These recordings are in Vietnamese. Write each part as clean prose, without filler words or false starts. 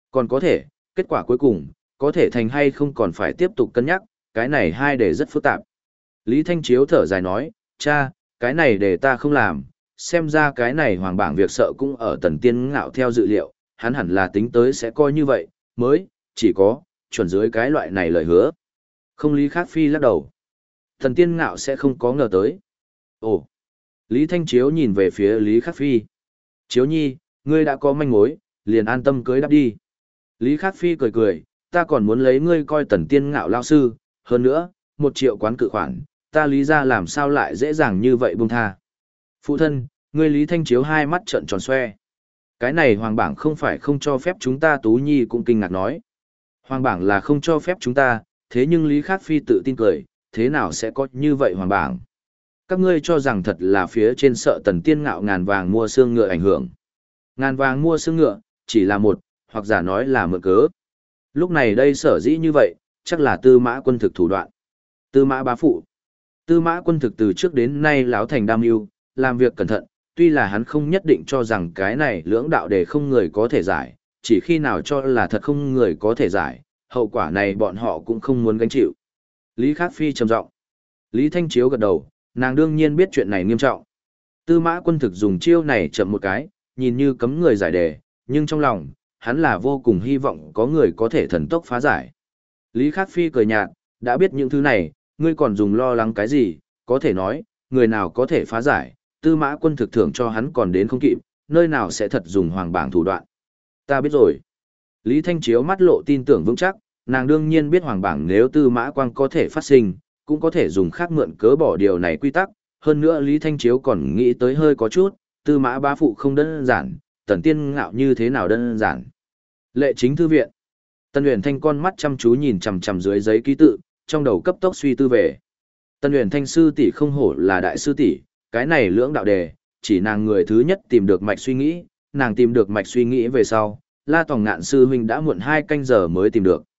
Còn có thể, kết quả cuối cùng, có thể thành hay không còn phải tiếp tục cân nhắc, cái này hai đề rất phức tạp. Lý Thanh Chiếu thở dài nói, cha, cái này để ta không làm, xem ra cái này hoàng bảng việc sợ cũng ở Tần Tiên Ngạo theo dự liệu, hắn hẳn là tính tới sẽ coi như vậy, mới, chỉ có, chuẩn dưới cái loại này lời hứa. Không Lý Khắc Phi lắc đầu. Tần Tiên Ngạo sẽ không có ngờ tới. Ồ! Lý Thanh Chiếu nhìn về phía Lý Khắc Phi. Chiếu nhi, ngươi đã có manh mối, liền an tâm cưới đáp đi. Lý Khắc Phi cười cười, ta còn muốn lấy ngươi coi Tần Tiên Ngạo lao sư, hơn nữa, 1 triệu quán cự khoản, ta Lý ra làm sao lại dễ dàng như vậy buông tha. Phụ thân, ngươi Lý Thanh Chiếu hai mắt trợn tròn xoe. Cái này hoàng bảng không phải không cho phép chúng ta, Tú Nhi cũng kinh ngạc nói. Hoàng bảng là không cho phép chúng ta, thế nhưng Lý Khắc Phi tự tin cười, thế nào sẽ có như vậy hoàng bảng? Các ngươi cho rằng thật là phía trên sợ Tần Tiên Ngạo ngàn vàng mua xương ngựa ảnh hưởng. Ngàn vàng mua xương ngựa, chỉ là một, hoặc giả nói là mượn cớ. Lúc này đây sở dĩ như vậy, chắc là Tư Mã Quân Thực thủ đoạn. Tư Mã bá phụ. Tư Mã Quân Thực từ trước đến nay láo thành đam mưu, làm việc cẩn thận, tuy là hắn không nhất định cho rằng cái này lưỡng đạo đề không người có thể giải, chỉ khi nào cho là thật không người có thể giải, hậu quả này bọn họ cũng không muốn gánh chịu. Lý Khắc Phi trầm giọng. Lý Thanh Chiếu gật đầu, nàng đương nhiên biết chuyện này nghiêm trọng. Tư Mã Quân Thực dùng chiêu này chậm một cái, nhìn như cấm người giải đề, nhưng trong lòng, hắn là vô cùng hy vọng có người có thể thần tốc phá giải. Lý Khắc Phi cười nhạt, đã biết những thứ này, ngươi còn dùng lo lắng cái gì, có thể nói, người nào có thể phá giải, Tư Mã Quân Thực thưởng cho hắn còn đến không kịp, nơi nào sẽ thật dùng hoàng bảng thủ đoạn. Ta biết rồi. Lý Thanh Chiếu mắt lộ tin tưởng vững chắc, nàng đương nhiên biết hoàng bảng nếu Tư Mã Quang có thể phát sinh, cũng có thể dùng khác mượn cớ bỏ điều này quy tắc, hơn nữa Lý Thanh Chiếu còn nghĩ tới hơi có chút, Tư Mã bá phụ không đơn giản, Tần Tiên Ngạo như thế nào đơn giản. Lệ chính thư viện. Tân Uyển Thanh con mắt chăm chú nhìn chằm chằm dưới giấy ký tự, trong đầu cấp tốc suy tư về. Tân Uyển Thanh sư tỷ không hổ là đại sư tỷ, cái này lưỡng đạo đề, chỉ nàng người thứ nhất tìm được mạch suy nghĩ, nàng tìm được mạch suy nghĩ về sau, La Tòng Ngạn sư huynh đã muộn 2 canh giờ mới tìm được.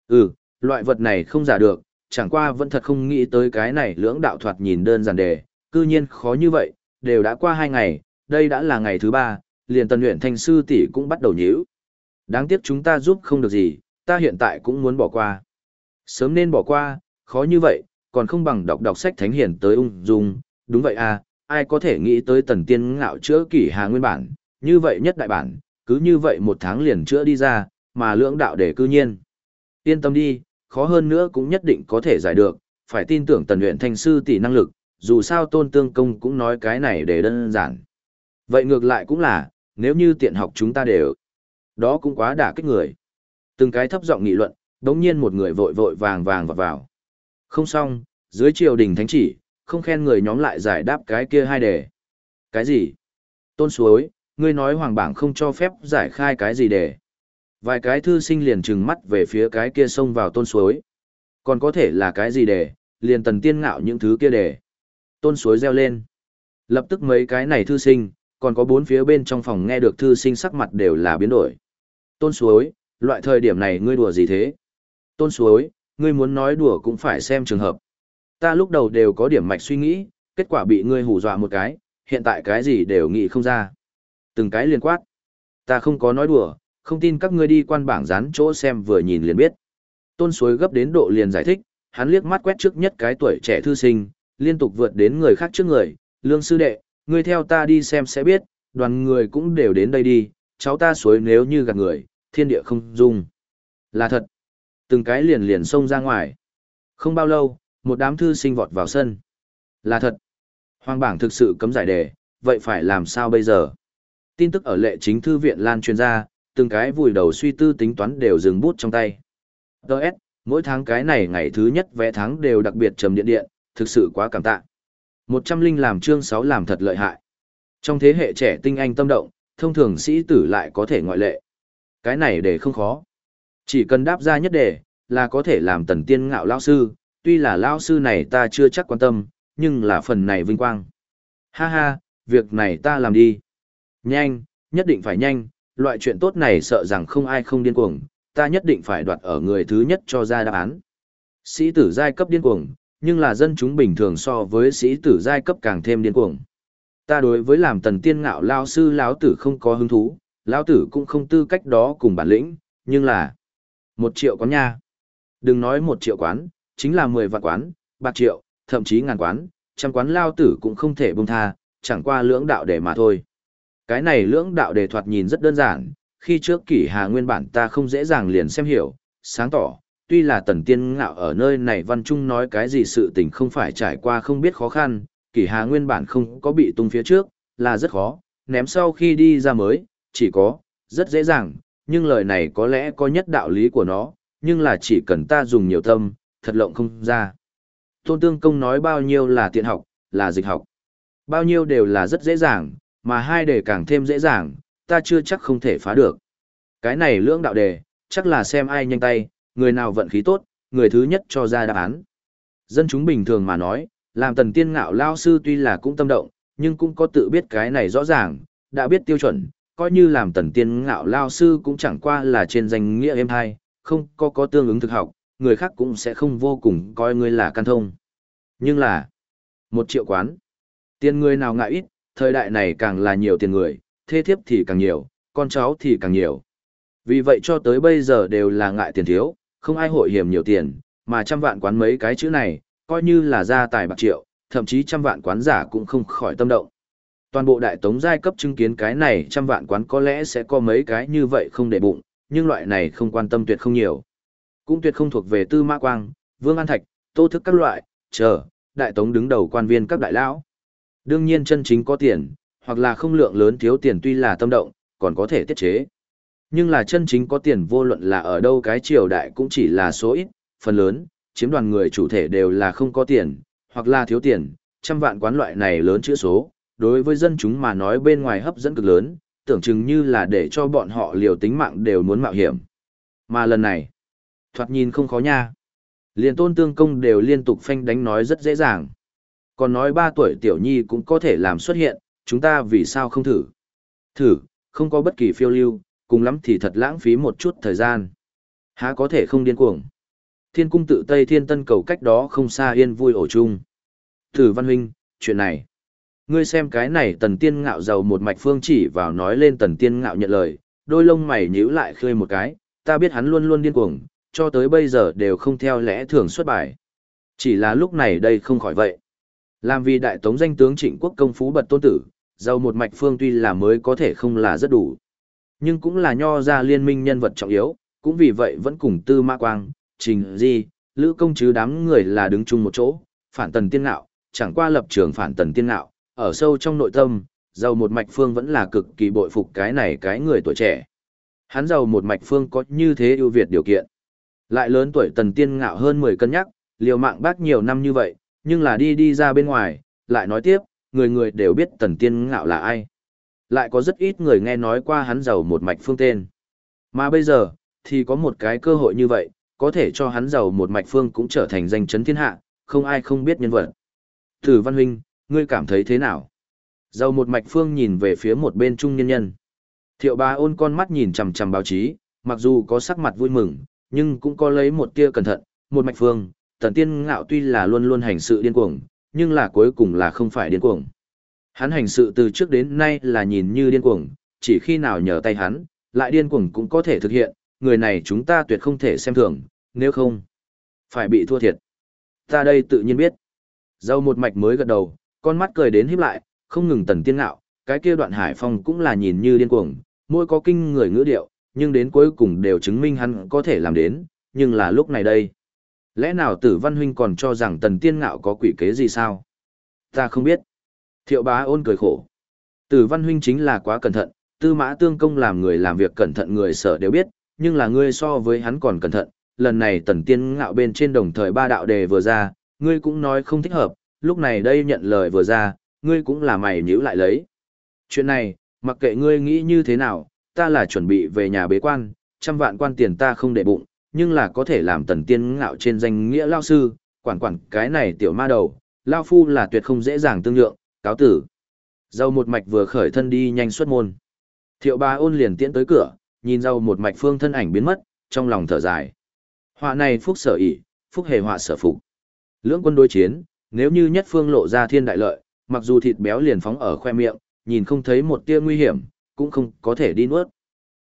Loại vật này không giả được, chẳng qua vẫn thật không nghĩ tới cái này lưỡng đạo thoạt nhìn đơn giản đề, cư nhiên khó như vậy, đều đã qua 2 ngày, đây đã là ngày thứ 3, liền Tân Uyển Thanh sư tỷ cũng bắt đầu nhíu. Đáng tiếc chúng ta giúp không được gì, ta hiện tại cũng muốn bỏ qua. Sớm nên bỏ qua, khó như vậy, còn không bằng đọc sách thánh hiền tới ung dung, đúng vậy à, ai có thể nghĩ tới Tần Tiên Ngạo chữa kỷ hà nguyên bản, như vậy nhất đại bản, cứ như vậy 1 tháng liền chữa đi ra, mà lưỡng đạo để cư nhiên. Yên tâm đi, khó hơn nữa cũng nhất định có thể giải được, phải tin tưởng Tần Uyển Thanh sư tỷ năng lực, dù sao Tôn Tương Công cũng nói cái này để đơn giản. Vậy ngược lại cũng là, nếu như tiện học chúng ta đều, đó cũng quá đả kích người. Từng cái thấp giọng nghị luận, đống nhiên một người vội vội vàng vàng vào. Không xong, dưới triều đình thánh chỉ, không khen người nhóm lại giải đáp cái kia 2 đề. Cái gì? Tôn Suối, ngươi nói hoàng bảng không cho phép giải khai cái gì đề. Vài cái thư sinh liền trừng mắt về phía cái kia xông vào Tôn Suối. Còn có thể là cái gì đề, liền Tần Tiên Ngạo những thứ kia đề. Tôn Suối reo lên. Lập tức mấy cái này thư sinh, còn có 4 phía bên trong phòng nghe được thư sinh sắc mặt đều là biến đổi. Tôn Suối, loại thời điểm này ngươi đùa gì thế? Tôn Suối, ngươi muốn nói đùa cũng phải xem trường hợp. Ta lúc đầu đều có điểm mạch suy nghĩ, kết quả bị ngươi hù dọa một cái, hiện tại cái gì đều nghĩ không ra. Từng cái liền quát. Ta không có nói đùa, không tin các ngươi đi quan bảng dán chỗ xem vừa nhìn liền biết. Tôn Suối gấp đến độ liền giải thích, hắn liếc mắt quét trước nhất cái tuổi trẻ thư sinh, liên tục vượt đến người khác trước người. Lương sư đệ, ngươi theo ta đi xem sẽ biết, đoàn người cũng đều đến đây đi, cháu ta Suối nếu như gạt người, thiên địa không dung. Là thật. Từng cái liền liền xông ra ngoài. Không bao lâu, một đám thư sinh vọt vào sân. Là thật. Hoàng bảng thực sự cấm giải đề, vậy phải làm sao bây giờ? Tin tức ở lệ chính thư viện lan truyền ra, từng cái vùi đầu suy tư tính toán đều dừng bút trong tay. Đợt, mỗi tháng cái này ngày thứ nhất vẽ tháng đều đặc biệt trầm điện điện, thực sự quá cảm tạ. 100 làm chương 6 làm thật lợi hại. Trong thế hệ trẻ tinh anh tâm động, thông thường sĩ tử lại có thể ngoại lệ. Cái này để không khó. Chỉ cần đáp ra nhất đề, là có thể làm Tần Tiên Ngạo lão sư, tuy là lão sư này ta chưa chắc quan tâm, nhưng là phần này vinh quang. Ha ha, việc này ta làm đi. Nhanh, nhất định phải nhanh, loại chuyện tốt này sợ rằng không ai không điên cuồng, ta nhất định phải đoạt ở người thứ nhất cho ra đáp án. Sĩ tử giai cấp điên cuồng, nhưng là dân chúng bình thường so với sĩ tử giai cấp càng thêm điên cuồng. Ta đối với làm Tần Tiên Ngạo lão sư lão tử không có hứng thú, lão tử cũng không tư cách đó cùng bản lĩnh, nhưng là 1 triệu quán nha. Đừng nói 1 triệu quán, chính là 10 vạn quán, bạc triệu, thậm chí ngàn quán, trăm quán lao tử cũng không thể buông tha, chẳng qua lưỡng đạo đề mà thôi. Cái này lưỡng đạo đề thoạt nhìn rất đơn giản, khi trước Kỷ Hà nguyên bản ta không dễ dàng liền xem hiểu, sáng tỏ, tuy là Tần Tiên Ngạo ở nơi này văn trung nói cái gì sự tình không phải trải qua không biết khó khăn, Kỷ Hà nguyên bản không có bị tung phía trước, là rất khó, ném sau khi đi ra mới, chỉ có, rất dễ dàng, nhưng lời này có lẽ có nhất đạo lý của nó, nhưng là chỉ cần ta dùng nhiều tâm, thật lộng không ra. Tôn Tương Công nói bao nhiêu là tiện học, là dịch học. Bao nhiêu đều là rất dễ dàng, mà hai đề càng thêm dễ dàng, ta chưa chắc không thể phá được. Cái này lưỡng đạo đề, chắc là xem ai nhanh tay, người nào vận khí tốt, người thứ nhất cho ra đáp án. Dân chúng bình thường mà nói, làm Tần Tiên Ngạo lao sư tuy là cũng tâm động, nhưng cũng có tự biết cái này rõ ràng, đã biết tiêu chuẩn, coi như làm Tần Tiên Ngạo lao sư cũng chẳng qua là trên danh nghĩa êm hai, không có tương ứng thực học, người khác cũng sẽ không vô cùng coi ngươi là căn thông. Nhưng là 1 triệu quán, tiền người nào ngại ít, thời đại này càng là nhiều tiền người, thê thiếp thì càng nhiều, con cháu thì càng nhiều. Vì vậy cho tới bây giờ đều là ngại tiền thiếu, không ai hội hiểm nhiều tiền, mà trăm vạn quán mấy cái chữ này, coi như là gia tài bạc triệu, thậm chí trăm vạn quán giả cũng không khỏi tâm động. Toàn bộ đại tống giai cấp chứng kiến cái này trăm vạn quán có lẽ sẽ có mấy cái như vậy không để bụng, nhưng loại này không quan tâm tuyệt không nhiều. Cũng tuyệt không thuộc về Tư Mã Quang, Vương An Thạch, Tô Thức các loại, đại tống đứng đầu quan viên các đại lão. Đương nhiên chân chính có tiền, hoặc là không lượng lớn thiếu tiền tuy là tâm động, còn có thể tiết chế. Nhưng là chân chính có tiền vô luận là ở đâu cái triều đại cũng chỉ là số ít, phần lớn, chiếm đoàn người chủ thể đều là không có tiền, hoặc là thiếu tiền, trăm vạn quán loại này lớn chữ số, đối với dân chúng mà nói bên ngoài hấp dẫn cực lớn, tưởng chừng như là để cho bọn họ liều tính mạng đều muốn mạo hiểm. Mà lần này, thoạt nhìn không khó nha. Liền Tôn Tương Công đều liên tục phanh đánh nói rất dễ dàng. Còn nói 3 tuổi tiểu nhi cũng có thể làm xuất hiện, chúng ta vì sao không thử? Thử, không có bất kỳ phiêu lưu, cùng lắm thì thật lãng phí một chút thời gian. Há có thể không điên cuồng. Thiên cung tự Tây Thiên Tân Cầu cách đó không xa yên vui ổ chung. Thử Văn Huynh, chuyện này. Ngươi xem cái này Tần Tiên Ngạo giàu một mạch phương chỉ vào nói lên Tần Tiên Ngạo nhận lời, đôi lông mày nhíu lại khơi một cái, ta biết hắn luôn luôn điên cuồng, cho tới bây giờ đều không theo lẽ thường xuất bài. Chỉ là lúc này đây không khỏi vậy. Làm vì đại tống danh tướng Trịnh Quốc công phú bật tôn tử, giàu một mạch phương tuy là mới có thể không là rất đủ. Nhưng cũng là nho ra liên minh nhân vật trọng yếu, cũng vì vậy vẫn cùng Tư Mã Quang, Trình Di, Lữ Công chứ đám người là đứng chung một chỗ, phản Tần Tiên Ngạo, chẳng qua lập trường phản Tần Tiên Ngạo, ở sâu trong nội tâm, giàu một mạch phương vẫn là cực kỳ bội phục cái này cái người tuổi trẻ. Hắn giàu một mạch phương có như thế ưu việt điều kiện. Lại lớn tuổi Tần Tiên Ngạo hơn 10 cân nhắc, liều mạng bác nhiều năm như vậy, nhưng là đi ra bên ngoài, lại nói tiếp, người người đều biết Tần Tiên Ngạo là ai. Lại có rất ít người nghe nói qua hắn giàu một mạch phương tên. Mà bây giờ, thì có một cái cơ hội như vậy, có thể cho hắn giàu một mạch phương cũng trở thành danh chấn thiên hạ, không ai không biết nhân vật. Thử Văn Huynh, ngươi cảm thấy thế nào? Giàu một mạch phương nhìn về phía một bên trung nhân nhân. Thiệu Bá Ôn con mắt nhìn chằm chằm báo chí, mặc dù có sắc mặt vui mừng, nhưng cũng có lấy một tia cẩn thận. Một mạch phương, Tần Tiên Ngạo tuy là luôn luôn hành sự điên cuồng, nhưng là cuối cùng là không phải điên cuồng. Hắn hành sự từ trước đến nay là nhìn như điên cuồng, chỉ khi nào nhờ tay hắn, lại điên cuồng cũng có thể thực hiện, người này chúng ta tuyệt không thể xem thường, nếu không, phải bị thua thiệt. Ta đây tự nhiên biết. Dâu một mạch mới gật đầu, con mắt cười đến híp lại, không ngừng Tần Tiên Ngạo, cái kia Đoạn Hải Phong cũng là nhìn như điên cuồng, môi có kinh người ngữ điệu, nhưng đến cuối cùng đều chứng minh hắn có thể làm đến, nhưng là lúc này đây. Lẽ nào Tử Văn Huynh còn cho rằng Tần Tiên Ngạo có quỷ kế gì sao? Ta không biết. Thiệu Bá Ôn cười khổ. Tử Văn Huynh chính là quá cẩn thận, Tư Mã Tương Công làm người làm việc cẩn thận người sở đều biết, nhưng là ngươi so với hắn còn cẩn thận, lần này Tần Tiên Ngạo bên trên đồng thời 3 đạo đề vừa ra, ngươi cũng nói không thích hợp, lúc này đây nhận lời vừa ra, ngươi cũng là mày nhíu lại lấy. Chuyện này, mặc kệ ngươi nghĩ như thế nào, ta là chuẩn bị về nhà bế quan, 100 vạn quan tiền ta không để bụng, nhưng là có thể làm Tần Tiên Ngạo trên danh nghĩa lao sư, quản cái này tiểu ma đầu, lao phu là tuyệt không dễ dàng tương lượng, cáo tử. Dâu một mạch vừa khởi thân đi nhanh xuất môn. Thiệu Bá Ôn liền tiễn tới cửa, nhìn dâu một mạch phương thân ảnh biến mất, trong lòng thở dài. Họa này phúc sở ỷ, phúc hề họa sở phục. Lưỡng quân đối chiến, nếu như nhất phương lộ ra thiên đại lợi, mặc dù thịt béo liền phóng ở khoe miệng, nhìn không thấy một tia nguy hiểm, cũng không có thể đi nuốt.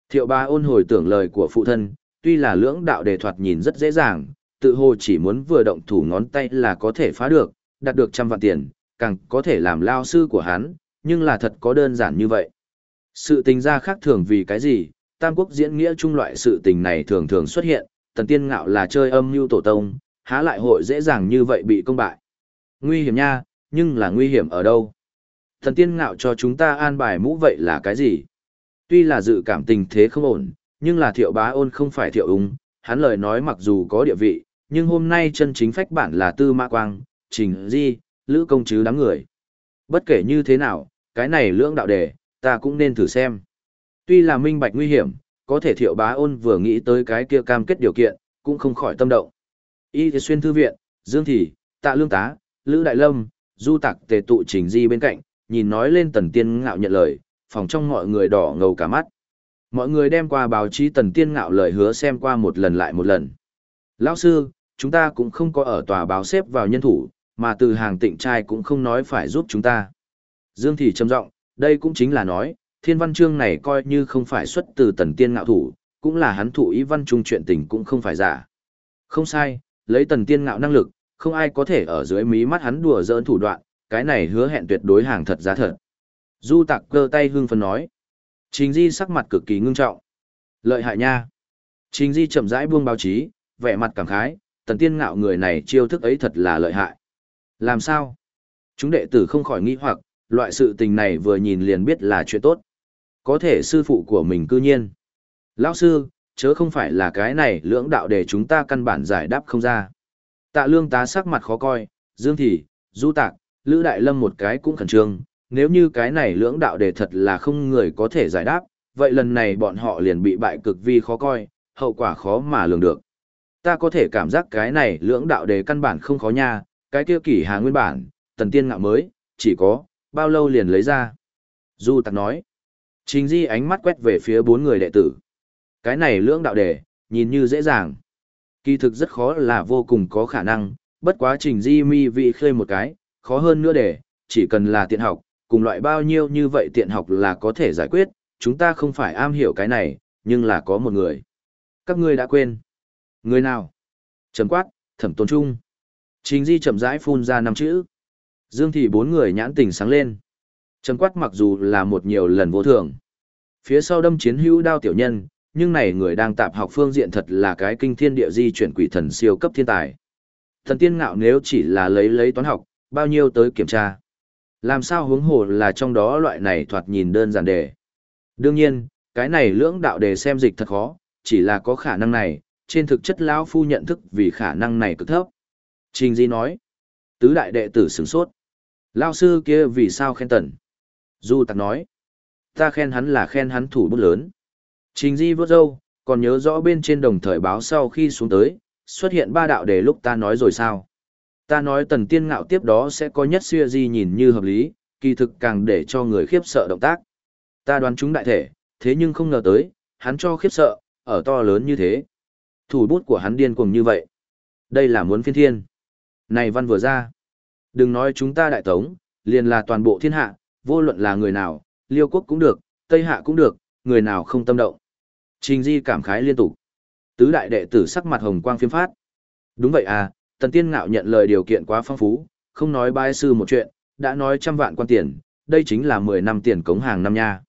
Thiệu Bá Ôn hồi tưởng lời của phụ thân, tuy là lưỡng đạo đề thoạt nhìn rất dễ dàng, tự hồ chỉ muốn vừa động thủ ngón tay là có thể phá được, đạt được 100 vạn tiền, càng có thể làm lao sư của hắn, nhưng là thật có đơn giản như vậy. Sự tình ra khác thường vì cái gì, Tam Quốc diễn nghĩa chung loại sự tình này thường thường xuất hiện, Tần Tiên Ngạo là chơi âm mưu tổ tông, há lại hội dễ dàng như vậy bị công bại. Nguy hiểm nha, nhưng là nguy hiểm ở đâu? Tần Tiên Ngạo cho chúng ta an bài mũ vậy là cái gì? Tuy là dự cảm tình thế không ổn, nhưng là Thiệu Bá Ôn không phải Thiệu Úng, hắn lời nói mặc dù có địa vị, nhưng hôm nay chân chính phách bản là Tư Mã Quang, Trình Di, Lữ Công Trứ đám người. Bất kể như thế nào, cái này lưỡng đạo đề, ta cũng nên thử xem. Tuy là minh bạch nguy hiểm, có thể Thiệu Bá Ôn vừa nghĩ tới cái kia cam kết điều kiện, cũng không khỏi tâm động. Y thì xuyên thư viện, Dương Thị, Tạ Lương Tá, Lữ Đại Lâm, Du Tặc tề tụ Trình Di bên cạnh, nhìn nói lên Tần Tiên Ngạo nhận lời, phòng trong mọi người đỏ ngầu cả mắt. Mọi người đem qua báo chí Tần Tiên Ngạo lời hứa xem qua một lần lại một lần. Lão sư, chúng ta cũng không có ở tòa báo xếp vào nhân thủ, mà từ hàng tịnh trai cũng không nói phải giúp chúng ta. Dương Thị trầm giọng, đây cũng chính là nói, thiên văn chương này coi như không phải xuất từ Tần Tiên Ngạo thủ, cũng là hắn thụ ý văn trung chuyện tình cũng không phải giả. Không sai, lấy Tần Tiên Ngạo năng lực, không ai có thể ở dưới mí mắt hắn đùa giỡn thủ đoạn, cái này hứa hẹn tuyệt đối hàng thật giá thật. Du Tặc cơ tay hưng phấn nói. Trình Di sắc mặt cực kỳ ngưng trọng. Lợi hại nha. Trình Di chậm rãi buông báo chí, vẻ mặt cảm khái, Tần Tiên Ngạo người này chiêu thức ấy thật là lợi hại. Làm sao? Chúng đệ tử không khỏi nghi hoặc, loại sự tình này vừa nhìn liền biết là chuyện tốt. Có thể sư phụ của mình cư nhiên. Lão sư, chớ không phải là cái này lưỡng đạo để chúng ta căn bản giải đáp không ra. Tạ Lương Tá sắc mặt khó coi, Dương Thị, Du Tạc, Lữ Đại Lâm một cái cũng khẩn trương, nếu như cái này lưỡng đạo đề thật là không người có thể giải đáp, vậy lần này bọn họ liền bị bại cực vi khó coi, hậu quả khó mà lường được. Ta có thể cảm giác cái này lưỡng đạo đề căn bản không khó nha, cái kia kỷ hà nguyên bản, Tần Tiên Ngạo mới, chỉ có, bao lâu liền lấy ra. Du Tạc nói. Trình Di ánh mắt quét về phía 4 người đệ tử. Cái này lưỡng đạo đề, nhìn như dễ dàng. Kỳ thực rất khó là vô cùng có khả năng, bất quá Trình Di mi vị khơi một cái, khó hơn nữa để, chỉ cần là tiện học, cùng loại bao nhiêu như vậy tiện học là có thể giải quyết, chúng ta không phải am hiểu cái này, nhưng là có một người. Các ngươi đã quên. Người nào? Trầm quát, Thẩm Tôn Trung. Trình Di chậm rãi phun ra 5 chữ. Dương Thị 4 người nhãn tình sáng lên. Trầm quát mặc dù là một nhiều lần vô thường. Phía sau đâm chiến hữu đao tiểu nhân, nhưng này người đang tạp học phương diện thật là cái kinh thiên địa di chuyển quỷ thần siêu cấp thiên tài. Thần Tiên Ngạo nếu chỉ là lấy toán học, bao nhiêu tới kiểm tra. Làm sao hướng hồ là trong đó loại này thoạt nhìn đơn giản đề. Đương nhiên, cái này lưỡng đạo đề xem dịch thật khó, chỉ là có khả năng này, trên thực chất lão phu nhận thức vì khả năng này cực thấp. Trình Di nói, tứ đại đệ tử sửng sốt. Lão sư kia vì sao khen Tần? Du Tặc nói, ta khen hắn là khen hắn thủ bút lớn. Trình Di vớt râu, còn nhớ rõ bên trên đồng thời báo sau khi xuống tới, xuất hiện 3 đạo đề lúc ta nói rồi sao? Ta nói Tần Tiên Ngạo tiếp đó sẽ có nhất xuya di nhìn như hợp lý, kỳ thực càng để cho người khiếp sợ động tác. Ta đoán chúng đại thể, thế nhưng không ngờ tới, hắn cho khiếp sợ, ở to lớn như thế. Thủ bút của hắn điên cuồng như vậy. Đây là muốn phiên thiên. Này văn vừa ra. Đừng nói chúng ta đại tống, liền là toàn bộ thiên hạ, vô luận là người nào, Liêu quốc cũng được, Tây Hạ cũng được, người nào không tâm động. Trình Di cảm khái liên tục. Tứ đại đệ tử sắc mặt hồng quang phiếm phát. Đúng vậy à, Tần Tiên Ngạo nhận lời điều kiện quá phong phú, không nói bái sư một chuyện, đã nói 100 vạn quan tiền, đây chính là 10 năm tiền cống hàng năm nha.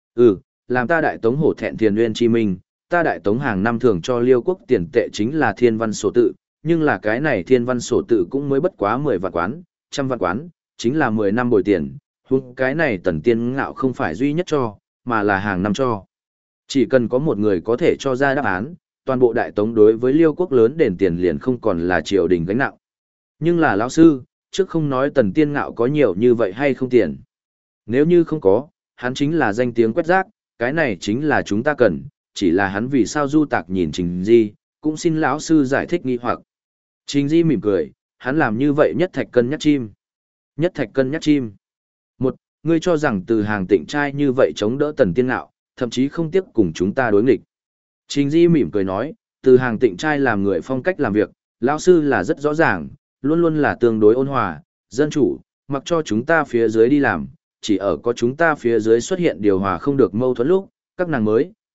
Làm ta đại tống hổ thẹn tiền nguyên chi minh, ta đại tống hàng năm thường cho Liêu quốc tiền tệ chính là thiên văn sổ tự, nhưng là cái này thiên văn sổ tự cũng mới bất quá 10 vạn quán, 100 vạn quán, chính là 10 năm bồi tiền, huống cái này Tần Tiên Ngạo không phải duy nhất cho, mà là hàng năm cho. Chỉ cần có một người có thể cho ra đáp án, toàn bộ đại tống đối với Liêu quốc lớn đền tiền liền không còn là triều đình gánh nặng. Nhưng là lão sư, trước không nói Tần Tiên Ngạo có nhiều như vậy hay không tiền. Nếu như không có, hắn chính là danh tiếng quét rác, cái này chính là chúng ta cần, chỉ là hắn vì sao Du Tạc nhìn Trình Di, cũng xin lão sư giải thích nghi hoặc. Trình Di mỉm cười, hắn làm như vậy nhất thạch cân nhắc chim. Nhất thạch cân nhắc chim. Một, ngươi cho rằng từ hàng tịnh trai như vậy chống đỡ Tần Tiên Ngạo, thậm chí không tiếc cùng chúng ta đối nghịch. Trình Di mỉm cười nói, từ hàng tịnh trai làm người phong cách làm việc, lão sư là rất rõ ràng, luôn luôn là tương đối ôn hòa, dân chủ, mặc cho chúng ta phía dưới đi làm, chỉ ở có chúng ta phía dưới xuất hiện điều hòa không được mâu thuẫn lúc, các nàng mới,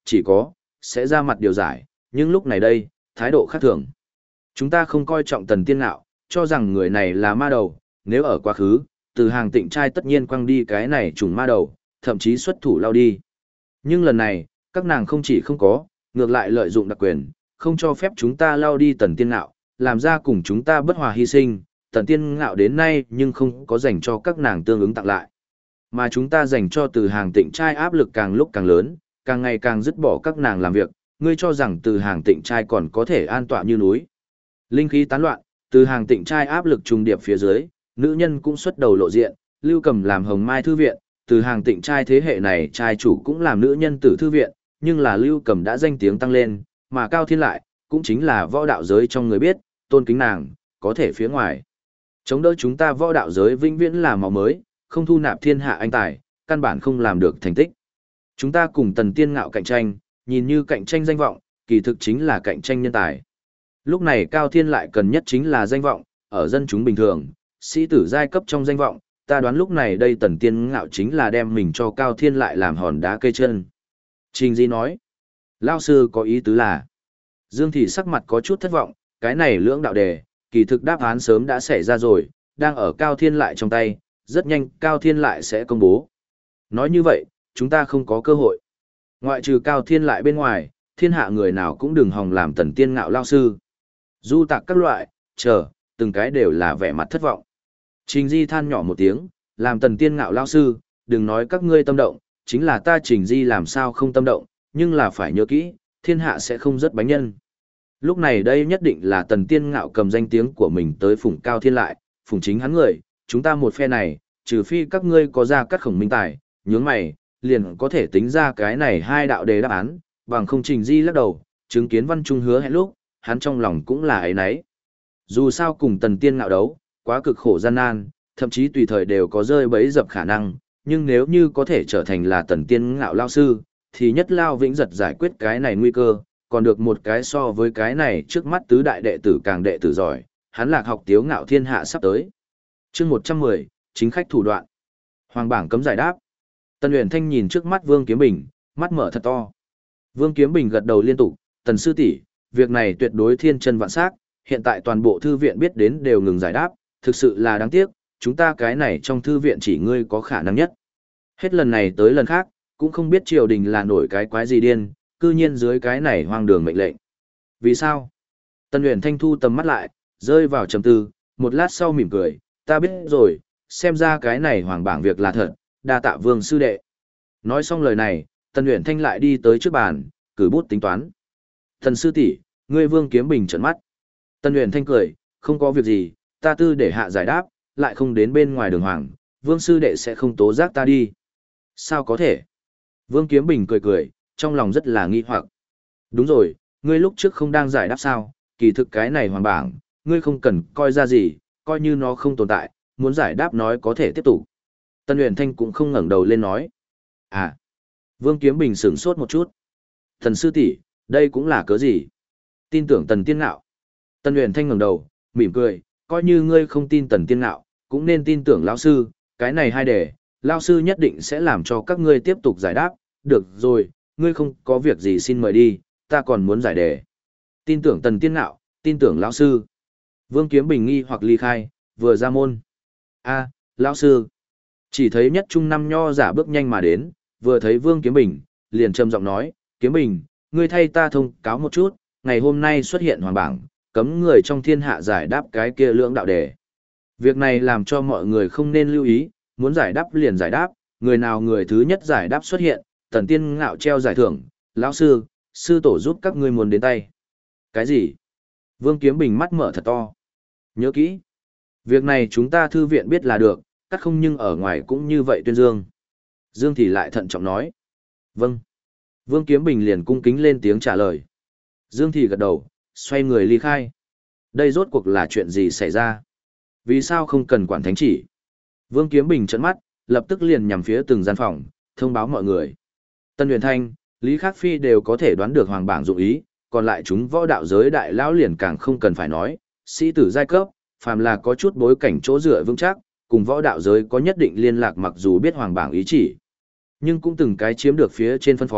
chỉ có, sẽ ra mặt điều giải, nhưng lúc này đây, thái độ khác thường. Chúng ta không coi trọng Tần Tiên Ngạo, cho rằng người này là ma đầu, nếu ở quá khứ, từ hàng tịnh trai tất nhiên quăng đi cái này trùng ma đầu, thậm chí xuất thủ lao đi. Nhưng lần này, các nàng không chỉ không có, ngược lại lợi dụng đặc quyền, không cho phép chúng ta lao đi Tần Tiên Ngạo, làm ra cùng chúng ta bất hòa hy sinh, Tần Tiên Ngạo đến nay nhưng không có dành cho các nàng tương ứng tặng lại. Mà chúng ta dành cho từ hàng tịnh trai áp lực càng lúc càng lớn, càng ngày càng dứt bỏ các nàng làm việc, ngươi cho rằng từ hàng tịnh trai còn có thể an tọa như núi. Linh khí tán loạn, từ hàng tịnh trai áp lực trùng điệp phía dưới, nữ nhân cũng xuất đầu lộ diện, Lưu Cầm làm Hồng Mai thư viện, từ hàng tịnh trai thế hệ này trai chủ cũng làm nữ nhân tử thư viện, nhưng là Lưu Cầm đã danh tiếng tăng lên, mà Cao Thiên lại, cũng chính là võ đạo giới trong người biết, tôn kính nàng, có thể phía ngoài. Chống đỡ chúng ta võ đạo giới vĩnh viễn là máu mới, không thu nạp thiên hạ anh tài, căn bản không làm được thành tích. Chúng ta cùng Tần Tiên Ngạo cạnh tranh, nhìn như cạnh tranh danh vọng, kỳ thực chính là cạnh tranh nhân tài. Lúc này Cao Thiên lại cần nhất chính là danh vọng, ở dân chúng bình thường, sĩ tử giai cấp trong danh vọng, ta đoán lúc này đây Tần Tiên Ngạo chính là đem mình cho Cao Thiên lại làm hòn đá cây chân. Trình Di nói, Lao sư có ý tứ là, Dương Thị sắc mặt có chút thất vọng, cái này lưỡng đạo đề, kỳ thực đáp án sớm đã xảy ra rồi, đang ở Cao Thiên lại trong tay, rất nhanh Cao Thiên lại sẽ công bố. Nói như vậy, chúng ta không có cơ hội. Ngoại trừ Cao Thiên lại bên ngoài, thiên hạ người nào cũng đừng hòng làm Tần Tiên Ngạo lao sư. Du tạc các loại, chờ, từng cái đều là vẻ mặt thất vọng. Trình Di than nhỏ một tiếng, làm Tần Tiên Ngạo lao sư, đừng nói các ngươi tâm động, chính là ta Trình Di làm sao không tâm động, nhưng là phải nhớ kỹ, thiên hạ sẽ không rất bánh nhân. Lúc này đây nhất định là Tần Tiên Ngạo cầm danh tiếng của mình tới phụng Cao Thiên lại, phụng chính hắn người, chúng ta một phe này, trừ phi các ngươi có ra cắt khổng minh tài, nhướng mày, liền có thể tính ra cái này hai đạo đề đáp án, bằng không Trình Di lắc đầu, chứng kiến Văn Trung hứa hẹn lúc, hắn trong lòng cũng là ấy nấy. Dù sao cùng Tần Tiên Ngạo đấu, quá cực khổ gian nan, thậm chí tùy thời đều có rơi bẫy dập khả năng, nhưng nếu như có thể trở thành là Tần Tiên Ngạo lao sư, thì nhất lao vĩnh giật giải quyết cái này nguy cơ, còn được một cái so với cái này trước mắt tứ đại đệ tử càng đệ tử giỏi, hắn Lạc học tiếu ngạo thiên hạ sắp tới. Chương 110, chính khách thủ đoạn. Hoàng bảng cấm giải đáp. Tần Uyển Thanh nhìn trước mắt Vương Kiếm Bình, mắt mở thật to. Vương Kiếm Bình gật đầu liên tục, "Tần sư tỷ, việc này tuyệt đối thiên chân vạn sắc, hiện tại toàn bộ thư viện biết đến đều ngừng giải đáp, thực sự là đáng tiếc, chúng ta cái này trong thư viện chỉ ngươi có khả năng nhất." Hết lần này tới lần khác, cũng không biết triều đình là nổi cái quái gì điên, cư nhiên dưới cái này hoang đường mệnh lệnh. Vì sao? Tần Uyển Thanh thu tầm mắt lại, rơi vào trầm tư, một lát sau mỉm cười, "Ta biết rồi, xem ra cái này hoàng bảng việc là thật, đa tạ Vương sư đệ." Nói xong lời này, Tần Uyển Thanh lại đi tới trước bàn, cử bút tính toán. "Tần sư tỷ, ngươi Vương Kiếm Bình trợn mắt." Tần Uyển Thanh cười, "Không có việc gì, ta tư để hạ giải đáp, lại không đến bên ngoài đường hoàng, Vương sư đệ sẽ không tố giác ta đi." "Sao có thể?" Vương Kiếm Bình cười cười, trong lòng rất là nghi hoặc. "Đúng rồi, ngươi lúc trước không đang giải đáp sao, kỳ thực cái này hoàng bảng, ngươi không cần coi ra gì, coi như nó không tồn tại, muốn giải đáp nói có thể tiếp tục." Tần Uyển Thanh cũng không ngẩng đầu lên nói. "À." Vương Kiếm Bình sửng sốt một chút. "Thần sư tỷ, đây cũng là cớ gì?" "Tin tưởng Tần Tiên Ngạo." Tần Uyển Thanh ngẩng đầu, mỉm cười, "Coi như ngươi không tin Tần Tiên Ngạo, cũng nên tin tưởng lão sư, cái này hai đề, lão sư nhất định sẽ làm cho các ngươi tiếp tục giải đáp, được rồi, ngươi không có việc gì xin mời đi, ta còn muốn giải đề." "Tin tưởng Tần Tiên Ngạo, tin tưởng lão sư." Vương Kiếm Bình nghi hoặc ly khai, vừa ra môn. "A, lão sư." Chỉ thấy nhất trung năm nho giả bước nhanh mà đến, vừa thấy Vương Kiếm Bình, liền trầm giọng nói, "Kiếm Bình, ngươi thay ta thông cáo một chút, ngày hôm nay xuất hiện hoàng bảng, cấm người trong thiên hạ giải đáp cái kia lưỡng đạo đề. Việc này làm cho mọi người không nên lưu ý, muốn giải đáp liền giải đáp, người nào người thứ nhất giải đáp xuất hiện, Tần Tiên Ngạo treo giải thưởng, lão sư, sư tổ giúp các ngươi muốn đến tay." "Cái gì?" Vương Kiếm Bình mắt mở thật to. "Nhớ kỹ, việc này chúng ta thư viện biết là được, cắt không nhưng ở ngoài cũng như vậy tuyên dương." Dương Thị lại thận trọng nói. "Vâng." Vương Kiếm Bình liền cung kính lên tiếng trả lời. Dương Thị gật đầu, xoay người ly khai. Đây rốt cuộc là chuyện gì xảy ra? Vì sao không cần quản thánh chỉ? Vương Kiếm Bình trợn mắt, lập tức liền nhằm phía từng gian phòng, thông báo mọi người. Tân Huyền Thanh, Lý Khắc Phi đều có thể đoán được hoàng bảng dụng ý, còn lại chúng võ đạo giới đại lão liền càng không cần phải nói, sĩ tử giai cấp, phàm là có chút bối cảnh chỗ dựa vững chắc, cùng võ đạo giới có nhất định liên lạc mặc dù biết hoàng bảng ý chỉ, nhưng cũng từng cái chiếm được phía trên phân phó,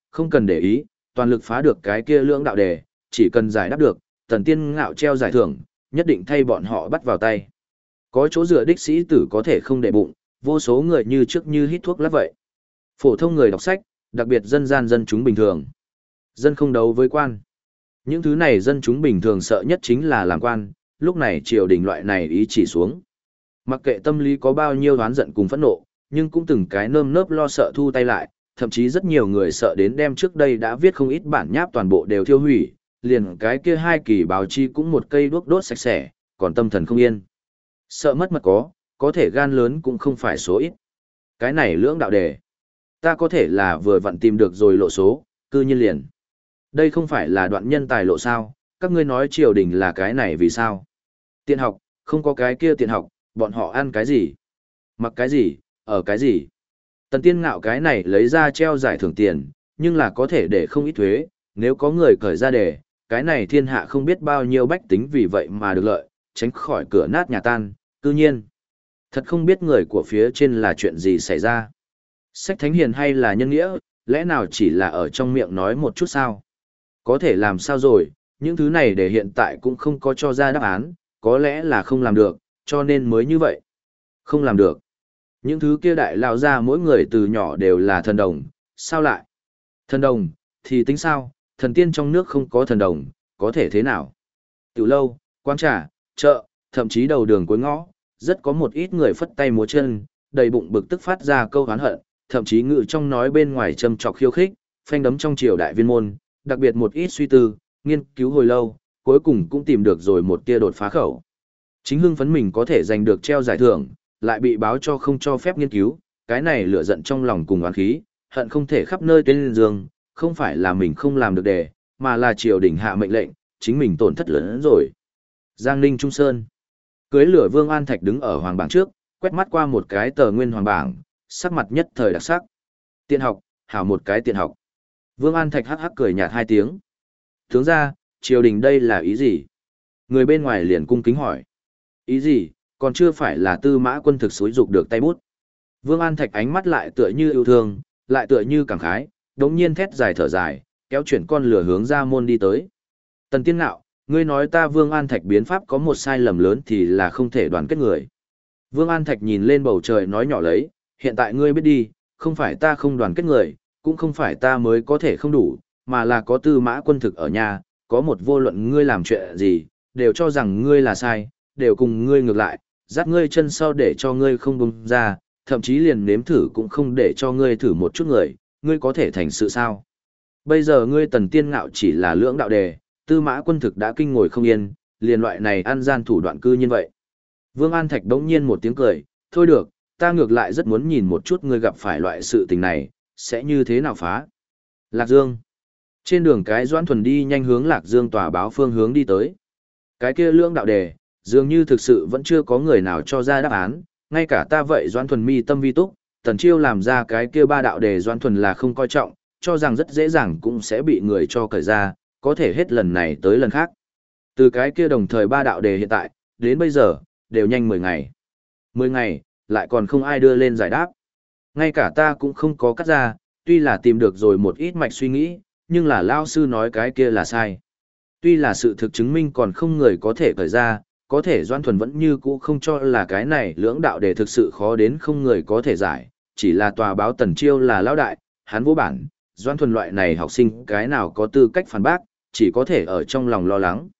không cần để ý, toàn lực phá được cái kia lưỡng đạo đề, chỉ cần giải đáp được, Tần Tiên Ngạo treo giải thưởng, nhất định thay bọn họ bắt vào tay. Có chỗ dựa đích sĩ tử có thể không để bụng, vô số người như trước như hít thuốc lắc vậy. Phổ thông người đọc sách, đặc biệt dân gian dân chúng bình thường. Dân không đấu với quan. Những thứ này dân chúng bình thường sợ nhất chính là làm quan, lúc này triều đình loại này ý chỉ xuống. Mặc kệ tâm lý có bao nhiêu oán giận cùng phẫn nộ, nhưng cũng từng cái nơm nớp lo sợ thu tay lại, thậm chí rất nhiều người sợ đến đem trước đây đã viết không ít bản nháp toàn bộ đều thiêu hủy, liền cái kia hai kỳ báo chi cũng một cây đuốc đốt sạch sẽ, còn tâm thần không yên. Sợ mất mật có thể gan lớn cũng không phải số ít. Cái này lưỡng đạo đề. Ta có thể là vừa vặn tìm được rồi lộ số, cư nhiên liền. Đây không phải là đoạn nhân tài lộ sao, các ngươi nói triều đình là cái này vì sao? Tiện học, không có cái kia tiện học, bọn họ ăn cái gì? Mặc cái gì, ở cái gì? Tần Tiên Ngạo cái này lấy ra treo giải thưởng tiền, nhưng là có thể để không ít thuế, nếu có người cởi ra đề, cái này thiên hạ không biết bao nhiêu bách tính vì vậy mà được lợi, tránh khỏi cửa nát nhà tan, cư nhiên. Thật không biết người của phía trên là chuyện gì xảy ra. Sách thánh hiền hay là nhân nghĩa, lẽ nào chỉ là ở trong miệng nói một chút sao? Có thể làm sao rồi, những thứ này để hiện tại cũng không có cho ra đáp án, có lẽ là không làm được, cho nên mới như vậy. Không làm được. Những thứ kia đại lao ra mỗi người từ nhỏ đều là thần đồng, sao lại? Thần đồng, thì tính sao, thần tiên trong nước không có thần đồng, có thể thế nào? Tiểu lâu, quán trà, chợ, thậm chí đầu đường cuối ngõ, rất có một ít người phất tay múa chân, đầy bụng bực tức phát ra câu oán hận, thậm chí ngự trong nói bên ngoài châm chọc khiêu khích, phanh đấm trong triều đại viên môn, đặc biệt một ít suy tư, nghiên cứu hồi lâu, cuối cùng cũng tìm được rồi một tia đột phá khẩu. Chính hưng phấn mình có thể giành được treo giải thưởng, lại bị báo cho không cho phép nghiên cứu, cái này lửa giận trong lòng cùng oán khí, hận không thể khắp nơi tuyên dương, không phải là mình không làm được đề, mà là triều đình hạ mệnh lệnh, chính mình tổn thất lớn hơn rồi. Giang Ninh Trung Sơn. Cưới lửa Vương An Thạch đứng ở hoàng bảng trước, quét mắt qua một cái tờ nguyên hoàng bảng, sắc mặt nhất thời đặc sắc. Tiện học, hảo một cái tiện học. Vương An Thạch hắc hắc cười nhạt hai tiếng. Tướng ra, triều đình đây là ý gì? Người bên ngoài liền cung kính hỏi. Ý gì, còn chưa phải là Tư Mã Quân thực xúi dục được tay bút. Vương An Thạch ánh mắt lại tựa như yêu thương, lại tựa như cảm khái, đống nhiên thét dài thở dài, kéo chuyển con lửa hướng ra môn đi tới. Tần Tiên Ngạo, ngươi nói ta Vương An Thạch biến pháp có một sai lầm lớn thì là không thể đoàn kết người. Vương An Thạch nhìn lên bầu trời nói nhỏ lấy, hiện tại ngươi biết đi, không phải ta không đoàn kết người, cũng không phải ta mới có thể không đủ, mà là có Tư Mã Quân thực ở nhà, có một vô luận ngươi làm chuyện gì, đều cho rằng ngươi là sai, đều cùng ngươi ngược lại, dắt ngươi chân sau để cho ngươi không buông ra, thậm chí liền nếm thử cũng không để cho ngươi thử một chút người, ngươi có thể thành sự sao. Bây giờ ngươi Tần Tiên Ngạo chỉ là lưỡng đạo đề, Tư Mã Quân thực đã kinh ngồi không yên, liền loại này ăn gian thủ đoạn cư như vậy. Vương An Thạch đống nhiên một tiếng cười, thôi được, ta ngược lại rất muốn nhìn một chút ngươi gặp phải loại sự tình này, sẽ như thế nào phá. Lạc Dương. Trên đường cái Doãn Thuần đi nhanh hướng Lạc Dương tòa báo phương hướng đi tới. Cái kia lưỡng đạo đề, dường như thực sự vẫn chưa có người nào cho ra đáp án, ngay cả ta vậy Doãn Thuần mi tâm vi túc, Tần Chiêu làm ra cái kia ba đạo đề Doãn Thuần là không coi trọng, cho rằng rất dễ dàng cũng sẽ bị người cho cởi ra, có thể hết lần này tới lần khác. Từ cái kia đồng thời ba đạo đề hiện tại, đến bây giờ, đều nhanh 10 ngày. 10 ngày, lại còn không ai đưa lên giải đáp. Ngay cả ta cũng không có cắt ra, tuy là tìm được rồi một ít mạch suy nghĩ, nhưng là lao sư nói cái kia là sai. Tuy là sự thực chứng minh còn không người có thể cởi ra, có thể Doãn Thuần vẫn như cũ không cho là cái này lưỡng đạo đề thực sự khó đến không người có thể giải, chỉ là tòa báo Tần Chiêu là lão đại, hắn vô bản, Doãn Thuần loại này học sinh cái nào có tư cách phản bác, chỉ có thể ở trong lòng lo lắng.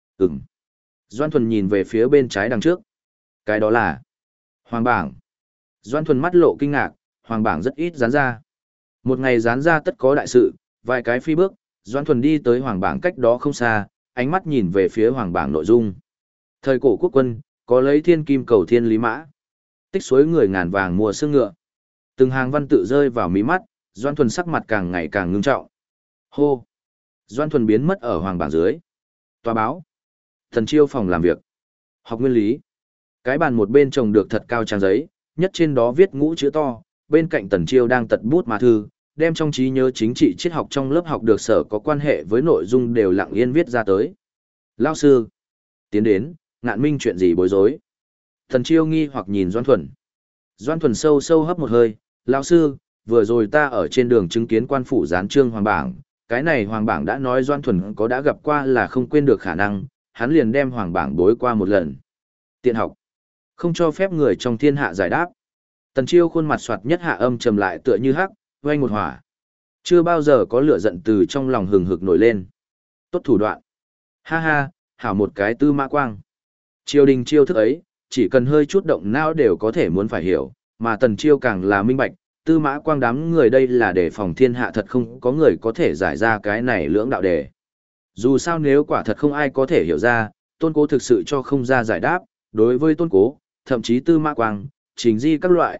Doãn Thuần nhìn về phía bên trái đằng trước. Cái đó là Hoàng bảng. Doãn Thuần mắt lộ kinh ngạc, Hoàng bảng rất ít dán ra. Một ngày dán ra tất có đại sự, vài cái phi bước, Doãn Thuần đi tới Hoàng bảng cách đó không xa, ánh mắt nhìn về phía Hoàng bảng nội dung. Thời cổ quốc quân, có lấy thiên kim cầu thiên lý mã. Tích suối người ngàn vàng mua xương ngựa. Từng hàng văn tự rơi vào mí mắt, Doãn Thuần sắc mặt càng ngày càng ngưng trọng. Hô! Doãn Thuần biến mất ở Hoàng bảng dưới. Tòa báo. Tần Chiêu phòng làm việc. Học nguyên lý. Cái bàn một bên trồng được thật cao trang giấy, nhất trên đó viết ngũ chữ to, bên cạnh Tần Chiêu đang tật bút mà thư, đem trong trí nhớ chính trị triết học trong lớp học được sở có quan hệ với nội dung đều lặng yên viết ra tới. Lao sư. Tiến đến, Ngạn Minh chuyện gì bối rối. Tần Chiêu nghi hoặc nhìn Doãn Thuần. Doãn Thuần sâu sâu hấp một hơi, lão sư, vừa rồi ta ở trên đường chứng kiến quan phủ gián trương hoàng bảng, cái này hoàng bảng đã nói Doan Thuần có đã gặp qua là không quên được khả năng, hắn liền đem hoàng bảng đối qua một lần. Tiện học, không cho phép người trong thiên hạ giải đáp. Tần Chiêu khuôn mặt soạt nhất hạ âm trầm lại tựa như hắc, oanh một hỏa. Chưa bao giờ có lửa giận từ trong lòng hừng hực nổi lên. Tốt thủ đoạn. Ha ha, hảo một cái Tư Mã Quang. Triều đình chiêu thức ấy, chỉ cần hơi chút động não đều có thể muốn phải hiểu, mà Tần Chiêu càng là minh bạch, Tư Mã Quang đám người đây là để phòng thiên hạ thật không có người có thể giải ra cái này lưỡng đạo đề. Dù sao nếu quả thật không ai có thể hiểu ra, Tôn Cố thực sự cho không ra giải đáp, đối với Tôn Cố, thậm chí Tư Mã Quang, Trình Di các loại,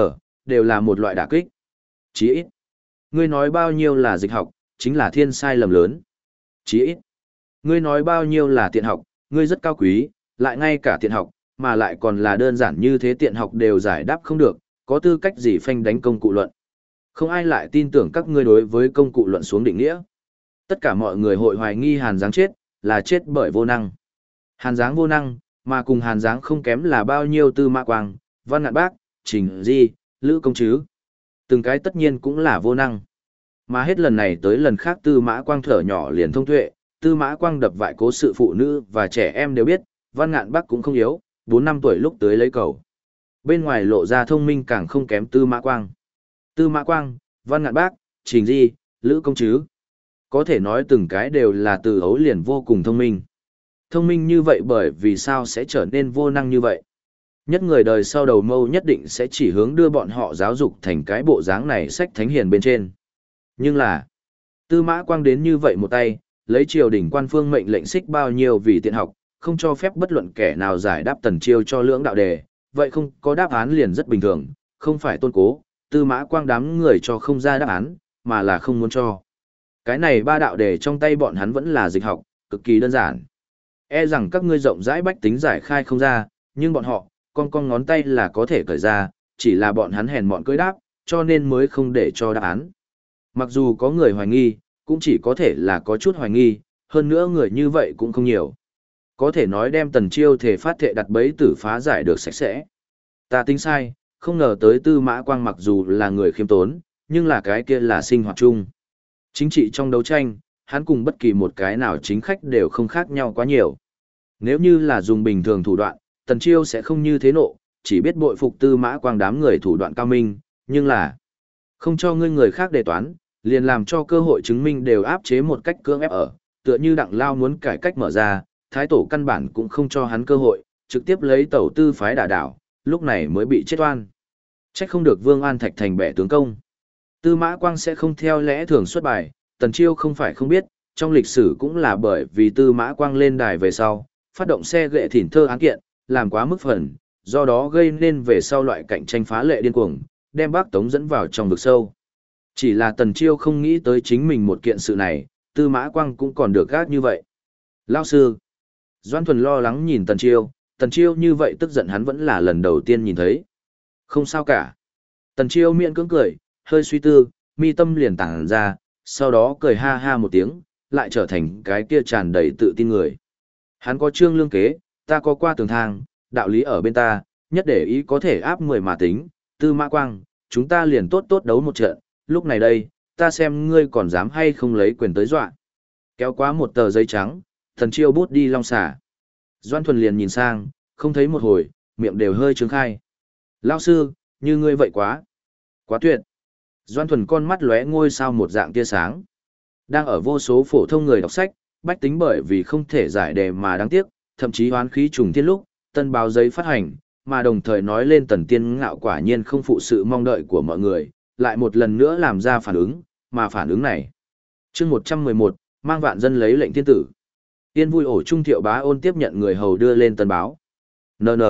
đều là một loại đả kích. Chí ít, ngươi nói bao nhiêu là dịch học, chính là thiên sai lầm lớn. Chí ít, ngươi nói bao nhiêu là tiện học, ngươi rất cao quý, lại ngay cả tiện học, mà lại còn là đơn giản như thế tiện học đều giải đáp không được, có tư cách gì phanh đánh công cụ luận. Không ai lại tin tưởng các ngươi đối với công cụ luận xuống định nghĩa. Tất cả mọi người hội hoài nghi Hàn Giáng chết, là chết bởi vô năng. Hàn Giáng vô năng, mà cùng Hàn Giáng không kém là bao nhiêu Tư Mã Quang, Văn Ngạn Bác, Trình Di, Lữ Công Trứ. Từng cái tất nhiên cũng là vô năng. Mà hết lần này tới lần khác Tư Mã Quang thở nhỏ liền thông tuệ, Tư Mã Quang đập vại cố sự phụ nữ và trẻ em đều biết, Văn Ngạn Bác cũng không yếu, 4-5 tuổi lúc tới lấy cầu. Bên ngoài lộ ra thông minh càng không kém Tư Mã Quang. Tư Mã Quang, Văn Ngạn Bác, Trình Di, Lữ Công Trứ. Có thể nói từng cái đều là từ ấu liền vô cùng thông minh. Thông minh như vậy bởi vì sao sẽ trở nên vô năng như vậy? Nhất người đời sau đầu mâu nhất định sẽ chỉ hướng đưa bọn họ giáo dục thành cái bộ dáng này sách thánh hiền bên trên. Nhưng là, Tư Mã Quang đến như vậy một tay, lấy triều đình quan phương mệnh lệnh xích bao nhiêu vì tiện học, không cho phép bất luận kẻ nào giải đáp Tần Chiêu cho lưỡng đạo đề, vậy không có đáp án liền rất bình thường, không phải Tôn Cố, Tư Mã Quang đám người cho không ra đáp án, mà là không muốn cho. Cái này ba đạo đề trong tay bọn hắn vẫn là dịch học, cực kỳ đơn giản. E rằng các ngươi rộng rãi bách tính giải khai không ra, nhưng bọn họ, con ngón tay là có thể cởi ra, chỉ là bọn hắn hèn mọn cưỡi đáp, cho nên mới không để cho đáp án. Mặc dù có người hoài nghi, cũng chỉ có thể là có chút hoài nghi, hơn nữa người như vậy cũng không nhiều. Có thể nói đem Tần Chiêu thể phát thệ đặt bẫy tử phá giải được sạch sẽ. Ta tính sai, không ngờ tới Tư Mã Quang mặc dù là người khiêm tốn, nhưng là cái kia là sinh hoạt chung. Chính trị trong đấu tranh, hắn cùng bất kỳ một cái nào chính khách đều không khác nhau quá nhiều. Nếu như là dùng bình thường thủ đoạn, Tần Chiêu sẽ không như thế nộ, chỉ biết bội phục Tư Mã Quang đám người thủ đoạn cao minh, nhưng là không cho ngươi người khác đề toán, liền làm cho cơ hội chứng minh đều áp chế một cách cưỡng ép ở, tựa như Đặng Lao muốn cải cách mở ra, Thái Tổ căn bản cũng không cho hắn cơ hội, trực tiếp lấy tẩu tư phái đả đảo, lúc này mới bị chết oan. Trách không được Vương An Thạch thành bẻ tướng công. Tư Mã Quang sẽ không theo lẽ thường xuất bài, Tần Chiêu không phải không biết, trong lịch sử cũng là bởi vì Tư Mã Quang lên đài về sau, phát động xe ghệ thỉn thơ án kiện, làm quá mức phần, do đó gây nên về sau loại cạnh tranh phá lệ điên cuồng, đem Bắc Tống dẫn vào trong vực sâu. Chỉ là Tần Chiêu không nghĩ tới chính mình một kiện sự này, Tư Mã Quang cũng còn được gác như vậy. Lão sư, Doan Thuần lo lắng nhìn Tần Chiêu như vậy tức giận hắn vẫn là lần đầu tiên nhìn thấy. Không sao cả. Tần Chiêu miệng cưỡng cười, hơi suy tư, mi tâm liền tản ra, sau đó cười ha ha một tiếng, lại trở thành cái kia tràn đầy tự tin người. Hắn có trương lương kế, ta có qua tường thang, đạo lý ở bên ta, nhất để ý có thể áp 10 mà tính, Tư Mã Quang, chúng ta liền tốt tốt đấu một trận, lúc này đây, ta xem ngươi còn dám hay không lấy quyền tới dọa. Kéo quá một tờ giấy trắng, Tần Chiêu bút đi long xả. Doan Thuần liền nhìn sang, không thấy một hồi, miệng đều hơi trướng khai. Lão sư, như ngươi vậy quá. Quá tuyệt. Doan Thuần con mắt lóe ngôi sao một dạng tia sáng. Đang ở vô số phổ thông người đọc sách, bách tính bởi vì không thể giải đề mà đáng tiếc, thậm chí hoán khí trùng thiên lúc, tân báo giấy phát hành, mà đồng thời nói lên Tần Tiên Ngạo quả nhiên không phụ sự mong đợi của mọi người, lại một lần nữa làm ra phản ứng, mà phản ứng này. Chương 111, mang vạn dân lấy lệnh thiên tử. Tiên vui ổ trung Thiệu Bá Ôn tiếp nhận người hầu đưa lên tân báo. NN.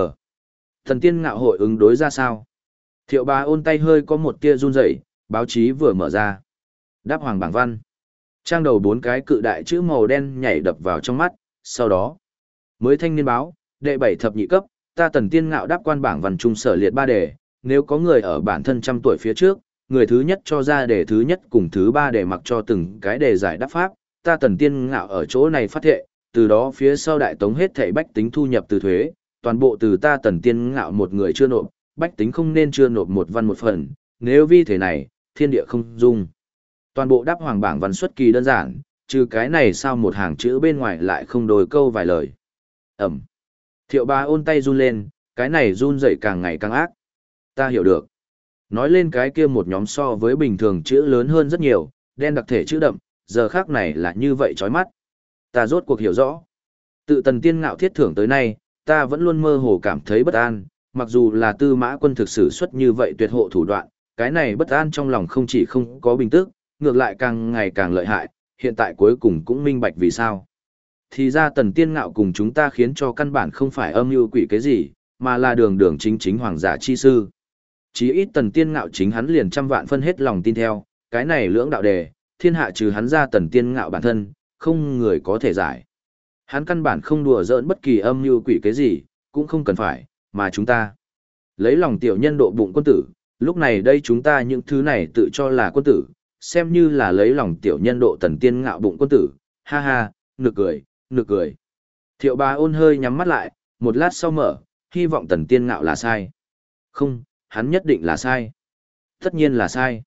Tần Tiên Ngạo hội ứng đối ra sao? Thiệu Bá Ôn tay hơi có một tia run rẩy, báo chí vừa mở ra. Đáp hoàng bảng văn. Trang đầu 4 cái cự đại chữ màu đen nhảy đập vào trong mắt, sau đó. Mới thanh niên báo, đệ 7 thập nhị cấp, ta Tần Tiên Ngạo đáp quan bảng văn trung sở liệt 3 đề, nếu có người ở bản thân trăm tuổi phía trước, người thứ nhất cho ra đề thứ nhất cùng thứ 3 đề mặc cho từng cái đề giải đáp pháp, ta Tần Tiên Ngạo ở chỗ này phát thệ, từ đó phía sau đại tống hết thảy bách tính thu nhập từ thuế, toàn bộ từ ta Tần Tiên Ngạo một người chưa nộp, bách tính không nên chưa nộp một văn một phần, nếu vi thế này, thiên địa không dung. Toàn bộ đáp hoàng bảng văn xuất kỳ đơn giản, trừ cái này sao một hàng chữ bên ngoài lại không đôi câu vài lời. Ẩm. Thiệu Bá Ôn tay run lên, cái này run dậy càng ngày càng ác. Ta hiểu được. Nói lên cái kia một nhóm so với bình thường chữ lớn hơn rất nhiều, đen đặc thể chữ đậm, giờ khác này là như vậy chói mắt. Ta rốt cuộc hiểu rõ. Tự Tần Tiên Ngạo thiết thưởng tới nay, ta vẫn luôn mơ hồ cảm thấy bất an, mặc dù là Tư Mã Quân thực sự xuất như vậy tuyệt hộ thủ đoạn, cái này bất an trong lòng không chỉ không có bình tức, ngược lại càng ngày càng lợi hại, hiện tại cuối cùng cũng minh bạch vì sao. Thì ra Tần Tiên Ngạo cùng chúng ta khiến cho căn bản không phải âm mưu quỷ cái gì, mà là đường đường chính chính hoàng giả chi sư. Chí ít Tần Tiên Ngạo chính hắn liền trăm vạn phân hết lòng tin theo, cái này lưỡng đạo đề, thiên hạ trừ hắn ra Tần Tiên Ngạo bản thân, không người có thể giải. Hắn căn bản không đùa giỡn bất kỳ âm mưu quỷ cái gì, cũng không cần phải, mà chúng ta lấy lòng tiểu nhân độ bụng quân tử, lúc này đây chúng ta những thứ này tự cho là quân tử, xem như là lấy lòng tiểu nhân độ Tần Tiên Ngạo bụng quân tử, ha ha, nực cười, nực cười. Thiệu Bá Ôn hơi nhắm mắt lại, một lát sau mở, hy vọng Tần Tiên Ngạo là sai. Không, hắn nhất định là sai. Tất nhiên là sai.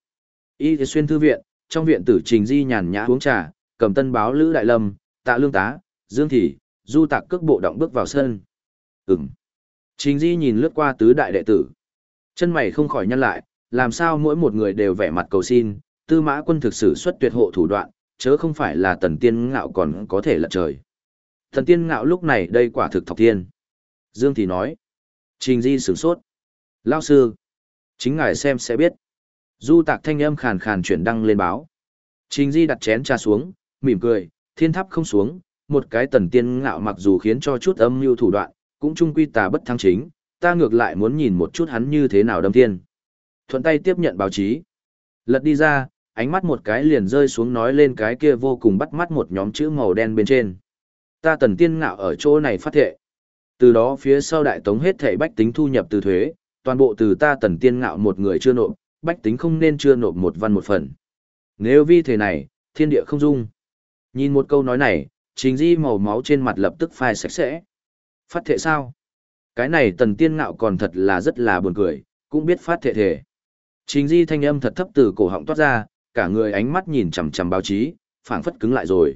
Y Xuyên thư viện, trong viện tử Trình Di nhàn nhã uống trà, cầm tân báo Lữ Đại Lâm, Tạ Lương Tá, Dương Thị, Du Tạc cước bộ động bước vào sân. Ừm. Trình Di nhìn lướt qua tứ đại đệ tử. Chân mày không khỏi nhăn lại, làm sao mỗi một người đều vẻ mặt cầu xin, Tư Mã Quân thực sự xuất tuyệt hộ thủ đoạn, chớ không phải là Tần Tiên Ngạo còn có thể lật trời. Tần Tiên Ngạo lúc này đây quả thực thọc thiên. Dương Thị nói. Trình Di sửng sốt. Lao sư. Chính ngài xem sẽ biết. Du Tạc thanh âm khàn khàn chuyển đăng lên báo. Trình Di đặt chén trà xuống, mỉm cười, thiên tháp không xuống, một cái Tần Tiên Ngạo mặc dù khiến cho chút âm mưu thủ đoạn, cũng trung quy tà bất thắng chính, ta ngược lại muốn nhìn một chút hắn như thế nào đâm thiên. Thuận tay tiếp nhận báo chí. Lật đi ra, ánh mắt một cái liền rơi xuống nói lên cái kia vô cùng bắt mắt một nhóm chữ màu đen bên trên. Ta Tần Tiên Ngạo ở chỗ này phát thệ. Từ đó phía sau đại tống hết thảy bách tính thu nhập từ thuế, toàn bộ từ ta Tần Tiên Ngạo một người chưa nộp, bách tính không nên chưa nộp một văn một phần. Nếu vi thế này, thiên địa không dung. Nhìn một câu nói này, Trình Di màu máu trên mặt lập tức phai sạch sẽ. Phát thệ sao? Cái này Tần Tiên Ngạo còn thật là rất là buồn cười, cũng biết phát thệ thể. Trình Di thanh âm thật thấp từ cổ họng toát ra, cả người ánh mắt nhìn chằm chằm báo chí, phảng phất cứng lại rồi.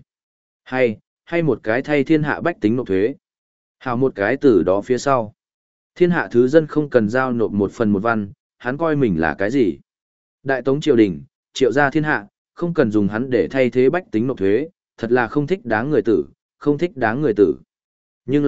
Hay một cái thay thiên hạ bách tính nộp thuế. Hào một cái từ đó phía sau. Thiên hạ thứ dân không cần giao nộp một phần một văn, hắn coi mình là cái gì? Đại tống triều đình, triệu gia thiên hạ, không cần dùng hắn để thay thế bách tính nộp thuế, thật là không thích đáng người tử, không thích đáng người tử. Nhưng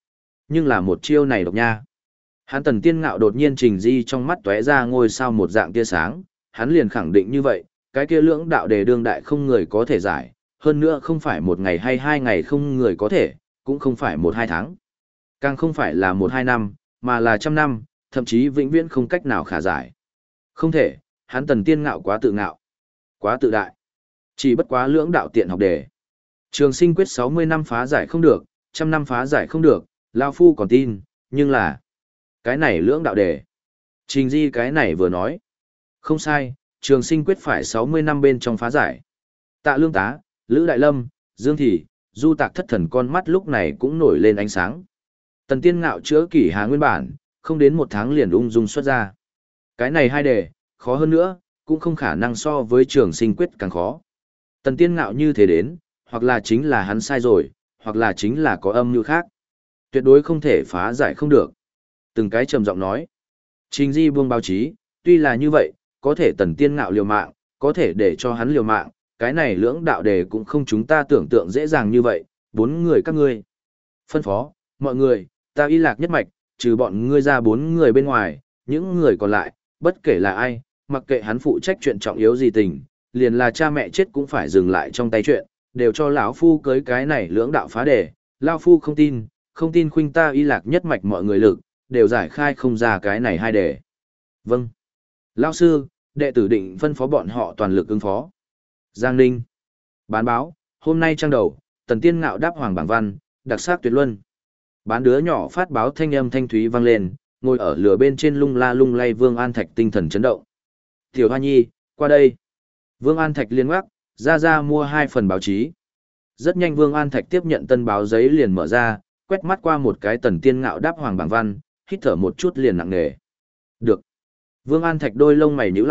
là một chiêu này độc nha. Hắn Tần Tiên Ngạo đột nhiên Trình Di trong mắt tóe ra ngôi sao một dạng tia sáng, hắn liền khẳng định như vậy, cái kia lưỡng đạo đề đương đại không người có thể giải, hơn nữa không phải một ngày hay 2 ngày không người có thể, cũng không phải 1-2 tháng. Càng không phải là 1-2 năm, mà là trăm năm, thậm chí vĩnh viễn không cách nào khả giải. Không thể, hắn Tần Tiên Ngạo quá tự ngạo, quá tự đại. Chỉ bất quá lưỡng đạo tiện học đề. Trường Sinh quyết 60 năm phá giải không được, 100 năm phá giải không được, Lao Phu còn tin, nhưng là cái này lưỡng đạo đề. Trình Di cái này vừa nói. Không sai, Trường Sinh quyết phải 60 năm bên trong phá giải. Tạ Lương Tá, Lữ Đại Lâm, Dương Thị, Du Tạc thất thần con mắt lúc này cũng nổi lên ánh sáng. Tần Tiên Ngạo chữa kỷ hà nguyên bản, không đến 1 tháng liền ung dung xuất ra. Cái này 2 đề, khó hơn nữa, cũng không khả năng so với Trường Sinh quyết càng khó. Tần Tiên Ngạo như thế đến, hoặc là chính là hắn sai rồi, hoặc là chính là có âm mưu khác. Tuyệt đối không thể phá giải không được. Từng cái trầm giọng nói. Trình Di buông báo chí, tuy là như vậy, có thể Tần Tiên Ngạo liều mạng, có thể để cho hắn liều mạng, cái này lưỡng đạo đề cũng không chúng ta tưởng tượng dễ dàng như vậy, 4 người các ngươi. Phân phó, mọi người, ta Y Lạc nhất mạch, trừ bọn ngươi ra 4 người bên ngoài, những người còn lại, bất kể là ai, mặc kệ hắn phụ trách chuyện trọng yếu gì tình, liền là cha mẹ chết cũng phải dừng lại trong tay chuyện, đều cho lão phu cưới cái này lưỡng đạo phá đề, lão phu không tin khuynh ta Y Lạc nhất mạch mọi người lực, đều giải khai không ra cái này 2 đề. Vâng. Lão sư, đệ tử định phân phó bọn họ toàn lực ứng phó. Giang Ninh. Bán báo, hôm nay trang đầu, Tần Tiên Ngạo đáp hoàng bảng văn, đặc sắc tuyệt luân. Bán đứa nhỏ phát báo thanh âm thanh thúy vang lên, ngồi ở lửa bên trên lung la lung lay Vương An Thạch tinh thần chấn động. Tiểu Hoa Nhi, qua đây. Vương An Thạch liên ngoắc, ra mua 2 phần báo chí. Rất nhanh Vương An Thạch tiếp nhận tân báo giấy liền mở ra, quét mắt qua một cái Tần Tiên Ngạo đáp hoàng bảng văn, hít thở một chút liền nặng nề. Được. Vương An Thạch đôi lông mày nhíu lại,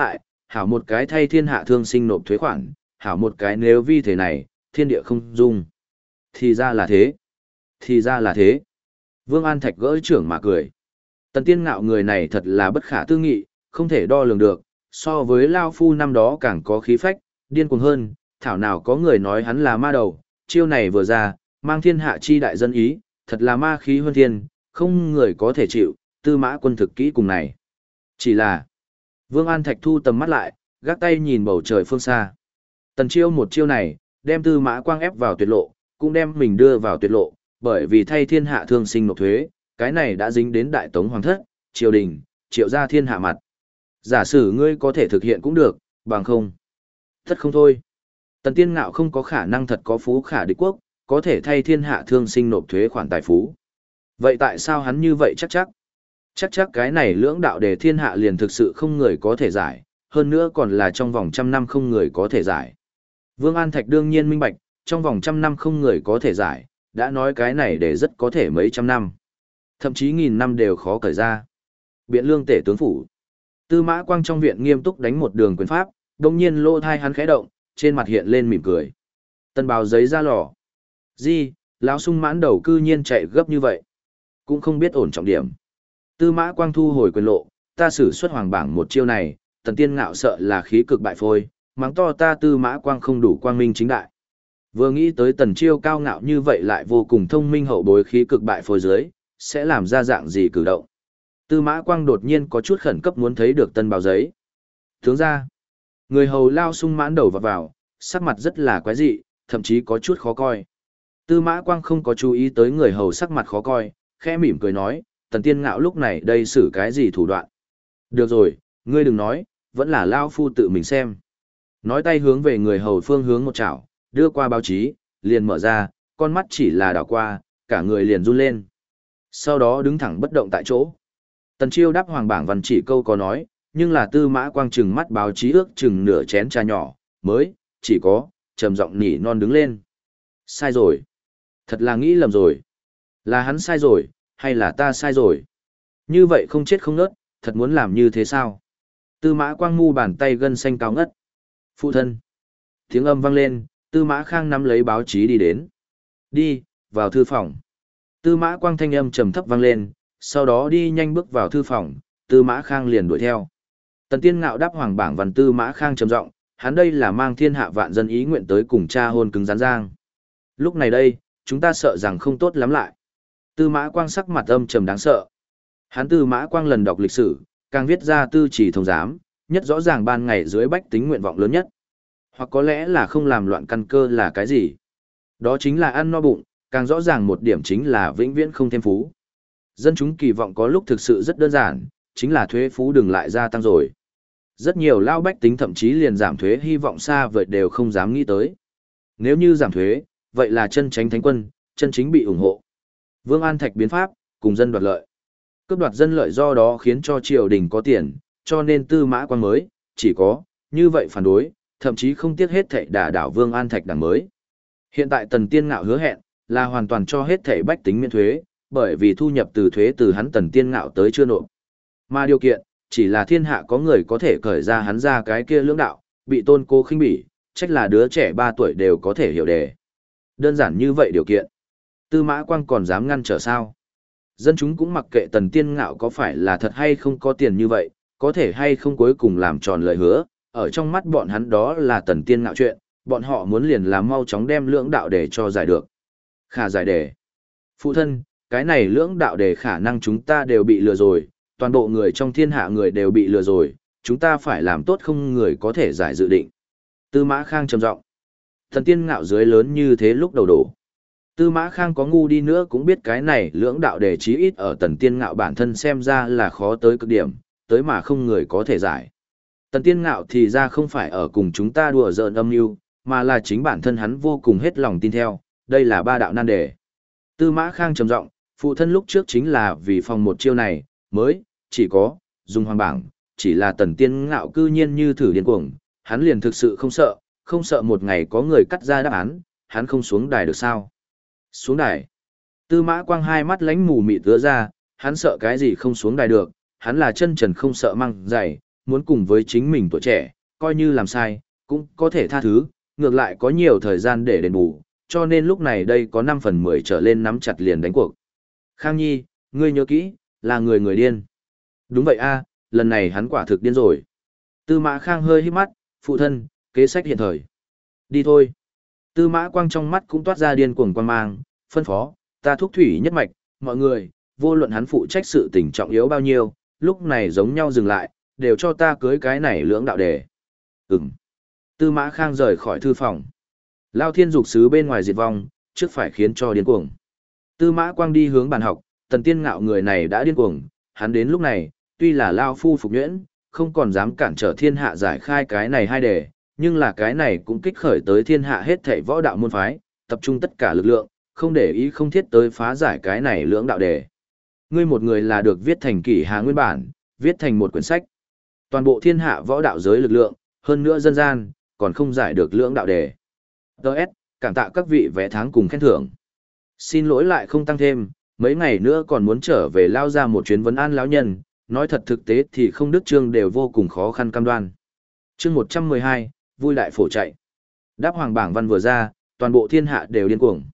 hảo một cái thay thiên hạ thương sinh nộp thuế khoản, hảo một cái nếu vi thế này, thiên địa không dung. Thì ra là thế. Thì ra là thế. Vương An Thạch gỡ trưởng mà cười. Tần Tiên Ngạo người này thật là bất khả tư nghị, không thể đo lường được, so với Lao Phu năm đó càng có khí phách, điên cuồng hơn, thảo nào có người nói hắn là ma đầu, chiêu này vừa ra, mang thiên hạ chi đại dân ý, thật là ma khí hơn thiên, không người có thể chịu, Tư Mã Quân thực kỹ cùng này. Chỉ là, Vương An Thạch thu tầm mắt lại, gác tay nhìn bầu trời phương xa. Tần chiêu một chiêu này, đem Tư Mã Quang ép vào tuyệt lộ, cũng đem mình đưa vào tuyệt lộ, bởi vì thay thiên hạ thương sinh nộp thuế, cái này đã dính đến đại tống hoàng thất, triều đình, triệu gia thiên hạ mặt. Giả sử ngươi có thể thực hiện cũng được, bằng không. Tất không thôi. Tần Tiên Ngạo không có khả năng thật có phú khả địch quốc, có thể thay thiên hạ thương sinh nộp thuế khoản tài phú. Vậy tại sao hắn như vậy chắc? Chắc cái này lưỡng đạo đề thiên hạ liền thực sự không người có thể giải, hơn nữa còn là trong vòng 100 năm không người có thể giải. Vương An Thạch đương nhiên minh bạch, trong vòng 100 năm không người có thể giải, đã nói cái này để rất có thể mấy trăm năm. Thậm chí nghìn năm đều khó cởi ra. Biện lương tể tướng phủ. Tư Mã Quang trong viện nghiêm túc đánh một đường quyền pháp, đồng nhiên lỗ thai hắn khẽ động, trên mặt hiện lên mỉm cười. Tân bào giấy ra lò. Gì, lão sung mãn đầu cư nhiên chạy gấp như vậy. Cũng không biết ổn trọng điểm. Tư Mã Quang thu hồi quyền lộ, ta sử xuất hoàng bảng một chiêu này, Tần Tiên Ngạo sợ là khí cực bại phôi, mắng to ta Tư Mã Quang không đủ quang minh chính đại. Vừa nghĩ tới Tần Chiêu cao ngạo như vậy lại vô cùng thông minh hậu bối khí cực bại phôi dưới, sẽ làm ra dạng gì cử động. Tư Mã Quang đột nhiên có chút khẩn cấp muốn thấy được tân bào giấy. Tướng ra, người hầu lao sung mãn đầu vào, sắc mặt rất là quái dị, thậm chí có chút khó coi. Tư Mã Quang không có chú ý tới người hầu sắc mặt khó coi, khẽ mỉm cười nói, Tần Tiên Ngạo lúc này đây xử cái gì thủ đoạn. Được rồi, ngươi đừng nói, vẫn là lao phu tự mình xem. Nói tay hướng về người hầu phương hướng một chảo, đưa qua báo chí, liền mở ra, con mắt chỉ là đảo qua, cả người liền run lên. Sau đó đứng thẳng bất động tại chỗ. Tần Chiêu đáp hoàng bảng văn chỉ câu có nói, nhưng là Tư Mã Quang trừng mắt báo chí ước chừng nửa chén trà nhỏ, mới, chỉ có, trầm giọng nỉ non đứng lên. Sai rồi. Thật là nghĩ lầm rồi. Là hắn sai rồi, hay là ta sai rồi? Như vậy không chết không nớt, thật muốn làm như thế sao? Tư Mã Quang mu bàn tay gân xanh cao ngất. Phụ thân. Tiếng âm vang lên, Tư Mã Khang nắm lấy báo chí đi đến. Đi, vào thư phòng. Tư Mã Quang thanh âm trầm thấp vang lên, sau đó đi nhanh bước vào thư phòng, Tư Mã Khang liền đuổi theo. Tần Tiên Ngạo đáp hoàng bảng văn Tư Mã Khang trầm giọng, hắn đây là mang thiên hạ vạn dân ý nguyện tới cùng cha hôn cứng rắn giang. Lúc này đây, chúng ta sợ rằng không tốt lắm lại. Tư Mã Quang sắc mặt âm trầm đáng sợ. Hắn Tư Mã Quang lần đọc lịch sử, càng viết ra tư chỉ thông giám, nhất rõ ràng ban ngày dưới bách tính nguyện vọng lớn nhất. Hoặc có lẽ là không làm loạn căn cơ là cái gì? Đó chính là ăn no bụng, càng rõ ràng một điểm chính là vĩnh viễn không thêm phú. Dân chúng kỳ vọng có lúc thực sự rất đơn giản, chính là thuế phú đừng lại gia tăng rồi. Rất nhiều lao bách tính thậm chí liền giảm thuế hy vọng xa vời đều không dám nghĩ tới. Nếu như giảm thuế, vậy là chân tránh thánh quân, chân chính bị ủng hộ. Vương An Thạch biến pháp, cùng dân đoạt lợi. Cướp đoạt dân lợi do đó khiến cho triều đình có tiền, cho nên Tư Mã Quang mới, chỉ có, như vậy phản đối, thậm chí không tiếc hết thảy đả đảo Vương An Thạch đảng mới. Hiện tại Tần Tiên Ngạo hứa hẹn, là hoàn toàn cho hết thảy bách tính miễn thuế, bởi vì thu nhập từ thuế từ hắn Tần Tiên Ngạo tới chưa nộp. Mà điều kiện, chỉ là thiên hạ có người có thể cởi ra hắn ra cái kia lưỡng đạo, bị tôn cô khinh bỉ, trách là đứa trẻ 3 tuổi đều có thể hiểu đề. Đơn giản như vậy điều kiện. Tư Mã Quang còn dám ngăn trở sao? Dân chúng cũng mặc kệ Tần Tiên Ngạo có phải là thật hay không có tiền như vậy, có thể hay không cuối cùng làm tròn lời hứa, ở trong mắt bọn hắn đó là Tần Tiên Ngạo chuyện, bọn họ muốn liền làm mau chóng đem lưỡng đạo để cho giải được. Khả giải đề. Phụ thân, cái này lưỡng đạo đề khả năng chúng ta đều bị lừa rồi, toàn bộ người trong thiên hạ người đều bị lừa rồi, chúng ta phải làm tốt không người có thể giải dự định. Tư Mã Khang trầm giọng. Tần Tiên Ngạo dưới lớn như thế lúc đầu đổ. Tư Mã Khang có ngu đi nữa cũng biết cái này lưỡng đạo đề chí ít ở Tần Tiên Ngạo bản thân xem ra là khó tới cực điểm, tới mà không người có thể giải. Tần Tiên Ngạo thì ra không phải ở cùng chúng ta đùa giỡn âm mưu, mà là chính bản thân hắn vô cùng hết lòng tin theo, đây là 3 đạo nan đề. Tư Mã Khang trầm giọng, phụ thân lúc trước chính là vì phòng một chiêu này, mới, chỉ có, dùng hoàng bảng, chỉ là Tần Tiên Ngạo cư nhiên như thử điên cuồng, hắn liền thực sự không sợ một ngày có người cắt ra đáp án, hắn không xuống đài được sao? Xuống đài. Tư Mã Quang hai mắt lánh mù mịt ứa ra, hắn sợ cái gì không xuống đài được, hắn là chân trần không sợ măng dày, muốn cùng với chính mình tuổi trẻ, coi như làm sai, cũng có thể tha thứ, ngược lại có nhiều thời gian để đền bù, cho nên lúc này đây có 5 phần 10 trở lên nắm chặt liền đánh cuộc. Khang Nhi, ngươi nhớ kỹ, là người điên. Đúng vậy a, lần này hắn quả thực điên rồi. Tư Mã Khang hơi hít mắt, phụ thân, kế sách hiện thời. Đi thôi. Tư Mã Quang trong mắt cũng toát ra điên cuồng quan mang, phân phó, ta thúc thủy nhất mạch, mọi người, vô luận hắn phụ trách sự tình trọng yếu bao nhiêu, lúc này giống nhau dừng lại, đều cho ta cưới cái này lưỡng đạo đề. Ừm. Tư Mã Khang rời khỏi thư phòng. Lao Thiên Dục sứ bên ngoài diệt vong, trước phải khiến cho điên cuồng. Tư Mã Quang đi hướng bàn học, Tần Tiên Ngạo người này đã điên cuồng, hắn đến lúc này, tuy là Lao Phu phục nhuyễn, không còn dám cản trở thiên hạ giải khai cái này hai đề, nhưng là cái này cũng kích khởi tới thiên hạ hết thảy võ đạo môn phái, tập trung tất cả lực lượng, không để ý không thiết tới phá giải cái này lưỡng đạo đề. Ngươi một người là được viết thành kỷ hà nguyên bản, viết thành một quyển sách. Toàn bộ thiên hạ võ đạo giới lực lượng, hơn nữa dân gian, còn không giải được lưỡng đạo đề. Đợt, cảm tạ các vị vé tháng cùng khen thưởng. Xin lỗi lại không tăng thêm, mấy ngày nữa còn muốn trở về lao ra một chuyến vấn an lão nhân, nói thật thực tế thì không đức chương đều vô cùng khó khăn cam đoan. Chương 112, vui đại phổ chạy. Đáp hoàng bảng văn vừa ra, toàn bộ thiên hạ đều điên cuồng.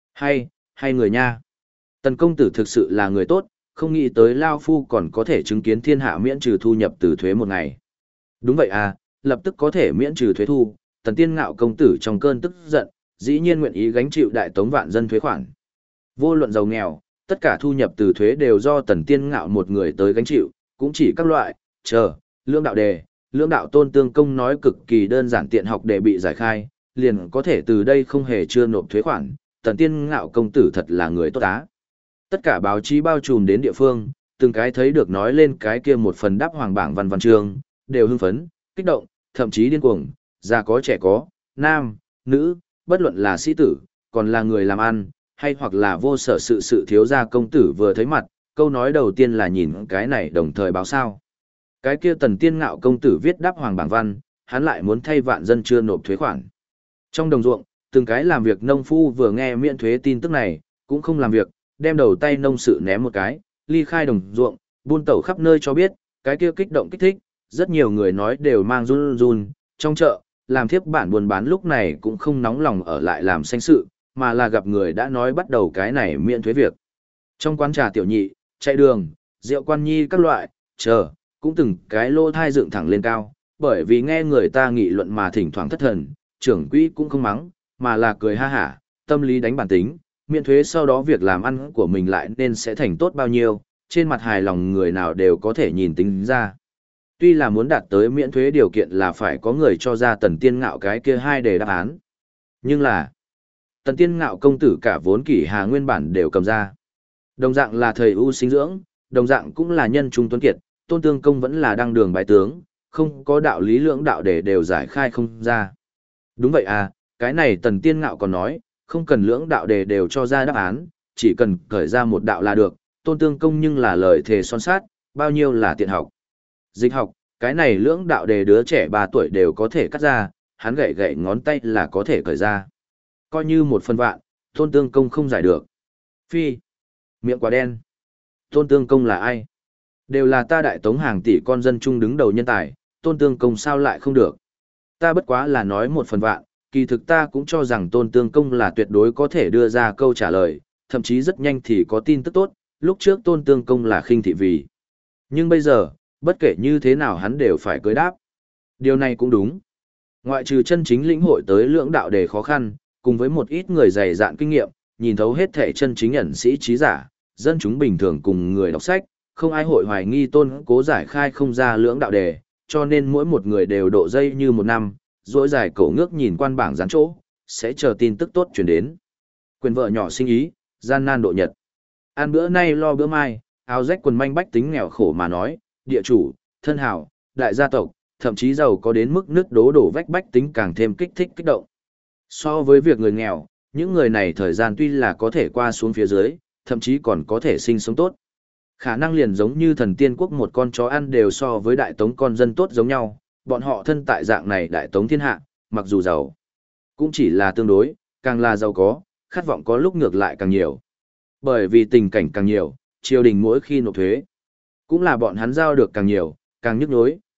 Hay người nha. Tần công tử thực sự là người tốt, không nghĩ tới Lao Phu còn có thể chứng kiến thiên hạ miễn trừ thu nhập từ thuế một ngày. Đúng vậy à, lập tức có thể miễn trừ thuế thu, Tần Tiên Ngạo công tử trong cơn tức giận, dĩ nhiên nguyện ý gánh chịu đại tống vạn dân thuế khoản. Vô luận giàu nghèo, tất cả thu nhập từ thuế đều do Tần Tiên Ngạo một người tới gánh chịu, cũng chỉ các loại, lưỡng đạo đề, lưỡng đạo tôn tương công nói cực kỳ đơn giản tiện học để bị giải khai, liền có thể từ đây không hề chưa nộp thuế khoản, Tần Tiên Ngạo công tử thật là người tốt á. Tất cả báo chí bao trùm đến địa phương, từng cái thấy được nói lên cái kia một phần đáp hoàng bảng văn chương, đều hưng phấn, kích động, thậm chí điên cuồng, già có trẻ có, nam, nữ, bất luận là sĩ tử, còn là người làm ăn, hay hoặc là vô sở sự thiếu gia công tử vừa thấy mặt, câu nói đầu tiên là nhìn cái này đồng thời báo sao. Cái kia Tần Tiên Ngạo công tử viết đáp hoàng bảng văn, hắn lại muốn thay vạn dân chưa nộp thuế khoản. Trong đồng ruộng, từng cái làm việc nông phu vừa nghe miễn thuế tin tức này, cũng không làm việc, đem đầu tay nông sự ném một cái, ly khai đồng ruộng, buôn tẩu khắp nơi cho biết, cái kia kích động kích thích, rất nhiều người nói đều mang run run, trong chợ, làm thiếp bản buôn bán lúc này cũng không nóng lòng ở lại làm sanh sự, mà là gặp người đã nói bắt đầu cái này miễn thuế việc. Trong quán trà tiểu nhị, chạy đường, rượu quan nhi các loại, cũng từng cái lô thai dựng thẳng lên cao, bởi vì nghe người ta nghị luận mà thỉnh thoảng thất thần, trưởng quỹ cũng không mắng, mà là cười ha hả, tâm lý đánh bản tính, miễn thuế sau đó việc làm ăn của mình lại nên sẽ thành tốt bao nhiêu, trên mặt hài lòng người nào đều có thể nhìn tính ra. Tuy là muốn đạt tới miễn thuế điều kiện là phải có người cho ra Tần Tiên Ngạo cái kia hai đề đáp án. Nhưng là, Tần Tiên Ngạo công tử cả vốn kỷ hà nguyên bản đều cầm ra. Đồng dạng là thầy ưu sinh dưỡng, đồng dạng cũng là nhân trung tuấn kiệt, Tôn Tương Công vẫn là đăng đường bái tướng, không có đạo lý lưỡng đạo để đều giải khai không ra. Đúng vậy à, cái này Tần Tiên Ngạo còn nói, không cần lưỡng đạo đề đều cho ra đáp án, chỉ cần khởi ra một đạo là được, Tôn Tương Công nhưng là lời thề son sát, bao nhiêu là tiện học. Dịch học, cái này lưỡng đạo đề đứa trẻ 3 tuổi đều có thể cắt ra, hắn gậy gậy ngón tay là có thể khởi ra. Coi như một phần vạn, Tôn Tương Công không giải được. Phi, miệng quả đen. Tôn Tương Công là ai? Đều là ta đại tống hàng tỷ con dân chung đứng đầu nhân tài, Tôn Tương Công sao lại không được? Ta bất quá là nói một phần vạn, kỳ thực ta cũng cho rằng Tôn Tương Công là tuyệt đối có thể đưa ra câu trả lời, thậm chí rất nhanh thì có tin tức tốt, lúc trước Tôn Tương Công là khinh thị vì. Nhưng bây giờ, bất kể như thế nào hắn đều phải cưới đáp. Điều này cũng đúng. Ngoại trừ chân chính lĩnh hội tới lưỡng đạo đề khó khăn, cùng với một ít người dày dạn kinh nghiệm, nhìn thấu hết thể chân chính ẩn sĩ trí giả, dân chúng bình thường cùng người đọc sách, không ai hội hoài nghi Tôn Cố giải khai không ra lưỡng đạo đề, cho nên mỗi một người đều độ dây như một năm, dỗi dài cổ ngước nhìn quan bảng dán chỗ, sẽ chờ tin tức tốt chuyển đến. Quyền vợ nhỏ sinh ý, gian nan độ nhật. Ăn bữa nay lo bữa mai, áo rách quần manh bách tính nghèo khổ mà nói, địa chủ, thân hào, đại gia tộc, thậm chí giàu có đến mức nứt đổ vách bách tính càng thêm kích thích kích động. So với việc người nghèo, những người này thời gian tuy là có thể qua xuống phía dưới, thậm chí còn có thể sinh sống tốt. Khả năng liền giống như thần tiên quốc một con chó ăn đều so với đại tống con dân tốt giống nhau, bọn họ thân tại dạng này đại tống thiên hạ, mặc dù giàu, cũng chỉ là tương đối, càng là giàu có, khát vọng có lúc ngược lại càng nhiều. Bởi vì tình cảnh càng nhiều, triều đình mỗi khi nộp thuế, cũng là bọn hắn giao được càng nhiều, càng nhức nhối,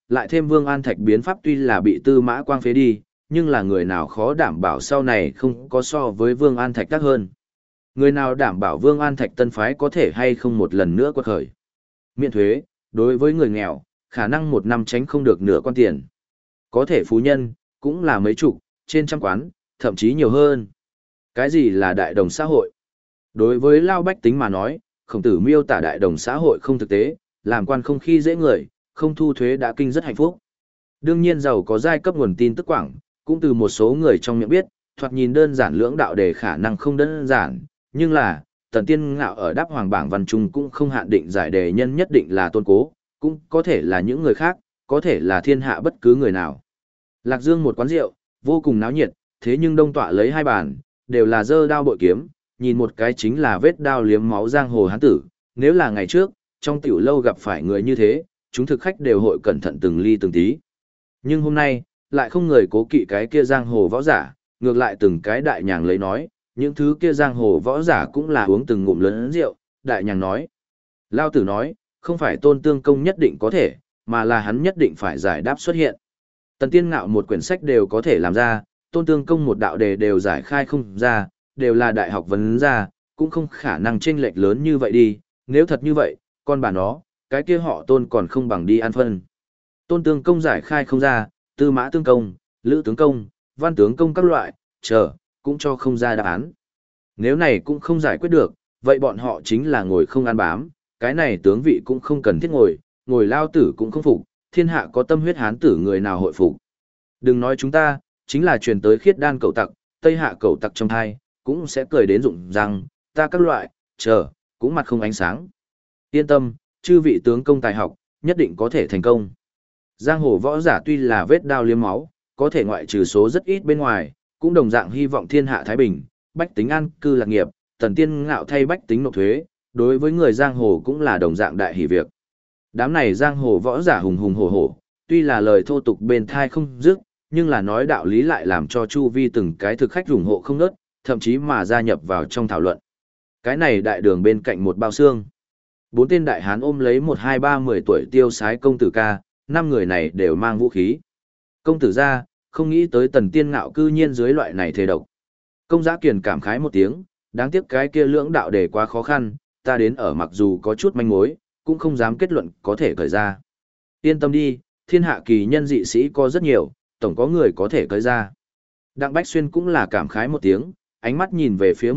lại thêm Vương An Thạch biến pháp tuy là bị Tư Mã Quang phế đi, nhưng là người nào khó đảm bảo sau này không có so với Vương An Thạch tác hơn. Người nào đảm bảo Vương An Thạch tân phái có thể hay không một lần nữa quật khởi. Miễn thuế, đối với người nghèo, khả năng một năm tránh không được nửa quan tiền. Có thể phú nhân, cũng là mấy chục, trên trăm quán, thậm chí nhiều hơn. Cái gì là đại đồng xã hội? Đối với Lao bách tính mà nói, Khổng Tử miêu tả đại đồng xã hội không thực tế, làm quan không khi dễ người, không thu thuế đã kinh rất hạnh phúc. Đương nhiên giàu có giai cấp nguồn tin tức quảng, cũng từ một số người trong miệng biết, thoạt nhìn đơn giản lưỡng đạo đề khả năng không đơn giản, nhưng là, Tần Tiên Ngạo ở đáp hoàng bảng văn trung cũng không hạn định giải đề nhân nhất định là Tôn Cố, cũng có thể là những người khác, có thể là thiên hạ bất cứ người nào. Lạc Dương một quán rượu, vô cùng náo nhiệt, thế nhưng đông tọa lấy hai bàn, đều là dơ đao bội kiếm, nhìn một cái chính là vết đao liếm máu giang hồ hán tử, nếu là ngày trước, trong tiểu lâu gặp phải người như thế, chúng thực khách đều hội cẩn thận từng ly từng tí. Nhưng hôm nay, lại không người cố kỵ cái kia giang hồ võ giả, ngược lại từng cái đại nhàng lấy nói, những thứ kia giang hồ võ giả cũng là uống từng ngụm lớn rượu, đại nhàng nói. Lao tử nói, không phải Tôn Tương Công nhất định có thể, mà là hắn nhất định phải giải đáp xuất hiện. Tần Tiên Ngạo một quyển sách đều có thể làm ra, Tôn Tương Công một đạo đề đều giải khai không ra, đều là đại học vấn ra, cũng không khả năng chênh lệch lớn như vậy đi, nếu thật như vậy, con bà nó, cái kia họ Tôn còn không bằng đi ăn phân. Tôn Tương Công giải khai không ra, Tư Mã Tương Công, Lữ Tướng Công, Văn Tướng Công các loại, cũng cho không ra đáp án. Nếu này cũng không giải quyết được, vậy bọn họ chính là ngồi không ăn bám, cái này tướng vị cũng không cần thiết ngồi, ngồi lao tử cũng không phục, thiên hạ có tâm huyết hán tử người nào hội phục. Đừng nói chúng ta, chính là truyền tới khiết đan cầu tặc, tây hạ cầu tặc trong thai, cũng sẽ cười đến rụng răng, ta các loại, cũng mặt không ánh sáng. Yên tâm, chư vị tướng công tài học, nhất định có thể thành công. Giang hồ võ giả tuy là vết đao liếm máu, có thể ngoại trừ số rất ít bên ngoài, cũng đồng dạng hy vọng thiên hạ thái bình, bách tính an cư lạc nghiệp, Tần Tiên Ngạo thay bách tính nộp thuế, đối với người giang hồ cũng là đồng dạng đại hỷ việc. Đám này giang hồ võ giả hùng hùng hổ hổ, tuy là lời thô tục bên thai không dứt, nhưng là nói đạo lý lại làm cho chu vi từng cái thực khách ủng hộ không nớt, thậm chí mà gia nhập vào trong thảo luận. Cái này đại đường bên cạnh một bao xương. Bốn tên đại hán ôm lấy 1-2-3-10 tuổi tiêu sái công tử ca, 5 người này đều mang vũ khí. Công tử ra, không nghĩ tới Tần Tiên Ngạo cư nhiên dưới loại này thế độc. Công Giã Kiền cảm khái một tiếng, đáng tiếc cái kia lưỡng đạo đề quá khó khăn, ta đến ở mặc dù có chút manh mối, cũng không dám kết luận có thể cởi ra. Yên tâm đi, thiên hạ kỳ nhân dị sĩ có rất nhiều, tổng có người có thể cởi ra. Đặng Bách Xuyên cũng là cảm khái một tiếng, ánh mắt nhìn về phía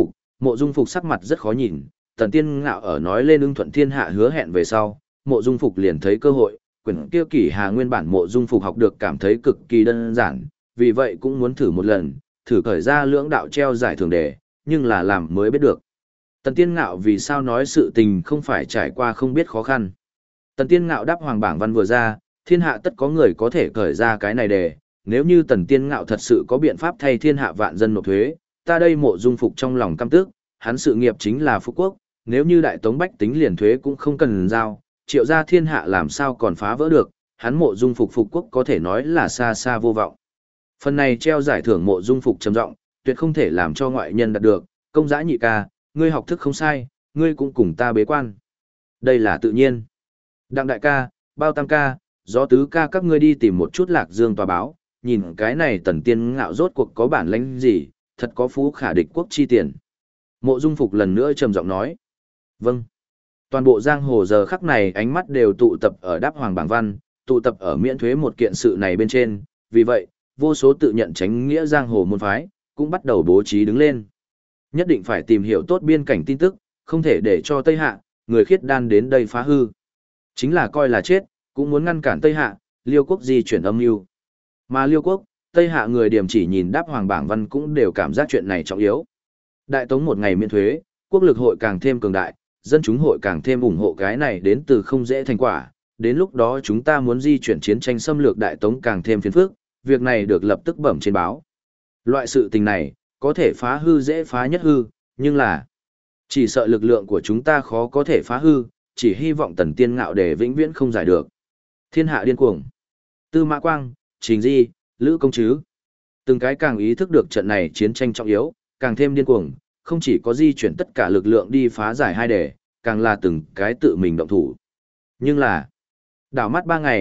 Mộ Dung Phục sắc mặt rất khó nhìn, Tần Tiên Ngạo ở nói lên ưng thuận thiên hạ hứa hẹn về sau, Mộ Dung Phục liền thấy cơ hội, quyển kia Kỷ Hà nguyên bản Mộ Dung Phục học được cảm thấy cực kỳ đơn giản, vì vậy cũng muốn thử một lần, thử cởi ra lưỡng đạo treo giải thưởng đề, nhưng là làm mới biết được. Tần Tiên Ngạo vì sao nói sự tình không phải trải qua không biết khó khăn. Tần Tiên Ngạo đáp hoàng bảng văn vừa ra, thiên hạ tất có người có thể cởi ra cái này đề, nếu như Tần Tiên Ngạo thật sự có biện pháp thay thiên hạ vạn dân nộp thuế, ta đây Mộ Dung Phục trong lòng căm tức, hắn sự nghiệp chính là phú quốc, nếu như đại tống bách tính liền thuế cũng không cần giao, triệu gia thiên hạ làm sao còn phá vỡ được, hắn Mộ Dung Phục phục quốc có thể nói là xa xa vô vọng. Phần này treo giải thưởng Mộ Dung Phục trầm giọng, tuyệt không thể làm cho ngoại nhân đạt được, Công Giã nhị ca, ngươi học thức không sai, ngươi cũng cùng ta bế quan. Đây là tự nhiên. Đặng đại ca, Bao tam ca, Gió tứ ca các ngươi đi tìm một chút Lạc Dương tòa báo, nhìn cái này Tần Tiên Ngạo rốt cuộc có bản lĩnh gì, thật có phú khả địch quốc chi tiền. Mộ Dung Phục lần nữa trầm giọng nói. Vâng. Toàn bộ giang hồ giờ khắc này ánh mắt đều tụ tập ở đáp hoàng bảng văn, tụ tập ở miễn thuế một kiện sự này bên trên, vì vậy, vô số tự nhận tránh nghĩa giang hồ môn phái, cũng bắt đầu bố trí đứng lên. Nhất định phải tìm hiểu tốt biên cảnh tin tức, không thể để cho Tây Hạ, người khiết đan đến đây phá hư. Chính là coi là chết, cũng muốn ngăn cản Tây Hạ, Liêu quốc di chuyển âm mưu. Mà Liêu quốc, Tây Hạ người điểm chỉ nhìn đáp hoàng bảng văn cũng đều cảm giác chuyện này trọng yếu. Đại Tống một ngày miễn thuế, quốc lực hội càng thêm cường đại, dân chúng hội càng thêm ủng hộ cái này đến từ không dễ thành quả. Đến lúc đó chúng ta muốn di chuyển chiến tranh xâm lược Đại Tống càng thêm phiền phức, việc này được lập tức bẩm trên báo. Loại sự tình này, có thể phá hư dễ phá nhất hư, nhưng là chỉ sợ lực lượng của chúng ta khó có thể phá hư, chỉ hy vọng Tần Tiên Ngạo để vĩnh viễn không giải được. Thiên hạ điên cuồng. Tư Mã Quang, Trình Di, Lữ Công Trứ. Từng cái càng ý thức được trận này chiến tranh trọng yếu, càng thêm điên cuồng, không chỉ có di chuyển tất cả lực lượng đi phá giải hai đề, càng là từng cái tự mình động thủ. Nhưng là, đảo mắt 3 ngày,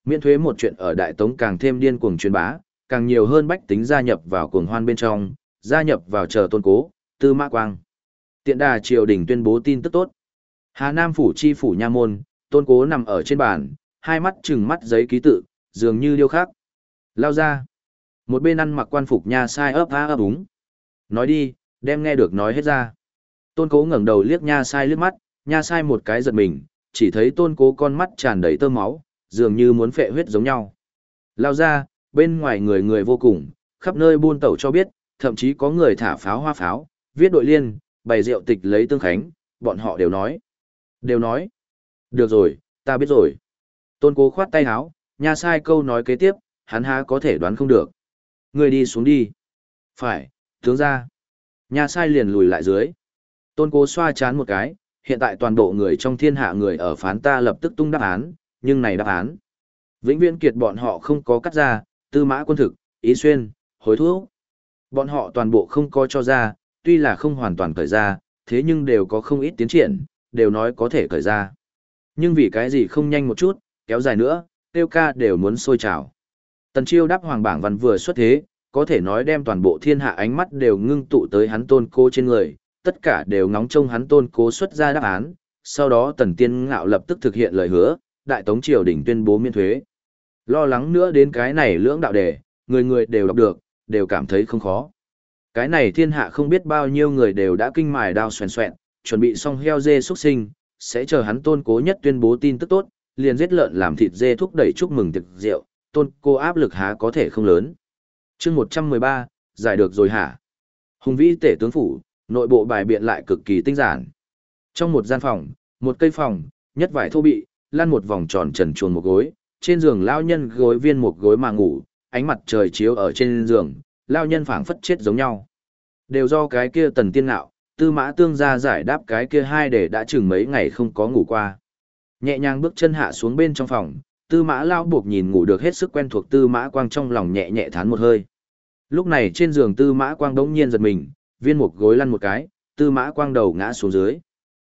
Miễn thuế một chuyện ở Đại Tống càng thêm điên cuồng truyền bá, càng nhiều hơn bách tính gia nhập vào cuồng hoan bên trong, gia nhập vào chờ Tôn Cố, Tư Mã Quang. Tiện đà triều đình tuyên bố tin tức tốt. Hà Nam phủ chi phủ nha môn, Tôn Cố nằm ở trên bàn, hai mắt trừng mắt giấy ký tự, dường như điêu khắc. Lao ra. Một bên ăn mặc quan phục nha sai ấp á ấp úng. Nói đi, đem nghe được nói hết ra. Tôn Cố ngẩng đầu liếc nha sai liếc mắt, nha sai một cái giật mình, chỉ thấy Tôn Cố con mắt tràn đầy tơ máu, dường như muốn phệ huyết giống nhau. Lao ra, bên ngoài người người vô cùng, khắp nơi buôn tẩu cho biết, thậm chí có người thả pháo hoa pháo, viết đội liên, bày rượu tịch lấy tương khánh, bọn họ đều nói. Đều nói. Được rồi, ta biết rồi. Tôn Cố khoát tay áo, nha sai câu nói kế tiếp, hắn há có thể đoán không được. Người đi xuống đi. Phải, tướng ra. Nha sai liền lùi lại dưới. Tôn Cố xoa chán một cái, hiện tại toàn bộ người trong thiên hạ người ở phán ta lập tức tung đáp án, nhưng này đáp án. Vĩnh viễn kiệt bọn họ không có cắt ra, Tư Mã Quân thực, Ý Xuyên, hối thuốc. Bọn họ toàn bộ không có cho ra, tuy là không hoàn toàn cởi ra, thế nhưng đều có không ít tiến triển, đều nói có thể cởi ra. Nhưng vì cái gì không nhanh một chút, kéo dài nữa, tiêu ca đều muốn sôi trào. Tần Chiêu đáp hoàng bảng văn vừa xuất thế, có thể nói đem toàn bộ thiên hạ ánh mắt đều ngưng tụ tới hắn Tôn Cố trên người, tất cả đều ngóng trông hắn Tôn Cố xuất ra đáp án, sau đó Tần Tiên Ngạo lập tức thực hiện lời hứa, Đại Tống triều đình tuyên bố miễn thuế. Lo lắng nữa đến cái này lưỡng đạo đề, người người đều đọc được, đều cảm thấy không khó. Cái này thiên hạ không biết bao nhiêu người đều đã kinh mài đao xoèn xoẹn, chuẩn bị xong heo dê xuất sinh, sẽ chờ hắn Tôn Cố nhất tuyên bố tin tức tốt, liền giết lợn làm thịt dê thúc đẩy chúc mừng tiệc rượu, Tôn Cố áp lực há có thể không lớn. Chương 113, giải được rồi hả? Hùng vĩ tể tướng phủ, nội bộ bài biện lại cực kỳ tinh giản. Trong một gian phòng, một cây phòng, nhất vải thô bị, lăn một vòng tròn trần truồng một gối, trên giường lao nhân gối viên một gối mà ngủ, ánh mặt trời chiếu ở trên giường, lao nhân phảng phất chết giống nhau. Đều do cái kia Tần Tiên Ngạo, Tư Mã Tương ra giải đáp cái kia hai để đã chừng mấy ngày không có ngủ qua. Nhẹ nhàng bước chân hạ xuống bên trong phòng, Tư Mã Lao buộc nhìn ngủ được hết sức quen thuộc Tư Mã Quang trong lòng nhẹ nhẹ thán một hơi. Lúc này trên giường Tư Mã Quang đống nhiên giật mình, viên một gối lăn một cái, Tư Mã Quang đầu ngã xuống dưới.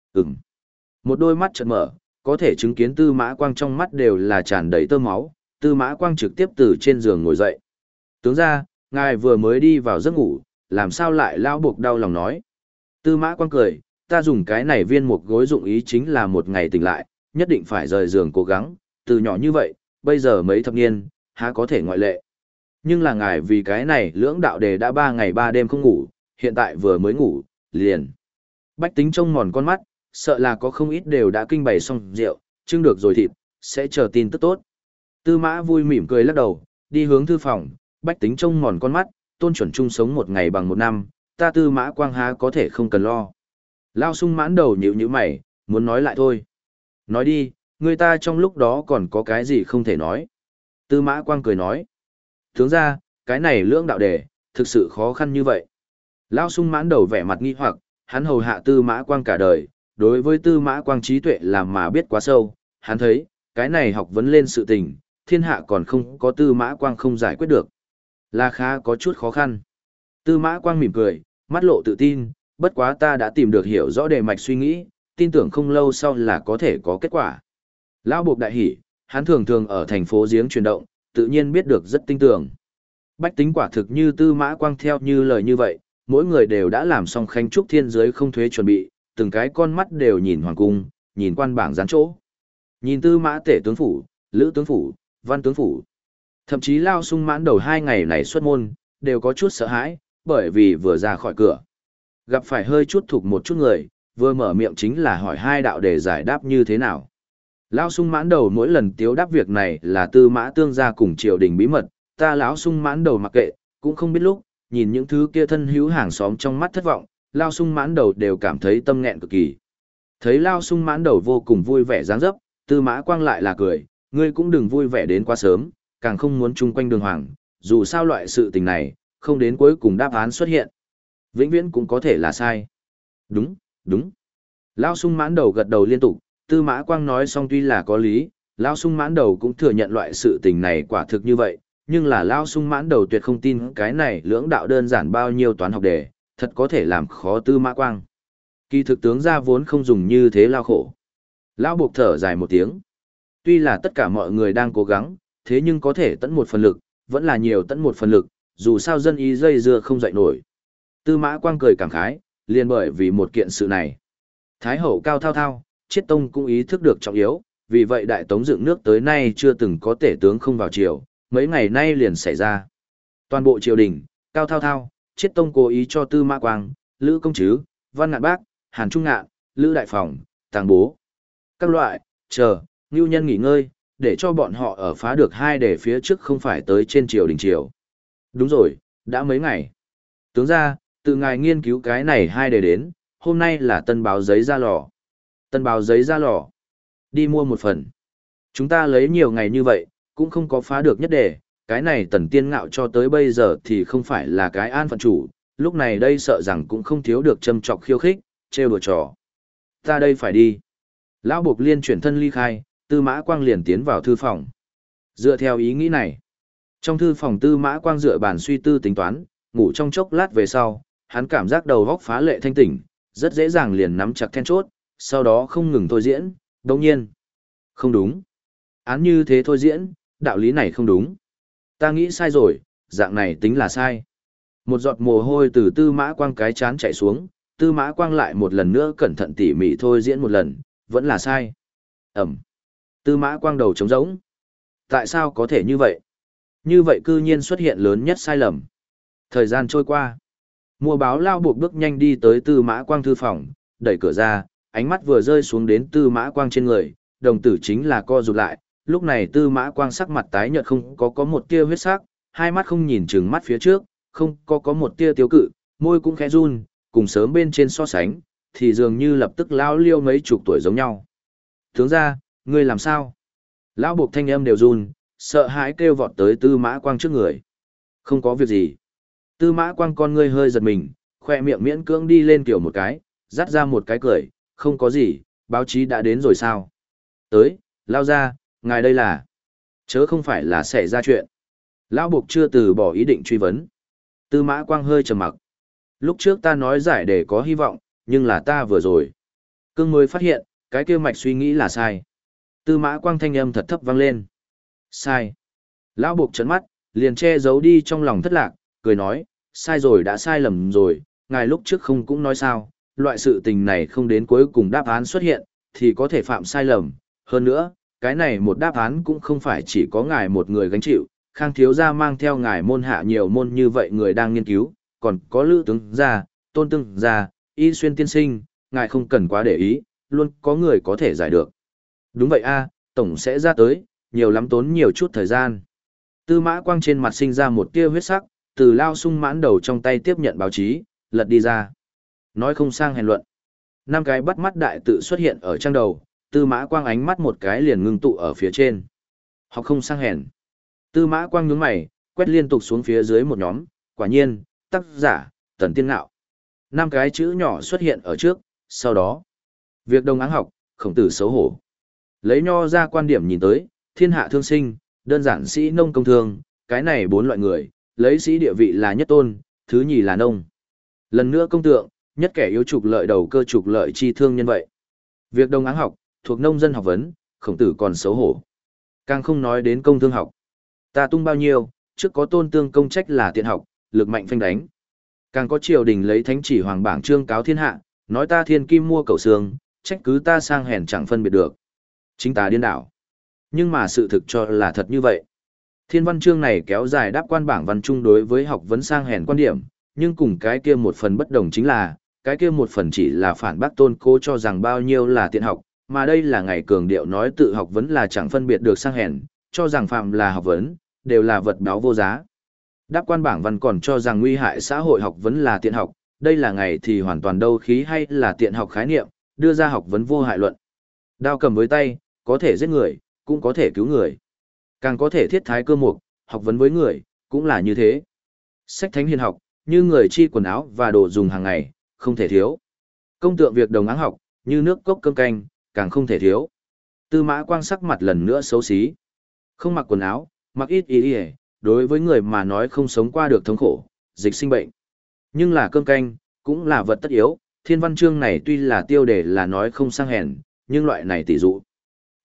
Một đôi mắt chợt mở, có thể chứng kiến Tư Mã Quang trong mắt đều là tràn đầy tơ máu, Tư Mã Quang trực tiếp từ trên giường ngồi dậy. Tướng ra, ngài vừa mới đi vào giấc ngủ, làm sao lại lao buộc đau lòng nói. Tư Mã Quang cười, ta dùng cái này viên một gối dụng ý chính là một ngày tỉnh lại, nhất định phải rời giường cố gắng, từ nhỏ như vậy, bây giờ mấy thập niên, há có thể ngoại lệ. Nhưng là ngài vì cái này lưỡng đạo đề đã 3 ngày 3 đêm không ngủ, hiện tại vừa mới ngủ, liền. Bách tính trông mòn con mắt, sợ là có không ít đều đã kinh bày xong rượu, trưng được rồi thịt, sẽ chờ tin tức tốt. Tư Mã vui mỉm cười lắc đầu, đi hướng thư phòng, bách tính trông mòn con mắt, Tôn chuẩn chung sống một ngày bằng một năm, ta Tư Mã Quang há có thể không cần lo. Lao Sung mãn đầu nhíu mày, muốn nói lại thôi. Nói đi, người ta trong lúc đó còn có cái gì không thể nói. Tư Mã Quang cười nói. Tướng ra, cái này lưỡng đạo đề, thực sự khó khăn như vậy. Lao Sung mãn đầu vẻ mặt nghi hoặc, hắn hầu hạ Tư Mã Quang cả đời, đối với Tư Mã Quang trí tuệ làm mà biết quá sâu, hắn thấy, cái này học vấn lên sự tình, thiên hạ còn không có Tư Mã Quang không giải quyết được. Là khá có chút khó khăn. Tư Mã Quang mỉm cười, mắt lộ tự tin, bất quá ta đã tìm được hiểu rõ đề mạch suy nghĩ, tin tưởng không lâu sau là có thể có kết quả. Lão buộc đại hỉ, hắn thường thường ở thành phố giếng chuyển động, tự nhiên biết được rất tinh tường. Bách tính quả thực như Tư Mã Quang theo như lời như vậy, mỗi người đều đã làm xong khánh trúc thiên giới không thuế chuẩn bị, từng cái con mắt đều nhìn hoàng cung, nhìn quan bảng gián chỗ. Nhìn Tư Mã tể tướng phủ, lữ tướng phủ, văn tướng phủ. Thậm chí Lao Sung mãn đầu 2 ngày này xuất môn, đều có chút sợ hãi, bởi vì vừa ra khỏi cửa. Gặp phải hơi chút thuộc một chút người, vừa mở miệng chính là hỏi hai đạo để giải đáp như thế nào. Lao Sung mãn đầu mỗi lần tiếu đáp việc này là Tư Mã Tương gia cùng triều đình bí mật, ta lão Sung mãn đầu mặc kệ, cũng không biết lúc, nhìn những thứ kia thân hữu hàng xóm trong mắt thất vọng, Lao Sung mãn đầu đều cảm thấy tâm nghẹn cực kỳ. Thấy Lao Sung mãn đầu vô cùng vui vẻ dáng dấp, Tư Mã Quang lại là cười, ngươi cũng đừng vui vẻ đến quá sớm, càng không muốn chung quanh đường hoàng, dù sao loại sự tình này, không đến cuối cùng đáp án xuất hiện. Vĩnh viễn cũng có thể là sai. Đúng, đúng. Lao Sung mãn đầu gật đầu liên tục, Tư Mã Quang nói xong tuy là có lý, Lao Sung mãn đầu cũng thừa nhận loại sự tình này quả thực như vậy, nhưng là Lao Sung mãn đầu tuyệt không tin cái này lưỡng đạo đơn giản bao nhiêu toán học đề, thật có thể làm khó Tư Mã Quang. Kỳ thực tướng ra vốn không dùng như thế lao khổ. Lão buộc thở dài một tiếng. Tuy là tất cả mọi người đang cố gắng, thế nhưng có thể tận một phần lực, vẫn là nhiều tận một phần lực, dù sao dân ý dây dưa không dậy nổi. Tư Mã Quang cười cảm khái, liền bởi vì một kiện sự này. Thái hậu Cao Thao Thao, Chiết Tông cũng ý thức được trọng yếu, vì vậy Đại Tống dựng nước tới nay chưa từng có tể tướng không vào triều, mấy ngày nay liền xảy ra. Toàn bộ triều đình, Cao Thao Thao, Chiết Tông cố ý cho Tư Mã Quang, Lữ Công Trứ, Văn Ngạn Bác, Hàn Trung Ngạn, Lữ Đại Phòng, Tàng Bố. Các loại, ngưu nhân nghỉ ngơi, để cho bọn họ ở phá được 2 đề phía trước không phải tới trên triều đình triều. Đúng rồi, đã mấy ngày. Tướng ra, từ ngài nghiên cứu cái này 2 đề đến, hôm nay là tân báo giấy ra lò. Tân báo giấy ra lò. Đi mua một phần. Chúng ta lấy nhiều ngày như vậy, cũng không có phá được nhất đề, cái này Tần Tiên Ngạo cho tới bây giờ thì không phải là cái an phận chủ, lúc này đây sợ rằng cũng không thiếu được châm chọc khiêu khích, trêu đùa trò. Ta đây phải đi. Lão Bộc Liên chuyển thân ly khai, Tư Mã Quang liền tiến vào thư phòng. Dựa theo ý nghĩ này, trong thư phòng Tư Mã Quang dựa bàn suy tư tính toán, ngủ trong chốc lát về sau, hắn cảm giác đầu óc phá lệ thanh tỉnh, rất dễ dàng liền nắm chặt then chốt, sau đó không ngừng thôi diễn, đồng nhiên. Không đúng. Án như thế thôi diễn, đạo lý này không đúng. Ta nghĩ sai rồi, dạng này tính là sai. Một giọt mồ hôi từ Tư Mã Quang cái chán chảy xuống, Tư Mã Quang lại một lần nữa cẩn thận tỉ mỉ thôi diễn một lần, vẫn là sai. Ẩm. Tư Mã Quang đầu trống rỗng. Tại sao có thể như vậy? Như vậy cư nhiên xuất hiện lớn nhất sai lầm. Thời gian trôi qua. Mua báo Lao Buộc bước nhanh đi tới Tư Mã Quang thư phòng, đẩy cửa ra, ánh mắt vừa rơi xuống đến Tư Mã Quang trên người, đồng tử chính là co rụt lại. Lúc này Tư Mã Quang sắc mặt tái nhợt không có một tia huyết sắc, hai mắt không nhìn chừng mắt phía trước, không có một tia tiêu cự, môi cũng khẽ run, cùng sớm bên trên so sánh, thì dường như lập tức lao liêu mấy chục tuổi giống nhau. Tướng ra, ngươi làm sao? Lão Buộc thanh âm đều run, sợ hãi kêu vọt tới Tư Mã Quang trước người. Không có việc gì. Tư Mã Quang con ngươi hơi giật mình, khoe miệng miễn cưỡng đi lên kiểu một cái, dắt ra một cái cười, không có gì, báo chí đã đến rồi sao? Tới, lao ra, ngài đây là... Chớ không phải là xảy ra chuyện. Lão Buộc chưa từ bỏ ý định truy vấn. Tư Mã Quang hơi trầm mặc. Lúc trước ta nói giải để có hy vọng, nhưng là ta vừa rồi. Cương mới phát hiện, cái kia mạch suy nghĩ là sai. Tư Mã Quang thanh âm thật thấp vang lên. Sai. Lão Buộc trấn mắt, liền che giấu đi trong lòng thất lạc, cười nói, sai rồi đã sai lầm rồi, ngài lúc trước không cũng nói sao, loại sự tình này không đến cuối cùng đáp án xuất hiện, thì có thể phạm sai lầm. Hơn nữa, cái này một đáp án cũng không phải chỉ có ngài một người gánh chịu, Khang thiếu gia mang theo ngài môn hạ nhiều môn như vậy người đang nghiên cứu, còn có Lữ tướng gia, Tôn tướng gia, Y Xuyên tiên sinh, ngài không cần quá để ý, luôn có người có thể giải được. Đúng vậy a, tổng sẽ ra tới, nhiều lắm tốn nhiều chút thời gian. Tư Mã Quang trên mặt sinh ra một tia huyết sắc, từ lao sung mãn đầu trong tay tiếp nhận báo chí, lật đi ra. Nói không sang hèn luận. 5 cái bắt mắt đại tự xuất hiện ở trang đầu, Tư Mã Quang ánh mắt một cái liền ngưng tụ ở phía trên. Học không sang hèn. Tư Mã Quang nhướng mày, quét liên tục xuống phía dưới một nhóm, quả nhiên, tác giả, Tần Tiên Ngạo. 5 cái chữ nhỏ xuất hiện ở trước, sau đó. Việc đồng áng học, Khổng Tử xấu hổ. Lấy nho ra quan điểm nhìn tới, thiên hạ thương sinh, đơn giản sĩ nông công thương, cái này 4 loại người, lấy sĩ địa vị là nhất tôn, thứ nhì là nông. Lần nữa công tượng, nhất kẻ yếu trục lợi đầu cơ trục lợi chi thương nhân vậy. Việc đồng áng học, thuộc nông dân học vấn, Khổng Tử còn xấu hổ. Càng không nói đến công thương học. Ta tung bao nhiêu, trước có Tôn Tương công trách là tiện học, lực mạnh phanh đánh. Càng có triều đình lấy thánh chỉ hoàng bảng trương cáo thiên hạ, nói ta thiên kim mua cầu xương, trách cứ ta sang hèn chẳng phân biệt được. Chính ta điên đảo. Nhưng mà sự thực cho là thật như vậy. Thiên văn chương này kéo dài đáp quan bảng văn chung đối với học vấn sang hèn quan điểm, nhưng cùng cái kia một phần bất đồng chính là, cái kia một phần chỉ là phản bác Tôn Cố cho rằng bao nhiêu là tiện học, mà đây là ngày cường điệu nói tự học vấn là chẳng phân biệt được sang hèn, cho rằng phạm là học vấn, đều là vật báo vô giá. Đáp quan bảng văn còn cho rằng nguy hại xã hội học vấn là tiện học, đây là ngày thì hoàn toàn đâu khí hay là tiện học khái niệm, đưa ra học vấn vô hại luận. Đao cầm với tay, có thể giết người, cũng có thể cứu người. Càng có thể thiết thái cơ mục, học vấn với người, cũng là như thế. Sách thánh hiền học, như người chi quần áo và đồ dùng hàng ngày, không thể thiếu. Công tượng việc đồng áng học, như nước cốc cơm canh, càng không thể thiếu. Tư Mã Quang sắc mặt lần nữa xấu xí. Không mặc quần áo, mặc ít y y, đối với người mà nói không sống qua được thống khổ, dịch sinh bệnh. Nhưng là cơm canh, cũng là vật tất yếu, thiên văn chương này tuy là tiêu đề là nói không sang hèn, nhưng loại này tỷ dụ.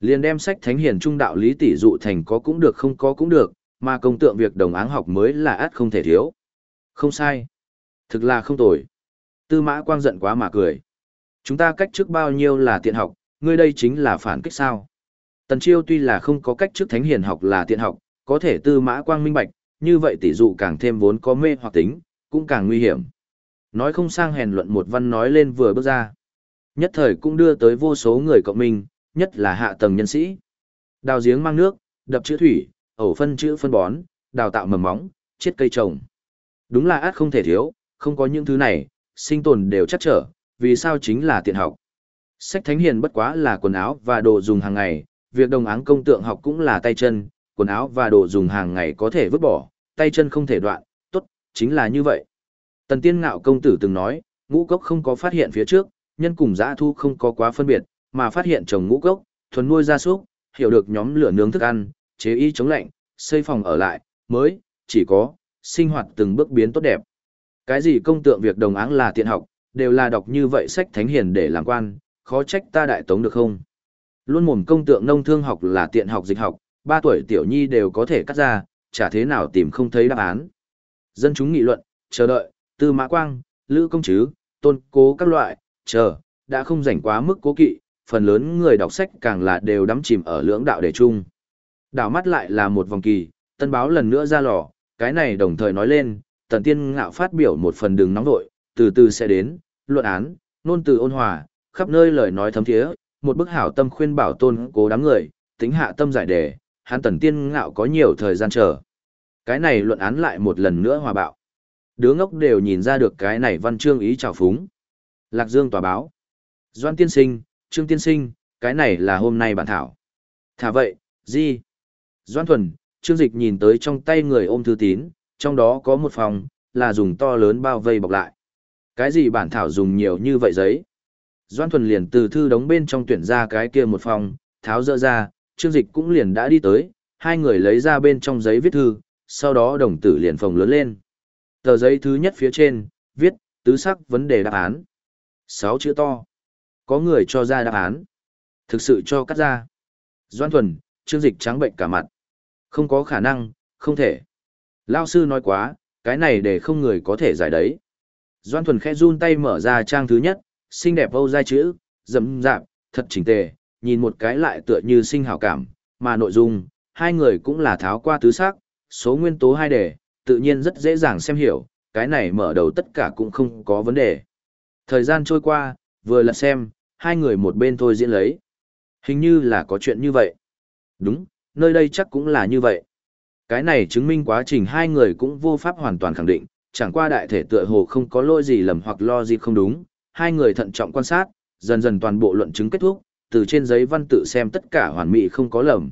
Liền đem sách thánh hiền trung đạo lý tỷ dụ thành có cũng được không có cũng được, mà công tượng việc đồng áng học mới là ắt không thể thiếu. Không sai. Thực là không tồi. Tư Mã Quang giận quá mà cười. Chúng ta cách trước bao nhiêu là tiện học, ngươi đây chính là phản kích sao. Tần Chiêu tuy là không có cách trước thánh hiền học là tiện học, có thể Tư Mã Quang minh bạch, như vậy tỷ dụ càng thêm vốn có mê hoặc tính, cũng càng nguy hiểm. Nói không sang hèn luận một văn nói lên vừa bước ra. Nhất thời cũng đưa tới vô số người cộng minh, nhất là hạ tầng nhân sĩ. Đào giếng mang nước, đập chữ thủy, ẩu phân chữ phân bón, đào tạo mầm móng, chiết cây trồng. Đúng là át không thể thiếu, không có những thứ này, sinh tồn đều chắc trở, vì sao chính là tiện học. Sách thánh hiền bất quá là quần áo và đồ dùng hàng ngày, việc đồng áng công tượng học cũng là tay chân, quần áo và đồ dùng hàng ngày có thể vứt bỏ, tay chân không thể đoạn, tốt, chính là như vậy. Tần Tiên Ngạo công tử từng nói, ngũ cốc không có phát hiện phía trước, nhân cùng dã thu không có quá phân biệt, mà phát hiện trồng ngũ cốc, thuần nuôi gia súc, hiểu được nhóm lửa nướng thức ăn, chế y chống lạnh, xây phòng ở lại, mới, chỉ có, sinh hoạt từng bước biến tốt đẹp. Cái gì công tượng việc đồng áng là tiện học, đều là đọc như vậy sách thánh hiền để làm quan, khó trách ta đại tống được không? Luôn mồm công tượng nông thương học là tiện học dịch học, 3 tuổi tiểu nhi đều có thể cắt ra, chả thế nào tìm không thấy đáp án. Dân chúng nghị luận, chờ đợi, Tư Mã Quang, Lữ Công Trứ, Tôn Cố các loại, chờ, đã không rảnh quá mức cố kỵ, phần lớn người đọc sách càng là đều đắm chìm ở lưỡng đạo đề chung. Đảo mắt lại là một vòng kỳ, tân báo lần nữa ra lò, cái này đồng thời nói lên, Tần Tiên Ngạo phát biểu một phần đường nóng vội, từ từ sẽ đến, luận án, nôn từ ôn hòa, khắp nơi lời nói thấm thiế, một bức hảo tâm khuyên bảo Tôn Cố đám người, tính hạ tâm giải đề, hắn Tần Tiên Ngạo có nhiều thời gian chờ. Cái này luận án lại một lần nữa hòa bạo. Đứa ngốc đều nhìn ra được cái này văn chương ý trào phúng. Lạc Dương tòa báo. Doan tiên sinh, Trương tiên sinh, cái này là hôm nay bản thảo. Thả vậy, gì? Doan Thuần, Trương Dịch nhìn tới trong tay người ôm thư tín, trong đó có một phòng, là dùng to lớn bao vây bọc lại. Cái gì bản thảo dùng nhiều như vậy giấy? Doan Thuần liền từ thư đống bên trong tuyển ra cái kia một phòng, tháo dỡ ra, Trương Dịch cũng liền đã đi tới, hai người lấy ra bên trong giấy viết thư, sau đó đồng tử liền phồng lớn lên. Tờ giấy thứ nhất phía trên, viết, tứ sắc vấn đề đáp án. 6 chữ to. Có người cho ra đáp án. Thực sự cho cắt ra. Doan Thuần, Trương Dịch trắng bệnh cả mặt. Không có khả năng, không thể. Lao sư nói quá, cái này để không người có thể giải đấy. Doan Thuần khẽ run tay mở ra trang thứ nhất, xinh đẹp âu dai chữ, rậm rạp, thật chỉnh tề, nhìn một cái lại tựa như sinh hảo cảm, mà nội dung, hai người cũng là tháo qua tứ sắc, số nguyên tố hai đề, tự nhiên rất dễ dàng xem hiểu, cái này mở đầu tất cả cũng không có vấn đề. Thời gian trôi qua, vừa lật xem, hai người một bên thôi diễn lấy. Hình như là có chuyện như vậy. Đúng, nơi đây chắc cũng là như vậy. Cái này chứng minh quá trình hai người cũng vô pháp hoàn toàn khẳng định, chẳng qua đại thể tựa hồ không có lỗi gì lầm hoặc lo gì không đúng. Hai người thận trọng quan sát, dần dần toàn bộ luận chứng kết thúc, từ trên giấy văn tự xem tất cả hoàn mỹ không có lầm.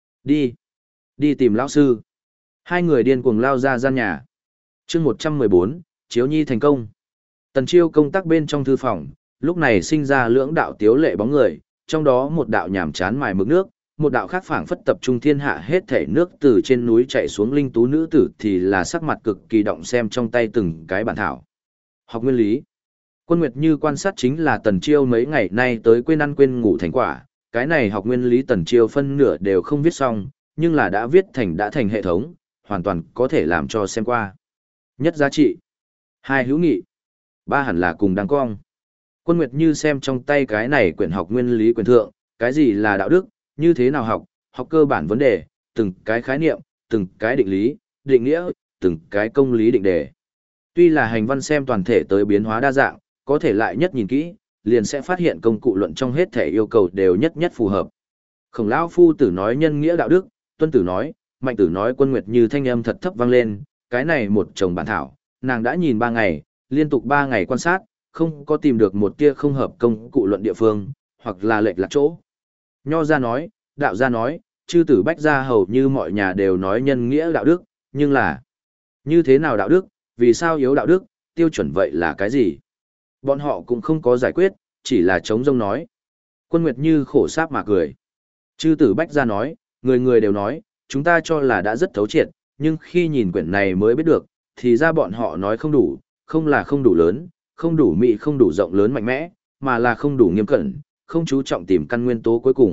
Đi tìm lão sư. Hai người điên cuồng lao ra gian nhà. Chương 114, Chiếu Nhi thành công. Tần Chiêu công tác bên trong thư phòng, lúc này sinh ra lưỡng đạo tiếu lệ bóng người, trong đó một đạo nhàm chán mài mực nước, một đạo khác phảng phất tập trung thiên hạ hết thể nước từ trên núi chạy xuống linh tú nữ tử thì là sắc mặt cực kỳ động xem trong tay từng cái bản thảo. Học nguyên lý. Quân Nguyệt Như quan sát chính là Tần Chiêu mấy ngày nay tới quên ăn quên ngủ thành quả, cái này học nguyên lý Tần Chiêu phân nửa đều không viết xong, nhưng là đã viết đã thành hệ thống, hoàn toàn có thể làm cho xem qua. Nhất giá trị, 2 hữu nghị, 3 hẳn là cùng đáng cong. Quân Nguyệt Như xem trong tay cái này quyển học nguyên lý quyển thượng, cái gì là đạo đức, như thế nào học, học cơ bản vấn đề, từng cái khái niệm, từng cái định lý, định nghĩa, từng cái công lý định đề. Tuy là hành văn xem toàn thể tới biến hóa đa dạng, có thể lại nhất nhìn kỹ, liền sẽ phát hiện công cụ luận trong hết thể yêu cầu đều nhất nhất phù hợp. Khổng lão phu tử nói nhân nghĩa đạo đức, Tuân tử nói, Mạnh tử nói, Quân Nguyệt Như thanh âm thật thấp vang lên, cái này một chồng bản thảo, nàng đã nhìn 3 ngày, liên tục 3 ngày quan sát, không có tìm được một tia không hợp công cụ luận địa phương, hoặc là lệch lạc chỗ. Nho gia nói, đạo gia nói, chư tử bách gia hầu như mọi nhà đều nói nhân nghĩa đạo đức, nhưng là như thế nào đạo đức, vì sao yếu đạo đức, tiêu chuẩn vậy là cái gì? Bọn họ cũng không có giải quyết, chỉ là chống rông nói. Quân Nguyệt Như khổ sáp mà cười. Chư tử bách gia nói, người người đều nói, chúng ta cho là đã rất thấu triệt, nhưng khi nhìn quyển này mới biết được, thì ra bọn họ nói không đủ, không là không đủ lớn, không đủ mị không đủ rộng lớn mạnh mẽ, mà là không đủ nghiêm cẩn, không chú trọng tìm căn nguyên tố cuối cùng,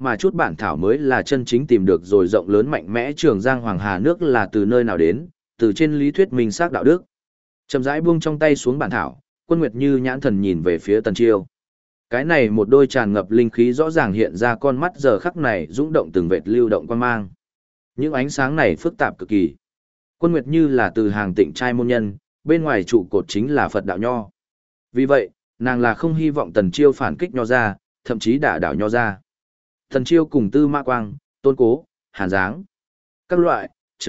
mà chút bản thảo mới là chân chính tìm được rồi rộng lớn mạnh mẽ Trường Giang Hoàng Hà nước là từ nơi nào đến, từ trên lý thuyết minh xác đạo đức. Chậm rãi buông trong tay xuống bản thảo, Quân Nguyệt Như nhãn thần nhìn về phía Tần Chiêu. Cái này một đôi tràn ngập linh khí rõ ràng hiện ra con mắt giờ khắc này dũng động từng vệt lưu động quan mang. Những ánh sáng này phức tạp cực kỳ. Quân Nguyệt Như là từ hàng Tịnh trai môn nhân, bên ngoài trụ cột chính là Phật đạo nho. Vì vậy, nàng là không hy vọng Tần Chiêu phản kích nho ra, thậm chí đả đảo nho ra. Tần Chiêu cùng Tư Mã Quang, Tôn Cố, Hàn Giáng, các loại,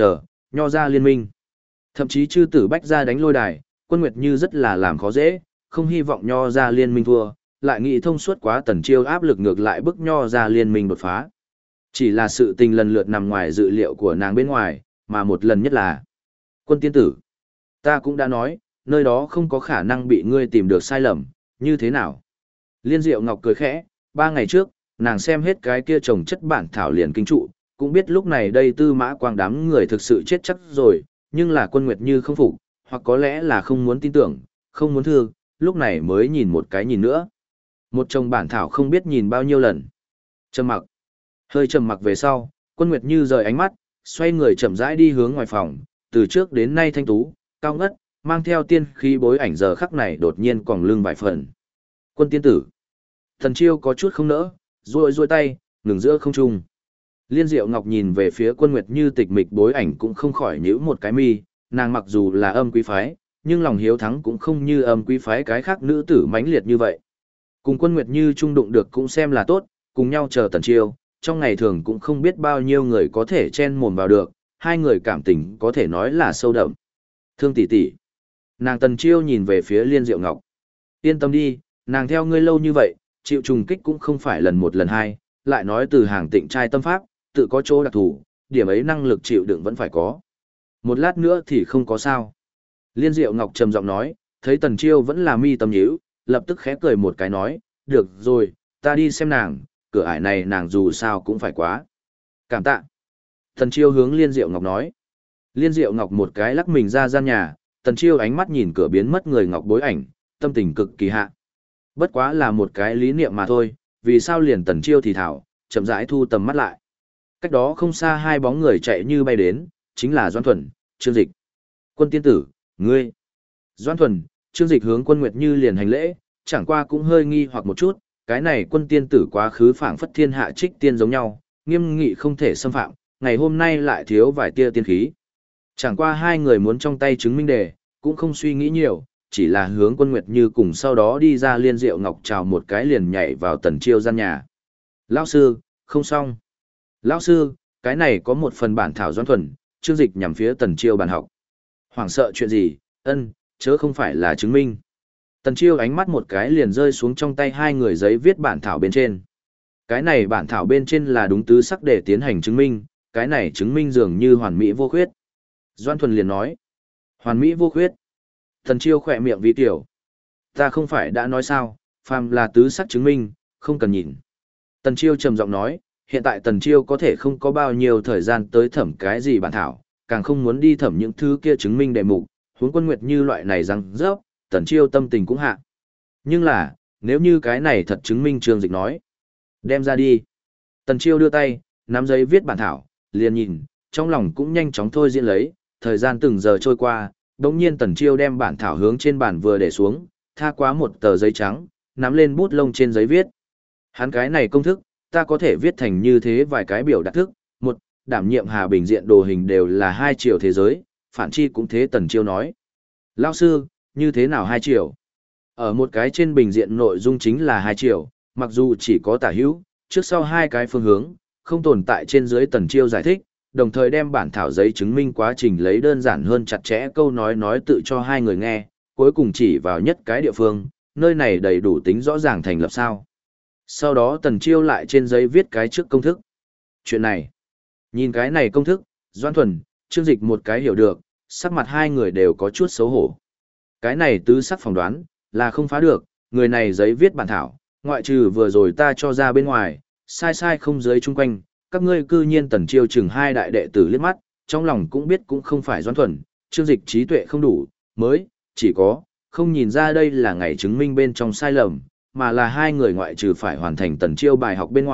nho ra liên minh. Thậm chí chư tử bách ra đánh lôi đài, Quân Nguyệt Như rất là làm khó dễ, không hy vọng nho ra liên minh thua, lại nghĩ thông suốt quá Tần Chiêu áp lực ngược lại bức nho ra liên minh đột phá. Chỉ là sự tình lần lượt nằm ngoài dự liệu của nàng bên ngoài, mà một lần nhất là Quân tiên tử. Ta cũng đã nói, nơi đó không có khả năng bị ngươi tìm được sai lầm, như thế nào? Liên Diệu Ngọc cười khẽ, 3 ngày trước, nàng xem hết cái kia trồng chất bản thảo liền kinh trụ, cũng biết lúc này đây Tư Mã Quang đám người thực sự chết chắc rồi, nhưng là Quân Nguyệt Như không phục, hoặc có lẽ là không muốn tin tưởng, không muốn thương, lúc này mới nhìn một cái nhìn nữa. Một chồng bản thảo không biết nhìn bao nhiêu lần. Trầm mặc. Hơi trầm mặc về sau, Quân Nguyệt Như rời ánh mắt, xoay người chậm rãi đi hướng ngoài phòng, từ trước đến nay thanh tú, cao ngất, mang theo tiên khí bối ảnh giờ khắc này đột nhiên còng lưng vài phần. Quân tiên tử. Thần Chiêu có chút không nỡ, duỗi tay, ngừng giữa không trung. Liên Diệu Ngọc nhìn về phía Quân Nguyệt Như tịch mịch bối ảnh cũng không khỏi nhíu một cái mi, nàng mặc dù là âm quý phái, nhưng lòng hiếu thắng cũng không như âm quý phái cái khác nữ tử mãnh liệt như vậy. Cùng Quân Nguyệt Như trung đụng được cũng xem là tốt, cùng nhau chờ Tần Chiêu, trong ngày thường cũng không biết bao nhiêu người có thể chen mồm vào được, hai người cảm tình có thể nói là sâu đậm. Thương tỷ tỷ. Nàng Tần Chiêu nhìn về phía Liên Diệu Ngọc. Yên tâm đi, nàng theo ngươi lâu như vậy, chịu trùng kích cũng không phải lần một lần hai, lại nói từ hàng Tịnh trai tâm pháp, tự có chỗ đặc thù, điểm ấy năng lực chịu đựng vẫn phải có. Một lát nữa thì không có sao. Liên Diệu Ngọc trầm giọng nói, thấy Tần Chiêu vẫn là mi tâm nhíu, lập tức khẽ cười một cái nói, được rồi, ta đi xem nàng, cửa ải này nàng dù sao cũng phải quá. Cảm tạ. Tần Chiêu hướng Liên Diệu Ngọc nói. Liên Diệu Ngọc một cái lắc mình ra gian nhà, Tần Chiêu ánh mắt nhìn cửa biến mất người ngọc bối ảnh, tâm tình cực kỳ hạ. Bất quá là một cái lý niệm mà thôi, vì sao liền Tần Chiêu thì thảo, chậm rãi thu tầm mắt lại. Cách đó không xa hai bóng người chạy như bay đến, chính là Doan Thuần, Trương Dịch. Quân tiên tử, ngươi. Doan Thuần, Trương Dịch hướng Quân Nguyệt Như liền hành lễ, chẳng qua cũng hơi nghi hoặc một chút, cái này Quân tiên tử quá khứ phảng phất thiên hạ trích tiên giống nhau, nghiêm nghị không thể xâm phạm, ngày hôm nay lại thiếu vài tia tiên khí. Chẳng qua hai người muốn trong tay chứng minh đề, cũng không suy nghĩ nhiều, chỉ là hướng Quân Nguyệt Như cùng sau đó đi ra Liên Diệu Ngọc chào một cái liền nhảy vào Tần Chiêu gian nhà. Lão sư, không xong. Lão sư, cái này có một phần bản thảo Doan Thuần, Trương Dịch nhằm phía Tần Chiêu bàn học. Hoảng sợ chuyện gì, chớ không phải là chứng minh. Tần Chiêu ánh mắt một cái liền rơi xuống trong tay hai người giấy viết bản thảo bên trên. Cái này bản thảo bên trên là đúng tứ sắc để tiến hành chứng minh, cái này chứng minh dường như hoàn mỹ vô khuyết. Doan Thuần liền nói, hoàn mỹ vô khuyết. Tần Chiêu khỏe miệng vi tiểu. Ta không phải đã nói sao, phàm là tứ sắc chứng minh, không cần nhìn. Tần Chiêu trầm giọng nói, hiện tại Tần Chiêu có thể không có bao nhiêu thời gian tới thẩm cái gì bản thảo, càng không muốn đi thẩm những thứ kia chứng minh đề mục, huống Quân Nguyệt Như loại này răng rớp, Tần Chiêu tâm tình cũng hạ. Nhưng là, nếu như cái này thật chứng minh Trương Dịch nói, đem ra đi. Tần Chiêu đưa tay, nắm giấy viết bản thảo, liền nhìn, trong lòng cũng nhanh chóng thôi diễn lấy, thời gian từng giờ trôi qua, đống nhiên Tần Chiêu đem bản thảo hướng trên bàn vừa để xuống, tha quá một tờ giấy trắng, nắm lên bút lông trên giấy viết. Hắn cái này công thức, ta có thể viết thành như thế vài cái biểu đạt thức, một, đảm nhiệm Hà Bình diện đồ hình đều là 2 chiều thế giới, phản chi cũng thế. Tần Chiêu nói. Lão sư, như thế nào 2 chiều? Ở một cái trên bình diện nội dung chính là 2 chiều, mặc dù chỉ có tả hữu, trước sau hai cái phương hướng, không tồn tại trên dưới. Tần Chiêu giải thích, đồng thời đem bản thảo giấy chứng minh quá trình lấy đơn giản hơn chặt chẽ câu nói tự cho hai người nghe, cuối cùng chỉ vào nhất cái địa phương, nơi này đầy đủ tính rõ ràng thành lập sao. Sau đó Tần Chiêu lại trên giấy viết cái trước công thức. Chuyện này, nhìn cái này công thức, Doan Thuần, Trương Dịch một cái hiểu được, sắc mặt hai người đều có chút xấu hổ. Cái này tứ sắc phỏng đoán, là không phá được, người này giấy viết bản thảo, ngoại trừ vừa rồi ta cho ra bên ngoài, sai không dưới chung quanh, các ngươi cư nhiên. Tần Chiêu chừng hai đại đệ tử liếc mắt, trong lòng cũng biết cũng không phải Doan Thuần, Trương Dịch trí tuệ không đủ, mới, chỉ có, không nhìn ra đây là ngày chứng minh bên trong sai lầm, mà là hai người ngoại trừ phải hoàn thành Tần Chiêu bài học bên ngoài,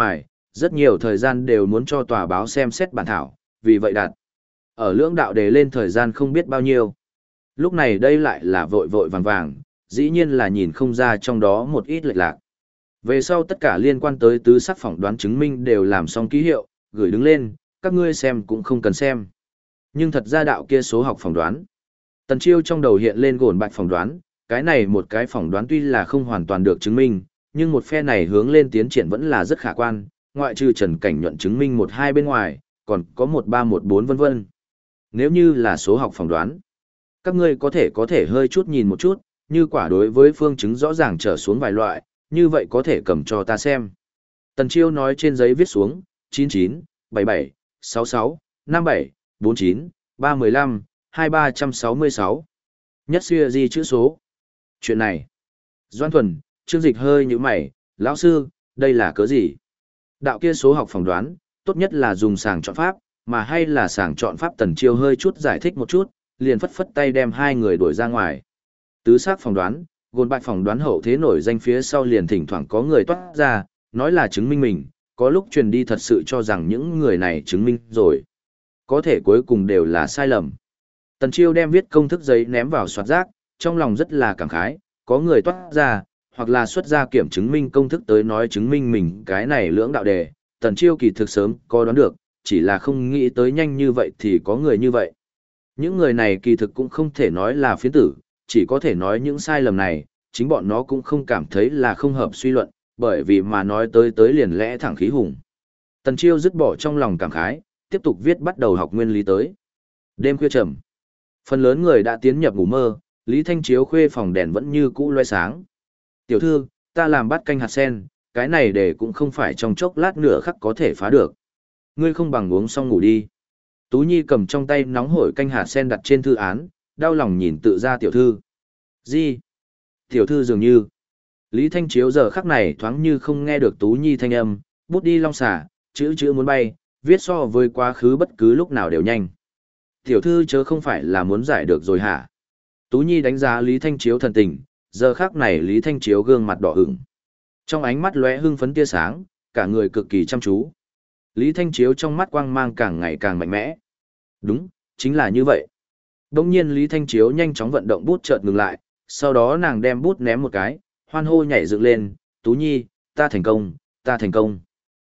rất nhiều thời gian đều muốn cho tòa báo xem xét bản thảo, vì vậy đặt ở lưỡng đạo đề lên thời gian không biết bao nhiêu. Lúc này đây lại là vội vội vàng vàng, dĩ nhiên là nhìn không ra trong đó một ít lệch lạc. Về sau tất cả liên quan tới tứ sắc phỏng đoán chứng minh đều làm xong ký hiệu, gửi đứng lên, các ngươi xem cũng không cần xem. Nhưng thật ra đạo kia số học phỏng đoán. Tần Chiêu trong đầu hiện lên gồn bạch phỏng đoán, cái này một cái phỏng đoán tuy là không hoàn toàn được chứng minh, nhưng một phe này hướng lên tiến triển vẫn là rất khả quan, ngoại trừ Trần Cảnh Nhuận chứng minh 1-2 bên ngoài, còn có 1-3-1-4 vân vân. Nếu như là số học phỏng đoán, các ngươi có thể hơi chút nhìn một chút, như quả đối với phương chứng rõ ràng trở xuống vài loại, như vậy có thể cầm cho ta xem. Tần Chiêu nói trên giấy viết xuống, 99, 77, 66, 57, 49, 315, 2366. Nhất xuyên di chữ số. Chuyện này. Doan Thuần, Trương Dịch hơi như mày, lão sư, đây là cớ gì? Đạo kia số học phỏng đoán, tốt nhất là dùng sàng chọn pháp, mà hay là sàng chọn pháp. Tần Chiêu hơi chút giải thích một chút, liền phất phất tay đem hai người đuổi ra ngoài. Tứ sắc phỏng đoán, gồn bạch phỏng đoán hậu thế nổi danh phía sau liền thỉnh thoảng có người toát ra, nói là chứng minh mình, có lúc truyền đi thật sự cho rằng những người này chứng minh rồi. Có thể cuối cùng đều là sai lầm. Tần Chiêu đem viết công thức giấy ném vào soạt rác, trong lòng rất là cảm khái, có người toát ra, hoặc là xuất ra kiểm chứng minh công thức tới nói chứng minh mình cái này lưỡng đạo đề. Tần Chiêu kỳ thực sớm có đoán được, chỉ là không nghĩ tới nhanh như vậy thì có người như vậy. Những người này kỳ thực cũng không thể nói là phiến tử, chỉ có thể nói những sai lầm này, chính bọn nó cũng không cảm thấy là không hợp suy luận, bởi vì mà nói tới liền lẽ thẳng khí hùng. Tần Chiêu dứt bỏ trong lòng cảm khái, tiếp tục viết bắt đầu học nguyên lý tới. Đêm khuya trầm, phần lớn người đã tiến nhập ngủ mơ, Lý Thanh chiếu khuê phòng đèn vẫn như cũ loe sáng. Tiểu thư, ta làm bát canh hạt sen, cái này để cũng không phải trong chốc lát nửa khắc có thể phá được. Ngươi không bằng uống xong ngủ đi. Tú Nhi cầm trong tay nóng hổi canh hạt sen đặt trên thư án, đau lòng nhìn tự ra tiểu thư. Gì? Tiểu thư dường như. Lý Thanh chiếu giờ khắc này thoáng như không nghe được Tú Nhi thanh âm, bút đi long xả, chữ muốn bay, viết so với quá khứ bất cứ lúc nào đều nhanh. Tiểu thư chớ không phải là muốn giải được rồi hả? Tú Nhi đánh giá Lý Thanh chiếu thần tình, giờ khắc này Lý Thanh chiếu gương mặt đỏ ửng. Trong ánh mắt lóe hưng phấn tia sáng, cả người cực kỳ chăm chú. Lý Thanh chiếu trong mắt quang mang càng ngày càng mạnh mẽ. Đúng, chính là như vậy. Đông nhiên Lý Thanh chiếu nhanh chóng vận động bút chợt ngừng lại, sau đó nàng đem bút ném một cái, hoan hô nhảy dựng lên, Tú Nhi, ta thành công, ta thành công.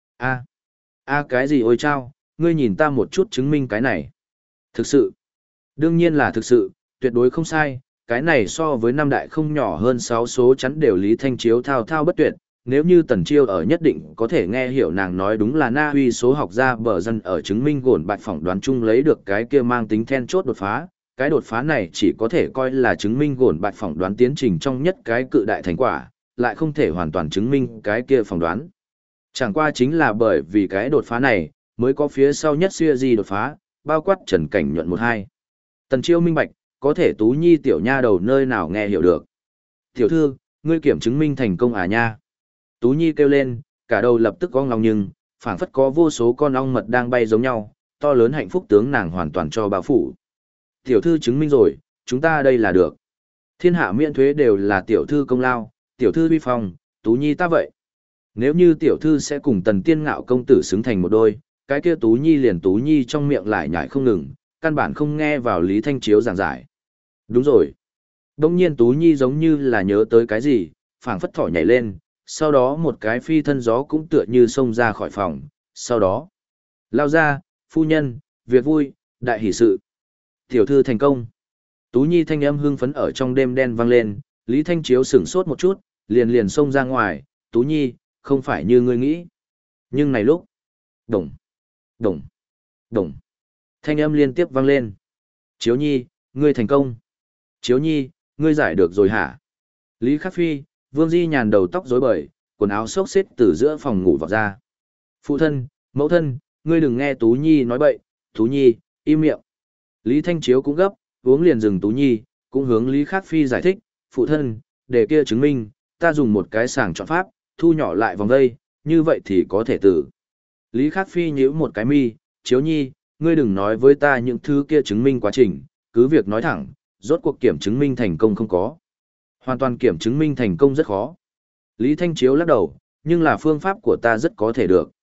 A cái gì ôi chao, ngươi nhìn ta một chút chứng minh cái này. Thực sự, đương nhiên là thực sự, tuyệt đối không sai, cái này so với năm đại không nhỏ hơn 6 số chắn đều Lý Thanh chiếu thao thao bất tuyệt. Nếu như Tần Chiêu ở nhất định có thể nghe hiểu nàng nói đúng là Na Uy số học gia bờ dân ở chứng minh gồn bạch phỏng đoán chung lấy được cái kia mang tính then chốt đột phá. Cái đột phá này chỉ có thể coi là chứng minh gồn bạch phỏng đoán tiến trình trong nhất cái cự đại thành quả, lại không thể hoàn toàn chứng minh cái kia phỏng đoán. Chẳng qua chính là bởi vì cái đột phá này, mới có phía sau nhất xưa gì đột phá, bao quát Trần Cảnh Nhuận 1-2. Tần Chiêu minh bạch, có thể Tú Nhi tiểu nha đầu nơi nào nghe hiểu được. Tiểu thư, ngươi kiểm chứng minh thành công à nha? Tú Nhi kêu lên, cả đầu lập tức ong lòng nhưng, phảng phất có vô số con ong mật đang bay giống nhau, to lớn hạnh phúc tướng nàng hoàn toàn cho bao phủ. Tiểu thư chứng minh rồi, chúng ta đây là được. Thiên hạ miễn thuế đều là tiểu thư công lao, tiểu thư uy phong, Tú Nhi ta vậy. Nếu như tiểu thư sẽ cùng Tần Tiên Ngạo công tử xứng thành một đôi, cái kia Tú Nhi liền Tú Nhi trong miệng lại nhảy không ngừng, căn bản không nghe vào Lý Thanh chiếu giảng giải. Đúng rồi. Đông nhiên Tú Nhi giống như là nhớ tới cái gì, phảng phất thỏ nhảy lên, sau đó một cái phi thân gió cũng tựa như xông ra khỏi phòng, sau đó lao ra, phu nhân, việc vui, đại hỷ sự. Tiểu thư thành công. Tú Nhi thanh âm hưng phấn ở trong đêm đen vang lên, Lý Thanh chiếu sửng sốt một chút, liền xông ra ngoài, Tú Nhi, không phải như ngươi nghĩ. Nhưng này lúc, đồng, đồng, đồng, thanh âm liên tiếp vang lên. Chiếu Nhi, ngươi thành công. Chiếu Nhi, ngươi giải được rồi hả? Lý Khắc Phi, Vương Di Nhàn đầu tóc rối bời, quần áo xốc xếp từ giữa phòng ngủ vọt ra. Phụ thân, mẫu thân, ngươi đừng nghe Tú Nhi nói bậy, Tú Nhi, im miệng. Lý Thanh Chiếu cũng gấp, uống liền dừng Tú Nhi, cũng hướng Lý Khắc Phi giải thích, phụ thân, để kia chứng minh, ta dùng một cái sàng chọn pháp, thu nhỏ lại vòng dây, như vậy thì có thể tử. Lý Khắc Phi nhíu một cái mi, Chiếu Nhi, ngươi đừng nói với ta những thứ kia chứng minh quá trình, cứ việc nói thẳng, rốt cuộc kiểm chứng minh thành công không có. Hoàn toàn kiểm chứng minh thành công rất khó. Lý Thanh Chiếu lắc đầu, nhưng là phương pháp của ta rất có thể được.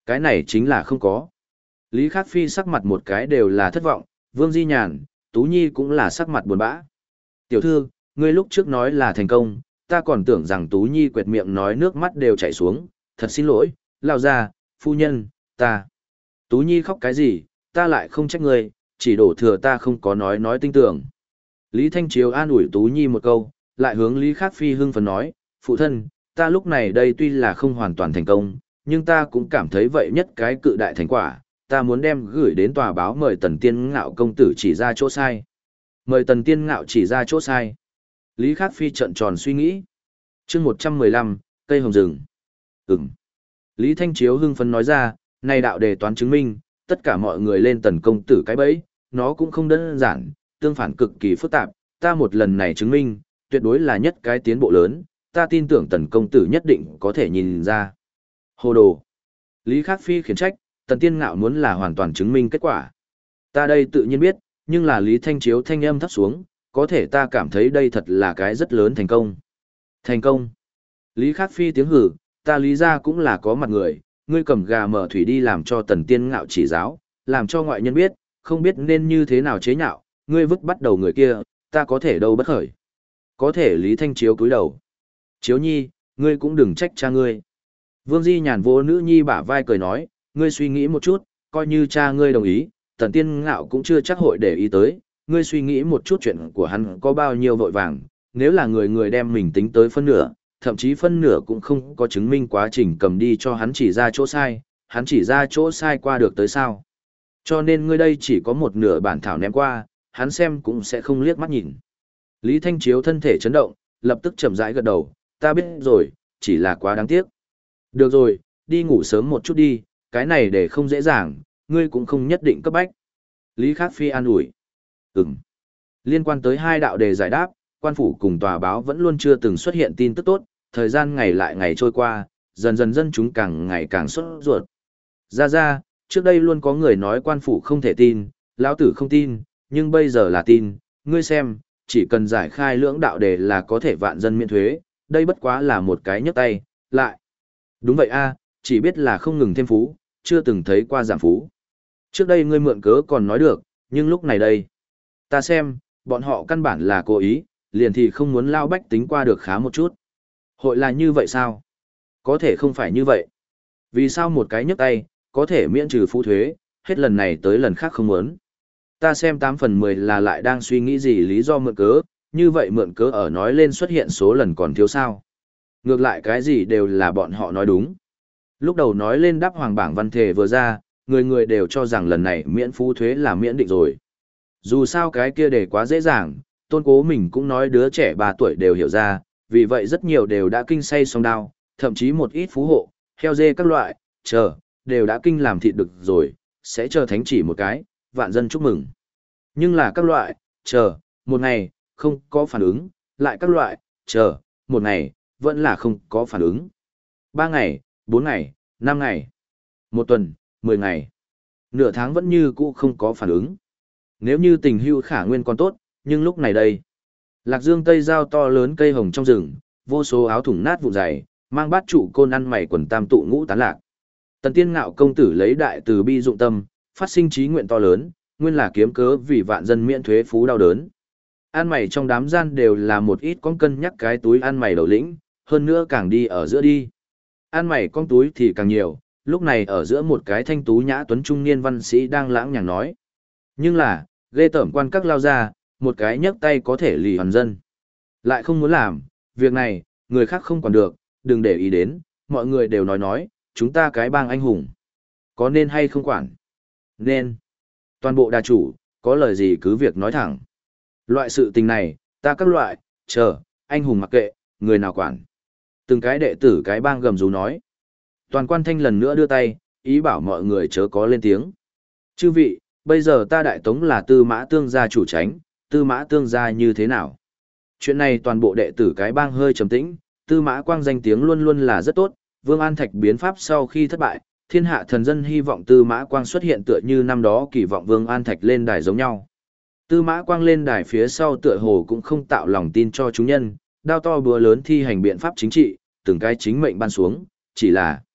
Cái này chính là không có. Lý Khắc Phi sắc mặt một cái đều là thất vọng, Vương Di Nhàn, Tú Nhi cũng là sắc mặt buồn bã. Tiểu thư, ngươi lúc trước nói là thành công, ta còn tưởng rằng Tú Nhi quẹt miệng nói nước mắt đều chảy xuống, thật xin lỗi, lao ra, phu nhân, ta. Tú Nhi khóc cái gì, ta lại không trách ngươi, chỉ đổ thừa ta không có nói tinh tưởng. Lý Thanh Chiếu an ủi Tú Nhi một câu, lại hướng Lý Khắc Phi hưng phấn nói, phụ thân, ta lúc này đây tuy là không hoàn toàn thành công, nhưng ta cũng cảm thấy vậy nhất cái cự đại thành quả, ta muốn đem gửi đến tòa báo mời Tần Tiên Ngạo công tử chỉ ra chỗ sai. Mời Tần Tiên Ngạo chỉ ra chỗ sai. Lý Khắc Phi trợn tròn suy nghĩ. Chương 115, cây hồng rừng. Lý Thanh Chiếu hưng phấn nói ra, này đạo đề toán chứng minh, tất cả mọi người lên Tần công tử cái bẫy, nó cũng không đơn giản, tương phản cực kỳ phức tạp, ta một lần này chứng minh, tuyệt đối là nhất cái tiến bộ lớn, ta tin tưởng Tần công tử nhất định có thể nhìn ra. Hồ đồ. Lý Khắc Phi khiển trách, Tần Tiên Ngạo muốn là hoàn toàn chứng minh kết quả. Ta đây tự nhiên biết, nhưng là Lý Thanh Chiếu thanh âm thấp xuống, có thể ta cảm thấy đây thật là cái rất lớn thành công. Thành công. Lý Khắc Phi tiếng hử, ta Lý ra cũng là có mặt người, ngươi cầm gà mở thủy đi làm cho Tần Tiên Ngạo chỉ giáo, làm cho ngoại nhân biết, không biết nên như thế nào chế nhạo, ngươi vứt bắt đầu người kia, ta có thể đâu bất khởi. Có thể Lý Thanh Chiếu cúi đầu. Chiếu nhi, ngươi cũng đừng trách cha ngươi. Vương Di Nhàn vô nữ nhi bả vai cười nói, ngươi suy nghĩ một chút, coi như cha ngươi đồng ý, Tần Tiên Ngạo cũng chưa chắc hội để ý tới, ngươi suy nghĩ một chút chuyện của hắn có bao nhiêu vội vàng, nếu là người đem mình tính tới phân nửa, thậm chí phân nửa cũng không có chứng minh quá trình cầm đi cho hắn chỉ ra chỗ sai, hắn chỉ ra chỗ sai qua được tới sao. Cho nên ngươi đây chỉ có một nửa bản thảo ném qua, hắn xem cũng sẽ không liếc mắt nhìn. Lý Thanh Chiếu thân thể chấn động, lập tức chậm rãi gật đầu, ta biết rồi, chỉ là quá đáng tiếc. Được rồi, đi ngủ sớm một chút đi, cái này để không dễ dàng, ngươi cũng không nhất định cấp bách. Lý Khắc Phi an ủi. Liên quan tới hai đạo đề giải đáp, quan phủ cùng tòa báo vẫn luôn chưa từng xuất hiện tin tức tốt, thời gian ngày lại ngày trôi qua, dần dần dân chúng càng ngày càng sốt ruột. Ra, trước đây luôn có người nói quan phủ không thể tin, lão tử không tin, nhưng bây giờ là tin, ngươi xem, chỉ cần giải khai lưỡng đạo đề là có thể vạn dân miễn thuế, đây bất quá là một cái nhấc tay, lại. Đúng vậy a, chỉ biết là không ngừng thêm phú, chưa từng thấy qua giảm phú. Trước đây ngươi mượn cớ còn nói được, nhưng lúc này đây, ta xem, bọn họ căn bản là cố ý, liền thì không muốn lao bách tính qua được khá một chút. Hội là như vậy sao? Có thể không phải như vậy. Vì sao một cái nhấc tay, có thể miễn trừ phú thuế, hết lần này tới lần khác không muốn. Ta xem 8 phần 10 là lại đang suy nghĩ gì lý do mượn cớ, như vậy mượn cớ ở nói lên xuất hiện số lần còn thiếu sao. Ngược lại cái gì đều là bọn họ nói đúng. Lúc đầu nói lên đáp hoàng bảng văn thể vừa ra, người đều cho rằng lần này miễn phú thuế là miễn định rồi. Dù sao cái kia để quá dễ dàng, Tôn Cố mình cũng nói đứa trẻ 3 tuổi đều hiểu ra, vì vậy rất nhiều đều đã kinh say song đao, thậm chí một ít phú hộ, heo dê các loại, đều đã kinh làm thịt được rồi, sẽ chờ thánh chỉ một cái, vạn dân chúc mừng. Nhưng là các loại, một ngày, không có phản ứng, lại các loại, một ngày, vẫn là không có phản ứng. 3 ngày, 4 ngày, 5 ngày, 1 tuần, 10 ngày, nửa tháng vẫn như cũ không có phản ứng. Nếu như tình hưu khả nguyên còn tốt, nhưng lúc này đây, Lạc Dương Tây giao to lớn cây hồng trong rừng, vô số áo thủng nát vụn dày, mang bát trụ côn ăn mày quần tam tụ ngũ tán lạc. Tần Tiên Ngạo công tử lấy đại từ bi dụng tâm, phát sinh trí nguyện to lớn, nguyên là kiếm cớ vì vạn dân miễn thuế phú đau đớn. Ăn mày trong đám gian đều là một ít con cân nhắc cái túi ăn mày đầu lĩnh, hơn nữa càng đi ở giữa đi. Ăn mày con túi thì càng nhiều, lúc này ở giữa một cái thanh tú nhã tuấn trung niên văn sĩ đang lãng nhàng nói. Nhưng là, ghê tởm quan các lao ra, một cái nhấc tay có thể lì hoàn dân. Lại không muốn làm, việc này, người khác không còn được, đừng để ý đến, mọi người đều nói, chúng ta cái bang anh hùng. Có nên hay không quản? Nên. Toàn bộ đà chủ, có lời gì cứ việc nói thẳng. Loại sự tình này, ta các loại, anh hùng mặc kệ, người nào quản. Từng cái đệ tử cái bang gầm rú nói. Toàn quan thanh lần nữa đưa tay, ý bảo mọi người chớ có lên tiếng. Chư vị, bây giờ ta đại tống là Tư Mã Tương gia chủ tránh, Tư Mã Tương gia như thế nào? Chuyện này toàn bộ đệ tử cái bang hơi trầm tĩnh, Tư Mã Quang danh tiếng luôn luôn là rất tốt, Vương An Thạch biến pháp sau khi thất bại, thiên hạ thần dân hy vọng Tư Mã Quang xuất hiện tựa như năm đó kỳ vọng Vương An Thạch lên đài giống nhau. Tư Mã Quang lên đài phía sau tựa hồ cũng không tạo lòng tin cho chúng nhân, đao to búa lớn thi hành biện pháp chính trị, từng cái chính mệnh ban xuống, chỉ là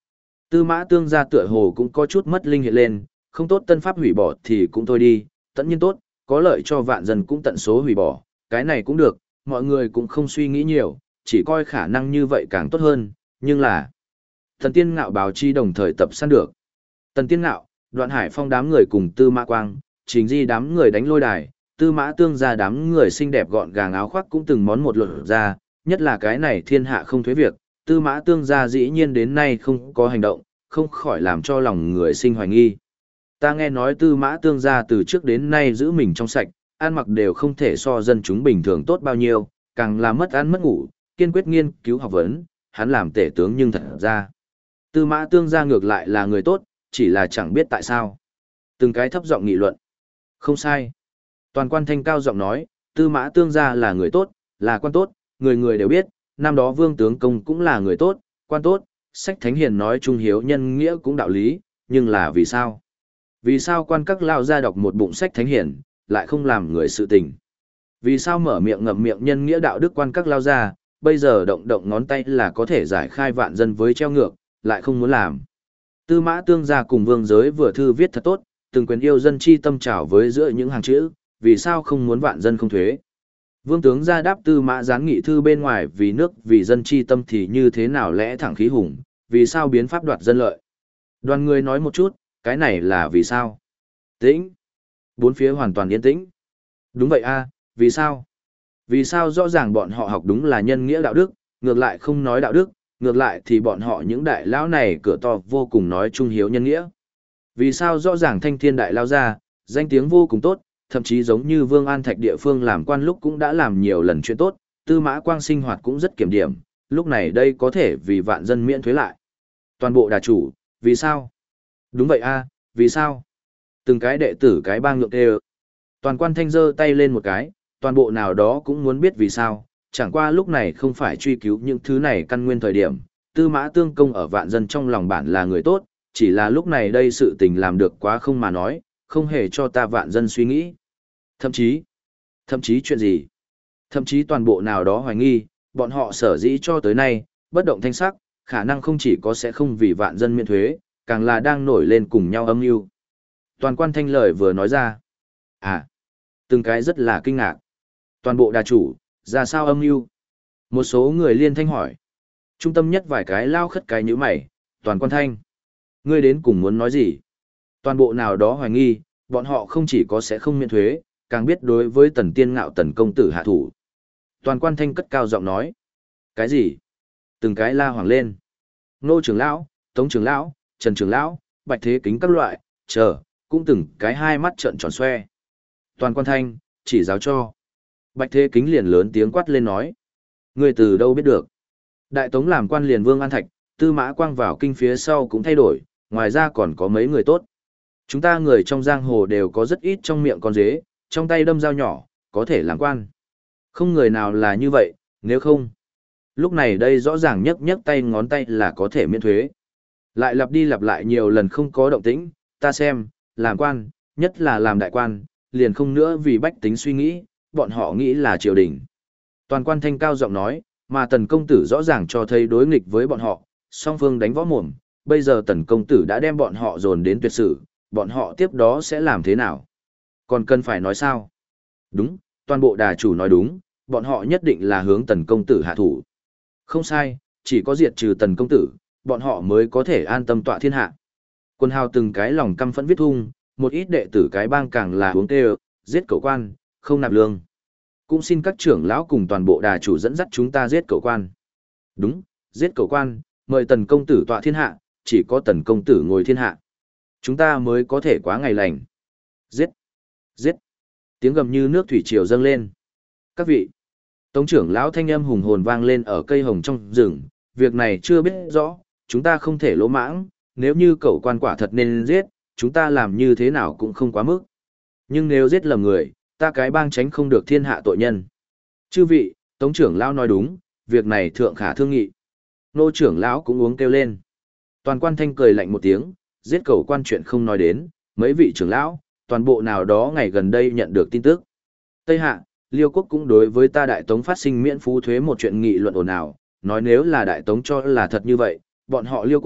Tư Mã Tương gia tựa hồ cũng có chút mất linh hiện lên, không tốt tân pháp hủy bỏ thì cũng thôi đi, tất nhiên tốt, có lợi cho vạn dân cũng tận số hủy bỏ, cái này cũng được, mọi người cũng không suy nghĩ nhiều, chỉ coi khả năng như vậy càng tốt hơn, nhưng là Tần Tiên Ngạo báo chi đồng thời tập săn được. Tần Tiên Ngạo, Đoạn Hải Phong đám người cùng Tư Mã Quang, Trình Di đám người đánh lôi đài, Tư Mã Tương gia đám người xinh đẹp gọn gàng áo khoác cũng từng món một lột ra, nhất là cái này thiên hạ không thuế việc, Tư Mã Tương gia dĩ nhiên đến nay không có hành động, không khỏi làm cho lòng người sinh hoài nghi. Ta nghe nói Tư Mã Tương gia từ trước đến nay giữ mình trong sạch, ăn mặc đều không thể so dân chúng bình thường tốt bao nhiêu, càng là mất ăn mất ngủ, kiên quyết nghiên cứu học vấn, hắn làm tể tướng nhưng thật ra. Tư Mã Tương gia ngược lại là người tốt, chỉ là chẳng biết tại sao. Từng cái thấp giọng nghị luận. Không sai. Toàn quan thanh cao giọng nói, Tư Mã Tương gia là người tốt, là quan tốt, người người đều biết, năm đó Vương tướng công cũng là người tốt, quan tốt, sách thánh hiền nói trung hiếu nhân nghĩa cũng đạo lý, nhưng là vì sao? Vì sao quan các lao ra đọc một bụng sách thánh hiền, lại không làm người sự tình? Vì sao mở miệng ngậm miệng nhân nghĩa đạo đức quan các lao ra, bây giờ động động ngón tay là có thể giải khai vạn dân với treo ngược, lại không muốn làm? Tư Mã Tương gia cùng vương giới vừa thư viết thật tốt, từng quyền yêu dân chi tâm trào với giữa những hàng chữ, vì sao không muốn vạn dân không thuế? Vương tướng gia đáp Tư Mã gián nghị thư bên ngoài vì nước vì dân chi tâm thì như thế nào lẽ thẳng khí hùng, vì sao biến pháp đoạt dân lợi? Đoàn người nói một chút, cái này là vì sao? Tĩnh. Bốn phía hoàn toàn yên tĩnh. Đúng vậy a, vì sao? Vì sao rõ ràng bọn họ học đúng là nhân nghĩa đạo đức, ngược lại không nói đạo đức, ngược lại thì bọn họ những đại lão này cửa to vô cùng nói trung hiếu nhân nghĩa. Vì sao rõ ràng thanh thiên đại lao ra, danh tiếng vô cùng tốt, thậm chí giống như Vương An Thạch địa phương làm quan lúc cũng đã làm nhiều lần chuyện tốt, Tư Mã Quang sinh hoạt cũng rất kiểm điểm, lúc này đây có thể vì vạn dân miễn thuế lại. Toàn bộ đà chủ, vì sao? Đúng vậy a, vì sao? Từng cái đệ tử cái bang ngược đều. Toàn quan thanh giơ tay lên một cái, toàn bộ nào đó cũng muốn biết vì sao, chẳng qua lúc này không phải truy cứu những thứ này căn nguyên thời điểm, Tư Mã Tương công ở vạn dân trong lòng bản là người tốt, chỉ là lúc này đây sự tình làm được quá không mà nói, không hề cho ta vạn dân suy nghĩ. Thậm chí chuyện gì? Thậm chí toàn bộ nào đó hoài nghi, bọn họ sở dĩ cho tới nay, bất động thanh sắc, khả năng không chỉ có sẽ không vì vạn dân miễn thuế, càng là đang nổi lên cùng nhau âm mưu. Toàn quan thanh lời vừa nói ra. À, từng cái rất là kinh ngạc. Toàn bộ đà chủ, ra sao âm mưu? Một số người liên thanh hỏi. Trung tâm nhất vài cái lao khất cái như mày, toàn quan thanh. Ngươi đến cùng muốn nói gì? Toàn bộ nào đó hoài nghi, bọn họ không chỉ có sẽ không miễn thuế, càng biết đối với Tần Tiên Ngạo Tần công tử hạ thủ. Toàn quan thanh cất cao giọng nói. Cái gì? Từng cái la hoàng lên. Nô trưởng lão, Tống trưởng lão, Trần trưởng lão, Bạch Thế Kính các loại, chờ, cũng từng cái hai mắt trợn tròn xoe. Toàn quan thanh, chỉ giáo cho. Bạch Thế Kính liền lớn tiếng quát lên nói. Ngươi từ đâu biết được? Đại Tống làm quan liền Vương An Thạch, Tư Mã Quang vào kinh phía sau cũng thay đổi, ngoài ra còn có mấy người tốt. Chúng ta người trong giang hồ đều có rất ít trong miệng con dế, trong tay đâm dao nhỏ, có thể làm quan. Không người nào là như vậy, nếu không. Lúc này đây rõ ràng nhấc nhấc tay ngón tay là có thể miễn thuế. Lại lặp đi lặp lại nhiều lần không có động tĩnh, ta xem, làm quan, nhất là làm đại quan, liền không nữa vì bách tính suy nghĩ, bọn họ nghĩ là triều đình. Toàn quan thanh cao giọng nói, mà tần công tử rõ ràng cho thấy đối nghịch với bọn họ, song phương đánh võ mồm, bây giờ tần công tử đã đem bọn họ dồn đến tuyệt sử, bọn họ tiếp đó sẽ làm thế nào? Còn cần phải nói sao? Đúng, toàn bộ đà chủ nói đúng, bọn họ nhất định là hướng tần công tử hạ thủ. Không sai, chỉ có diệt trừ tần công tử, bọn họ mới có thể an tâm tọa thiên hạ. Quân hào từng cái lòng căm phẫn viết thung, một ít đệ tử cái bang càng là hướng tê giết cậu quan, không nạp lương. Cũng xin các trưởng lão cùng toàn bộ đà chủ dẫn dắt chúng ta giết cậu quan. Đúng, giết cậu quan, mời tần công tử tọa thiên hạ, chỉ có tần công tử ngồi thiên hạ. Chúng ta mới có thể quá ngày lành. Giết! Giết! Tiếng gầm như nước thủy triều dâng lên. Các vị! Tống trưởng lão thanh âm hùng hồn vang lên ở cây hồng trong rừng, việc này chưa biết rõ, chúng ta không thể lỗ mãng, nếu như cậu quan quả thật nên giết, chúng ta làm như thế nào cũng không quá mức. Nhưng nếu giết lầm người, ta cái bang tránh không được thiên hạ tội nhân. Chư vị, Tống trưởng lão nói đúng, việc này thượng khả thương nghị. Nô trưởng lão cũng uống kêu lên. Toàn quan thanh cười lạnh một tiếng, giết cậu quan chuyện không nói đến, mấy vị trưởng lão, toàn bộ nào đó ngày gần đây nhận được tin tức. Tây Hạ, Liêu quốc cũng đối với ta Đại Tống phát sinh miễn phú thuế một chuyện nghị luận ồn ào, nói nếu là Đại Tống cho là thật như vậy, bọn họ Liêu quốc,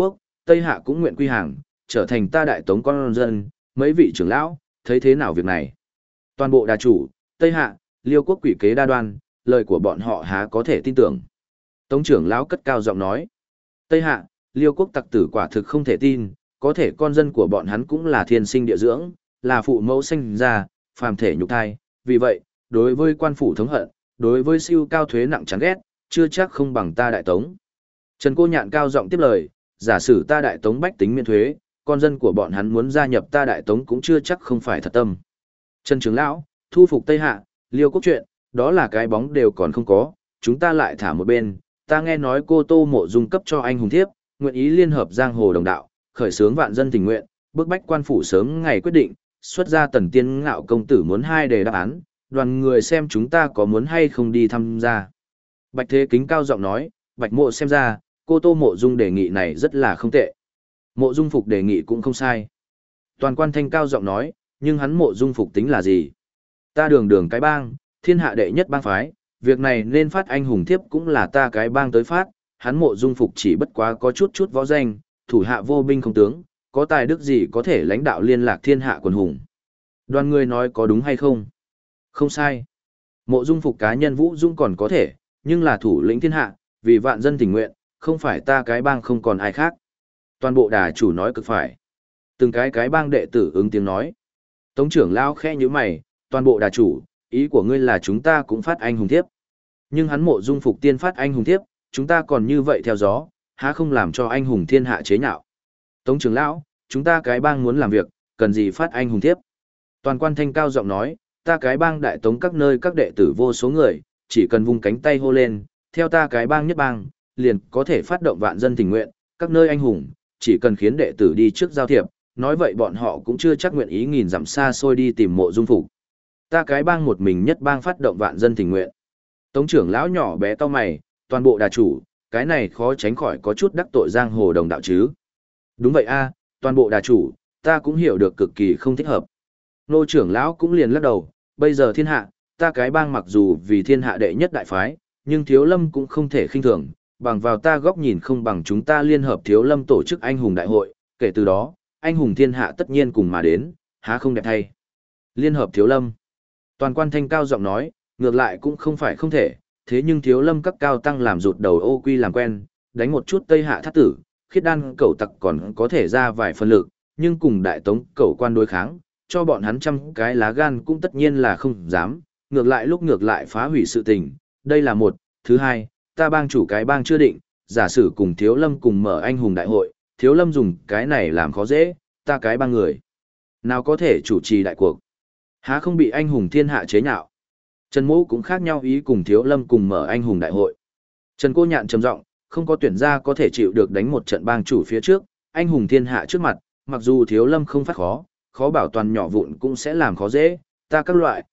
Tây Hạ cũng nguyện quy hàng, trở thành ta đại tống con dân, mấy vị trưởng lão, thấy thế nào việc này? Toàn bộ đà chủ, Tây Hạ, Liêu quốc quỷ kế đa đoan, lời của bọn họ há có thể tin tưởng. Tống trưởng lão cất cao giọng nói, Tây Hạ, Liêu quốc tặc tử quả thực không thể tin, có thể con dân của bọn hắn cũng là thiên sinh địa dưỡng, là phụ mẫu sinh ra, phàm thể nhục thai, vì vậy, đối với quan phủ thống hận, đối với siêu cao thuế nặng chán ghét, chưa chắc không bằng ta đại tống. Trần Cô Nhạn cao giọng tiếp lời, giả sử ta đại tống bách tính miễn thuế, con dân của bọn hắn muốn gia nhập ta đại tống cũng chưa chắc không phải thật tâm. Trần trưởng lão, thu phục Tây Hạ, Liêu quốc chuyện, đó là cái bóng đều còn không có, chúng ta lại thả một bên, ta nghe nói cô Tô Mộ Dung cấp cho anh hùng thiếp, nguyện ý liên hợp giang hồ đồng đạo, khởi xướng vạn dân tình nguyện, bức bách quan phủ sớm ngày quyết định, xuất ra Tần Tiên Ngạo công tử muốn hai đề đáp án, đoàn người xem chúng ta có muốn hay không đi tham gia. Bạch Thế Kính cao giọng nói, Bạch Mộ xem ra, cô Tô Mộ Dung đề nghị này rất là không tệ. Mộ Dung Phục đề nghị cũng không sai. Toàn Quan Thanh cao giọng nói, nhưng hắn Mộ Dung Phục tính là gì? Ta đường đường cái bang, thiên hạ đệ nhất bang phái, việc này nên phát anh hùng thiếp cũng là ta cái bang tới phát, hắn Mộ Dung Phục chỉ bất quá có chút võ danh, thủ hạ vô binh không tướng, có tài đức gì có thể lãnh đạo liên lạc thiên hạ quần hùng. Đoàn người nói có đúng hay không? Không sai. Mộ Dung Phục cá nhân Vũ Dung còn có thể, nhưng là thủ lĩnh thiên hạ, vì vạn dân tình nguyện, không phải ta cái bang không còn ai khác. Toàn bộ đà chủ nói cực phải. Từng cái bang đệ tử ứng tiếng nói. Tống trưởng lão khẽ như mày, toàn bộ đà chủ, ý của ngươi là chúng ta cũng phát anh hùng thiếp. Nhưng hắn Mộ Dung Phục tiên phát anh hùng thiếp, chúng ta còn như vậy theo gió, há không làm cho anh hùng thiên hạ chế nhạo. Tống trưởng lão, chúng ta cái bang muốn làm việc, cần gì phát anh hùng thiếp. Toàn Quan Thanh cao giọng nói, ta cái bang đại tống các nơi các đệ tử vô số người, chỉ cần vung cánh tay hô lên, theo ta cái bang nhất bang, liền có thể phát động vạn dân tình nguyện, các nơi anh hùng, chỉ cần khiến đệ tử đi trước giao thiệp, nói vậy bọn họ cũng chưa chắc nguyện ý nghìn dặm xa xôi đi tìm Mộ Dung Phục. Ta cái bang một mình nhất bang phát động vạn dân tình nguyện. Tống trưởng lão nhỏ bé to mày, toàn bộ đà chủ, cái này khó tránh khỏi có chút đắc tội giang hồ đồng đạo chứ. Đúng vậy a, toàn bộ đà chủ, ta cũng hiểu được cực kỳ không thích hợp. Nô trưởng lão cũng liền lắc đầu, bây giờ thiên hạ, ta cái bang mặc dù vì thiên hạ đệ nhất đại phái, nhưng Thiếu Lâm cũng không thể khinh thường, bằng vào ta góc nhìn không bằng chúng ta liên hợp Thiếu Lâm tổ chức anh hùng đại hội, kể từ đó, anh hùng thiên hạ tất nhiên cùng mà đến, há không đẹp thay. Liên hợp Thiếu Lâm. Toàn Quan Thanh cao giọng nói, ngược lại cũng không phải không thể, thế nhưng Thiếu Lâm các cao tăng làm rụt đầu ô quy làm quen, đánh một chút Tây Hạ thát tử, khiết đan cẩu tặc còn có thể ra vài phần lực, nhưng cùng đại tống cẩu quan đối kháng, cho bọn hắn trăm cái lá gan cũng tất nhiên là không dám, ngược lại phá hủy sự tình, đây là một, thứ hai, ta bang chủ cái bang chưa định, giả sử cùng Thiếu Lâm cùng mở anh hùng đại hội, Thiếu Lâm dùng cái này làm khó dễ, ta cái bang người, nào có thể chủ trì đại cuộc, há không bị anh hùng thiên hạ chế nhạo. Trần Mỗ cũng khác nhau ý cùng Thiếu Lâm cùng mở anh hùng đại hội. Trần Cô Nhạn trầm giọng, không có tuyển gia có thể chịu được đánh một trận bang chủ phía trước, anh hùng thiên hạ trước mặt, mặc dù Thiếu Lâm không phát khó bảo toàn nhỏ vụn cũng sẽ làm khó dễ, ta các loại,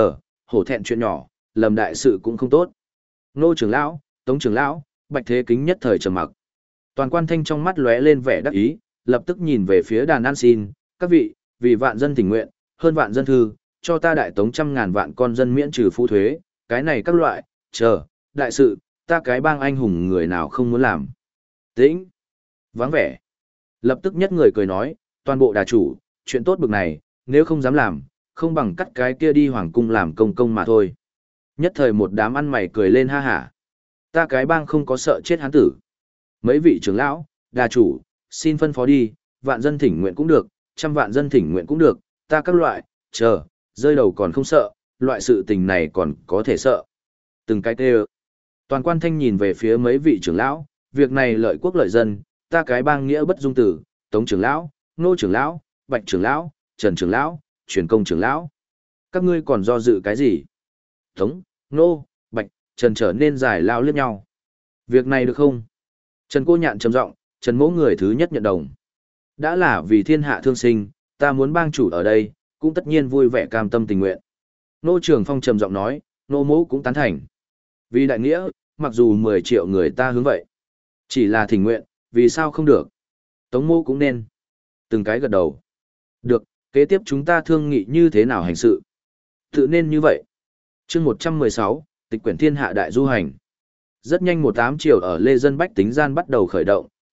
hổ thẹn chuyện nhỏ, lầm đại sự cũng không tốt. Nô trưởng lão, Tống trưởng lão, Bạch Thế Kính nhất thời trầm mặc. Toàn Quan Thanh trong mắt lóe lên vẻ đắc ý, lập tức nhìn về phía đàn an xin, các vị, vì vạn dân tình nguyện, hơn vạn dân thư, cho ta đại tống trăm ngàn vạn con dân miễn trừ phú thuế, cái này các loại, đại sự, ta cái bang anh hùng người nào không muốn làm. Tĩnh, vắng vẻ. Lập tức nhất người cười nói, toàn bộ đà chủ, chuyện tốt bực này, nếu không dám làm, không bằng cắt cái kia đi hoàng cung làm công mà thôi. Nhất thời một đám ăn mày cười lên ha hả. Ta cái bang không có sợ chết hán tử. Mấy vị trưởng lão, đà chủ, xin phân phó đi, vạn dân thỉnh nguyện cũng được, trăm vạn dân thỉnh nguyện cũng được, ta các loại, rơi đầu còn không sợ, loại sự tình này còn có thể sợ. Từng cái tê Toàn Quan Thanh nhìn về phía mấy vị trưởng lão, việc này lợi quốc lợi dân, ta cái bang nghĩa bất dung tử, Tống trưởng lão, Nô trưởng lão, Bạch trưởng lão, Trần trưởng lão, Truyền Công trưởng lão. Các ngươi còn do dự cái gì? Tống, Nô, Bạch, Trần trở nên giải lao liếc nhau. Việc này được không? Trần Cô Nhạn trầm giọng, Trần Mỗ người thứ nhất nhận đồng. Đã là vì thiên hạ thương sinh, ta muốn bang chủ ở đây, cũng tất nhiên vui vẻ cam tâm tình nguyện. Nô Trường Phong trầm giọng nói, Nô Mỗ cũng tán thành. Vì đại nghĩa, mặc dù 10 triệu người ta hướng vậy. Chỉ là thỉnh nguyện, vì sao không được? Tống Mỗ cũng nên. Từng cái gật đầu. Được, kế tiếp chúng ta thương nghị như thế nào hành sự. Tự nên như vậy. Chương 116, Tịch quyển thiên hạ đại du hành. Rất nhanh 18 chiều ở Lê Dân Bách tính gian bắt đầu khởi động,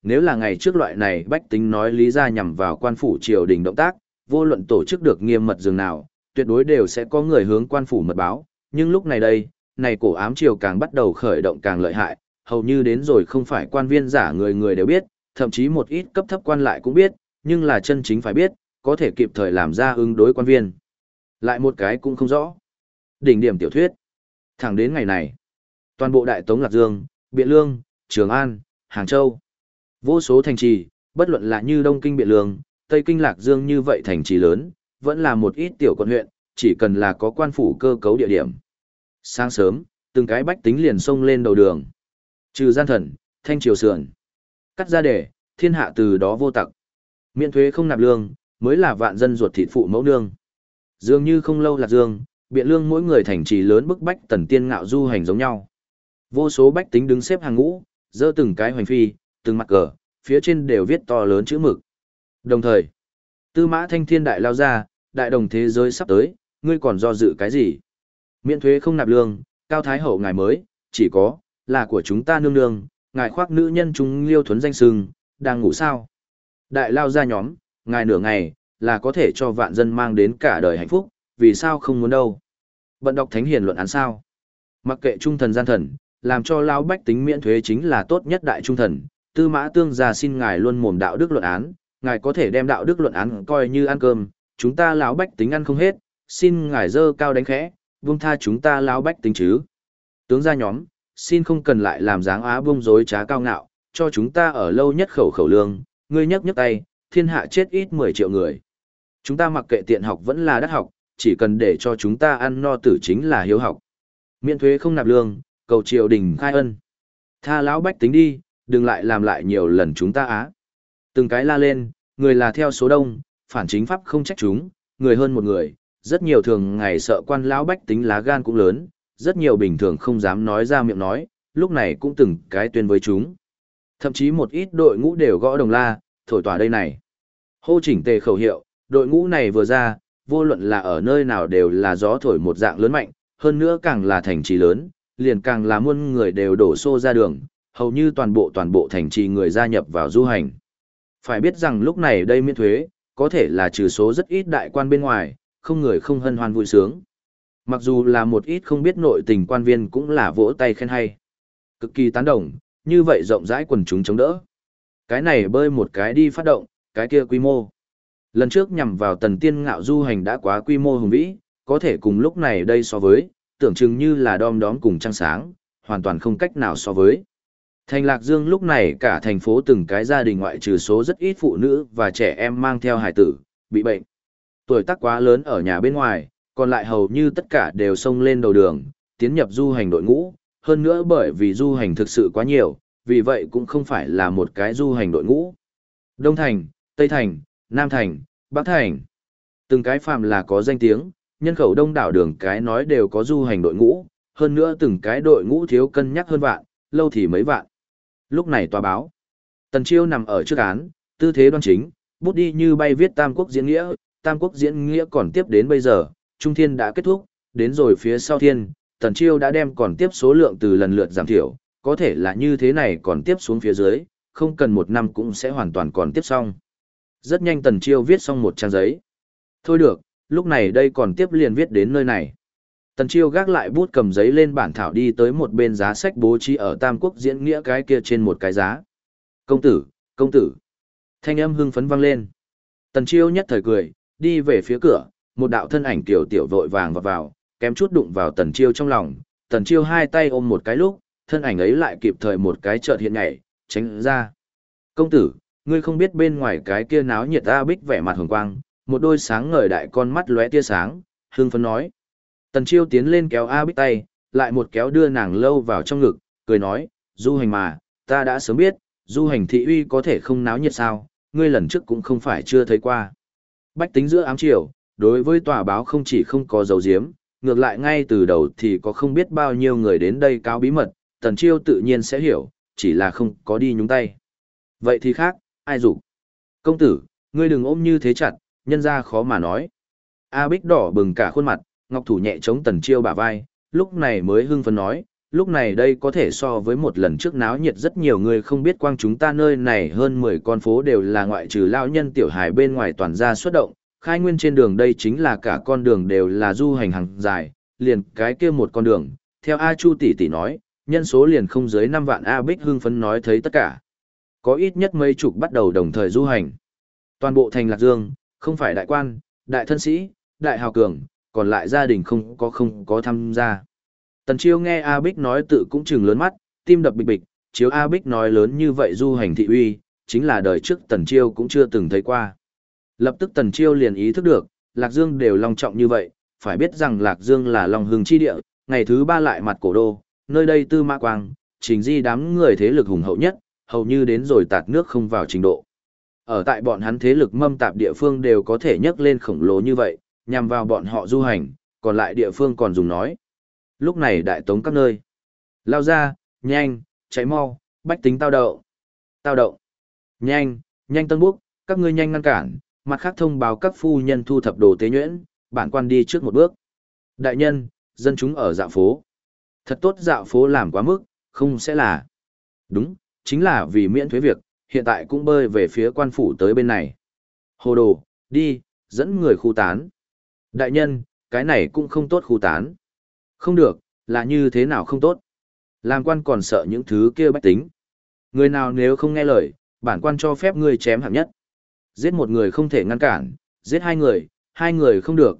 Nếu là ngày trước loại này bách tính nói lý ra nhằm vào quan phủ triều đình động tác, vô luận tổ chức được nghiêm mật dường nào, tuyệt đối đều sẽ có người hướng quan phủ mật báo, nhưng lúc này đây, này cổ ám triều càng bắt đầu khởi động càng lợi hại, hầu như đến rồi không phải quan viên giả người người đều biết, thậm chí một ít cấp thấp quan lại cũng biết, nhưng là chân chính phải biết, có thể kịp thời làm ra ứng đối quan viên. Lại một cái cũng không rõ. Đỉnh điểm tiểu thuyết. Thẳng đến ngày này, toàn bộ Đại Tống Lạc Dương, Biện Lương, Trường An, Hàng Châu, vô số thành trì, bất luận là như Đông Kinh Biện Lương, Tây Kinh Lạc Dương như vậy thành trì lớn, vẫn là một ít tiểu quận huyện, chỉ cần là có quan phủ cơ cấu địa điểm. Sáng sớm, từng cái bách tính liền xông lên đầu đường. Trừ gian thần, thanh triều sườn. Cắt ra để, thiên hạ từ đó vô tặc. Miễn thuế không nạp lương, mới là vạn dân ruột thịt phụ mẫu nương. Dường như không lâu Lạc Dương, Biện Lương mỗi người thành trì lớn bức bách tần tiên ngạo du hành giống nhau. Vô số bách tính đứng xếp hàng ngũ, giơ từng cái hoành phi, từng mặt cờ, phía trên đều viết to lớn chữ mực. Đồng thời, Tư Mã Thanh Thiên đại lao ra, đại đồng thế giới sắp tới, ngươi còn do dự cái gì? Miễn thuế không nạp lương, cao thái hậu ngài mới, chỉ có, là của chúng ta nương nương, ngài khoác nữ nhân chúng liêu thuấn danh sừng, đang ngủ sao? Đại lao ra nhóm, ngài nửa ngày, là có thể cho vạn dân mang đến cả đời hạnh phúc, vì sao không muốn đâu? Bận đọc thánh hiền luận án sao? Mặc kệ trung thần gian thần, làm cho lao bách tính miễn thuế chính là tốt nhất đại trung thần, Tư Mã Tương gia xin ngài luôn mồm đạo đức luận án, ngài có thể đem đạo đức luận án coi như ăn cơm, chúng ta lão bách tính ăn không hết, xin ngài dơ cao đánh khẽ, buông tha chúng ta lão bách tính chứ. Tướng gia nhóm, xin không cần lại làm dáng á bông dối trá cao ngạo, cho chúng ta ở lâu nhất khẩu khẩu lương, ngươi nhấc nhấc tay, thiên hạ chết ít 10 triệu người. Chúng ta mặc kệ tiện học vẫn là đắt học, chỉ cần để cho chúng ta ăn no tử chính là hiếu học. Miễn thuế không nạp lương, cầu triều đình khai ân. Tha lão bách tính đi, đừng lại làm lại nhiều lần chúng ta á. Từng cái la lên, người là theo số đông, phản chính pháp không trách chúng, người hơn một người, rất nhiều thường ngày sợ quan lão bách tính lá gan cũng lớn, rất nhiều bình thường không dám nói ra miệng nói, lúc này cũng từng cái tuyên với chúng. Thậm chí một ít đội ngũ đều gõ đồng la, thổi tỏa đây này. Hô chỉnh tề khẩu hiệu, đội ngũ này vừa ra, vô luận là ở nơi nào đều là gió thổi một dạng lớn mạnh, hơn nữa càng là thành trì lớn, liền càng là muôn người đều đổ xô ra đường, hầu như toàn bộ thành trì người gia nhập vào du hành. Phải biết rằng lúc này đây miễn thuế, có thể là trừ số rất ít đại quan bên ngoài, không người không hân hoan vui sướng. Mặc dù là một ít không biết nội tình quan viên cũng là vỗ tay khen hay. Cực kỳ tán đồng, như vậy rộng rãi quần chúng chống đỡ. Cái này bơi một cái đi phát động, cái kia quy mô. Lần trước nhằm vào tần tiên ngạo du hành đã quá quy mô hùng vĩ, có thể cùng lúc này đây so với, tưởng chừng như là đom đóm cùng trăng sáng, hoàn toàn không cách nào so với. Thành Lạc Dương lúc này cả thành phố từng cái gia đình ngoại trừ số rất ít phụ nữ và trẻ em mang theo hài tử, bị bệnh. Tuổi tác quá lớn ở nhà bên ngoài, còn lại hầu như tất cả đều xông lên đầu đường, tiến nhập du hành đội ngũ, hơn nữa bởi vì du hành thực sự quá nhiều, vì vậy cũng không phải là một cái du hành đội ngũ. Đông Thành, Tây Thành, Nam Thành, Bắc Thành. Từng cái phàm là có danh tiếng, nhân khẩu đông đảo đường cái nói đều có du hành đội ngũ, hơn nữa từng cái đội ngũ thiếu cân nhắc hơn vạn, lâu thì mấy vạn. Lúc này tòa báo, Tần Chiêu nằm ở trước án, tư thế đoan chính, bút đi như bay viết Tam Quốc diễn nghĩa, Tam Quốc diễn nghĩa còn tiếp đến bây giờ, Trung Thiên đã kết thúc, đến rồi phía sau Thiên, Tần Chiêu đã đem còn tiếp số lượng từ lần lượt giảm thiểu, có thể là như thế này còn tiếp xuống phía dưới, không cần một năm cũng sẽ hoàn toàn còn tiếp xong. Rất nhanh Tần Chiêu viết xong một trang giấy. Thôi được, lúc này đây còn tiếp liền viết đến nơi này. Tần Chiêu gác lại bút cầm giấy lên bản thảo đi tới một bên giá sách bố trí ở Tam Quốc diễn nghĩa cái kia trên một cái giá. Công tử, công tử. Thanh âm hưng phấn vang lên. Tần Chiêu nhất thời cười, đi về phía cửa, một đạo thân ảnh tiểu tiểu vội vàng vào, kém chút đụng vào Tần Chiêu trong lòng. Tần Chiêu hai tay ôm một cái lúc, thân ảnh ấy lại kịp thời một cái chợt hiện nhảy, tránh ra. Công tử, ngươi không biết bên ngoài cái kia náo nhiệt A Bích vẻ mặt hồng quang, một đôi sáng ngời đại con mắt lóe tia sáng, hưng phấn nói. Tần Chiêu tiến lên kéo A Bích tay, lại một kéo đưa nàng lâu vào trong ngực, cười nói, du hành mà, ta đã sớm biết, du hành thị uy có thể không náo nhiệt sao, ngươi lần trước cũng không phải chưa thấy qua. Bách tính giữa ám triều, đối với tòa báo không chỉ không có dấu diếm, ngược lại ngay từ đầu thì có không biết bao nhiêu người đến đây cáo bí mật, Tần Chiêu tự nhiên sẽ hiểu, chỉ là không có đi nhúng tay. Vậy thì khác, ai rủ? Công tử, ngươi đừng ôm như thế chặt, nhân ra khó mà nói. A Bích đỏ bừng cả khuôn mặt, ngọc thủ nhẹ chống Tần Chiêu bả vai, lúc này mới hưng phấn nói, lúc này đây có thể so với một lần trước náo nhiệt rất nhiều người không biết quang chúng ta nơi này hơn 10 con phố đều là ngoại trừ lao nhân tiểu hài bên ngoài toàn ra xuất động, khai nguyên trên đường đây chính là cả con đường đều là du hành hàng dài, liền cái kia một con đường, theo A Chu tỷ tỷ nói, nhân số liền không dưới 5 vạn. A Bích hưng phấn nói thấy tất cả. Có ít nhất mấy chục bắt đầu đồng thời du hành. Toàn bộ thành Lạc Dương, không phải đại quan, đại thân sĩ, đại hào cường, còn lại gia đình không có tham gia. Tần Chiêu nghe A Bích nói tự cũng chừng lớn mắt, tim đập bịch bịch, chiếu A Bích nói lớn như vậy du hành thị uy, chính là đời trước Tần Chiêu cũng chưa từng thấy qua. Lập tức Tần Chiêu liền ý thức được, Lạc Dương đều long trọng như vậy, phải biết rằng Lạc Dương là Long Hưng chi địa, ngày thứ 3 lại mặt cổ đô, nơi đây Tư Mã Quang, Trình Di đám người thế lực hùng hậu nhất, hầu như đến rồi tạt nước không vào trình độ. Ở tại bọn hắn thế lực mâm tạp địa phương đều có thể nhấc lên khổng lồ như vậy, nhằm vào bọn họ du hành, còn lại địa phương còn dùng nói. Lúc này đại tống các nơi. Lao ra, nhanh, cháy mau, bách tính tao đậu. Tao đậu. Nhanh, nhanh tân búc, các ngươi nhanh ngăn cản, mặt khác thông báo các phu nhân thu thập đồ tế nhuyễn, bản quan đi trước một bước. Đại nhân, dân chúng ở dạo phố. Thật tốt dạo phố làm quá mức, không sẽ là. Đúng, chính là vì miễn thuế việc, hiện tại cũng bơi về phía quan phủ tới bên này. Hồ đồ, đi, dẫn người khu tán. Đại nhân, cái này cũng không tốt khu tán. Không được, là như thế nào không tốt. Làm quan còn sợ những thứ kia bách tính. Người nào nếu không nghe lời, bản quan cho phép ngươi chém hạng nhất. Giết một người không thể ngăn cản, giết hai người không được,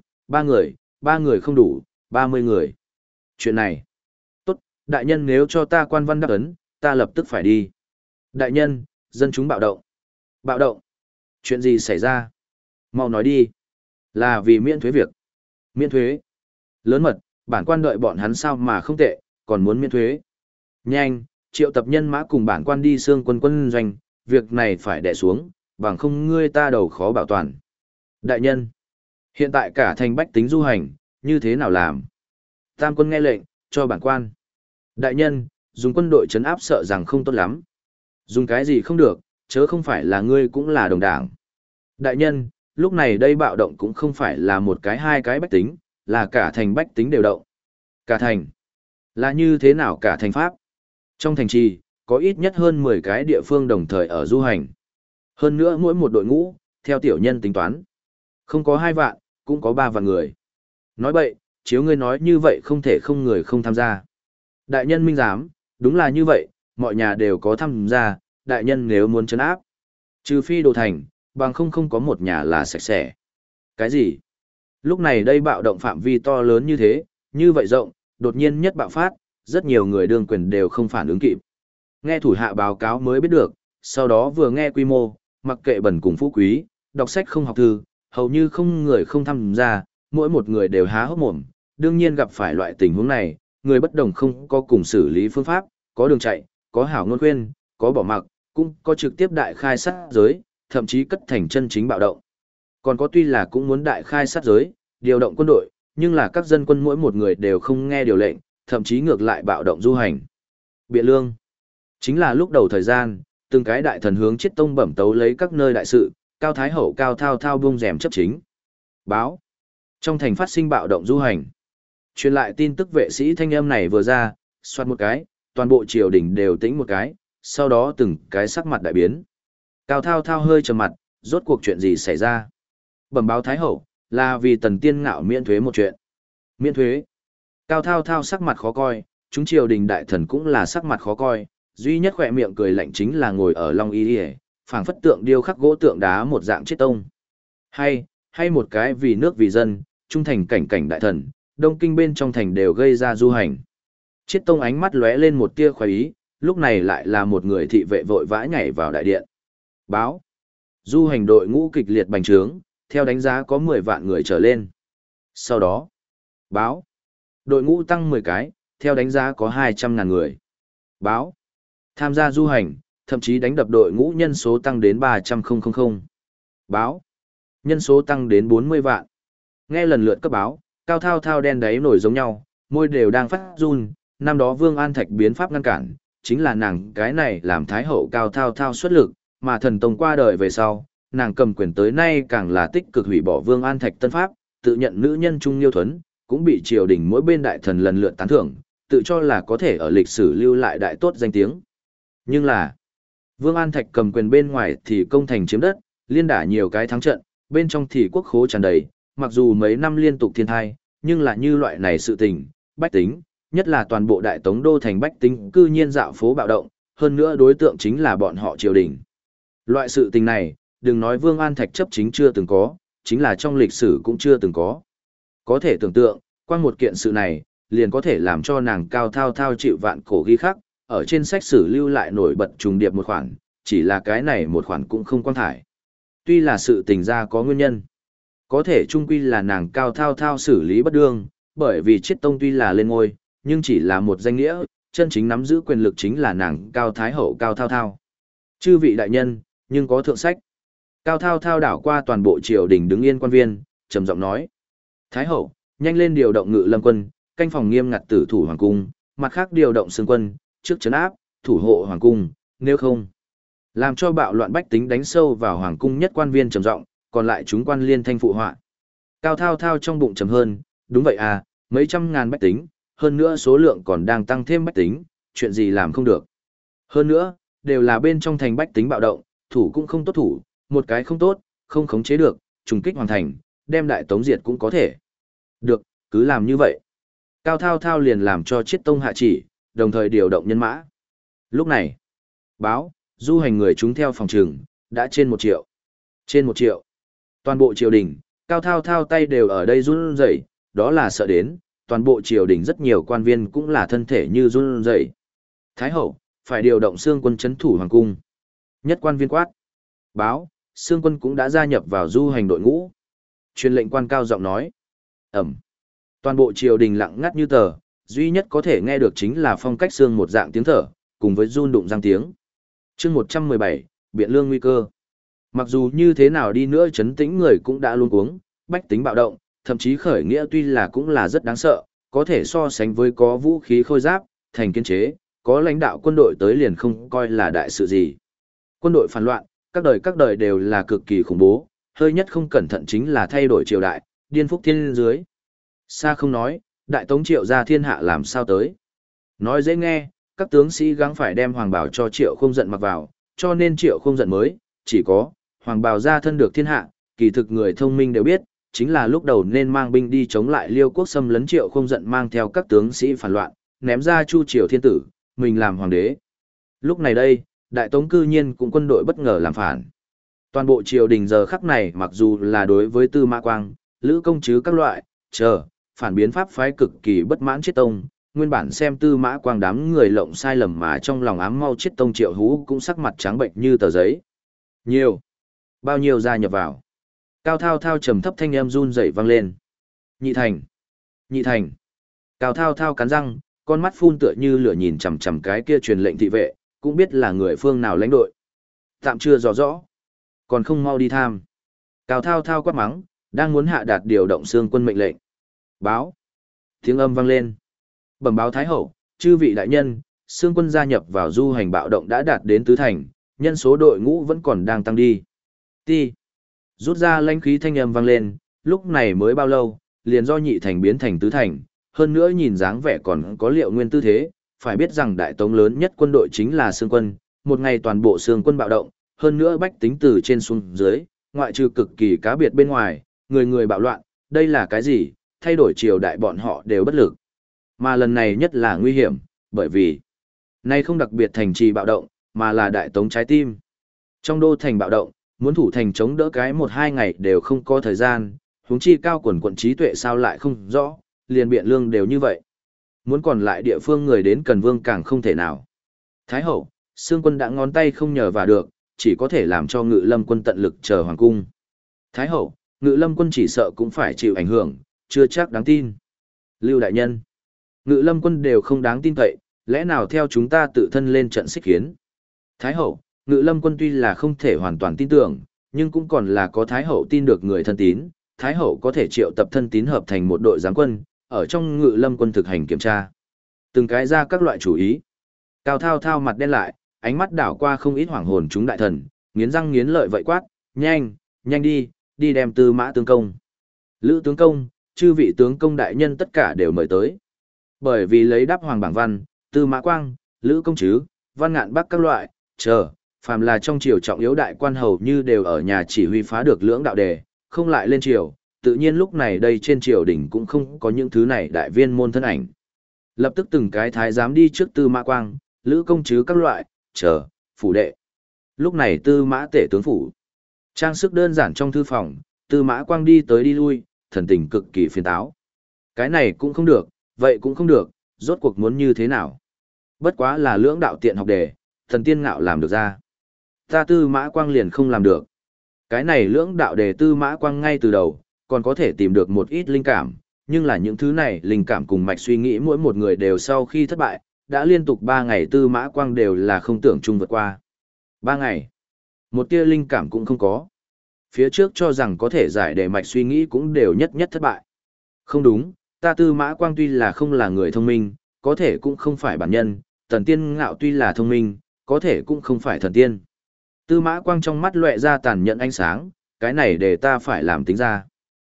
ba người không đủ, 30 người. Chuyện này. Tốt, đại nhân nếu cho ta quan văn đáp ấn, ta lập tức phải đi. Đại nhân, dân chúng bạo động. Bạo động. Chuyện gì xảy ra? Mau nói đi. Là vì miễn thuế việc. Miễn thuế. Lớn mật, bản quan đợi bọn hắn sao mà không tệ, còn muốn miễn thuế. Nhanh, triệu tập nhân mã cùng bản quan đi xương quân doanh, việc này phải đè xuống, bằng không ngươi ta đầu khó bảo toàn. Đại nhân, hiện tại cả thành bách tính du hành, như thế nào làm? Tam quân nghe lệnh, cho bản quan. Đại nhân, dùng quân đội trấn áp sợ rằng không tốt lắm. Dùng cái gì không được, chớ không phải là ngươi cũng là đồng đảng. Đại nhân, lúc này đây bạo động cũng không phải là một cái hai cái bách tính, là cả thành bách tính đều động. Cả thành. Là như thế nào cả thành Pháp? Trong thành trì, có ít nhất hơn 10 cái địa phương đồng thời ở du hành. Hơn nữa mỗi một đội ngũ, theo tiểu nhân tính toán. Không có 2 vạn, cũng có 3 vạn người. Nói bậy, chiếu ngươi nói như vậy không thể không người không tham gia. Đại nhân minh giám, đúng là như vậy, mọi nhà đều có tham gia, đại nhân nếu muốn trấn áp. Trừ phi đồ thành, bằng không có một nhà là sạch sẽ. Cái gì? Lúc này đây bạo động phạm vi to lớn như vậy rộng, đột nhiên nhất bạo phát, rất nhiều người đương quyền đều không phản ứng kịp. Nghe thủ hạ báo cáo mới biết được, sau đó vừa nghe quy mô, mặc kệ bẩn cùng phú quý, đọc sách không học thư, hầu như không người không tham gia, mỗi một người đều há hốc mồm, đương nhiên gặp phải loại tình huống này, người bất đồng không có cùng xử lý phương pháp, có đường chạy, có hảo ngôn khuyên, có bỏ mặc, cũng có trực tiếp đại khai sát giới, thậm chí cất thành chân chính bạo động. Còn có tuy là cũng muốn đại khai sát giới, điều động quân đội, nhưng là các dân quân mỗi một người đều không nghe điều lệnh, thậm chí ngược lại bạo động du hành. Biện lương. Chính là lúc đầu thời gian, từng cái đại thần hướng Chiết Tông bẩm tấu lấy các nơi đại sự, Cao Thái Hậu Cao Thao Thao buông rèm chấp chính. Báo. Trong thành phát sinh bạo động du hành. Truyền lại tin tức vệ sĩ thanh âm này vừa ra, xoát một cái, toàn bộ triều đình đều tĩnh một cái, sau đó từng cái sắc mặt đại biến. Cao Thao Thao hơi trầm mặt, rốt cuộc chuyện gì xảy ra? Bẩm báo Thái Hậu, là vì Tần Tiên Ngạo miễn thuế một chuyện. Miễn thuế. Cao Thao Thao sắc mặt khó coi, chúng triều đình đại thần cũng là sắc mặt khó coi, duy nhất khỏe miệng cười lạnh chính là ngồi ở Long Y Điề, phảng phất tượng điêu khắc gỗ tượng đá một dạng Chiết Tông. Hay một cái vì nước vì dân, trung thành cảnh đại thần, đông kinh bên trong thành đều gây ra du hành. Chiết Tông ánh mắt lóe lên một tia khoái ý, lúc này lại là một người thị vệ vội vã nhảy vào đại điện. Báo. Du hành đội ngũ kịch liệt bành trướng, theo đánh giá có 10 vạn người trở lên. Sau đó. Báo. Đội ngũ tăng 10 cái, theo đánh giá có 200.000 người. Báo. Tham gia du hành, thậm chí đánh đập đội ngũ nhân số tăng đến 300.000. Báo. Nhân số tăng đến 40 vạn. Nghe lần lượt cấp báo, Cao Thao Thao đen đáy nổi giống nhau, môi đều đang phát run, năm đó Vương An Thạch biến pháp ngăn cản, chính là nàng cái này làm Thái Hậu Cao Thao Thao xuất lực, mà thần tông qua đời về sau, nàng cầm quyền tới nay càng là tích cực hủy bỏ Vương An Thạch tân pháp, tự nhận nữ nhân trung liêu thuấn, cũng bị triều đình mỗi bên đại thần lần lượt tán thưởng, tự cho là có thể ở lịch sử lưu lại đại tốt danh tiếng. Nhưng là, Vương An Thạch cầm quyền bên ngoài thì công thành chiếm đất, liên đả nhiều cái thắng trận, bên trong thì quốc khố tràn đầy, mặc dù mấy năm liên tục thiên thai, nhưng là như loại này sự tình, bách tính, nhất là toàn bộ đại tống đô thành bách tính cư nhiên dạo phố bạo động, hơn nữa đối tượng chính là bọn họ triều đình. Loại sự tình này, đừng nói Vương An Thạch chấp chính chưa từng có, chính là trong lịch sử cũng chưa từng có. Có thể tưởng tượng, qua một kiện sự này, liền có thể làm cho nàng Cao Thao Thao chịu vạn cổ ghi khắc, ở trên sách sử lưu lại nổi bật trùng điệp một khoản, chỉ là cái này một khoản cũng không quan thải. Tuy là sự tình ra có nguyên nhân, có thể chung quy là nàng Cao Thao Thao xử lý bất đương, bởi vì Chiết Tông tuy là lên ngôi, nhưng chỉ là một danh nghĩa, chân chính nắm giữ quyền lực chính là nàng Cao Thái Hậu Cao Thao Thao. Chư vị đại nhân, nhưng có thượng sách. Cao Thao Thao đảo qua toàn bộ triều đình đứng yên quan viên, trầm giọng nói: Thái Hậu, nhanh lên điều động Ngự Lâm quân, canh phòng nghiêm ngặt tử thủ hoàng cung, mặt khác điều động xương quân, trước trấn áp, thủ hộ hoàng cung, nếu không, làm cho bạo loạn bách tính đánh sâu vào hoàng cung. Nhất quan viên trầm giọng, còn lại chúng quan liên thanh phụ họa. Cao Thao Thao trong bụng trầm hơn, đúng vậy à, mấy trăm ngàn bách tính, hơn nữa số lượng còn đang tăng thêm bách tính, chuyện gì làm không được. Hơn nữa, đều là bên trong thành bách tính bạo động, thủ cũng không tốt thủ, một cái không tốt, không khống chế được, trùng kích hoàn thành, đem đại tống diệt cũng có thể. Được, cứ làm như vậy. Cao Thao Thao liền làm cho Chiết Tông hạ chỉ, đồng thời điều động nhân mã. Lúc này, báo, du hành người chúng theo phòng trường, đã trên 1 triệu. Trên 1 triệu. Toàn bộ triều đình, Cao Thao Thao tay đều ở đây run rẩy, đó là sợ đến, toàn bộ triều đình rất nhiều quan viên cũng là thân thể như run rẩy. Thái hậu, phải điều động xương quân trấn thủ hoàng cung. Nhất quan viên quát. Báo, xương quân cũng đã gia nhập vào du hành đội ngũ. Truyền lệnh quan cao giọng nói. Ẩm. Toàn bộ triều đình lặng ngắt như tờ, duy nhất có thể nghe được chính là phong cách xương một dạng tiếng thở, cùng với run đụng răng tiếng. Chương 117, biện lương nguy cơ. Mặc dù như thế nào đi nữa chấn tĩnh người cũng đã luôn cuống, bách tính bạo động, thậm chí khởi nghĩa tuy là cũng là rất đáng sợ, có thể so sánh với có vũ khí khôi giáp, thành kiên chế, có lãnh đạo quân đội tới liền không coi là đại sự gì. Quân đội phản loạn, các đời đều là cực kỳ khủng bố, hơi nhất không cẩn thận chính là thay đổi triều đại, điên phúc thiên dưới. Xa không nói, đại tống Triệu ra thiên hạ làm sao tới. Nói dễ nghe, các tướng sĩ gắng phải đem hoàng bào cho Triệu không giận mặc vào, cho nên Triệu không giận mới, chỉ có, hoàng bào ra thân được thiên hạ, kỳ thực người thông minh đều biết, chính là lúc đầu nên mang binh đi chống lại Liêu quốc xâm lấn. Triệu không giận mang theo các tướng sĩ phản loạn, ném ra Chu Triều thiên tử, mình làm hoàng đế. Lúc này đây, đại tống cư nhiên cũng quân đội bất ngờ làm phản. Toàn bộ triều đình giờ khắc này mặc dù là đối với Tư Mã Quang, Lữ Công Trứ các loại, phản biến pháp phái cực kỳ bất mãn Chiết Tông, nguyên bản xem Tư Mã Quang đám người lộng sai lầm mà trong lòng ám mau Chiết Tông Triệu Hú cũng sắc mặt trắng bệnh như tờ giấy. Bao nhiêu gia nhập vào. Cao Thao Thao trầm thấp thanh em run rẩy vang lên. Nhị thành. Cao Thao Thao cắn răng, con mắt phun tựa như lửa nhìn chằm chằm cái kia truyền lệnh thị vệ, cũng biết là người phương nào lãnh đội. Tạm chưa rõ rõ. Còn không mau đi tham. Cao Thao Thao quát mắng, đang muốn hạ đạt điều động xương quân mệnh lệnh. Báo. Tiếng âm vang lên. Bẩm báo Thái Hậu, chư vị đại nhân, xương quân gia nhập vào du hành bạo động đã đạt đến tứ thành, nhân số đội ngũ vẫn còn đang tăng đi. Rút ra lãnh khí thanh âm vang lên, lúc này mới bao lâu, liền do nhị thành biến thành tứ thành, hơn nữa nhìn dáng vẻ còn có liệu nguyên tư thế, phải biết rằng đại tống lớn nhất quân đội chính là xương quân, một ngày toàn bộ xương quân bạo động, hơn nữa bách tính từ trên xuống dưới, ngoại trừ cực kỳ cá biệt bên ngoài, người người bạo loạn, đây là cái gì, thay đổi triều đại bọn họ đều bất lực. Mà lần này nhất là nguy hiểm, bởi vì nay không đặc biệt thành trì bạo động, mà là đại tống trái tim. Trong đô thành bạo động, muốn thủ thành chống đỡ cái 1-2 ngày đều không có thời gian, huống chi cao quần trí tuệ sao lại không rõ, liền Biện Lương đều như vậy. Muốn còn lại địa phương người đến Cần Vương càng không thể nào. Thái hậu, xương quân đã ngón tay không nhờ vào được, chỉ có thể làm cho Ngự Lâm quân tận lực chờ hoàng cung. Thái hậu, Ngự Lâm quân chỉ sợ cũng phải chịu ảnh hưởng, chưa chắc đáng tin. Lưu đại nhân, Ngự Lâm quân đều không đáng tin cậy, lẽ nào theo chúng ta tự thân lên trận xích kiến. Thái hậu, Ngự Lâm quân tuy là không thể hoàn toàn tin tưởng, nhưng cũng còn là có Thái hậu tin được người thân tín, Thái hậu có thể triệu tập thân tín hợp thành một đội giáng quân, ở trong Ngự Lâm quân thực hành kiểm tra. Từng cái ra các loại chủ ý. Cao Thao Thao mặt đen lại, ánh mắt đảo qua không ít hoảng hồn chúng đại thần, nghiến răng nghiến lợi vậy quát, nhanh, nhanh đi, đi đem Tư Mã tướng công. Lữ tướng công, chư vị tướng công đại nhân tất cả đều mời tới. Bởi vì lấy đáp Hoàng Bảng Văn, Tư Mã Quang, Lữ Công Trứ, Văn Ngạn Bắc các loại, phàm là trong triều trọng yếu đại quan hầu như đều ở nhà chỉ huy phá được lưỡng đạo đề, không lại lên triều, tự nhiên lúc này đây trên triều đình cũng không có những thứ này đại viên môn thân ảnh. Lập tức từng cái thái giám đi trước Tư Mã Quang, Lữ Công Trứ các loại, phủ đệ. Lúc này Tư Mã Tể tướng phủ. Trang sức đơn giản trong thư phòng, Tư Mã Quang đi tới đi lui, thần tình cực kỳ phiền táo. Cái này cũng không được, vậy cũng không được, rốt cuộc muốn như thế nào? Bất quá là lưỡng đạo tiện học đề, thần tiên ngạo làm được ra. Ta Tư Mã Quang liền không làm được. Cái này lưỡng đạo đề Tư Mã Quang ngay từ đầu, còn có thể tìm được một ít linh cảm, nhưng là những thứ này linh cảm cùng mạch suy nghĩ mỗi một người đều sau khi thất bại, đã liên tục 3 ngày Tư Mã Quang đều là không tưởng chung vượt qua. 3 ngày, một tia linh cảm cũng không có. Phía trước cho rằng có thể giải đề mạch suy nghĩ cũng đều nhất nhất thất bại. Không đúng, ta Tư Mã Quang tuy là không là người thông minh, có thể cũng không phải bản nhân, thần tiên ngạo tuy là thông minh, có thể cũng không phải thần tiên. Tư Mã Quang trong mắt lóe ra tàn nhẫn ánh sáng, cái này để ta phải làm tính ra.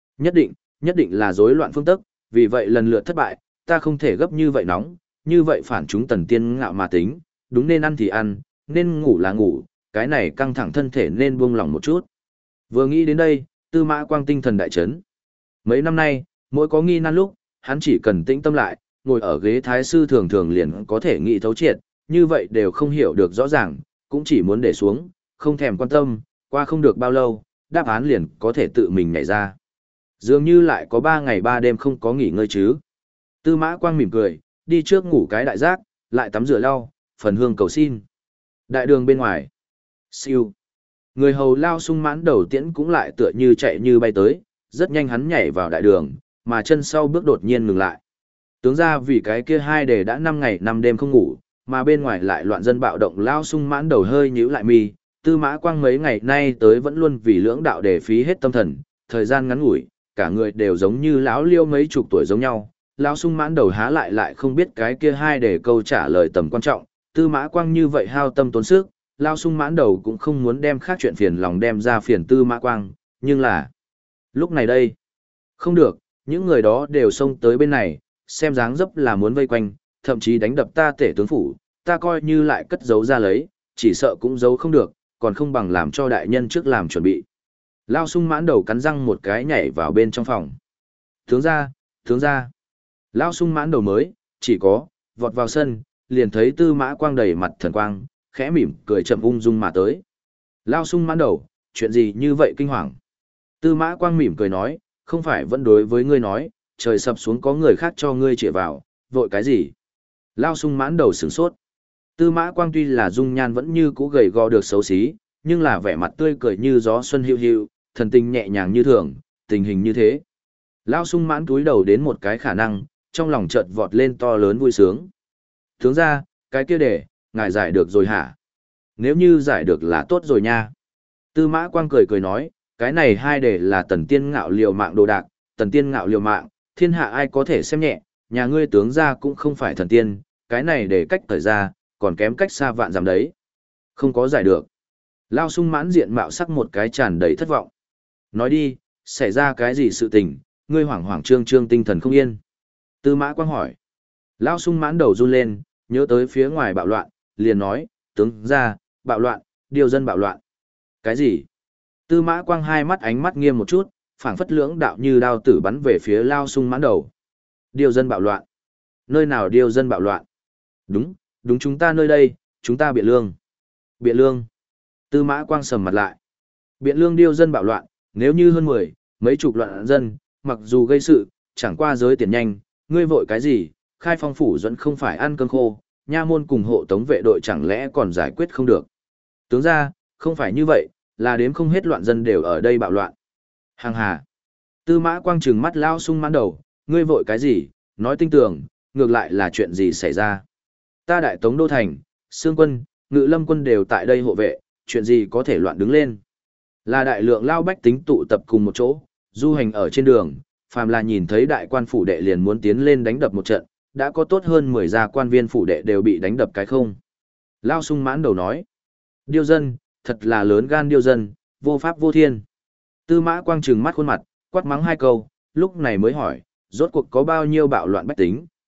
Nhất định là rối loạn phương tức, vì vậy lần lượt thất bại, ta không thể gấp như vậy nóng, như vậy phản chúng thần tiên ngạo mà tính, đúng nên ăn thì ăn, nên ngủ là ngủ, cái này căng thẳng thân thể nên buông lỏng một chút. Vừa nghĩ đến đây, Tư Mã Quang tinh thần đại chấn. Mấy năm nay, mỗi có nghi nan lúc, hắn chỉ cần tĩnh tâm lại, ngồi ở ghế thái sư thường thường liền có thể nghĩ thấu triệt, như vậy đều không hiểu được rõ ràng, cũng chỉ muốn để xuống, không thèm quan tâm, qua không được bao lâu, đáp án liền có thể tự mình nhảy ra. Dường như lại có 3 ngày 3 đêm không có nghỉ ngơi chứ. Tư Mã Quang mỉm cười, đi trước ngủ cái đại giác, lại tắm rửa lau, phần hương cầu xin. Đại đường bên ngoài. Siêu. Người hầu Lao Sung Mãn đầu tiễn cũng lại tựa như chạy như bay tới, rất nhanh hắn nhảy vào đại đường, mà chân sau bước đột nhiên ngừng lại. Tướng ra vì cái kia 2 đề đã 5 ngày 5 đêm không ngủ, mà bên ngoài lại loạn dân bạo động. Lao Sung Mãn đầu hơi nhíu lại mi, Tư Mã Quang mấy ngày nay tới vẫn luôn vì lưỡng đạo đề phí hết tâm thần, thời gian ngắn ngủi, cả người đều giống như lão liêu mấy chục tuổi giống nhau. Lão Sung Mãn đầu há lại không biết cái kia 2 đề câu trả lời tầm quan trọng, Tư Mã Quang như vậy hao tâm tốn sức, Lão Sung Mãn đầu cũng không muốn đem khác chuyện phiền lòng đem ra phiền Tư Mã Quang, nhưng là lúc này đây, không được, những người đó đều xông tới bên này, xem dáng dấp là muốn vây quanh, thậm chí đánh đập ta Tể tướng phủ, ta coi như lại cất giấu ra lấy, chỉ sợ cũng giấu không được, còn không bằng làm cho đại nhân trước làm chuẩn bị. Lao Sung Mãn đầu cắn răng một cái nhảy vào bên trong phòng. Tướng ra. Lao Sung Mãn đầu mới, chỉ có, vọt vào sân, liền thấy Tư Mã Quang đầy mặt thần quang, khẽ mỉm, cười chậm ung dung mà tới. Lao Sung Mãn đầu, chuyện gì như vậy kinh hoàng? Tư Mã Quang mỉm cười nói, không phải vẫn đối với ngươi nói, trời sập xuống có người khác cho ngươi chĩa vào, vội cái gì? Lao Sung Mãn đầu sửng sốt. Tư Mã Quang tuy là dung nhan vẫn như cũ gầy gò được xấu xí, nhưng là vẻ mặt tươi cười như gió xuân hiu hiu, thần tình nhẹ nhàng như thường, tình hình như thế. Lao Sung Mãn cúi đầu đến một cái khả năng, trong lòng chợt vọt lên to lớn vui sướng. Tướng ra, cái kia để, ngài giải được rồi hả? Nếu như giải được là tốt rồi nha. Tư Mã Quang cười nói, cái này 2 đề là Tần Tiên Ngạo liều mạng đồ đạc, Tần Tiên Ngạo liều mạng, thiên hạ ai có thể xem nhẹ, nhà ngươi tướng ra cũng không phải thần tiên, cái này để cách thời ra, còn kém cách xa vạn dặm đấy. Không có giải được. Lao Sung Mãn diện mạo sắc một cái tràn đầy thất vọng. Nói đi, xảy ra cái gì sự tình, ngươi hoảng hoảng trương trương tinh thần không yên. Tư Mã Quang hỏi. Lao Sung Mãn đầu run lên, nhớ tới phía ngoài bạo loạn, liền nói, tướng ra, bạo loạn, điều dân bạo loạn. Cái gì? Tư Mã Quang hai mắt ánh mắt nghiêm một chút, phảng phất lưỡng đạo như đao tử bắn về phía Lao Sung Mãn đầu. Điều dân bạo loạn. Nơi nào điều dân bạo loạn? Đúng chúng ta nơi đây, chúng ta Biện Lương. Biện Lương. Tư Mã Quang sầm mặt lại. Biện Lương điều dân bạo loạn, nếu như hơn 10, mấy chục loạn dân, mặc dù gây sự, chẳng qua giới tiền nhanh, ngươi vội cái gì, Khai Phong phủ dẫn không phải ăn cơm khô, nha môn cùng hộ tống vệ đội chẳng lẽ còn giải quyết không được. Tướng ra, không phải như vậy, là đếm không hết loạn dân đều ở đây bạo loạn. Hàng hà. Tư Mã Quang trừng mắt Lao Sung Mãn đầu, ngươi vội cái gì, nói tinh tường, ngược lại là chuyện gì xảy ra. Ta Đại Tống Đô Thành, Xương quân, Ngự Lâm quân đều tại đây hộ vệ, chuyện gì có thể loạn đứng lên. Là đại lượng lao bách tính tụ tập cùng một chỗ, du hành ở trên đường, phàm là nhìn thấy đại quan phủ đệ liền muốn tiến lên đánh đập một trận, đã có tốt hơn 10 gia quan viên phủ đệ đều bị đánh đập cái không. Lao Sung Mãn đầu nói, điêu dân, thật là lớn gan điêu dân, vô pháp vô thiên. Tư Mã Quang trừng mắt khuôn mặt, quát mắng 2 câu, lúc này mới hỏi, rốt cuộc có bao nhiêu bạo loạn bách tính.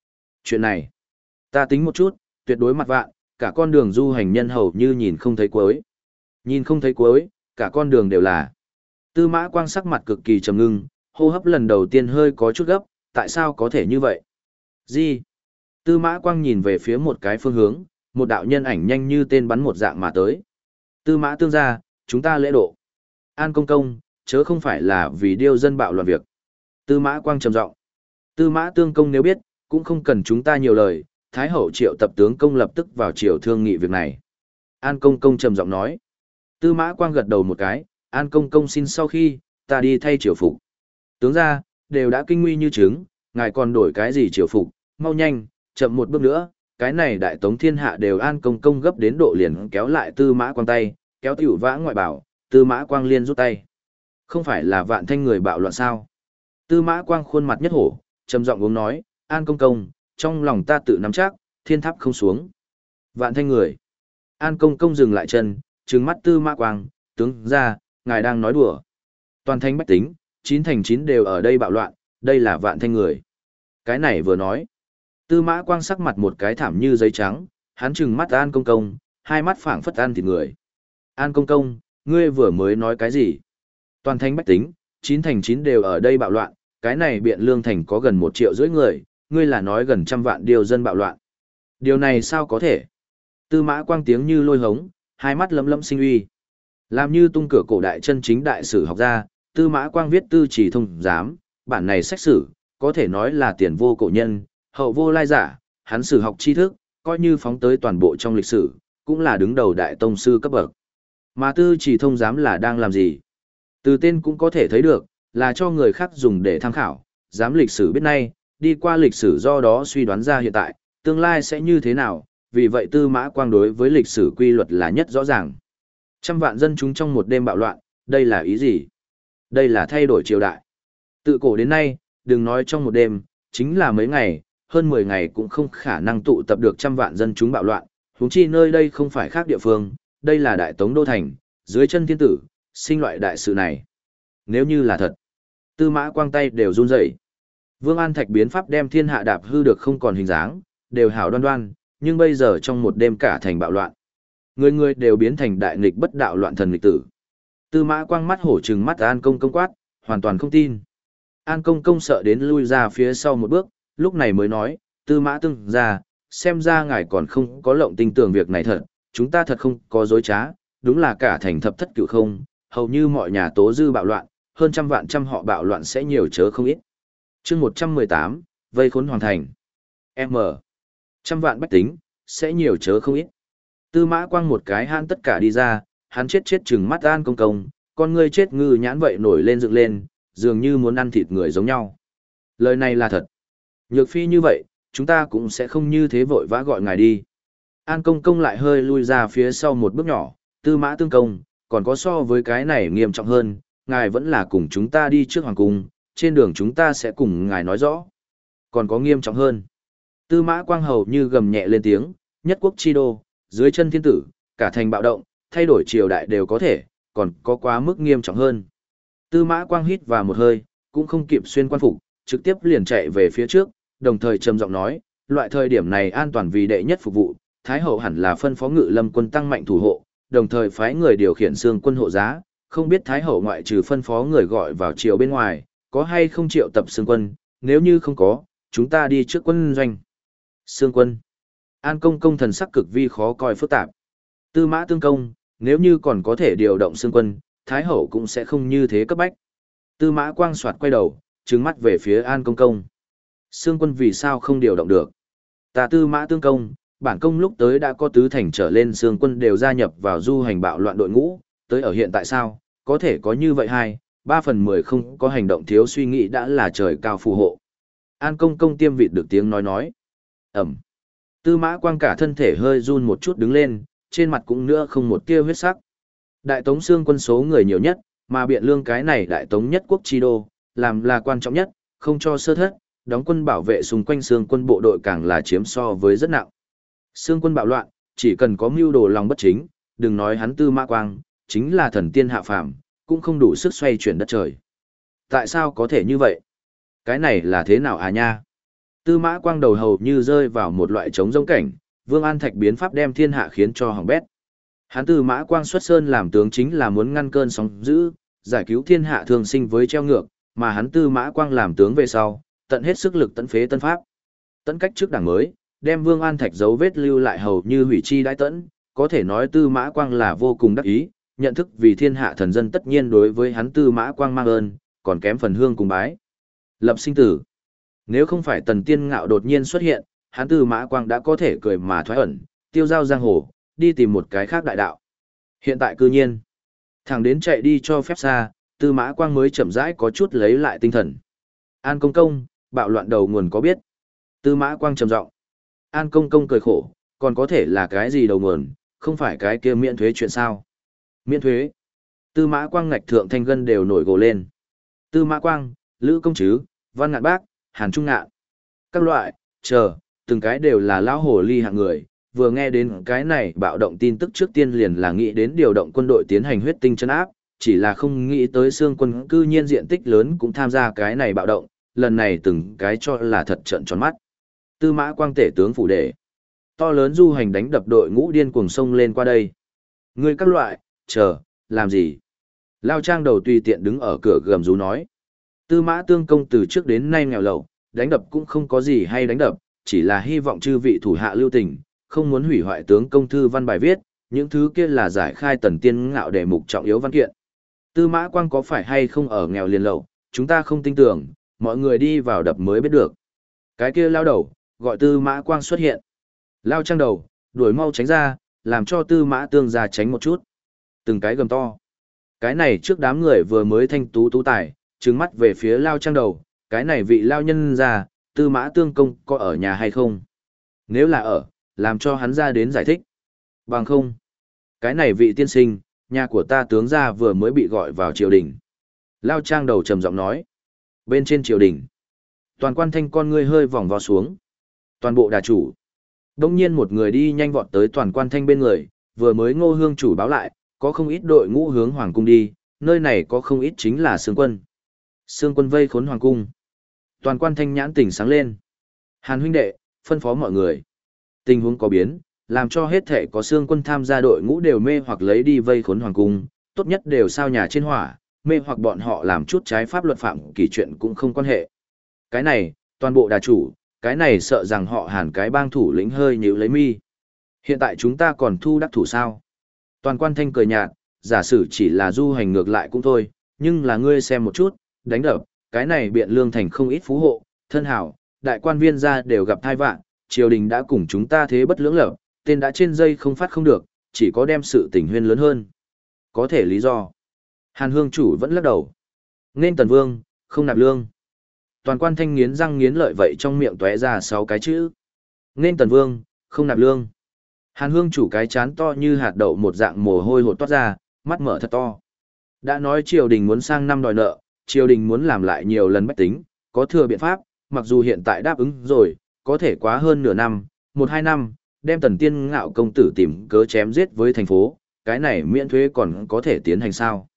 Chuyện này, ta tính một chút, tuyệt đối mặt vạn, cả con đường du hành nhân hầu như nhìn không thấy cuối. Nhìn không thấy cuối, cả con đường đều là. Tư Mã Quang sắc mặt cực kỳ trầm ngưng, hô hấp lần đầu tiên hơi có chút gấp, tại sao có thể như vậy? Gì? Tư Mã Quang nhìn về phía một cái phương hướng, một đạo nhân ảnh nhanh như tên bắn một dạng mà tới. Tư Mã Tương gia, chúng ta lễ độ. An công công, chớ không phải là vì điêu dân bạo loạn việc. Tư Mã Quang trầm giọng. Tư Mã Tương công nếu biết, cũng không cần chúng ta nhiều lời, Thái hậu triệu tập tướng công lập tức vào triều thương nghị việc này. An công công trầm giọng nói. Tư Mã Quang gật đầu một cái, An công công xin sau khi, ta đi thay triều phục. Tướng gia, đều đã kinh nguy như trứng, ngài còn đổi cái gì triều phục, mau nhanh, chậm một bước nữa, cái này đại tống thiên hạ đều An công công gấp đến độ liền kéo lại Tư Mã Quang tay, kéo tiểu vã ngoại bảo, Tư Mã Quang liên rút tay. Không phải là Vạn Thanh người bạo loạn sao? Tư Mã Quang khuôn mặt nhất hổ, trầm giọng uống nói, An công công, trong lòng ta tự nắm chắc, thiên tháp không xuống. Vạn Thanh người. An công công dừng lại chân, trừng mắt Tư Mã Quang, tướng ra, ngài đang nói đùa. Toàn thanh bách tính, 9 thành 9 đều ở đây bạo loạn, đây là Vạn Thanh người. Cái này vừa nói. Tư Mã Quang sắc mặt một cái thảm như giấy trắng, hắn trừng mắt An công công, hai mắt phảng phất ăn thịt người. An công công, ngươi vừa mới nói cái gì? Toàn thanh bách tính, 9 thành 9 đều ở đây bạo loạn, cái này Biện Lương thành có gần 1,5 triệu người, ngươi là nói gần 100 vạn điều dân bạo loạn. Điều này sao có thể? Tư Mã Quang tiếng như lôi hống, hai mắt lấm lấm sinh uy. Làm như tung cửa cổ đại chân chính đại sử học gia, Tư Mã Quang viết Tư Chỉ Thông Giám, bản này sách sử, có thể nói là tiền vô cổ nhân, hậu vô lai giả, hắn sử học tri thức, coi như phóng tới toàn bộ trong lịch sử, cũng là đứng đầu đại tông sư cấp bậc. Mà Tư Chỉ Thông Giám là đang làm gì? Từ tên cũng có thể thấy được, là cho người khác dùng để tham khảo, giám lịch sử biết nay, đi qua lịch sử do đó suy đoán ra hiện tại, tương lai sẽ như thế nào, vì vậy Tư Mã Quang đối với lịch sử quy luật là nhất rõ ràng. 100 vạn dân chúng trong một đêm bạo loạn, đây là ý gì? Đây là thay đổi triều đại. Tự cổ đến nay, đừng nói trong một đêm, chính là mấy ngày, hơn 10 ngày cũng không khả năng tụ tập được 100 vạn dân chúng bạo loạn, huống chi nơi đây không phải khác địa phương, đây là đại tống đô thành, dưới chân thiên tử, sinh loại đại sự này. Nếu như là thật, Tư Mã Quang tay đều run rẩy. Vương An Thạch biến pháp đem thiên hạ đạp hư được không còn hình dáng, đều hảo đoan đoan, nhưng bây giờ trong một đêm cả thành bạo loạn. Người người đều biến thành đại nghịch bất đạo loạn thần nghịch tử. Tư Mã Quang mắt hổ trừng mắt An công công quát, hoàn toàn không tin. An công công sợ đến lui ra phía sau một bước, lúc này mới nói, Tư Mã Tương ra, xem ra ngài còn không có lộng tin tưởng việc này thật, chúng ta thật không có dối trá, đúng là cả thành thập thất cửu không, hầu như mọi nhà tố dư bạo loạn, hơn 100 vạn trăm họ bạo loạn sẽ nhiều chớ không ít. Chương 118, vây khốn hoàng thành. M. 100 vạn bách tính, sẽ nhiều chớ không ít. Tư Mã Quang một cái han tất cả đi ra, hắn chết chừng mắt An công công, con ngươi chết ngư nhãn vậy nổi lên dựng lên, dường như muốn ăn thịt người giống nhau. Lời này là thật. Nhược phi như vậy, chúng ta cũng sẽ không như thế vội vã gọi ngài đi. An công công lại hơi lui ra phía sau một bước nhỏ, Tư Mã Tương công, còn có so với cái này nghiêm trọng hơn, ngài vẫn là cùng chúng ta đi trước hoàng cung, trên đường chúng ta sẽ cùng ngài nói rõ. Còn có nghiêm trọng hơn. Tư Mã Quang hầu như gầm nhẹ lên tiếng, nhất quốc chi đô, dưới chân thiên tử, cả thành bạo động, thay đổi triều đại đều có thể, còn có quá mức nghiêm trọng hơn. Tư Mã Quang hít vào một hơi, cũng không kịp xuyên quan phục, trực tiếp liền chạy về phía trước, đồng thời trầm giọng nói, loại thời điểm này an toàn vì đệ nhất phục vụ, Thái hậu hẳn là phân phó Ngự Lâm quân tăng mạnh thủ hộ, đồng thời phái người điều khiển xương quân hộ giá, không biết Thái hậu ngoại trừ phân phó người gọi vào triều bên ngoài, có hay không triệu tập xương quân, nếu như không có, chúng ta đi trước quân doanh. Xương quân. An công công thần sắc cực vi khó coi phức tạp. Tư Mã Tương công, nếu như còn có thể điều động xương quân, Thái hậu cũng sẽ không như thế cấp bách. Tư Mã Quang soạt quay đầu, trừng mắt về phía An công công. Xương quân vì sao không điều động được? Ta Tư Mã Tương công, bản công lúc tới đã có tứ thành trở lên xương quân đều gia nhập vào du hành bạo loạn đội ngũ, tới ở hiện tại sao, có thể có như vậy 2/3 không có hành động thiếu suy nghĩ đã là trời cao phù hộ. An công công tiêm vịt được tiếng nói. Ẩm. Tư Mã Quang cả thân thể hơi run một chút đứng lên, trên mặt cũng nữa không một tia huyết sắc. Đại tống xương quân số người nhiều nhất, mà Biện Lương cái này đại tống nhất quốc chi đô, làm là quan trọng nhất, không cho sơ thất, đóng quân bảo vệ xung quanh xương quân bộ đội càng là chiếm so với rất nặng. Xương quân bạo loạn, chỉ cần có mưu đồ lòng bất chính, đừng nói hắn Tư Mã Quang, chính là thần tiên hạ phàm, cũng không đủ sức xoay chuyển đất trời. Tại sao có thể như vậy? Cái này là thế nào à nha? Tư Mã Quang đầu hầu như rơi vào một loại trống rỗng cảnh, Vương An Thạch biến pháp đem thiên hạ khiến cho hỏng bét. Hắn Tư Mã Quang xuất sơn làm tướng chính là muốn ngăn cơn sóng dữ, giải cứu thiên hạ thường sinh với treo ngược, mà hắn Tư Mã Quang làm tướng về sau, tận hết sức lực tận phế tân pháp. Tận cách trước đảng mới, đem Vương An Thạch dấu vết lưu lại hầu như hủy chi đãi tận, có thể nói Tư Mã Quang là vô cùng đắc ý, nhận thức vì thiên hạ thần dân tất nhiên đối với hắn Tư Mã Quang mang ơn, còn kém phần hương cùng bái. Lập sinh tử. Nếu không phải Tần Tiên Ngạo đột nhiên xuất hiện, hắn Tư Mã Quang đã có thể cười mà thoái ẩn, tiêu giao giang hồ, đi tìm một cái khác đại đạo. Hiện tại cư nhiên, thằng đến chạy đi cho phép xa, Tư Mã Quang mới chậm rãi có chút lấy lại tinh thần. An công công, bạo loạn đầu nguồn có biết? Tư Mã Quang trầm giọng. An công công cười khổ, còn có thể là cái gì đầu nguồn, không phải cái kia miễn thuế chuyện sao? Miễn thuế. Tư Mã Quang ngạch thượng thanh gân đều nổi gồ lên. Tư Mã Quang, Lữ Công Trứ, Văn Ngạn Bác, Hàn Trung Ngạn. Các loại, từng cái đều là lão hồ ly hạng người, vừa nghe đến cái này bạo động tin tức trước tiên liền là nghĩ đến điều động quân đội tiến hành huyết tinh trấn áp, chỉ là không nghĩ tới xương quân cư nhiên diện tích lớn cũng tham gia cái này bạo động, lần này từng cái cho là thật trợn tròn mắt. Tư Mã Quang tể tướng phủ đệ. To lớn du hành đánh đập đội ngũ điên cuồng sông lên qua đây. Ngươi các loại, làm gì? Lao Trang đầu tùy tiện đứng ở cửa gầm rú nói. Tư Mã Tương công từ trước đến nay nghèo lậu, đánh đập cũng không có gì hay đánh đập, chỉ là hy vọng chư vị thủ hạ lưu tình, không muốn hủy hoại tướng công thư văn bài viết, những thứ kia là giải khai Tần Tiên Ngạo đề mục trọng yếu văn kiện. Tư Mã Quang có phải hay không ở nghèo liền lậu, chúng ta không tin tưởng, mọi người đi vào đập mới biết được. Cái kia lao đầu, gọi Tư Mã Quang xuất hiện. Lao Trang đầu, đuổi mau tránh ra, làm cho Tư Mã Tương ra tránh một chút. Từng cái gầm to. Cái này trước đám người vừa mới thanh tú tú tài, trừng mắt về phía Lao Trang đầu, cái này vị Lao nhân ra, Tư Mã Tương công có ở nhà hay không? Nếu là ở, làm cho hắn ra đến giải thích. Bằng không. Cái này vị tiên sinh, nhà của ta tướng gia vừa mới bị gọi vào triều đình. Lao Trang đầu trầm giọng nói. Bên trên triều đình. Toàn quan thanh con ngươi hơi vòng vo xuống. Toàn bộ đà chủ. Đông nhiên một người đi nhanh vọt tới toàn quan thanh bên người, vừa mới Ngô Hương chủ báo lại, có không ít đội ngũ hướng hoàng cung đi, nơi này có không ít chính là Sương quân. Sương quân vây khốn hoàng cung. Toàn quan thanh nhãn tỉnh sáng lên. Hàn huynh đệ, phân phó mọi người. Tình huống có biến, làm cho hết thể có Sương quân tham gia đội ngũ đều mê hoặc lấy đi vây khốn hoàng cung, tốt nhất đều sao nhà trên hỏa, mê hoặc bọn họ làm chút trái pháp luật phạm kỷ chuyện cũng không quan hệ. Cái này, toàn bộ đà chủ, cái này sợ rằng họ Hàn cái bang thủ lĩnh hơi nhíu lấy mi. Hiện tại chúng ta còn thu đắc thủ sao? Toàn quan thanh cười nhạt, giả sử chỉ là du hành ngược lại cũng thôi, nhưng là ngươi xem một chút, đánh đập, cái này biện lương thành không ít phú hộ, thân hảo, đại quan viên gia đều gặp thai vạn, triều đình đã cùng chúng ta thế bất lưỡng lập, tên đã trên dây không phát không được, chỉ có đem sự tình huyên lớn hơn. Có thể lý do. Hàn Hương chủ vẫn lắc đầu. Nên Tần Vương, không nạp lương. Toàn quan thanh nghiến răng nghiến lợi vậy trong miệng tóe ra 6 cái chữ. Nên Tần Vương, không nạp lương. Hàn Hương chủ cái chán to như hạt đậu một dạng mồ hôi hột toát ra, mắt mở thật to. Đã nói triều đình muốn sang năm đòi nợ, triều đình muốn làm lại nhiều lần bách tính, có thừa biện pháp, mặc dù hiện tại đáp ứng rồi, có thể quá hơn nửa năm, 1-2 năm, đem Tần Tiên Ngạo công tử tìm cớ chém giết với thành phố, cái này miễn thuế còn có thể tiến hành sao?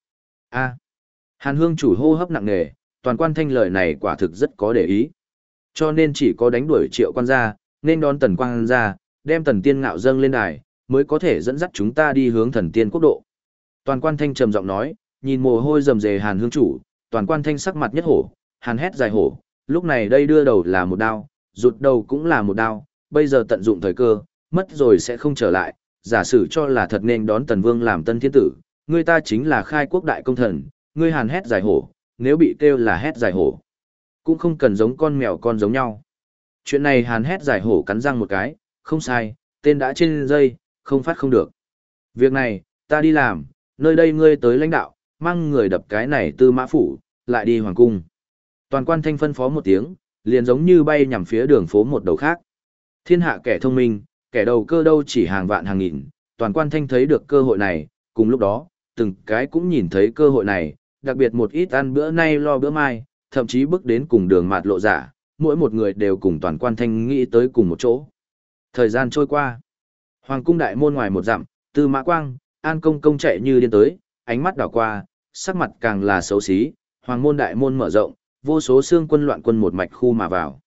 Hàn Hương chủ hô hấp nặng nề, toàn quan thanh lời này quả thực rất có để ý. Cho nên chỉ có đánh đuổi Triệu quan gia, nên đón Tần quan gia, đem Tần Tiên Ngạo dâng lên đài, mới có thể dẫn dắt chúng ta đi hướng Thần Tiên quốc độ. Toàn quan thanh trầm giọng nói, nhìn mồ hôi rầm rề Hàn Hương chủ, toàn quan thanh sắc mặt nhất hổ, hàn hét dài hổ, lúc này đây đưa đầu là một đao, rụt đầu cũng là một đao, bây giờ tận dụng thời cơ, mất rồi sẽ không trở lại, giả sử cho là thật nên đón Tần Vương làm tân thiên tử, người ta chính là khai quốc đại công thần, ngươi hàn hét dài hổ, nếu bị kêu là hét dài hổ, cũng không cần giống con mèo con giống nhau. Chuyện này hàn hét dài hổ cắn răng một cái, không sai, tên đã trên dây, không phát không được. Việc này, ta đi làm, nơi đây ngươi tới lãnh đạo, mang người đập cái này Tư Mã phủ, lại đi hoàng cung. Toàn quan thanh phân phó một tiếng, liền giống như bay nhằm phía đường phố một đầu khác. Thiên hạ kẻ thông minh, kẻ đầu cơ đâu chỉ hàng vạn hàng nghìn, toàn quan thanh thấy được cơ hội này, cùng lúc đó, từng cái cũng nhìn thấy cơ hội này, đặc biệt một ít ăn bữa nay lo bữa mai, thậm chí bước đến cùng đường mạt lộ giả, mỗi một người đều cùng toàn quan thanh nghĩ tới cùng một chỗ. Thời gian trôi qua, hoàng cung đại môn ngoài một dặm, Tư Mã Quang, An công công chạy như điên tới, ánh mắt đảo qua, sắc mặt càng là xấu xí, hoàng môn đại môn mở rộng, vô số xương quân loạn quân một mạch khu mà vào.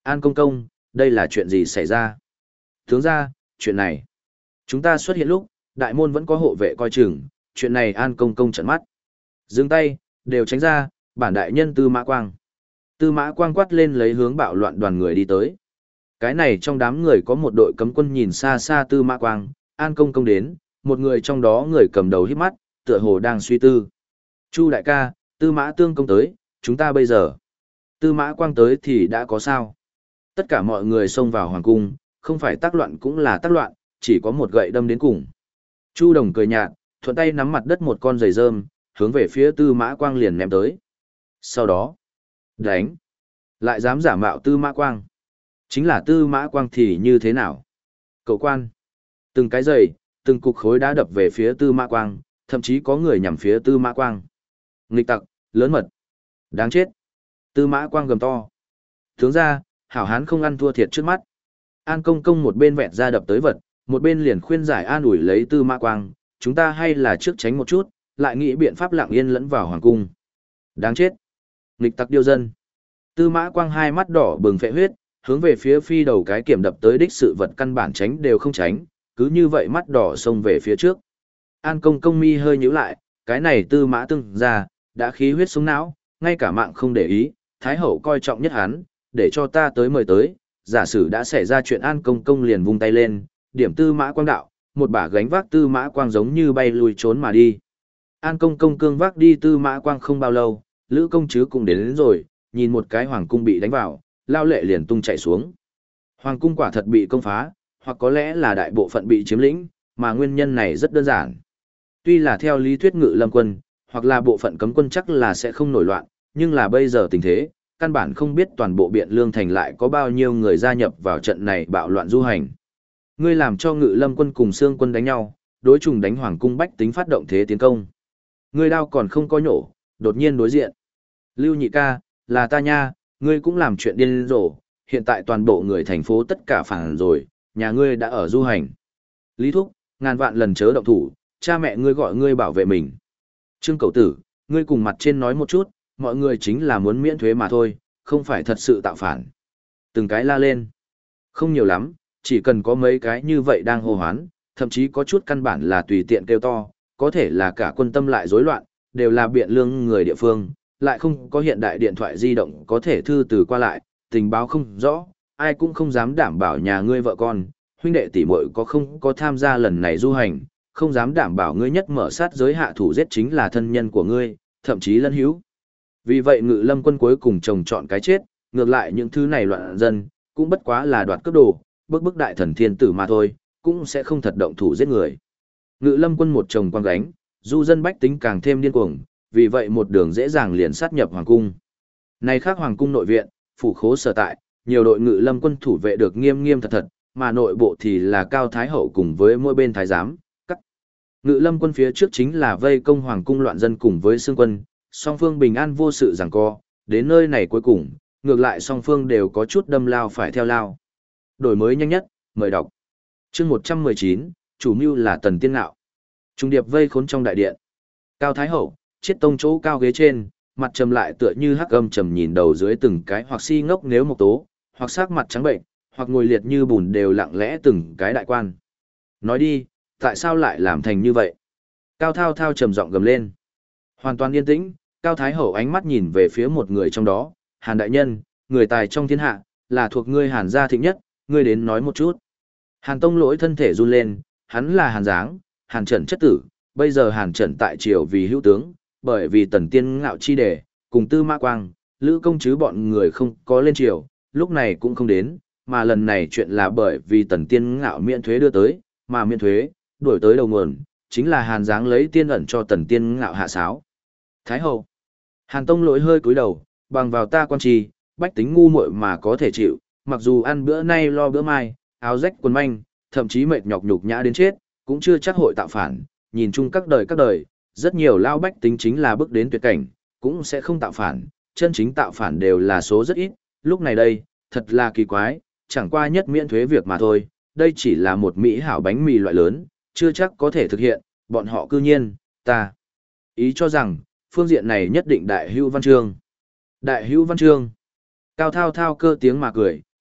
An công công, đây là chuyện gì xảy ra? Tướng ra, chuyện này. Chúng ta xuất hiện lúc, đại môn vẫn có hộ vệ coi chừng, chuyện này An công công trợn mắt. Dừng tay, đều tránh ra, bản đại nhân Tư Mã Quang. Tư Mã Quang quát lên lấy hướng bạo loạn đoàn người đi tới. Cái này trong đám người có một đội cấm quân nhìn xa xa Tư Mã Quang, An công công đến, một người trong đó người cầm đầu híp mắt, tựa hồ đang suy tư. Chu đại ca, Tư Mã Tương công tới, chúng ta bây giờ. Tư Mã Quang tới thì đã có sao? Tất cả mọi người xông vào hoàng cung, không phải tác loạn cũng là tác loạn, chỉ có một gậy đâm đến cùng. Chu Đồng cười nhạt, thuận tay nắm mặt đất một con giày rơm, hướng về phía Tư Mã Quang liền ném tới. Sau đó, đánh. Lại dám giả mạo Tư Mã Quang. Chính là Tư Mã Quang thì như thế nào? Cậu quan. Từng cái giày, từng cục khối đá đập về phía Tư Mã Quang, thậm chí có người nhằm phía Tư Mã Quang. Nghịch tặc, lớn mật. Đáng chết. Tư Mã Quang gầm to. Tướng ra, hảo hán không ăn thua thiệt trước mắt. An công công một bên vẹt ra đập tới vật, một bên liền khuyên giải an ủi lấy Tư Mã Quang, chúng ta hay là trước tránh một chút, lại nghĩ biện pháp lặng yên lẫn vào hoàng cung. Đáng chết. Nghịch tặc điêu dân. Tư Mã Quang hai mắt đỏ bừng phệ huyết, hướng về phía phi đầu cái kiểm đập tới đích sự vật căn bản tránh đều không tránh, cứ như vậy mắt đỏ xông về phía trước. An công công mi hơi nhíu lại, cái này Tư Mã Tương ra, đã khí huyết xuống não, ngay cả mạng không để ý, Thái hậu coi trọng nhất hắn, để cho ta tới mời tới, giả sử đã xảy ra chuyện An công công liền vung tay lên, điểm Tư Mã Quang đạo, một bả gánh vác Tư Mã Quang giống như bay lùi trốn mà đi. An công công cương vác đi Tư Mã Quang không bao lâu, Lữ công chứ cũng đến rồi, nhìn một cái hoàng cung bị đánh vào, lao lệ liền tung chạy xuống. Hoàng cung quả thật bị công phá, hoặc có lẽ là đại bộ phận bị chiếm lĩnh, mà nguyên nhân này rất đơn giản. Tuy là theo lý thuyết Ngự Lâm quân, hoặc là bộ phận cấm quân chắc là sẽ không nổi loạn, nhưng là bây giờ tình thế, căn bản không biết toàn bộ Biện Lương thành lại có bao nhiêu người gia nhập vào trận này bạo loạn du hành. Ngươi làm cho Ngự Lâm quân cùng Xương quân đánh nhau, đối trùng đánh hoàng cung bách tính phát động thế tiến công. Ngươi đao còn không có nhổ, đột nhiên đối diện. Lưu nhị ca, là ta nha, ngươi cũng làm chuyện điên rồ, hiện tại toàn bộ người thành phố tất cả phản rồi, nhà ngươi đã ở du hành. Lý Thúc, ngàn vạn lần chớ động thủ, cha mẹ ngươi gọi ngươi bảo vệ mình. Trương Cẩu Tử, ngươi cùng mặt trên nói một chút, mọi người chính là muốn miễn thuế mà thôi, không phải thật sự tạo phản. Từng cái la lên. Không nhiều lắm, chỉ cần có mấy cái như vậy đang hô hoán, thậm chí có chút căn bản là tùy tiện kêu to, có thể là cả quân tâm lại rối loạn, đều là Biện Lương người địa phương, lại không có hiện đại điện thoại di động có thể thư từ qua lại, tình báo không rõ, ai cũng không dám đảm bảo nhà ngươi vợ con, huynh đệ tỷ muội có không có tham gia lần này du hành, không dám đảm bảo ngươi nhất mở sát giới hạ thủ giết chính là thân nhân của ngươi, thậm chí lân hữu. Vì vậy Ngự Lâm quân cuối cùng trồng chọn cái chết, ngược lại những thứ này loạn dân, cũng bất quá là đoạt cướp đồ, bức đại thần thiên tử mà thôi, cũng sẽ không thật động thủ giết người. Ngự Lâm quân một chồng quang gánh, du dân bách tính càng thêm điên cuồng, vì vậy một đường dễ dàng liền sát nhập hoàng cung. Này khác hoàng cung nội viện, phủ khố sở tại, nhiều đội Ngự Lâm quân thủ vệ được nghiêm nghiêm thật thật, mà nội bộ thì là Cao Thái hậu cùng với mỗi bên thái giám, cắt. Ngự Lâm quân phía trước chính là vây công hoàng cung loạn dân cùng với Xương quân, song phương bình an vô sự giằng co, đến nơi này cuối cùng, ngược lại song phương đều có chút đâm lao phải theo lao. Đổi mới nhanh nhất, mời đọc. Chương 119, chủ mưu là Tần Tiên Ngạo. Trung điệp vây khốn trong đại điện. Cao Thái hậu, chiết tông chỗ cao ghế trên, mặt trầm lại tựa như hắc âm trầm nhìn đầu dưới từng cái hoặc si ngốc nếu mộc tố, hoặc sắc mặt trắng bệnh, hoặc ngồi liệt như bùn đều lặng lẽ từng cái đại quan. Nói đi, tại sao lại làm thành như vậy? Cao Thao Thao trầm giọng gầm lên. Hoàn toàn yên tĩnh, Cao Thái hậu ánh mắt nhìn về phía một người trong đó, Hàn đại nhân, người tài trong thiên hạ, là thuộc ngươi Hàn gia thịnh nhất, ngươi đến nói một chút. Hàn Tông Lỗi thân thể run lên, hắn là Hàn Giáng, Hàn Trần chất tử, bây giờ Hàn Trần tại triều vì hữu tướng, bởi vì Tần Tiên Ngạo chi đề, cùng Tư Mã Quang, Lữ công chứ bọn người không có lên triều, lúc này cũng không đến, mà lần này chuyện là bởi vì Tần Tiên Ngạo miễn thuế đưa tới, mà miễn thuế, đuổi tới đầu nguồn, chính là Hàn Giáng lấy tiên ẩn cho Tần Tiên Ngạo hạ sáo. Thái hậu, Hàn Tông Lỗi hơi cúi đầu, bằng vào ta quan trì, bách tính ngu muội mà có thể chịu, mặc dù ăn bữa nay lo bữa mai, áo rách quần manh, thậm chí mệt nhọc nhục nhã đến chết, cũng chưa chắc hội tạo phản, nhìn chung các đời, rất nhiều lao bách tính chính là bước đến tuyệt cảnh, cũng sẽ không tạo phản, chân chính tạo phản đều là số rất ít, lúc này đây, thật là kỳ quái, chẳng qua nhất miễn thuế việc mà thôi, đây chỉ là một mỹ hảo bánh mì loại lớn, chưa chắc có thể thực hiện, bọn họ cư nhiên, ta ý cho rằng, phương diện này nhất định đại hữu văn chương. Đại hữu văn chương. Cao Thao Thao cơ tiếng mà cười,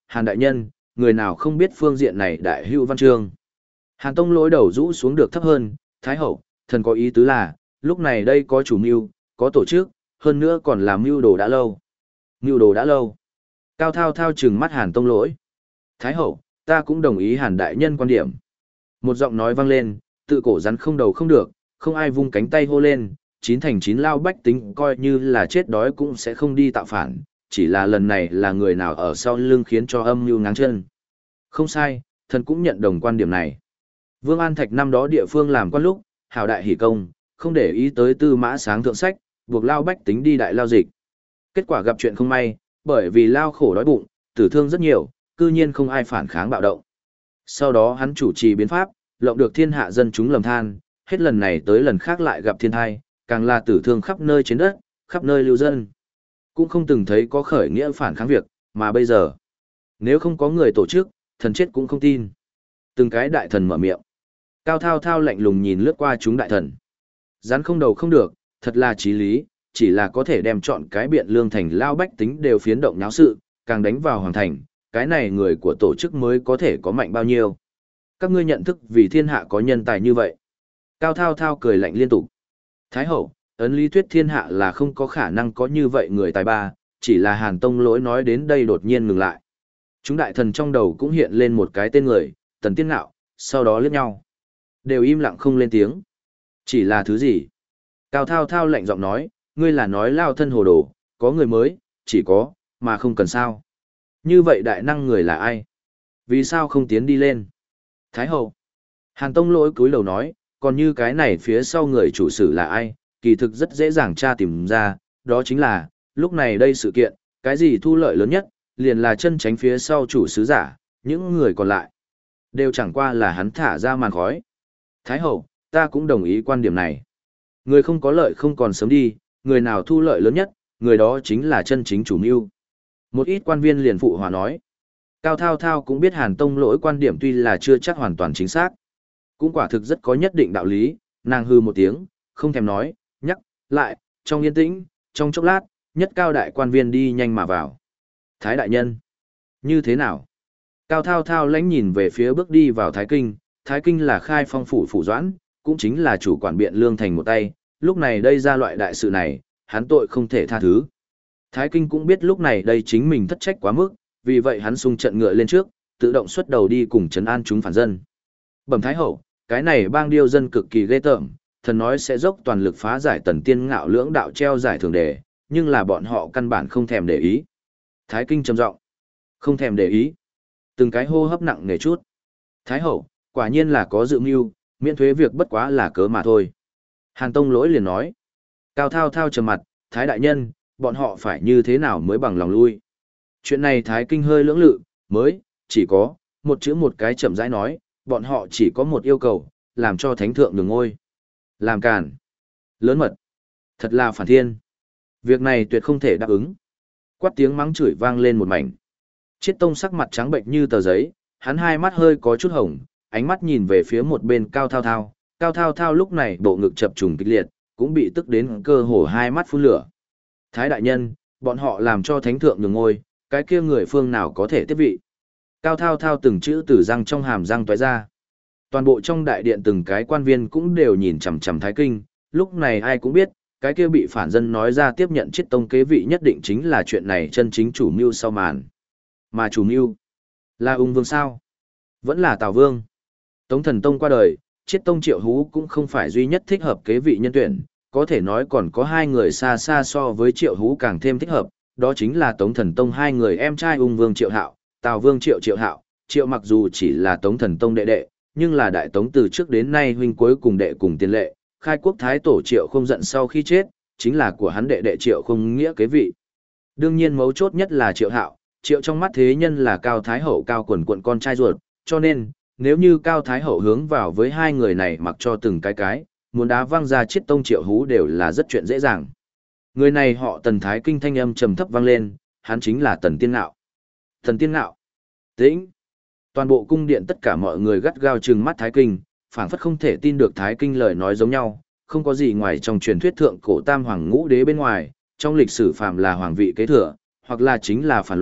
Hàn đại nhân, người nào không biết phương diện này đại hữu văn chương. Hàn Tông Lỗi đầu rũ xuống được thấp hơn, Thái hậu, thần có ý tứ là, lúc này đây có chủ mưu, có tổ chức, hơn nữa còn là mưu đồ đã lâu. Mưu đồ đã lâu. Cao Thao Thao trừng mắt Hàn Tông Lỗi. Thái hậu, ta cũng đồng ý Hàn đại nhân quan điểm. Một giọng nói vang lên, tự cổ rắn không đầu không được, không ai vung cánh tay hô lên, 9 thành 9 lao bách tính coi như là chết đói cũng sẽ không đi tạo phản, chỉ là lần này là người nào ở sau lưng khiến cho âm mưu ngáng chân. Không sai, thần cũng nhận đồng quan điểm này. Vương An Thạch năm đó địa phương làm quan lúc, hào đại hỷ công, không để ý tới Tư Mã Sáng thượng sách, buộc lao bách tính đi đại lao dịch. Kết quả gặp chuyện không may, bởi vì lao khổ đói bụng, tử thương rất nhiều, cư nhiên không ai phản kháng bạo động. Sau đó hắn chủ trì biến pháp, lộng được thiên hạ dân chúng lầm than, hết lần này tới lần khác lại gặp thiên thai, càng là tử thương khắp nơi trên đất, khắp nơi lưu dân. Cũng không từng thấy có khởi nghĩa phản kháng việc, mà bây giờ, nếu không có người tổ chức, thần chết cũng không tin. Từng cái đại thần mở miệng. Cao Thao Thao lạnh lùng nhìn lướt qua chúng đại thần. Rắn không đầu không được, thật là chí lý, chỉ là có thể đem chọn cái biện lương thành lao bách tính đều phiến động nháo sự, càng đánh vào hoàng thành, cái này người của tổ chức mới có thể có mạnh bao nhiêu. Các ngươi nhận thức vì thiên hạ có nhân tài như vậy. Cao Thao Thao cười lạnh liên tục. Thái hậu, ấn lý thuyết thiên hạ là không có khả năng có như vậy người tài ba, chỉ là Hàn Tông Lỗi nói đến đây đột nhiên ngừng lại. Chúng đại thần trong đầu cũng hiện lên một cái tên người, Tần Tiên Ngạo, sau đó liếc nhau. Đều im lặng không lên tiếng. Chỉ là thứ gì? Cao Thao Thao lạnh giọng nói, ngươi là nói lao thân hồ đồ, có người mới, chỉ có, mà không cần sao. Như vậy đại năng người là ai? Vì sao không tiến đi lên? Thái hậu. Hàn Tông Lỗi cúi đầu nói, còn như cái này phía sau người chủ sử là ai, kỳ thực rất dễ dàng tra tìm ra, đó chính là, lúc này đây sự kiện, cái gì thu lợi lớn nhất, liền là chân tránh phía sau chủ sứ giả, những người còn lại, đều chẳng qua là hắn thả ra màn khói. Thái hậu, ta cũng đồng ý quan điểm này. Người không có lợi không còn sớm đi, người nào thu lợi lớn nhất, người đó chính là chân chính chủ mưu. Một ít quan viên liền phụ hòa nói. Cao Thao Thao cũng biết Hàn Tông Lỗi quan điểm tuy là chưa chắc hoàn toàn chính xác, cũng quả thực rất có nhất định đạo lý, nàng hư một tiếng, không thèm nói, nhắc, lại, trong yên tĩnh, trong chốc lát, nhất cao đại quan viên đi nhanh mà vào. Thái đại nhân, như thế nào? Cao Thao Thao lãnh nhìn về phía bước đi vào Thái Kinh là khai phong phủ phủ doãn, cũng chính là chủ quản biện lương thành một tay, lúc này đây ra loại đại sự này, hắn tội không thể tha thứ. Thái Kinh cũng biết lúc này đây chính mình thất trách quá mức, vì vậy hắn xung trận ngựa lên trước, tự động xuất đầu đi cùng trấn an chúng phản dân. Bẩm Thái hậu, cái này bang điêu dân cực kỳ ghê tởm, thần nói sẽ dốc toàn lực phá giải Tần Tiên Ngạo lưỡng đạo treo giải thường đề, nhưng là bọn họ căn bản không thèm để ý. Thái Kinh trầm giọng, không thèm để ý. Từng cái hô hấp nặng nề chút. Thái hậu, quả nhiên là có dự mưu, miễn thuế việc bất quá là cớ mà thôi. Hàn Tông Lỗi liền nói. Cao Thao Thao trầm mặt, Thái đại nhân, bọn họ phải như thế nào mới bằng lòng lui. Chuyện này Thái Kinh hơi lưỡng lự, mới, chỉ có, một chữ một cái chậm rãi nói, bọn họ chỉ có một yêu cầu, làm cho thánh thượng nhường ngôi. Làm càn. Lớn mật. Thật là phản thiên. Việc này tuyệt không thể đáp ứng. Quát tiếng mắng chửi vang lên một mảnh. Chiết Tông sắc mặt trắng bệnh như tờ giấy, hắn hai mắt hơi có chút hồng, ánh mắt nhìn về phía một bên Cao Thao Thao. Cao Thao Thao lúc này bộ ngực chập trùng kịch liệt, cũng bị tức đến cơ hồ hai mắt phun lửa. Thái đại nhân, bọn họ làm cho thánh thượng nhường ngôi, cái kia người phương nào có thể tiếp vị. Cao Thao Thao từng chữ từ răng trong hàm răng toái ra. Toàn bộ trong đại điện từng cái quan viên cũng đều nhìn chằm chằm Thái Kinh, lúc này ai cũng biết, cái kia bị phản dân nói ra tiếp nhận Chiết Tông kế vị nhất định chính là chuyện này chân chính chủ mưu sau màn. Mà chủ mưu là Ung Vương sao? Vẫn là Tào Vương. Tống Thần Tông qua đời, Chiết Tông Triệu Hú cũng không phải duy nhất thích hợp kế vị nhân tuyển, có thể nói còn có hai người xa xa so với Triệu Hú càng thêm thích hợp, đó chính là Tống Thần Tông hai người em trai Ung Vương Triệu Hạo, Tào Vương Triệu Hạo. Triệu mặc dù chỉ là Tống Thần Tông đệ đệ, nhưng là đại tống từ trước đến nay huynh cuối cùng đệ cùng tiền lệ, khai quốc thái tổ Triệu không giận sau khi chết, chính là của hắn đệ đệ Triệu không nghĩa kế vị. Đương nhiên mấu chốt nhất là Triệu Hạo, Triệu trong mắt thế nhân là Cao Thái Hậu Cao Quần Quận con trai ruột, cho nên, nếu như Cao Thái Hậu hướng vào với hai người này mặc cho từng cái, muốn đá văng ra Chiết Tông Triệu Hú đều là rất chuyện dễ dàng. Người này họ Tần, Thái Kinh thanh âm trầm thấp vang lên, hắn chính là Tần Tiên Ngạo. Tần Tiên Ngạo. Tĩnh. Toàn bộ cung điện tất cả mọi người gắt gao trừng mắt Thái Kinh, phảng phất không thể tin được Thái Kinh lời nói giống nhau, không có gì ngoài trong truyền thuyết thượng cổ tam hoàng ngũ đế bên ngoài, trong lịch sử phàm là hoàng vị kế thừa, hoặc là chính là phản loạn,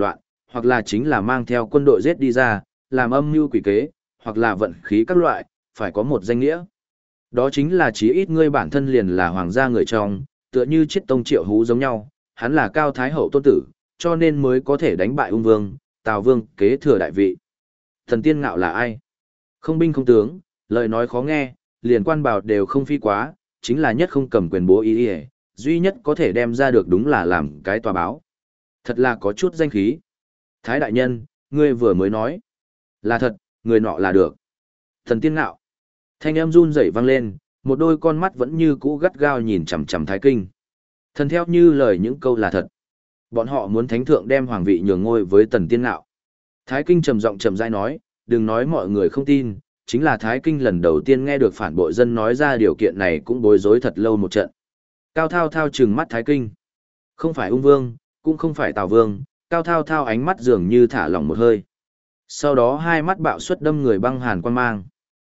hoặc là chính là mang theo quân đội giết đi ra, làm âm mưu quỷ kế, hoặc là vận khí các loại, phải có một danh nghĩa. Đó chính là chí ít ngươi bản thân liền là hoàng gia người trong, tựa như Chiết Tông Triệu Hú giống nhau, hắn là Cao Thái Hậu tôn tử, cho nên mới có thể đánh bại Ung Vương, Tào Vương kế thừa đại vị. Thần Tiên Ngạo là ai? Không binh không tướng, lời nói khó nghe, liền quan bảo đều không phi quá, chính là nhất không cầm quyền bố ý ý, duy nhất có thể đem ra được đúng là làm cái tòa báo. Thật là có chút danh khí. Thái đại nhân, ngươi vừa mới nói. Là thật, người nọ là được. Thần Tiên Ngạo. Thanh âm run rẩy vang lên, một đôi con mắt vẫn như cũ gắt gao nhìn chằm chằm Thái Kinh. Thần theo như lời những câu là thật. Bọn họ muốn thánh thượng đem hoàng vị nhường ngôi với Tần Tiên Ngạo. Thái Kinh trầm giọng trầm rãi nói, đừng nói mọi người không tin, chính là Thái Kinh lần đầu tiên nghe được phản bội dân nói ra điều kiện này cũng bối rối thật lâu một trận. Cao Thao Thao trừng mắt Thái Kinh. Không phải Ung Vương, cũng không phải Tào Vương, Cao Thao Thao ánh mắt dường như thả lỏng một hơi. Sau đó hai mắt bạo xuất đâm người băng hàn quan mang.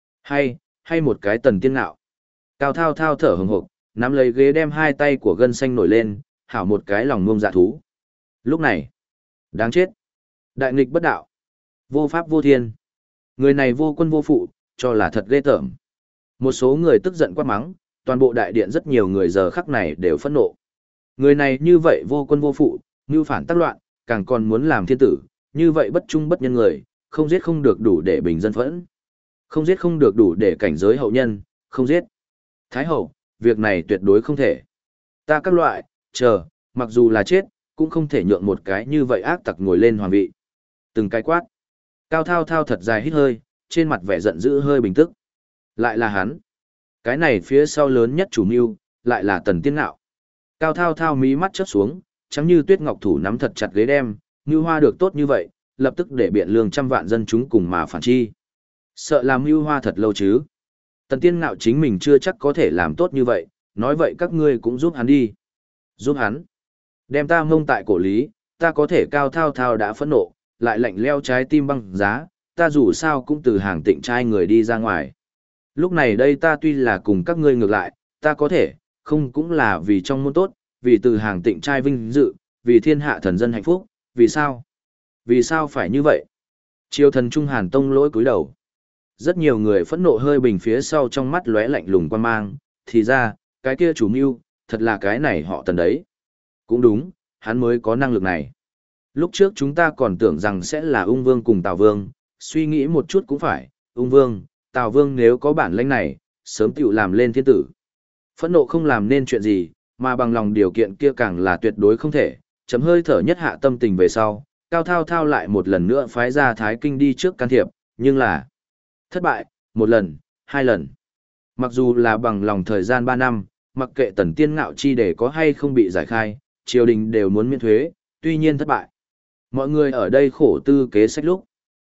Hay một cái Tần Tiên Ngạo. Cao Thao Thao thở hừng hực, nắm lấy ghế đem hai tay của gân xanh nổi lên, hảo một cái lòng ngông dạ thú. Lúc này, đáng chết. Đại nghịch bất đạo. Vô pháp vô thiên. Người này vô quân vô phụ, cho là thật ghê tởm. Một số người tức giận quát mắng, toàn bộ đại điện rất nhiều người giờ khắc này đều phẫn nộ. Người này như vậy vô quân vô phụ, mưu phản tác loạn, càng còn muốn làm thiên tử, như vậy bất trung bất nhân người, không giết không được đủ để bình dân phẫn. Không giết không được đủ để cảnh giới hậu nhân, không giết. Thái hậu, việc này tuyệt đối không thể. Ta các loại, chờ, mặc dù là chết, cũng không thể nhượng một cái như vậy ác tặc ngồi lên hoàng vị. Từng cái quát. Cao Thao Thao thật dài hít hơi, trên mặt vẻ giận dữ hơi bình tức. Lại là hắn. Cái này phía sau lớn nhất chủ mưu, lại là Tần Tiên Ngạo. Cao Thao Thao mí mắt chớp xuống, trắng như tuyết ngọc thủ nắm thật chặt ghế đem, mưu hoa được tốt như vậy, lập tức để biện lương trăm vạn dân chúng cùng mà phản chi. Sợ làm mưu hoa thật lâu chứ. Tần Tiên Ngạo chính mình chưa chắc có thể làm tốt như vậy, nói vậy các ngươi cũng giúp hắn đi. Giúp hắn. Đem ta mông tại cổ lý, ta có thể. Cao Thao Thao đã phẫn nộ, lại lạnh leo trái tim băng giá, ta dù sao cũng từ hàng tịnh trai người đi ra ngoài. Lúc này đây ta tuy là cùng các ngươi ngược lại, ta có thể, không cũng là vì trong môn tốt, vì từ hàng tịnh trai vinh dự, vì thiên hạ thần dân hạnh phúc, vì sao? Vì sao phải như vậy? Triều thần Trung Hàn Tông lỗi cúi đầu. Rất nhiều người phẫn nộ hơi bình phía sau trong mắt lóe lạnh lùng quan mang, thì ra, cái kia chủ mưu, thật là cái này họ Tần đấy. Cũng đúng, hắn mới có năng lực này. Lúc trước chúng ta còn tưởng rằng sẽ là Ung Vương cùng Tào Vương, suy nghĩ một chút cũng phải, Ung Vương, Tào Vương nếu có bản lĩnh này, sớm tiểu làm lên thiên tử. Phẫn nộ không làm nên chuyện gì, mà bằng lòng điều kiện kia càng là tuyệt đối không thể, chấm hơi thở nhất hạ tâm tình về sau, Cao Thao Thao lại một lần nữa phái ra Thái Kinh đi trước can thiệp, nhưng là thất bại, một lần, hai lần. Mặc dù là bằng lòng thời gian 3 năm, mặc kệ Tần Tiên Ngạo chi để có hay không bị giải khai, triều đình đều muốn miễn thuế, tuy nhiên thất bại. Mọi người ở đây khổ tư kế sách lúc.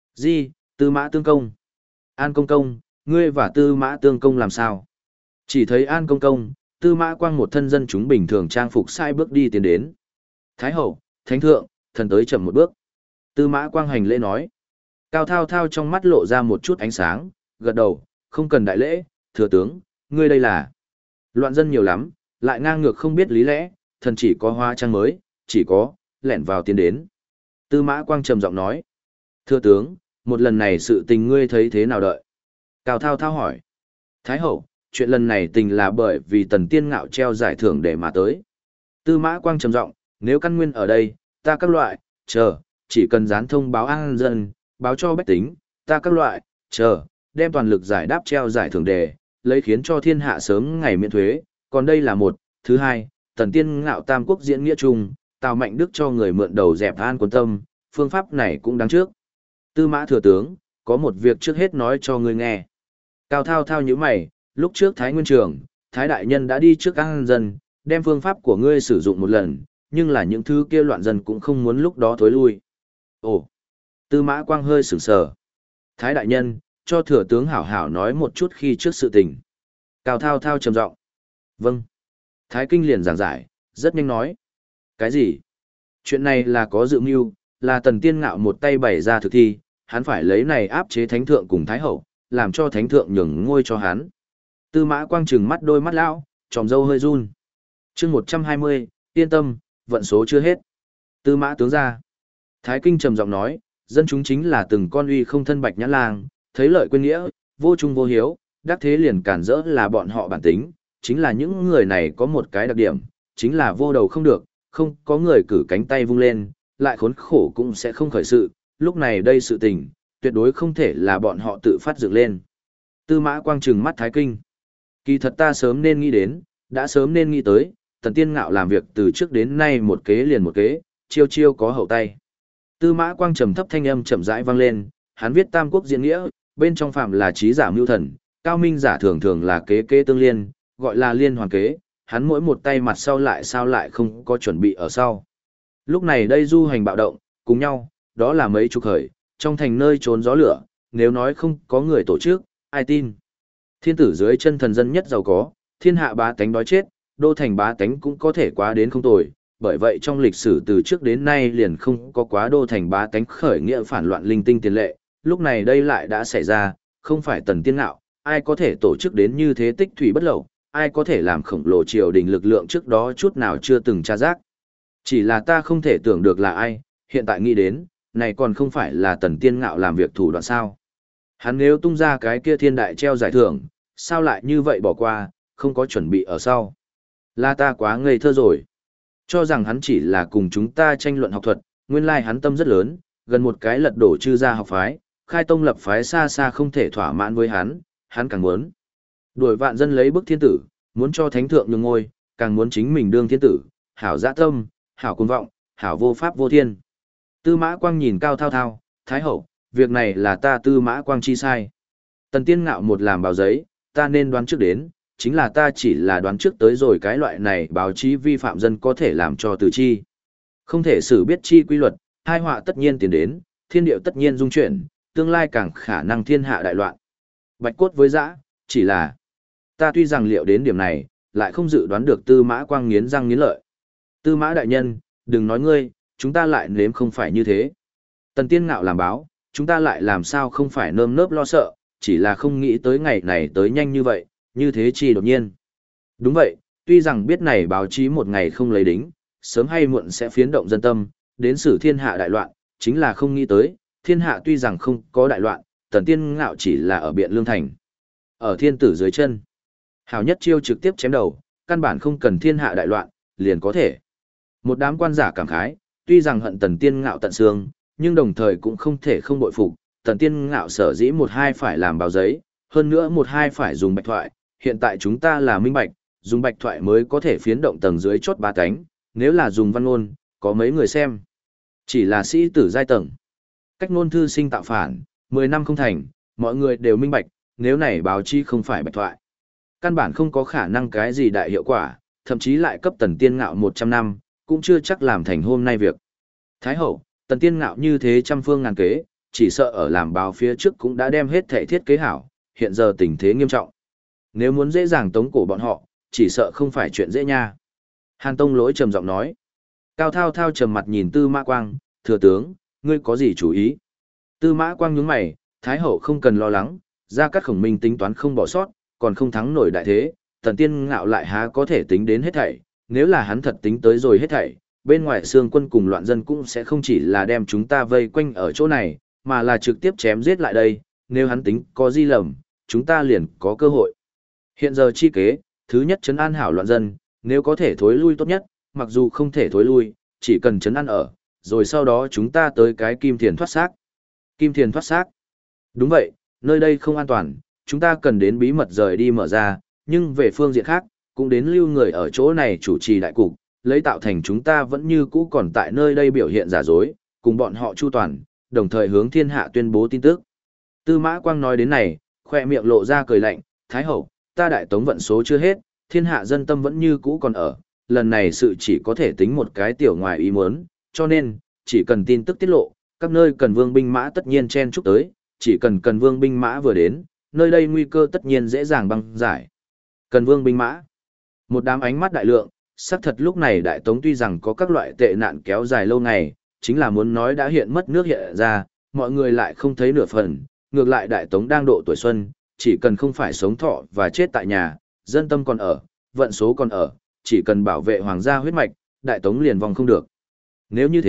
Tư Mã Tương Công. An Công Công, ngươi và Tư Mã Tương Công làm sao? Chỉ thấy An Công Công, Tư Mã Quang một thân dân chúng bình thường trang phục sai bước đi tiến đến. Thái hậu, thánh thượng, thần tới chậm một bước. Tư Mã Quang hành lễ nói. Cao Thao Thao trong mắt lộ ra một chút ánh sáng, gật đầu, không cần đại lễ, thừa tướng, ngươi đây là. Loạn dân nhiều lắm, lại ngang ngược không biết lý lẽ, thần chỉ có hoa trang mới, chỉ có, lẻn vào tiến đến. Tư Mã Quang trầm giọng nói. Thưa tướng, một lần này sự tình ngươi thấy thế nào đợi? Cao Thao Thao hỏi. Thái hậu, chuyện lần này tình là bởi vì Tần Tiên Ngạo treo giải thưởng để mà tới. Tư Mã Quang trầm giọng, nếu căn nguyên ở đây, ta các loại, chỉ cần dán thông báo an dân, báo cho bách tính, ta các loại, đem toàn lực giải đáp treo giải thưởng đề, lấy khiến cho thiên hạ sớm ngày miễn thuế. Còn đây là một, thứ hai, Tần Tiên Ngạo tam quốc diễn nghĩa chung, Tào Mạnh Đức cho người mượn đầu dẹp an quân tâm, phương pháp này cũng đáng trước. Tư Mã thừa tướng, có một việc trước hết nói cho ngươi nghe. Cao Thao Thao như mày, lúc trước Thái Nguyên Trường, Thái Đại Nhân đã đi trước an dân, đem phương pháp của ngươi sử dụng một lần, nhưng là những thứ kia loạn dân cũng không muốn lúc đó thối lui. Ồ, Tư Mã Quang hơi sửng sờ. Thái Đại Nhân, cho thừa tướng hảo hảo nói một chút khi trước sự tình. Cao Thao Thao trầm giọng. Vâng. Thái Kinh liền giảng giải, rất nhanh nói. Cái gì? Chuyện này là có dự mưu, là Tần Tiên Ngạo một tay bày ra thực thi, hắn phải lấy này áp chế thánh thượng cùng thái hậu, làm cho thánh thượng nhường ngôi cho hắn. Tư Mã Quang trừng mắt đôi mắt lão, tròm râu hơi run. Chương 120, yên tâm, vận số chưa hết. Tư Mã tướng ra. Thái Kinh trầm giọng nói, dân chúng chính là từng con uy không thân bạch nhãn lang, thấy lợi quên nghĩa, vô trung vô hiếu, đắc thế liền cản rỡ là bọn họ bản tính, chính là những người này có một cái đặc điểm, chính là vô đầu không được, không có người cử cánh tay vung lên, lại khốn khổ cũng sẽ không khởi sự, lúc này đây sự tình, tuyệt đối không thể là bọn họ tự phát dựng lên. Tư Mã Quang trừng mắt Thái Kinh. Kỳ thật ta sớm nên nghĩ đến, đã sớm nên nghĩ tới, Tần Tiên Ngạo làm việc từ trước đến nay một kế liền một kế, chiêu chiêu có hậu tay. Tư Mã Quang trầm thấp thanh âm chậm rãi vang lên, hắn viết Tam Quốc diễn nghĩa, bên trong phạm là trí giả mưu thần, cao minh giả thường thường là kế kế tương liên, gọi là liên hoàn kế, hắn mỗi một tay mặt sau lại sao lại không có chuẩn bị ở sau. Lúc này đây du hành bạo động, cùng nhau, đó là mấy chục khởi, trong thành nơi trốn gió lửa, nếu nói không có người tổ chức, ai tin. Thiên tử dưới chân thần dân nhất giàu có, thiên hạ bá tánh đói chết, đô thành bá tánh cũng có thể quá đến không tồi, bởi vậy trong lịch sử từ trước đến nay liền không có quá đô thành bá tánh khởi nghĩa phản loạn linh tinh tiền lệ, lúc này đây lại đã xảy ra, không phải Tần Tiên Ngạo, ai có thể tổ chức đến như thế tích thủy bất lậu, ai có thể làm khổng lồ triều đình lực lượng trước đó chút nào chưa từng tra giác. Chỉ là ta không thể tưởng được là ai, hiện tại nghĩ đến, này còn không phải là Tần Tiên Ngạo làm việc thủ đoạn sao. Hắn nếu tung ra cái kia thiên đại treo giải thưởng, sao lại như vậy bỏ qua, không có chuẩn bị ở sau. Là ta quá ngây thơ rồi. Cho rằng hắn chỉ là cùng chúng ta tranh luận học thuật, nguyên lai hắn tâm rất lớn, gần một cái lật đổ chư gia học phái, khai tông lập phái xa xa không thể thỏa mãn với hắn càng muốn. Đuổi vạn dân lấy bức thiên tử, muốn cho thánh thượng nhường ngôi, càng muốn chính mình đương thiên tử, hảo dã tâm, hảo cuồng vọng, hảo vô pháp vô thiên. Tư Mã Quang nhìn Cao Thao Thao, Thái Hậu, việc này là ta Tư Mã Quang chi sai. Tần Tiên Ngạo một làm báo giấy, ta nên đoán trước đến, chính là ta chỉ là đoán trước tới rồi cái loại này báo chí vi phạm dân có thể làm cho từ chi. Không thể xử biết chi quy luật, hai họa tất nhiên tiến đến, thiên điệu tất nhiên dung chuyển, tương lai càng khả năng thiên hạ đại loạn. Bạch cốt với dã, chỉ là ta tuy rằng liệu đến điểm này, lại không dự đoán được Tư Mã Quang nghiến răng nghiến lợi. Tư Mã đại nhân, đừng nói ngươi, chúng ta lại nếm không phải như thế. Tần Tiên Ngạo làm báo, chúng ta lại làm sao không phải nơm nớp lo sợ, chỉ là không nghĩ tới ngày này tới nhanh như vậy, như thế chi đột nhiên. Đúng vậy, tuy rằng biết này báo chí một ngày không lấy đính, sớm hay muộn sẽ phiến động dân tâm, đến xử thiên hạ đại loạn, chính là không nghĩ tới, thiên hạ tuy rằng không có đại loạn, Tần Tiên Ngạo chỉ là ở Biện Lương Thành. Ở thiên tử dưới chân. Hào nhất chiêu trực tiếp chém đầu, căn bản không cần thiên hạ đại loạn, liền có thể. Một đám quan giả cảm khái, tuy rằng hận Tần Tiên Ngạo tận xương, nhưng đồng thời cũng không thể không bội phục. Tần Tiên Ngạo sở dĩ một hai phải làm báo giấy, hơn nữa một hai phải dùng bạch thoại, hiện tại chúng ta là minh bạch, dùng bạch thoại mới có thể phiến động tầng dưới chốt ba cánh, nếu là dùng văn ngôn, có mấy người xem. Chỉ là sĩ tử giai tầng. Cách ngôn thư sinh tạo phản, 10 năm không thành, mọi người đều minh bạch, nếu này báo chí không phải bạch thoại. Căn bản không có khả năng cái gì đại hiệu quả, thậm chí lại cấp Tần Tiên Ngạo 100 năm, cũng chưa chắc làm thành hôm nay việc. Thái Hậu, Tần Tiên Ngạo như thế trăm phương ngàn kế, chỉ sợ ở làm báo phía trước cũng đã đem hết thể thiết kế hảo, hiện giờ tình thế nghiêm trọng. Nếu muốn dễ dàng tống cổ bọn họ, chỉ sợ không phải chuyện dễ nha. Hàn Tông Lỗi trầm giọng nói. Cao Thao Thao trầm mặt nhìn Tư Mã Quang, thừa tướng, ngươi có gì chú ý? Tư Mã Quang nhướng mày, Thái Hậu không cần lo lắng, Gia Cát Khổng Minh tính toán không bỏ sót, còn không thắng nổi đại thế, Tần Tiên Ngạo lại há có thể tính đến hết thảy, nếu là hắn thật tính tới rồi hết thảy, bên ngoài xương quân cùng loạn dân cũng sẽ không chỉ là đem chúng ta vây quanh ở chỗ này, mà là trực tiếp chém giết lại đây, nếu hắn tính có di lầm, chúng ta liền có cơ hội. Hiện giờ chi kế, thứ nhất trấn an hảo loạn dân, nếu có thể thối lui tốt nhất, mặc dù không thể thối lui, chỉ cần trấn an ở, rồi sau đó chúng ta tới cái kim thiền thoát xác. Kim thiền thoát xác. Đúng vậy, nơi đây không an toàn, chúng ta cần đến bí mật rời đi mở ra, nhưng về phương diện khác, cũng đến lưu người ở chỗ này chủ trì đại cục, lấy tạo thành chúng ta vẫn như cũ còn tại nơi đây biểu hiện giả dối, cùng bọn họ chu toàn, đồng thời hướng thiên hạ tuyên bố tin tức. Tư Mã Quang nói đến này, khoe miệng lộ ra cười lạnh, Thái Hậu, ta đại tống vận số chưa hết, thiên hạ dân tâm vẫn như cũ còn ở, lần này sự chỉ có thể tính một cái tiểu ngoài ý muốn, cho nên, chỉ cần tin tức tiết lộ, các nơi cần vương binh mã tất nhiên chen chúc tới, chỉ cần vương binh mã vừa đến, nơi đây nguy cơ tất nhiên dễ dàng băng giải. Cần vương binh mã. Một đám ánh mắt đại lượng, xác thật lúc này đại tống tuy rằng có các loại tệ nạn kéo dài lâu ngày, chính là muốn nói đã hiện mất nước hiện ra, mọi người lại không thấy nửa phần, ngược lại đại tống đang độ tuổi xuân, chỉ cần không phải sống thọ và chết tại nhà, dân tâm còn ở, vận số còn ở, chỉ cần bảo vệ hoàng gia huyết mạch, đại tống liền vong không được. Nếu như thế,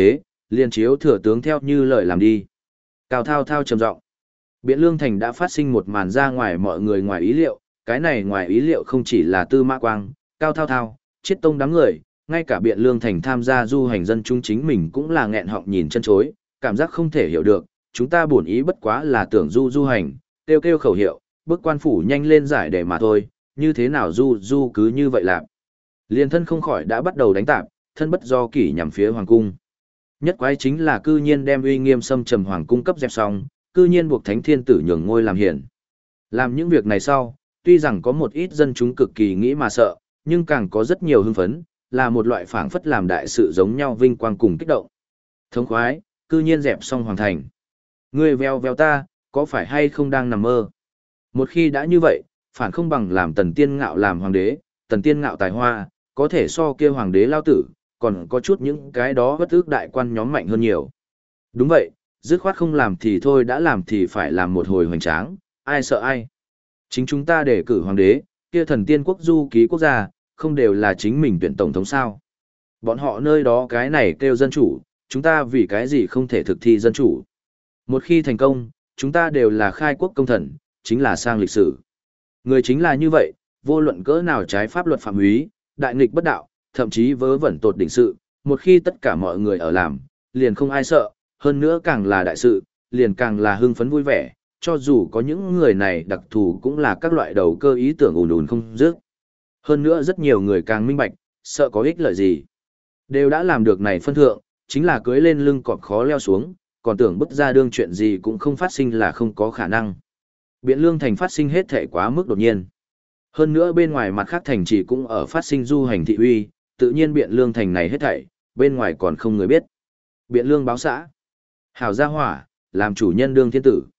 Liền chiếu thừa tướng theo như lời làm đi. Cao Thao Thao trầm giọng. Biện Lương Thành đã phát sinh một màn ra ngoài mọi người ngoài ý liệu, cái này ngoài ý liệu không chỉ là Tư Mã Quang, Cao Thao Thao, Chiết Tông đám người, ngay cả Biện Lương Thành tham gia du hành dân chúng chính mình cũng là nghẹn họng nhìn chân chối, cảm giác không thể hiểu được, chúng ta bổn ý bất quá là tưởng du hành, kêu kêu khẩu hiệu, bức quan phủ nhanh lên giải để mà thôi, như thế nào du cứ như vậy làm. Liên thân không khỏi đã bắt đầu đánh tạp, thân bất do kỷ nhằm phía hoàng cung. Nhất quái chính là cư nhiên đem uy nghiêm xâm trầm hoàng cung cấp dẹp xong, cư nhiên buộc thánh thiên tử nhường ngôi làm hiển. Làm những việc này sau, tuy rằng có một ít dân chúng cực kỳ nghĩ mà sợ, nhưng càng có rất nhiều hưng phấn, là một loại phảng phất làm đại sự giống nhau vinh quang cùng kích động. Thống khoái, cư nhiên dẹp xong hoàng thành. Ngươi veo veo ta, có phải hay không đang nằm mơ? Một khi đã như vậy, phản không bằng làm Tần Tiên Ngạo làm hoàng đế, Tần Tiên Ngạo tài hoa, có thể so kia hoàng đế lao tử, còn có chút những cái đó bất ước đại quan nhóm mạnh hơn nhiều. Đúng vậy, dứt khoát không làm thì thôi, đã làm thì phải làm một hồi hoành tráng, ai sợ ai. Chính chúng ta đề cử hoàng đế, kia thần tiên quốc du ký quốc gia, không đều là chính mình tuyển tổng thống sao. Bọn họ nơi đó cái này kêu dân chủ, chúng ta vì cái gì không thể thực thi dân chủ. Một khi thành công, chúng ta đều là khai quốc công thần, chính là sang lịch sử. Người chính là như vậy, vô luận cỡ nào trái pháp luật phạm húy, đại nghịch bất đạo, thậm chí vớ vẩn tột đỉnh sự, một khi tất cả mọi người ở làm, liền không ai sợ, hơn nữa càng là đại sự, liền càng là hưng phấn vui vẻ, cho dù có những người này đặc thù cũng là các loại đầu cơ ý tưởng ùn ùn không dứt. Hơn nữa rất nhiều người càng minh bạch, sợ có ích lợi gì. Đều đã làm được này phân thượng, chính là cưới lên lưng cọp khó leo xuống, còn tưởng bức ra đương chuyện gì cũng không phát sinh là không có khả năng. Biện Lương Thành phát sinh hết thể quá mức đột nhiên. Hơn nữa bên ngoài mặt khác thành chỉ cũng ở phát sinh du hành thị uy, tự nhiên Biện Lương Thành này hết thảy, bên ngoài còn không người biết. Biện Lương báo xã. Hảo gia hỏa, làm chủ nhân đương thiên tử.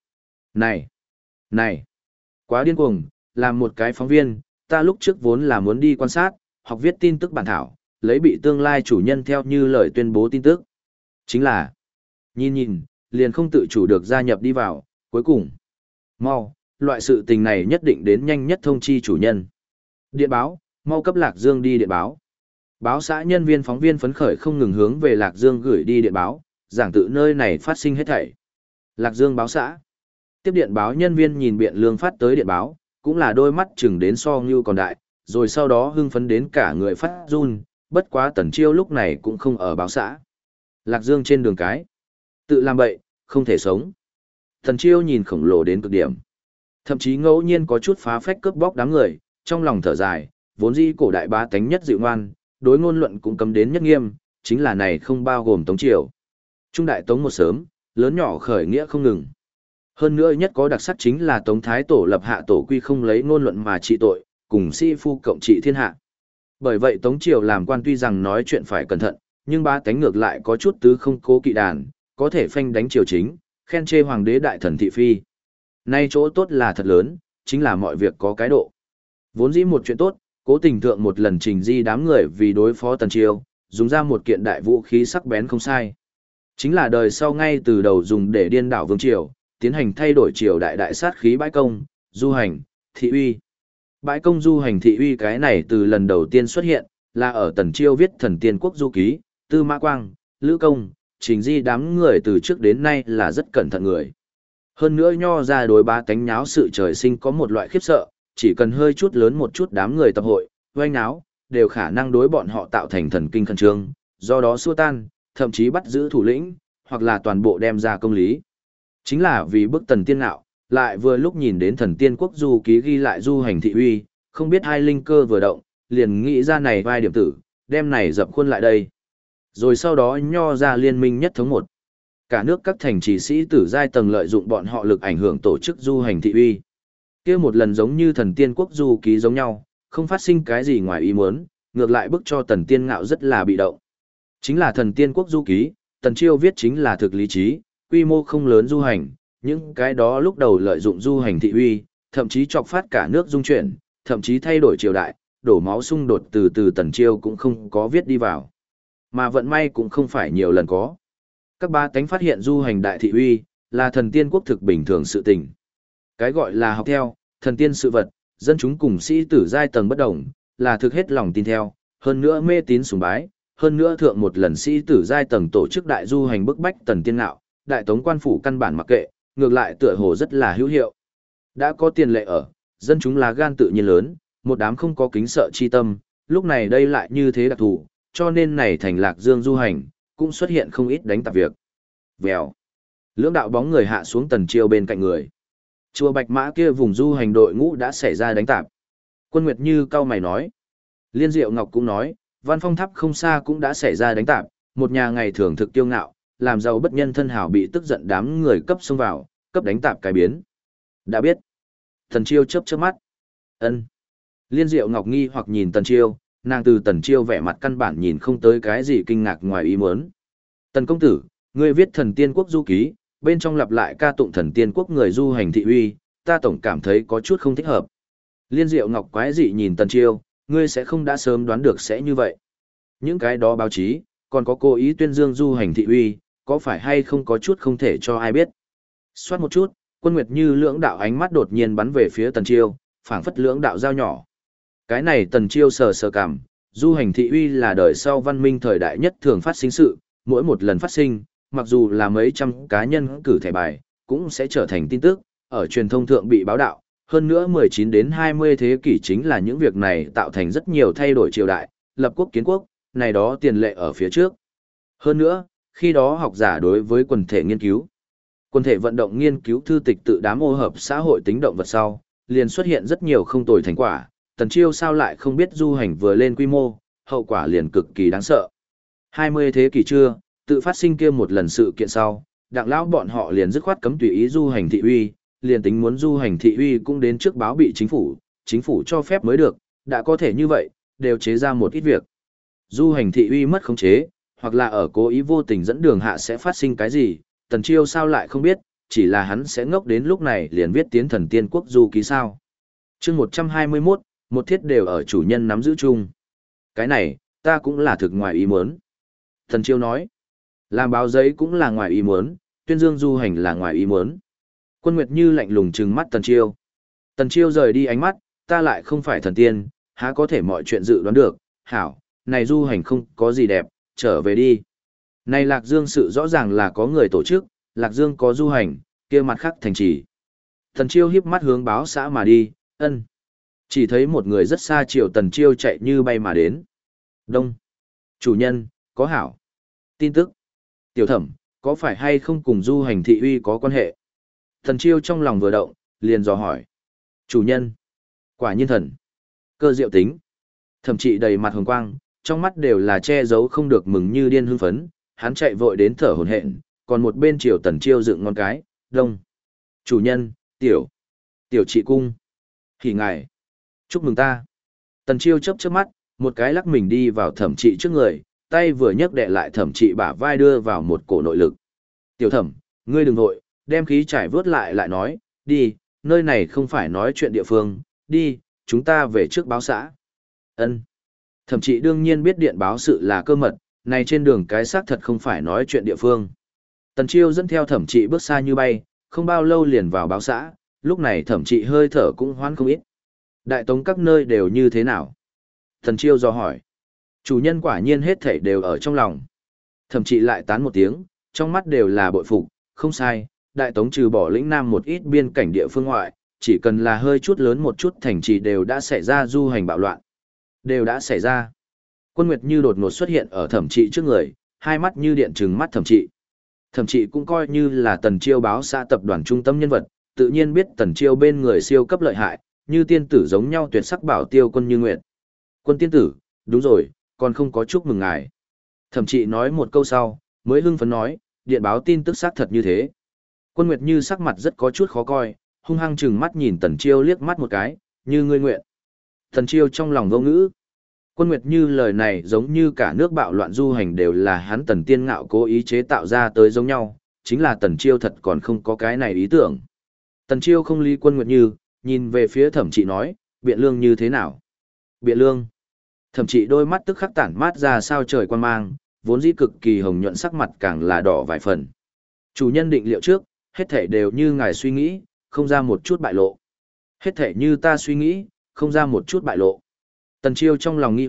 Này, quá điên cuồng, làm một cái phóng viên, ta lúc trước vốn là muốn đi quan sát, học viết tin tức bản thảo, lấy bị tương lai chủ nhân theo như lời tuyên bố tin tức. Chính là, nhìn, liền không tự chủ được gia nhập đi vào, cuối cùng. Mau, loại sự tình này nhất định đến nhanh nhất thông chi chủ nhân. Điện báo, mau cấp Lạc Dương đi điện báo. Báo xã nhân viên phóng viên phấn khởi không ngừng hướng về Lạc Dương gửi đi điện báo, giảng tự nơi này phát sinh hết thảy. Lạc Dương báo xã. Tiếp điện báo nhân viên nhìn Biện Lương phát tới điện báo, cũng là đôi mắt chừng đến so như còn đại, rồi sau đó hưng phấn đến cả người phát run, bất quá Tần Chiêu lúc này cũng không ở báo xã. Lạc Dương trên đường cái. Tự làm bậy, không thể sống. Tần Chiêu nhìn khổng lồ đến cực điểm. Thậm chí ngẫu nhiên có chút phá phách cướp bóc đám người, trong lòng thở dài, vốn dĩ cổ đại bá tánh nhất dịu ngoan, đối ngôn luận cũng cấm đến nhất nghiêm, chính là này không bao gồm Tống Triều. Trung đại Tống một sớm, lớn nhỏ khởi nghĩa không ngừng. Hơn nữa nhất có đặc sắc chính là Tống Thái Tổ lập hạ tổ quy không lấy ngôn luận mà trị tội, cùng sĩ phu cộng trị thiên hạ. Bởi vậy Tống Triều làm quan tuy rằng nói chuyện phải cẩn thận, nhưng bá tánh ngược lại có chút tứ không cố kỵ đàn, có thể phanh đánh triều chính, khen chê hoàng đế đại thần thị phi. Nay chỗ tốt là thật lớn, chính là mọi việc có cái độ. Vốn dĩ một chuyện tốt, cố tình thượng một lần trình di đám người vì đối phó Tần Chiêu, dùng ra một kiện đại vũ khí sắc bén không sai. Chính là đời sau ngay từ đầu dùng để điên đảo vương triều, tiến hành thay đổi triều đại đại sát khí bãi công, du hành, thị uy. Bãi công du hành thị uy cái này từ lần đầu tiên xuất hiện, là ở Tần Chiêu viết Thần Tiên Quốc Du Ký, Tư Mã Quang, Lữ Công, trình di đám người từ trước đến nay là rất cẩn thận người. Hơn nữa nho ra đối bá tánh nháo sự trời sinh có một loại khiếp sợ, chỉ cần hơi chút lớn một chút đám người tập hội, oanh náo, đều khả năng đối bọn họ tạo thành thần kinh khẩn trương, do đó xua tan, thậm chí bắt giữ thủ lĩnh, hoặc là toàn bộ đem ra công lý. Chính là vì bức Tần Tiên Ngạo, lại vừa lúc nhìn đến Thần Tiên Quốc Du Ký ghi lại du hành thị uy, không biết hai linh cơ vừa động, liền nghĩ ra này vai điểm tử, đem này dập khuôn lại đây. Rồi sau đó nho ra liên minh nhất thống một. Cả nước các thành trì sĩ tử giai tầng lợi dụng bọn họ lực ảnh hưởng tổ chức du hành thị uy. Kia một lần giống như Thần Tiên Quốc Du Ký giống nhau, không phát sinh cái gì ngoài ý muốn, ngược lại bức cho Tần Tiên Ngạo rất là bị động. Chính là Thần Tiên Quốc Du Ký, Tần Chiêu viết chính là thực lý trí, quy mô không lớn du hành, những cái đó lúc đầu lợi dụng du hành thị uy, thậm chí chọc phát cả nước dung chuyển, thậm chí thay đổi triều đại, đổ máu xung đột từ từ Tần Chiêu cũng không có viết đi vào. Mà vận may cũng không phải nhiều lần có. Các ba tánh phát hiện du hành đại thị uy, là thần tiên quốc thực bình thường sự tình. Cái gọi là học theo, thần tiên sự vật, dân chúng cùng sĩ tử giai tầng bất đồng, là thực hết lòng tin theo, hơn nữa mê tín sùng bái, hơn nữa thượng một lần sĩ tử giai tầng tổ chức đại du hành bức bách Tần Tiên Ngạo, đại tống quan phủ căn bản mặc kệ, ngược lại tựa hồ rất là hữu hiệu. Đã có tiền lệ ở, dân chúng lá gan tự nhiên lớn, một đám không có kính sợ chi tâm, lúc này đây lại như thế đặc thù, cho nên này thành Lạc Dương du hành, cũng xuất hiện không ít đánh tạp việc. Vèo. Lưỡng đạo bóng người hạ xuống Tần Chiêu bên cạnh người. Chùa Bạch Mã kia vùng du hành đội ngũ đã xảy ra đánh tạp. Quân Nguyệt Như cau mày nói. Liên Diệu Ngọc cũng nói, Văn Phong Tháp không xa cũng đã xảy ra đánh tạp, một nhà ngày thường thực tiêu ngạo, làm giàu bất nhân thân hảo bị tức giận đám người cấp xông vào, cấp đánh tạp cái biến. Đã biết. Tần Chiêu chớp chớp mắt. Ân. Liên Diệu Ngọc nghi hoặc nhìn Tần Chiêu, nàng từ Tần Chiêu vẻ mặt căn bản nhìn không tới cái gì kinh ngạc ngoài ý muốn. Tần công tử, ngươi viết Thần Tiên Quốc du ký, bên trong lặp lại ca tụng Thần Tiên Quốc người du hành thị uy, ta tổng cảm thấy có chút không thích hợp. Liên Diệu Ngọc quái dị nhìn Tần Chiêu, ngươi sẽ không đã sớm đoán được sẽ như vậy. Những cái đó báo chí, còn có cố ý tuyên dương du hành thị uy, có phải hay không có chút không thể cho ai biết. Xoát một chút, Quân Nguyệt Như lưỡng đạo ánh mắt đột nhiên bắn về phía Tần Chiêu, phảng phất lưỡng đạo dao nhỏ. Cái này Tần Chiêu sờ sờ cảm, du hành thị uy là đời sau văn minh thời đại nhất thường phát sinh sự, mỗi một lần phát sinh, mặc dù là mấy trăm cá nhân cử thẻ bài, cũng sẽ trở thành tin tức, ở truyền thông thượng bị báo đạo. Hơn nữa 19 đến 20 thế kỷ chính là những việc này tạo thành rất nhiều thay đổi triều đại, lập quốc kiến quốc, này đó tiền lệ ở phía trước. Hơn nữa, khi đó học giả đối với quần thể nghiên cứu, quần thể vận động nghiên cứu thư tịch tự đám ô hợp xã hội tính động vật sau, liền xuất hiện rất nhiều không tồi thành quả. Tần Chiêu sao lại không biết du hành vừa lên quy mô, hậu quả liền cực kỳ đáng sợ. 20 thế kỷ chưa, tự phát sinh kia một lần sự kiện sau, đặng lão bọn họ liền dứt khoát cấm tùy ý du hành thị uy, liền tính muốn du hành thị uy cũng đến trước báo bị chính phủ cho phép mới được, đã có thể như vậy, đều chế ra một ít việc. Du hành thị uy mất khống chế, hoặc là ở cố ý vô tình dẫn đường hạ sẽ phát sinh cái gì, Tần Chiêu sao lại không biết, chỉ là hắn sẽ ngốc đến lúc này liền viết tiến Thần Tiên Quốc du ký sao. Chương 121, một thiết đều ở chủ nhân nắm giữ chung. Cái này, ta cũng là thực ngoài ý muốn. Tần Chiêu nói, làm báo giấy cũng là ngoài ý muốn, tuyên dương du hành là ngoài ý muốn. Quân Nguyệt Như lạnh lùng trừng mắt Tần Chiêu. Tần Chiêu rời đi ánh mắt, ta lại không phải thần tiên, há có thể mọi chuyện dự đoán được, hảo, này du hành không có gì đẹp, trở về đi. Này Lạc Dương sự rõ ràng là có người tổ chức, Lạc Dương có du hành, kia mặt khác thành trì. Tần Chiêu hiếp mắt hướng báo xã mà đi, ân. Chỉ thấy một người rất xa chiều Tần Chiêu chạy như bay mà đến. Đông. Chủ nhân, có hảo. Tin tức. Tiểu Thẩm, có phải hay không cùng du hành thị uy có quan hệ? Tần Chiêu trong lòng vừa động, liền dò hỏi. Chủ nhân. Quả nhiên thần. Cơ diệu tính. Thẩm Trị đầy mặt hồng quang, trong mắt đều là che giấu không được mừng như điên hưng phấn, hắn chạy vội đến thở hổn hển, còn một bên chiều Tần Chiêu dựng ngón cái, đông. Chủ nhân, tiểu trị cung. Hỉ ngài. Chúc mừng ta. Tần Chiêu chớp chớp mắt, một cái lắc mình đi vào Thẩm Trị trước người, tay vừa nhấc đè lại Thẩm Trị bả vai đưa vào một cổ nội lực. Tiểu Thẩm, ngươi đừng vội, đem khí trải vớt lại nói, đi, nơi này không phải nói chuyện địa phương, đi, chúng ta về trước báo xã. Ân. Thẩm Trị đương nhiên biết điện báo sự là cơ mật, này trên đường cái xác thật không phải nói chuyện địa phương. Tần Chiêu dẫn theo Thẩm Trị bước xa như bay, không bao lâu liền vào báo xã, lúc này Thẩm Trị hơi thở cũng hoán không ít. Đại tống các nơi đều như thế nào? Tần Chiêu dò hỏi. Chủ nhân quả nhiên hết thảy đều ở trong lòng. Thẩm Trị lại tán một tiếng, trong mắt đều là bội phục, không sai, đại tống trừ bỏ lĩnh nam một ít biên cảnh địa phương ngoại, chỉ cần là hơi chút lớn một chút thành trì đều đã xảy ra du hành bạo loạn. Đều đã xảy ra. Quân Nguyệt Như đột ngột xuất hiện ở Thẩm Trị trước người, hai mắt như điện trừng mắt Thẩm Trị. Thẩm Trị cũng coi như là Tần Chiêu báo xã tập đoàn trung tâm nhân vật, tự nhiên biết Tần Chiêu bên người siêu cấp lợi hại, như tiên tử giống nhau tuyệt sắc bảo tiêu Quân Như Nguyệt. Quân tiên tử, đúng rồi, còn không có chúc mừng ngài. Thẩm Trị nói một câu sau, mới hưng phấn nói, điện báo tin tức xác thật như thế. Quân Nguyệt Như sắc mặt rất có chút khó coi, hung hăng trừng mắt nhìn Tần Chiêu liếc mắt một cái, như ngươi nguyện. Tần Chiêu trong lòng vô ngữ. Quân Nguyệt Như lời này giống như cả nước bạo loạn du hành đều là hắn Tần Tiên Ngạo cố ý chế tạo ra tới giống nhau, chính là Tần Chiêu thật còn không có cái này ý tưởng. Tần Chiêu không lý Quân Nguyệt Như, nhìn về phía Thẩm Trị nói, biện lương như thế nào? Biện lương. Thẩm Trị đôi mắt tức khắc tản mát ra sao trời quan mang, vốn dĩ cực kỳ hồng nhuận sắc mặt càng là đỏ vài phần. Chủ nhân định liệu trước, hết thảy đều như ngài suy nghĩ, không ra một chút bại lộ. Hết thảy như ta suy nghĩ, không ra một chút bại lộ. Tần Chiêu trong lòng nghi hoặc,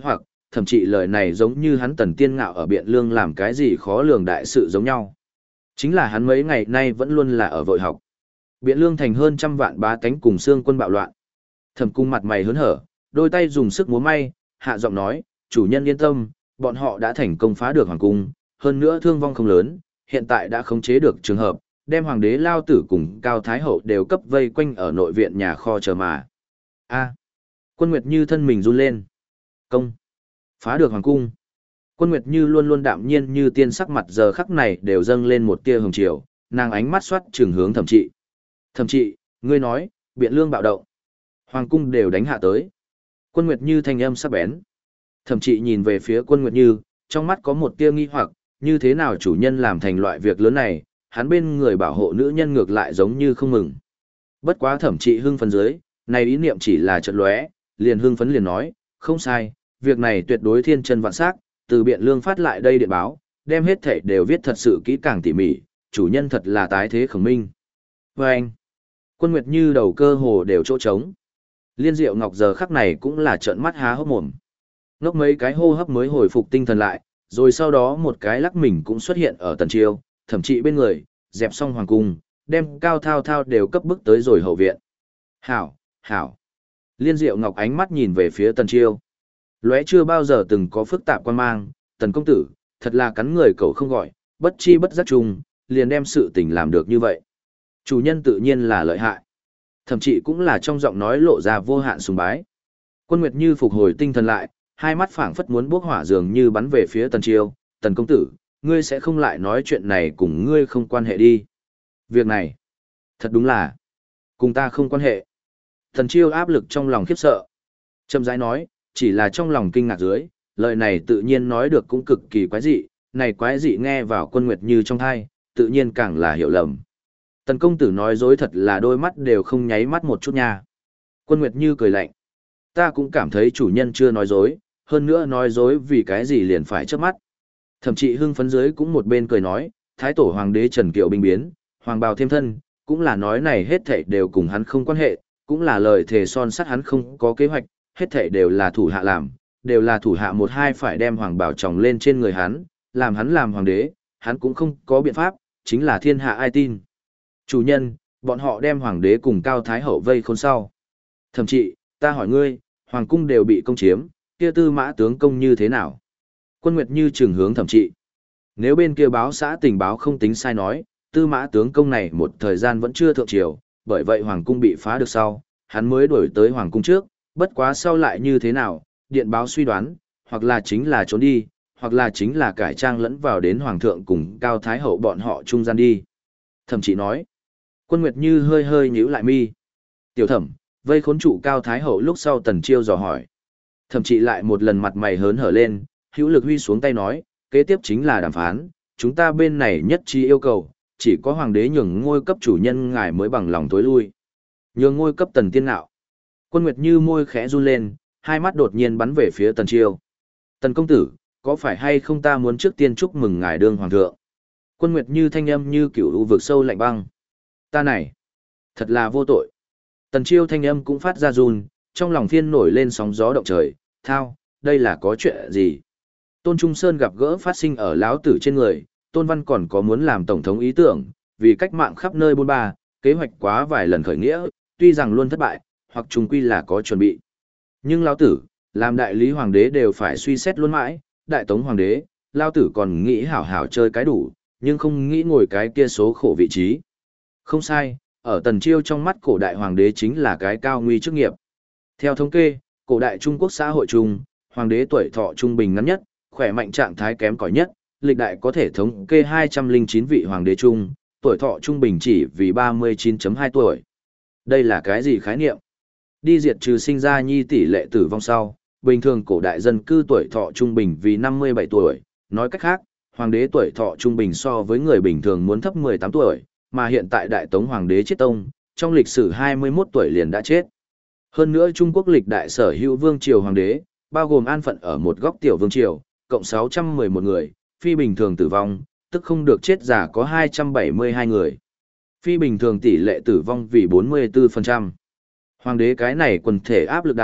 thậm chí lời này giống như hắn Tần Tiên Ngạo ở Biện Lương làm cái gì khó lường đại sự giống nhau. Chính là hắn mấy ngày nay vẫn luôn là ở vội học. Biện Lương thành hơn 100 vạn bá tánh cùng xương quân bạo loạn. Thẩm Cung mặt mày hớn hở, đôi tay dùng sức múa may, hạ giọng nói, chủ nhân yên tâm, bọn họ đã thành công phá được hoàng cung, hơn nữa thương vong không lớn, hiện tại đã khống chế được trường hợp, đem hoàng đế Lao Tử cùng Cao Thái Hậu đều cấp vây quanh ở nội viện nhà kho chờ mà. A. Quân Nguyệt Như thân mình run lên. Công. Phá được hoàng cung. Quân Nguyệt Như luôn luôn đạm nhiên như tiên, sắc mặt giờ khắc này đều dâng lên một tia hồng chiều, nàng ánh mắt xoát trừng hướng Thẩm Trị. Thẩm Trị, ngươi nói, Biện Lương bạo động. Hoàng cung đều đánh hạ tới. Quân Nguyệt Như thanh âm sắc bén. Thẩm Trị nhìn về phía Quân Nguyệt Như, trong mắt có một tia nghi hoặc, như thế nào chủ nhân làm thành loại việc lớn này, hắn bên người bảo hộ nữ nhân ngược lại giống như không mừng. Bất quá Thẩm Trị hưng phấn dưới, này ý niệm chỉ là chợt lóe, liền hưng phấn liền nói, không sai, việc này tuyệt đối thiên chân vạn sắc, từ Biện Lương phát lại đây điện báo, đem hết thảy đều viết thật sự kỹ càng tỉ mỉ, chủ nhân thật là tái thế khổng minh. Và anh, Quân Nguyệt Như đầu cơ hồ đều chỗ trống. Liên Diệu Ngọc giờ khắc này cũng là trợn mắt há hốc mồm. Ngốc mấy cái hô hấp mới hồi phục tinh thần lại, rồi sau đó một cái lắc mình cũng xuất hiện ở Tần Chiêu, Thẩm Trị bên người, dẹp xong hoàng cung, đem Cao Thao Thao đều cấp bức tới rồi hậu viện. Hảo, hảo. Liên Diệu Ngọc ánh mắt nhìn về phía Tần Chiêu. Lóe chưa bao giờ từng có phức tạp quan mang, Tần công tử, thật là cắn người cậu không gọi, bất chi bất giác chung, liền đem sự tình làm được như vậy. Chủ nhân tự nhiên là lợi hại. Thậm chí cũng là trong giọng nói lộ ra vô hạn sùng bái. Quân Nguyệt Như phục hồi tinh thần lại, hai mắt phảng phất muốn bốc hỏa dường như bắn về phía Tần Chiêu, Tần công tử, ngươi sẽ không lại nói chuyện này cùng ngươi không quan hệ đi. Việc này, thật đúng là, cùng ta không quan hệ. Tần Chiêu áp lực trong lòng khiếp sợ. Chậm rãi nói, chỉ là trong lòng kinh ngạc dưới, lời này tự nhiên nói được cũng cực kỳ quái dị, này quái dị nghe vào Quân Nguyệt Như trong tai, tự nhiên càng là hiểu lầm. Tần công tử nói dối thật là đôi mắt đều không nháy mắt một chút nha. Quân Nguyệt Như cười lạnh. Ta cũng cảm thấy chủ nhân chưa nói dối, hơn nữa nói dối vì cái gì liền phải chớp mắt. Thậm chí hưng phấn dưới cũng một bên cười nói, Thái tổ hoàng đế Trần Kiệu binh biến, hoàng bào thêm thân, cũng là nói này hết thảy đều cùng hắn không quan hệ, cũng là lời thề son sắt hắn không có kế hoạch, hết thảy đều là thủ hạ làm, đều là thủ hạ một hai phải đem hoàng bào chồng lên trên người hắn làm hoàng đế, hắn cũng không có biện pháp, chính là thiên hạ ai tin. Chủ nhân, bọn họ đem hoàng đế cùng Cao Thái Hậu vây khốn sau. Thậm chí, ta hỏi ngươi, hoàng cung đều bị công chiếm, kia Tư Mã tướng công như thế nào? Quân Nguyệt Như trừng hướng Thẩm Trị. Nếu bên kia báo xã tình báo không tính sai nói, Tư Mã tướng công này một thời gian vẫn chưa thượng triều, bởi vậy hoàng cung bị phá được sau, hắn mới đuổi tới hoàng cung trước, bất quá sau lại như thế nào, điện báo suy đoán, hoặc là chính là trốn đi, hoặc là chính là cải trang lẫn vào đến hoàng thượng cùng Cao Thái Hậu bọn họ trung gian đi. Thẩm Trị nói. Quân Nguyệt Như hơi hơi nhíu lại mi. Tiểu Thẩm, vây khốn trụ Cao Thái Hậu lúc sau Tần Chiêu dò hỏi. Thẩm Trị lại một lần mặt mày hớn hở lên, hữu lực huy xuống tay nói, kế tiếp chính là đàm phán, chúng ta bên này nhất trí yêu cầu, chỉ có hoàng đế nhường ngôi cấp chủ nhân ngài mới bằng lòng tối lui. Nhường ngôi cấp Tần Tiên Nạo. Quân Nguyệt Như môi khẽ run lên, hai mắt đột nhiên bắn về phía Tần Chiêu. Tần công tử, có phải hay không ta muốn trước tiên chúc mừng ngài đương hoàng thượng? Quân Nguyệt Như thanh âm như kiểu u vực sâu lạnh băng. Ta này, thật là vô tội. Tần Chiêu thanh âm cũng phát ra run, trong lòng phiên nổi lên sóng gió động trời, thao, đây là có chuyện gì? Tôn Trung Sơn gặp gỡ phát sinh ở lão tử trên người, Tôn Văn còn có muốn làm tổng thống ý tưởng, vì cách mạng khắp nơi bôn ba, kế hoạch quá vài lần khởi nghĩa, tuy rằng luôn thất bại, hoặc trùng quy là có chuẩn bị. Nhưng lão tử, làm đại lý hoàng đế đều phải suy xét luôn mãi, đại tống hoàng đế, lão tử còn nghĩ hảo hảo chơi cái đủ, nhưng không nghĩ ngồi cái kia số khổ vị trí. Không sai, ở Tần Chiêu trong mắt cổ đại hoàng đế chính là cái cao nguy chức nghiệp. Theo thống kê, cổ đại Trung Quốc xã hội chung, hoàng đế tuổi thọ trung bình ngắn nhất, khỏe mạnh trạng thái kém cỏi nhất, lịch đại có thể thống kê 209 vị hoàng đế chung, tuổi thọ trung bình chỉ vì 39,2 tuổi. Đây là cái gì khái niệm? Đi diệt trừ sinh ra nhi tỷ lệ tử vong sau, bình thường cổ đại dân cư tuổi thọ trung bình vì 57 tuổi, nói cách khác, hoàng đế tuổi thọ trung bình so với người bình thường muốn thấp 18 tuổi, mà hiện tại đại tống hoàng đế chết tông, trong lịch sử 21 tuổi liền đã chết. Hơn nữa Trung Quốc lịch đại sở hữu vương triều hoàng đế, bao gồm an phận ở một góc tiểu vương triều, cộng 611 người, phi bình thường tử vong, tức không được chết giả có 272 người. Phi bình thường tỷ lệ tử vong vì 44%. Hoàng đế cái này quần thể áp lực đại,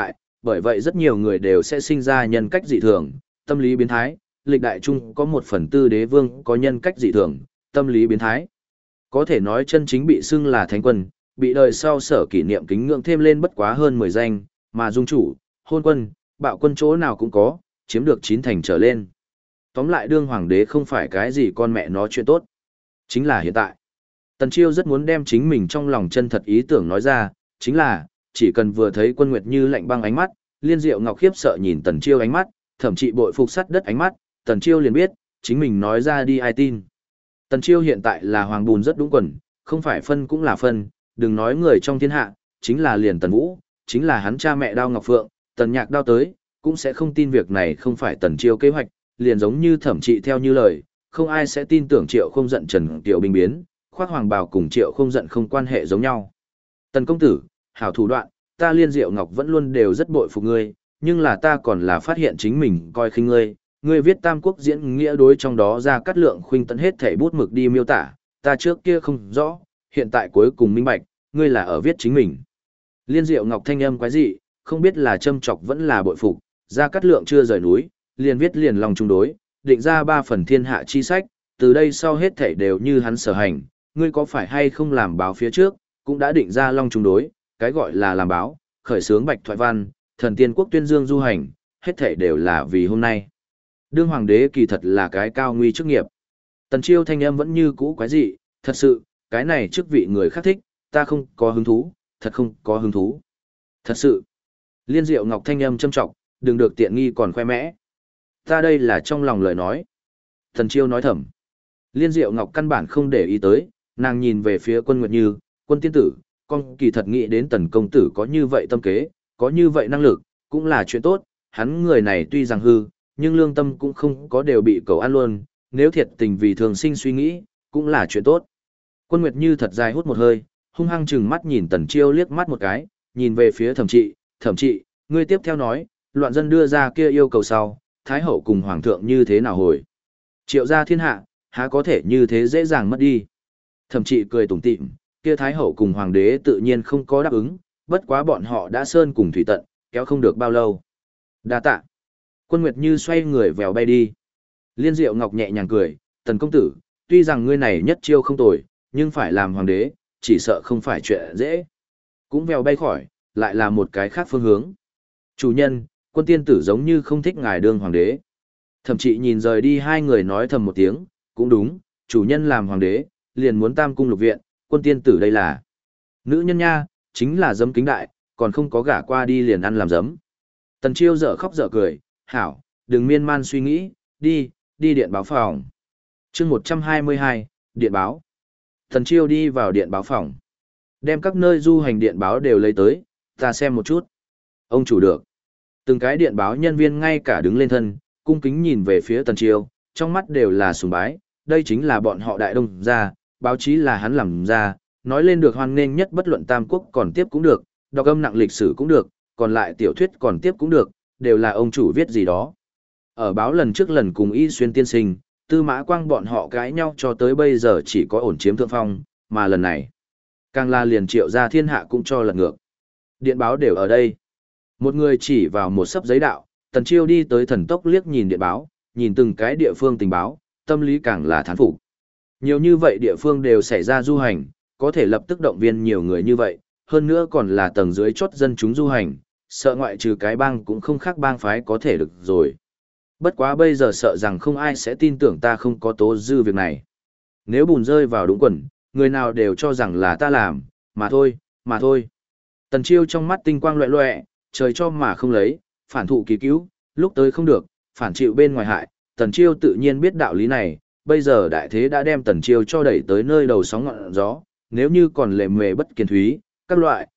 bởi vậy rất nhiều người đều sẽ sinh ra nhân cách dị thường, tâm lý biến thái, lịch đại chung có 1/4 đế vương có nhân cách dị thường, tâm lý biến thái. Có thể nói chân chính bị xưng là thánh quân, bị đời sau Sở Kỷ Niệm kính ngưỡng thêm lên bất quá hơn 10 danh, mà dung chủ, hôn quân, bạo quân chỗ nào cũng có, chiếm được 9 thành trở lên. Tóm lại đương hoàng đế không phải cái gì con mẹ nó chuyện tốt. Chính là hiện tại. Tần Chiêu rất muốn đem chính mình trong lòng chân thật ý tưởng nói ra, chính là, chỉ cần vừa thấy Quân Nguyệt Như lạnh băng ánh mắt, Liên Diệu Ngọc khiếp sợ nhìn Tần Chiêu ánh mắt, thậm chí bội phục sắt đất ánh mắt, Tần Chiêu liền biết, chính mình nói ra đi ai tin. Tần Chiêu hiện tại là hoàng bùn rất đúng quần, không phải phân cũng là phân, đừng nói người trong thiên hạ, chính là liền Tần Vũ, chính là hắn cha mẹ Đao Ngọc Phượng, Tần Nhạc Đao tới, cũng sẽ không tin việc này không phải Tần Chiêu kế hoạch, liền giống như thẩm trị theo như lời, không ai sẽ tin tưởng Triệu Không giận Trần Tiểu Binh biến, khoác hoàng bào cùng Triệu Không giận không quan hệ giống nhau. Tần công tử, hảo thủ đoạn, ta Liên Diệu Ngọc vẫn luôn đều rất bội phục ngươi, nhưng là ta còn là phát hiện chính mình coi khinh ngươi, ngươi viết Tam Quốc diễn nghĩa đối trong đó ra cắt lượng khuynh tận hết thể bút mực đi miêu tả, ta trước kia không rõ, hiện tại cuối cùng minh bạch, ngươi là ở viết chính mình. Liên Diệu Ngọc thanh âm quái dị, không biết là châm chọc vẫn là bội phục, ra cắt lượng chưa rời núi, liền viết liền lòng chung đối, định ra 3 phần thiên hạ chi sách, từ đây sau hết thảy đều như hắn sở hành, ngươi có phải hay không làm báo phía trước, cũng đã định ra long chung đối, cái gọi là làm báo, khởi xướng bạch thoại văn, thần tiên quốc tuyên dương du hành, hết thảy đều là vì hôm nay. Đương hoàng đế kỳ thật là cái cao nguy chức nghiệp. Tần Chiêu thanh âm vẫn như cũ quái dị, thật sự, cái này chức vị người khác thích, ta không có hứng thú, thật không có hứng thú. Thật sự. Liên Diệu Ngọc thanh âm châm trọng, đừng được tiện nghi còn khoe mẽ. Ta đây là trong lòng lời nói. Tần Chiêu nói thầm. Liên Diệu Ngọc căn bản không để ý tới, nàng nhìn về phía Quân Nguyệt Như, Quân tiên tử, con kỳ thật nghĩ đến Tần công tử có như vậy tâm kế, có như vậy năng lực, cũng là chuyện tốt, hắn người này tuy rằng hư, nhưng lương tâm cũng không có đều bị cầu ăn luôn, nếu thiệt tình vì thường sinh suy nghĩ, cũng là chuyện tốt. Quân Nguyệt Như thật dài hút một hơi, hung hăng chừng mắt nhìn Tần Chiêu liếc mắt một cái, nhìn về phía thẩm trị, ngươi tiếp theo nói, loạn dân đưa ra kia yêu cầu sau, Thái hậu cùng Hoàng thượng như thế nào hồi. Triệu gia thiên hạ, há có thể như thế dễ dàng mất đi. Thẩm trị cười tủm tỉm, kia Thái hậu cùng Hoàng đế tự nhiên không có đáp ứng, bất quá bọn họ đã sơn cùng thủy tận, kéo không được bao lâu. Đa tạ. Quân Nguyệt Như xoay người vèo bay đi. Liên Diệu Ngọc nhẹ nhàng cười, Tần công tử, tuy rằng ngươi này nhất chiêu không tồi, nhưng phải làm hoàng đế, chỉ sợ không phải chuyện dễ. Cũng vèo bay khỏi, lại là một cái khác phương hướng. Chủ nhân, Quân tiên tử giống như không thích ngài đương hoàng đế. Thậm chí nhìn rời đi hai người nói thầm một tiếng, cũng đúng, chủ nhân làm hoàng đế, liền muốn tam cung lục viện, Quân tiên tử đây là nữ nhân nha, chính là giấm kính đại, còn không có gả qua đi liền ăn làm giấm. Tần Chiêu dở khóc dở cười, hảo, đừng miên man suy nghĩ, đi điện báo phòng. Chương 122, điện báo. Tần Chiêu đi vào điện báo phòng. Đem các nơi du hành điện báo đều lấy tới, ta xem một chút. Ông chủ được. Từng cái điện báo nhân viên ngay cả đứng lên thân, cung kính nhìn về phía Tần Chiêu, trong mắt đều là sùng bái, đây chính là bọn họ đại đông gia, báo chí là hắn làm ra, nói lên được hoan nghênh nhất bất luận Tam Quốc còn tiếp cũng được, đọc âm nặng lịch sử cũng được, còn lại tiểu thuyết còn tiếp cũng được, đều là ông chủ viết gì đó. Ở báo lần trước lần cùng Y Xuyên tiên sinh, Tư Mã Quang bọn họ cãi nhau cho tới bây giờ chỉ có ổn chiếm thượng phong, mà lần này, càng là liền Triệu gia thiên hạ cũng cho lật ngược. Điện báo đều ở đây. Một người chỉ vào một sấp giấy đạo, Tần Chiêu đi tới thần tốc liếc nhìn điện báo, nhìn từng cái địa phương tình báo, tâm lý càng là thán phục. Nhiều như vậy địa phương đều xảy ra du hành, có thể lập tức động viên nhiều người như vậy, hơn nữa còn là tầng dưới chốt dân chúng du hành, sợ ngoại trừ cái bang cũng không khác bang phái có thể được rồi. Bất quá bây giờ sợ rằng không ai sẽ tin tưởng ta không có tố dư việc này. Nếu bùn rơi vào đúng quần, người nào đều cho rằng là ta làm, mà thôi. Tần Chiêu trong mắt tinh quang loẹ loẹ, trời cho mà không lấy, phản thụ kỳ cứu, lúc tới không được, phản chịu bên ngoài hại, Tần Chiêu tự nhiên biết đạo lý này, bây giờ đại thế đã đem Tần Chiêu cho đẩy tới nơi đầu sóng ngọn gió, nếu như còn lề mề bất kiên thúy, các loại,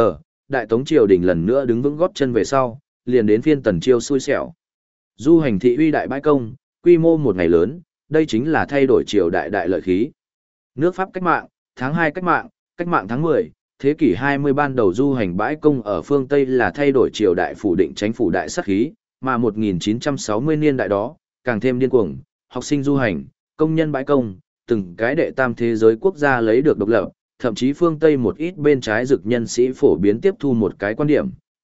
đại tống triều đình lần nữa đứng vững gót chân về sau, liền đến phiên Tần Chiêu xui xẻo. Du hành thị uy đại bãi công, quy mô một ngày lớn, đây chính là thay đổi triều đại đại lợi khí. Nước Pháp cách mạng, tháng 2 cách mạng tháng 10, thế kỷ 20 ban đầu du hành bãi công ở phương Tây là thay đổi triều đại phủ định chính phủ đại sát khí, mà 1960 niên đại đó, càng thêm điên cuồng, học sinh du hành, công nhân bãi công, từng cái đệ tam thế giới quốc gia lấy được độc lập, thậm chí phương Tây một ít bên trái dực nhân sĩ phổ biến tiếp thu một cái quan điểm,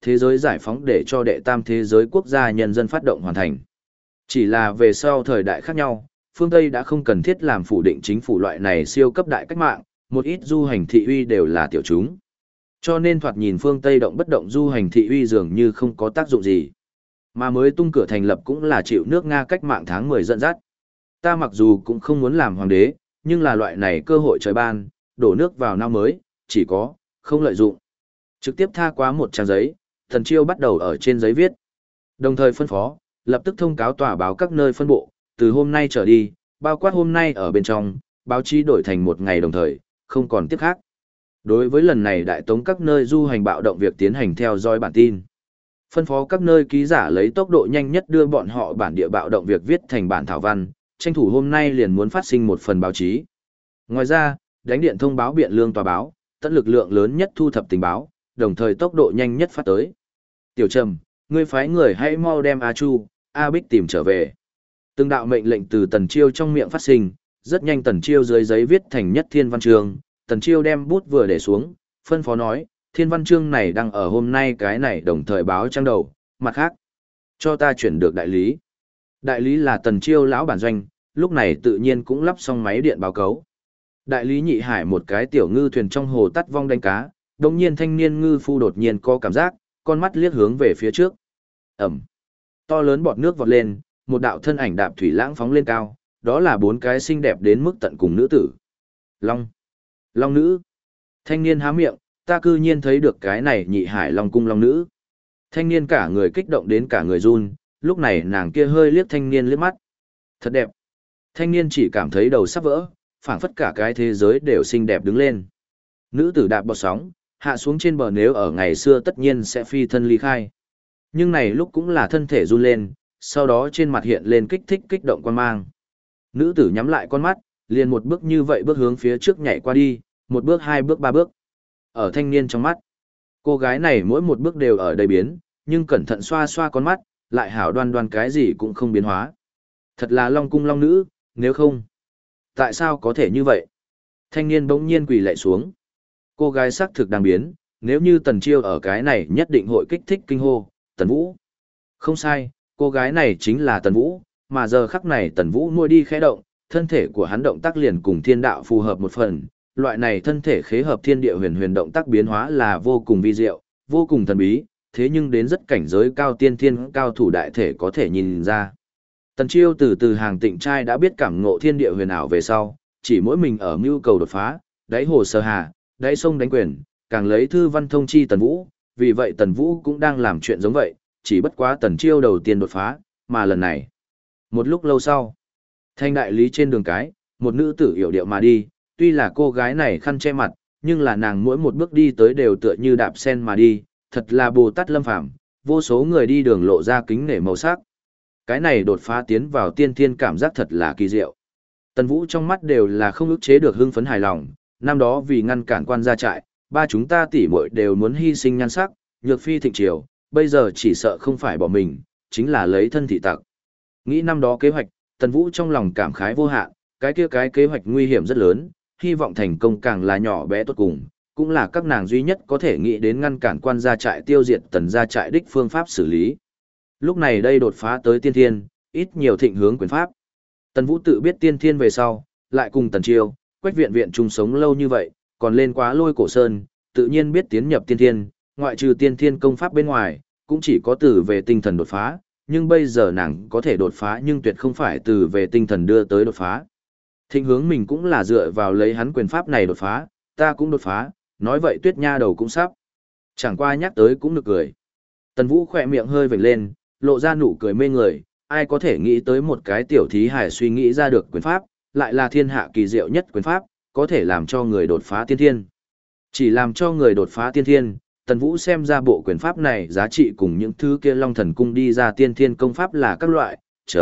thế giới giải phóng để cho đệ tam thế giới quốc gia nhân dân phát động hoàn thành. Chỉ là về sau thời đại khác nhau, phương Tây đã không cần thiết làm phủ định chính phủ loại này siêu cấp đại cách mạng, một ít du hành thị uy đều là tiểu chúng. Cho nên thoạt nhìn phương Tây động bất động du hành thị uy dường như không có tác dụng gì. Mà mới tung cửa thành lập cũng là chịu nước Nga cách mạng tháng 10 dẫn dắt. Ta mặc dù cũng không muốn làm hoàng đế, nhưng là loại này cơ hội trời ban, đổ nước vào nao mới, chỉ có, không lợi dụng. Trực tiếp tha quá một trang giấy, Tần Chiêu bắt đầu ở trên giấy viết. Đồng thời phân phó, lập tức thông cáo tòa báo các nơi phân bộ, từ hôm nay trở đi, bao quát hôm nay ở bên trong, báo chí đổi thành một ngày đồng thời, không còn tiếp khác. Đối với lần này đại tống các nơi du hành bạo động việc tiến hành theo dõi bản tin. Phân phó các nơi ký giả lấy tốc độ nhanh nhất đưa bọn họ bản địa bạo động việc viết thành bản thảo văn, tranh thủ hôm nay liền muốn phát sinh một phần báo chí. Ngoài ra, đánh điện thông báo biện lương tòa báo, tận lực lượng lớn nhất thu thập tình báo, đồng thời tốc độ nhanh nhất phát tới. Tiểu Trầm, ngươi phái người hãy mau đem A Chu, A Bích tìm trở về. Từng đạo mệnh lệnh từ Tần Chiêu trong miệng phát sinh, rất nhanh Tần Chiêu dưới giấy viết thành nhất thiên văn chương, Tần Chiêu đem bút vừa để xuống, phân phó nói, thiên văn chương này đang ở hôm nay cái này đồng thời báo trang đầu, mặt khác, cho ta chuyển được đại lý. Đại lý là Tần Chiêu lão bản doanh, lúc này tự nhiên cũng lắp xong máy điện báo cấu. Đại lý Nhị Hải một cái tiểu ngư thuyền trong hồ tắt vong đánh cá, đồng nhiên thanh niên ngư phu đột nhiên có cảm giác, con mắt liếc hướng về phía trước. Ẩm. To lớn bọt nước vọt lên, một đạo thân ảnh đạp thủy lãng phóng lên cao, đó là bốn cái xinh đẹp đến mức tận cùng nữ tử. Long. Long nữ. Thanh niên há miệng, ta cư nhiên thấy được cái này Nhị Hải Long cung long nữ. Thanh niên cả người kích động đến cả người run, lúc này nàng kia hơi liếc thanh niên liếc mắt. Thật đẹp. Thanh niên chỉ cảm thấy đầu sắp vỡ, phảng phất cả cái thế giới đều xinh đẹp đứng lên. Nữ tử đạp bọt sóng, hạ xuống trên bờ nếu ở ngày xưa tất nhiên sẽ phi thân ly khai. Nhưng này lúc cũng là thân thể run lên, sau đó trên mặt hiện lên kích động quan mang. Nữ tử nhắm lại con mắt, liền một bước như vậy bước hướng phía trước nhảy qua đi, một bước hai bước ba bước. Ở thanh niên trong mắt, cô gái này mỗi một bước đều ở đầy biến, nhưng cẩn thận xoa xoa con mắt, lại hảo đoan đoan cái gì cũng không biến hóa. Thật là long cung long nữ, nếu không. Tại sao có thể như vậy? Thanh niên bỗng nhiên quỳ lạy xuống. Cô gái xác thực đang biến, nếu như Tần Chiêu ở cái này nhất định hội kích thích kinh hô, Tần Vũ. Không sai, cô gái này chính là Tần Vũ, mà giờ khắc này Tần Vũ môi đi khẽ động, thân thể của hắn động tác liền cùng thiên đạo phù hợp một phần. Loại này thân thể khế hợp thiên địa huyền huyền động tác biến hóa là vô cùng vi diệu, vô cùng thần bí, thế nhưng đến rất cảnh giới cao tiên thiên cao thủ đại thể có thể nhìn ra. Tần Chiêu từ từ hàng tịnh trai đã biết cảm ngộ thiên địa huyền ảo về sau, chỉ mỗi mình ở mưu cầu đột phá, đáy hồ sơ hà, đáy sông đánh quyền, càng lấy thư văn thông chi Tần Vũ, vì vậy Tần Vũ cũng đang làm chuyện giống vậy, chỉ bất quá Tần Chiêu đầu tiên đột phá, mà lần này. Một lúc lâu sau, thanh đại lý trên đường cái, một nữ tử hiểu điệu mà đi, tuy là cô gái này khăn che mặt, nhưng là nàng mỗi một bước đi tới đều tựa như đạp sen mà đi, thật là Bồ Tát lâm phàm, vô số người đi đường lộ ra kính nể màu sắc. Cái này đột phá tiến vào tiên thiên cảm giác thật là kỳ diệu. Tần Vũ trong mắt đều là không ức chế được hưng phấn hài lòng, năm đó vì ngăn cản quan gia trại, ba chúng ta tỷ muội đều muốn hy sinh nhan sắc, nhược phi thịnh triều, bây giờ chỉ sợ không phải bỏ mình, chính là lấy thân thị tặc. Nghĩ năm đó kế hoạch, Tần Vũ trong lòng cảm khái vô hạn, cái kế hoạch nguy hiểm rất lớn, hy vọng thành công càng là nhỏ bé tốt cùng, cũng là các nàng duy nhất có thể nghĩ đến ngăn cản quan gia trại tiêu diệt Tần gia trại đích phương pháp xử lý. Lúc này đây đột phá tới tiên thiên, ít nhiều thịnh hướng quyền pháp. Tần Vũ tự biết tiên thiên về sau, lại cùng Tần Chiêu, Quách Viện Viện chung sống lâu như vậy, còn lên quá Lôi Cổ Sơn, tự nhiên biết tiến nhập tiên thiên, ngoại trừ tiên thiên công pháp bên ngoài, cũng chỉ có từ về tinh thần đột phá, nhưng bây giờ nàng có thể đột phá nhưng tuyệt không phải từ về tinh thần đưa tới đột phá. Thịnh hướng mình cũng là dựa vào lấy hắn quyền pháp này đột phá, ta cũng đột phá, nói vậy Tuyết Nha đầu cũng sắp. Chẳng qua nhắc tới cũng nực cười. Tần Vũ khỏe miệng hơi vểnh lên, lộ ra nụ cười mê người, ai có thể nghĩ tới một cái tiểu thí hải suy nghĩ ra được quyền pháp, lại là thiên hạ kỳ diệu nhất quyền pháp, có thể làm cho người đột phá tiên thiên. Chỉ làm cho người đột phá tiên thiên, Tần Vũ xem ra bộ quyền pháp này giá trị cùng những thứ kia Long Thần Cung đi ra tiên thiên công pháp là các loại,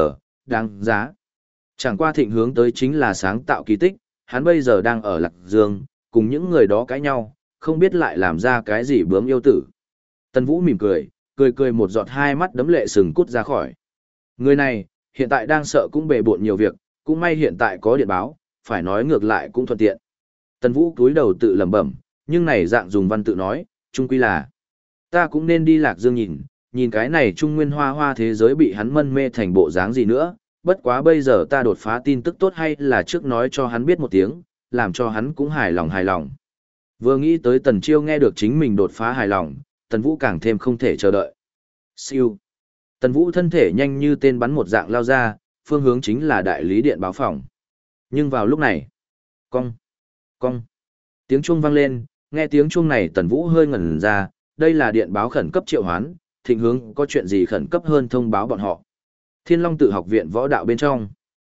đáng giá. Chẳng qua thịnh hướng tới chính là sáng tạo kỳ tích, hắn bây giờ đang ở Lạc Dương, cùng những người đó cãi nhau, không biết lại làm ra cái gì bướm yêu tử. Tần Vũ mỉm cười một giọt hai mắt đấm lệ sừng cút ra khỏi. Người này, hiện tại đang sợ cũng bề bộn nhiều việc, cũng may hiện tại có điện báo, phải nói ngược lại cũng thuận tiện. Tần Vũ cúi đầu tự lẩm bẩm, nhưng này dạng dùng văn tự nói, chung quy là Ta cũng nên đi Lạc Dương nhìn, nhìn cái này trung nguyên hoa hoa thế giới bị hắn mân mê thành bộ dáng gì nữa, bất quá bây giờ ta đột phá tin tức tốt hay là trước nói cho hắn biết một tiếng, làm cho hắn cũng hài lòng hài lòng. Vừa nghĩ tới Tần Chiêu nghe được chính mình đột phá hài lòng, Tần Vũ càng thêm không thể chờ đợi. Siêu. Tần Vũ thân thể nhanh như tên bắn một dạng lao ra, phương hướng chính là đại lý điện báo phòng. Nhưng vào lúc này, cong, cong, tiếng chuông vang lên, nghe tiếng chuông này Tần Vũ hơi ngẩn ra, đây là điện báo khẩn cấp triệu hoán, thịnh hướng có chuyện gì khẩn cấp hơn thông báo bọn họ. Thiên Long Tự học viện võ đạo bên trong.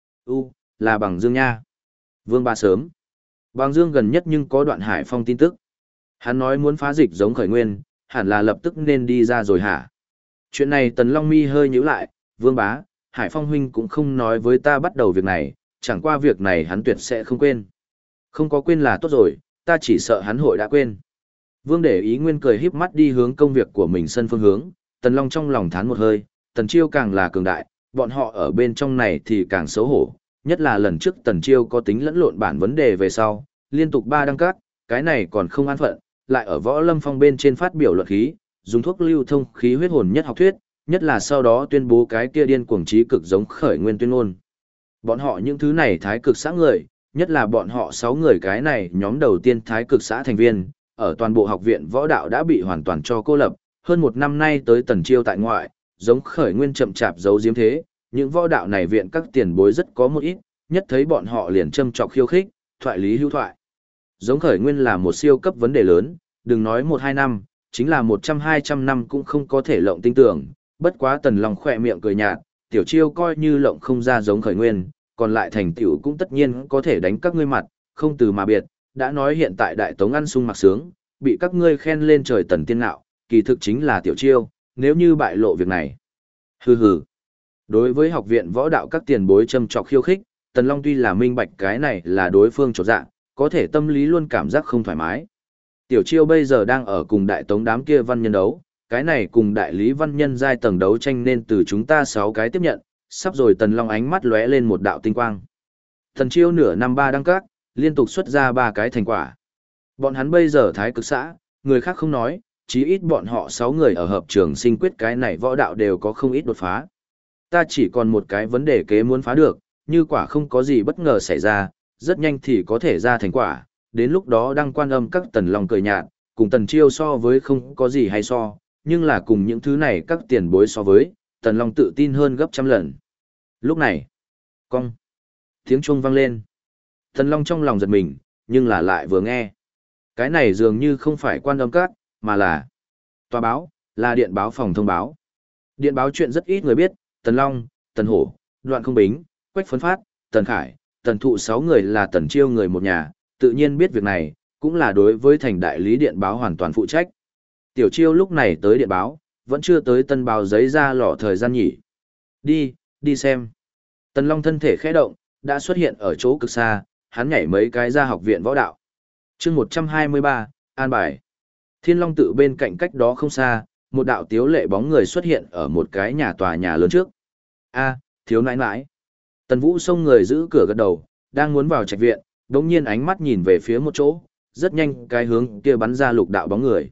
Là Bằng Dương nha. Vương Ba sớm. Bằng Dương gần nhất nhưng có Đoạn Hải Phong tin tức. Hắn nói muốn phá dịch giống khởi nguyên, hẳn là lập tức nên đi ra rồi hả? Chuyện này Tần Long mi hơi nhíu lại, Vương Bá, Hải Phong huynh cũng không nói với ta bắt đầu việc này, chẳng qua việc này hắn tuyệt sẽ không quên. Không có quên là tốt rồi, ta chỉ sợ hắn hội đã quên. Vương để ý nguyên cười híp mắt đi hướng công việc của mình sân phương hướng, Tần Long trong lòng thán một hơi, Tần Chiêu càng là cường đại, bọn họ ở bên trong này thì càng xấu hổ, nhất là lần trước Tần Chiêu có tính lẫn lộn bản vấn đề về sau, liên tục 3 đăng cát, cái này còn không an phận, lại ở Võ Lâm Phong bên trên phát biểu luận khí, dùng thuốc lưu thông khí huyết hồn nhất học thuyết, nhất là sau đó tuyên bố cái kia điên cuồng trí cực giống khởi nguyên tuyên ngôn. Bọn họ những thứ này thái cực xã người, nhất là bọn họ 6 người cái này nhóm đầu tiên thái cực xã thành viên, ở toàn bộ học viện võ đạo đã bị hoàn toàn cho cô lập, hơn 1 năm nay tới Tần Chiêu tại ngoại, giống khởi nguyên chậm chạp giấu giếm thế, những võ đạo này viện các tiền bối rất có một ít, nhất thấy bọn họ liền châm chọc khiêu khích, thoại lý hữu thoại. Giống khởi nguyên là một siêu cấp vấn đề lớn, đừng nói 1-2 năm, chính là 100-200 năm cũng không có thể lộng tinh tưởng, bất quá Tần Long khỏe miệng cười nhạt, tiểu Chiêu coi như lộng không ra giống khởi nguyên, còn lại thành tiểu cũng tất nhiên có thể đánh các ngươi mặt, không từ mà biệt, đã nói hiện tại đại tống ăn sung mặc sướng, bị các ngươi khen lên trời tần tiên nạo, kỳ thực chính là tiểu Chiêu, nếu như bại lộ việc này. Hừ hừ. Đối với học viện võ đạo các tiền bối châm trọc khiêu khích, Tần Long tuy là minh bạch cái này là đối phương chột dạ, có thể tâm lý luôn cảm giác không thoải mái. Tiểu Chiêu bây giờ đang ở cùng đại tống đám kia văn nhân đấu, cái này cùng đại lý văn nhân giai tầng đấu tranh nên từ chúng ta 6 cái tiếp nhận, sắp rồi Tần Long ánh mắt lóe lên một đạo tinh quang. Tần Chiêu nửa năm 3 đăng các, liên tục xuất ra 3 cái thành quả. Bọn hắn bây giờ thái cực xã, người khác không nói, chí ít bọn họ 6 người ở hợp trường sinh quyết cái này võ đạo đều có không ít đột phá. Ta chỉ còn một cái vấn đề kế muốn phá được, như quả không có gì bất ngờ xảy ra, rất nhanh thì có thể ra thành quả, đến lúc đó đăng quan âm các Tần Long cười nhạt, cùng Tần Chiêu so với không có gì hay so, nhưng là cùng những thứ này các tiền bối so với, Tần Long tự tin hơn gấp trăm lần. Lúc này, cong, tiếng chuông vang lên. Tần Long trong lòng giật mình, nhưng là lại vừa nghe. Cái này dường như không phải quan âm các, mà là tòa báo, là điện báo phòng thông báo. Điện báo chuyện rất ít người biết, Tần Long, Tần Hổ, Đoạn Không Bính, Quách Phấn Phát, Tần Khải, Tần Thụ 6 người là Tần Chiêu người một nhà, tự nhiên biết việc này, cũng là đối với thành đại lý điện báo hoàn toàn phụ trách. Tiểu Chiêu lúc này tới điện báo, vẫn chưa tới tân báo giấy ra lọ thời gian nhỉ. Đi xem. Tần Long thân thể khẽ động, đã xuất hiện ở chỗ cực xa, hắn nhảy mấy cái ra học viện võ đạo. chương 123, An Bài. Thiên Long Tự bên cạnh cách đó không xa, một đạo tiếu lệ bóng người xuất hiện ở một cái tòa nhà lớn trước. Thiếu nãi nãi. Tần Vũ xông người giữ cửa gật đầu, đang muốn vào trạch viện, đống nhiên ánh mắt nhìn về phía một chỗ, rất nhanh cái hướng kia bắn ra lục đạo bóng người.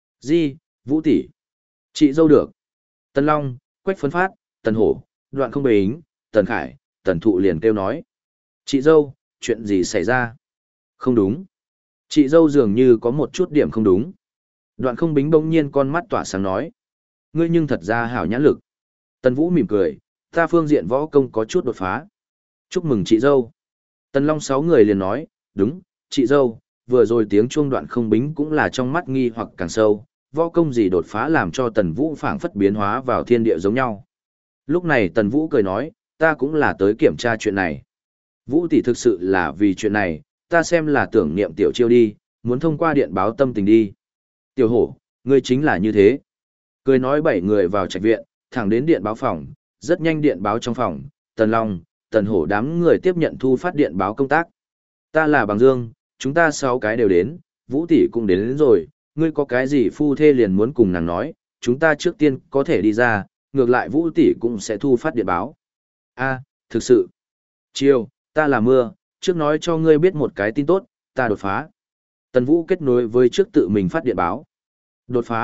Vũ tỷ, chị dâu được. Tần Long, Quách Phấn Phát, Tần Hổ, Đoạn Không Bính, Tần Khải, Tần Thụ liền kêu nói. Chị dâu, chuyện gì xảy ra? Không đúng. Chị dâu dường như có một chút điểm không đúng. Đoạn Không Bính bỗng nhiên con mắt tỏa sáng nói. Ngươi nhưng thật ra hảo nhãn lực. Tần Vũ mỉm cười, ta phương diện võ công có chút đột phá. Chúc mừng chị dâu. Tần Long 6 người liền nói, đúng, chị dâu, vừa rồi tiếng chuông Đoạn Không Bính cũng là trong mắt nghi hoặc càng sâu, võ công gì đột phá làm cho Tần Vũ phảng phất biến hóa vào thiên địa giống nhau. Lúc này Tần Vũ cười nói, ta cũng là tới kiểm tra chuyện này. Vũ tỷ thực sự là vì chuyện này, ta xem là tưởng niệm Tiểu Chiêu đi, muốn thông qua điện báo tâm tình đi. Tiểu Hổ, ngươi chính là như thế. Cười nói 7 người vào trạch viện, thẳng đến điện báo phòng, rất nhanh điện báo trong phòng, Tần Long, Tần Hổ đám người tiếp nhận thu phát điện báo công tác. Ta là Bằng Dương, chúng ta 6 cái đều đến, Vũ tỷ cũng đến rồi, ngươi có cái gì phu thê liền muốn cùng nàng nói, chúng ta trước tiên có thể đi ra, ngược lại Vũ tỷ cũng sẽ thu phát điện báo. Thực sự. Chiêu, ta là Mưa, trước nói cho ngươi biết một cái tin tốt, ta đột phá. Tần Vũ kết nối với trước tự mình phát điện báo. Đột phá,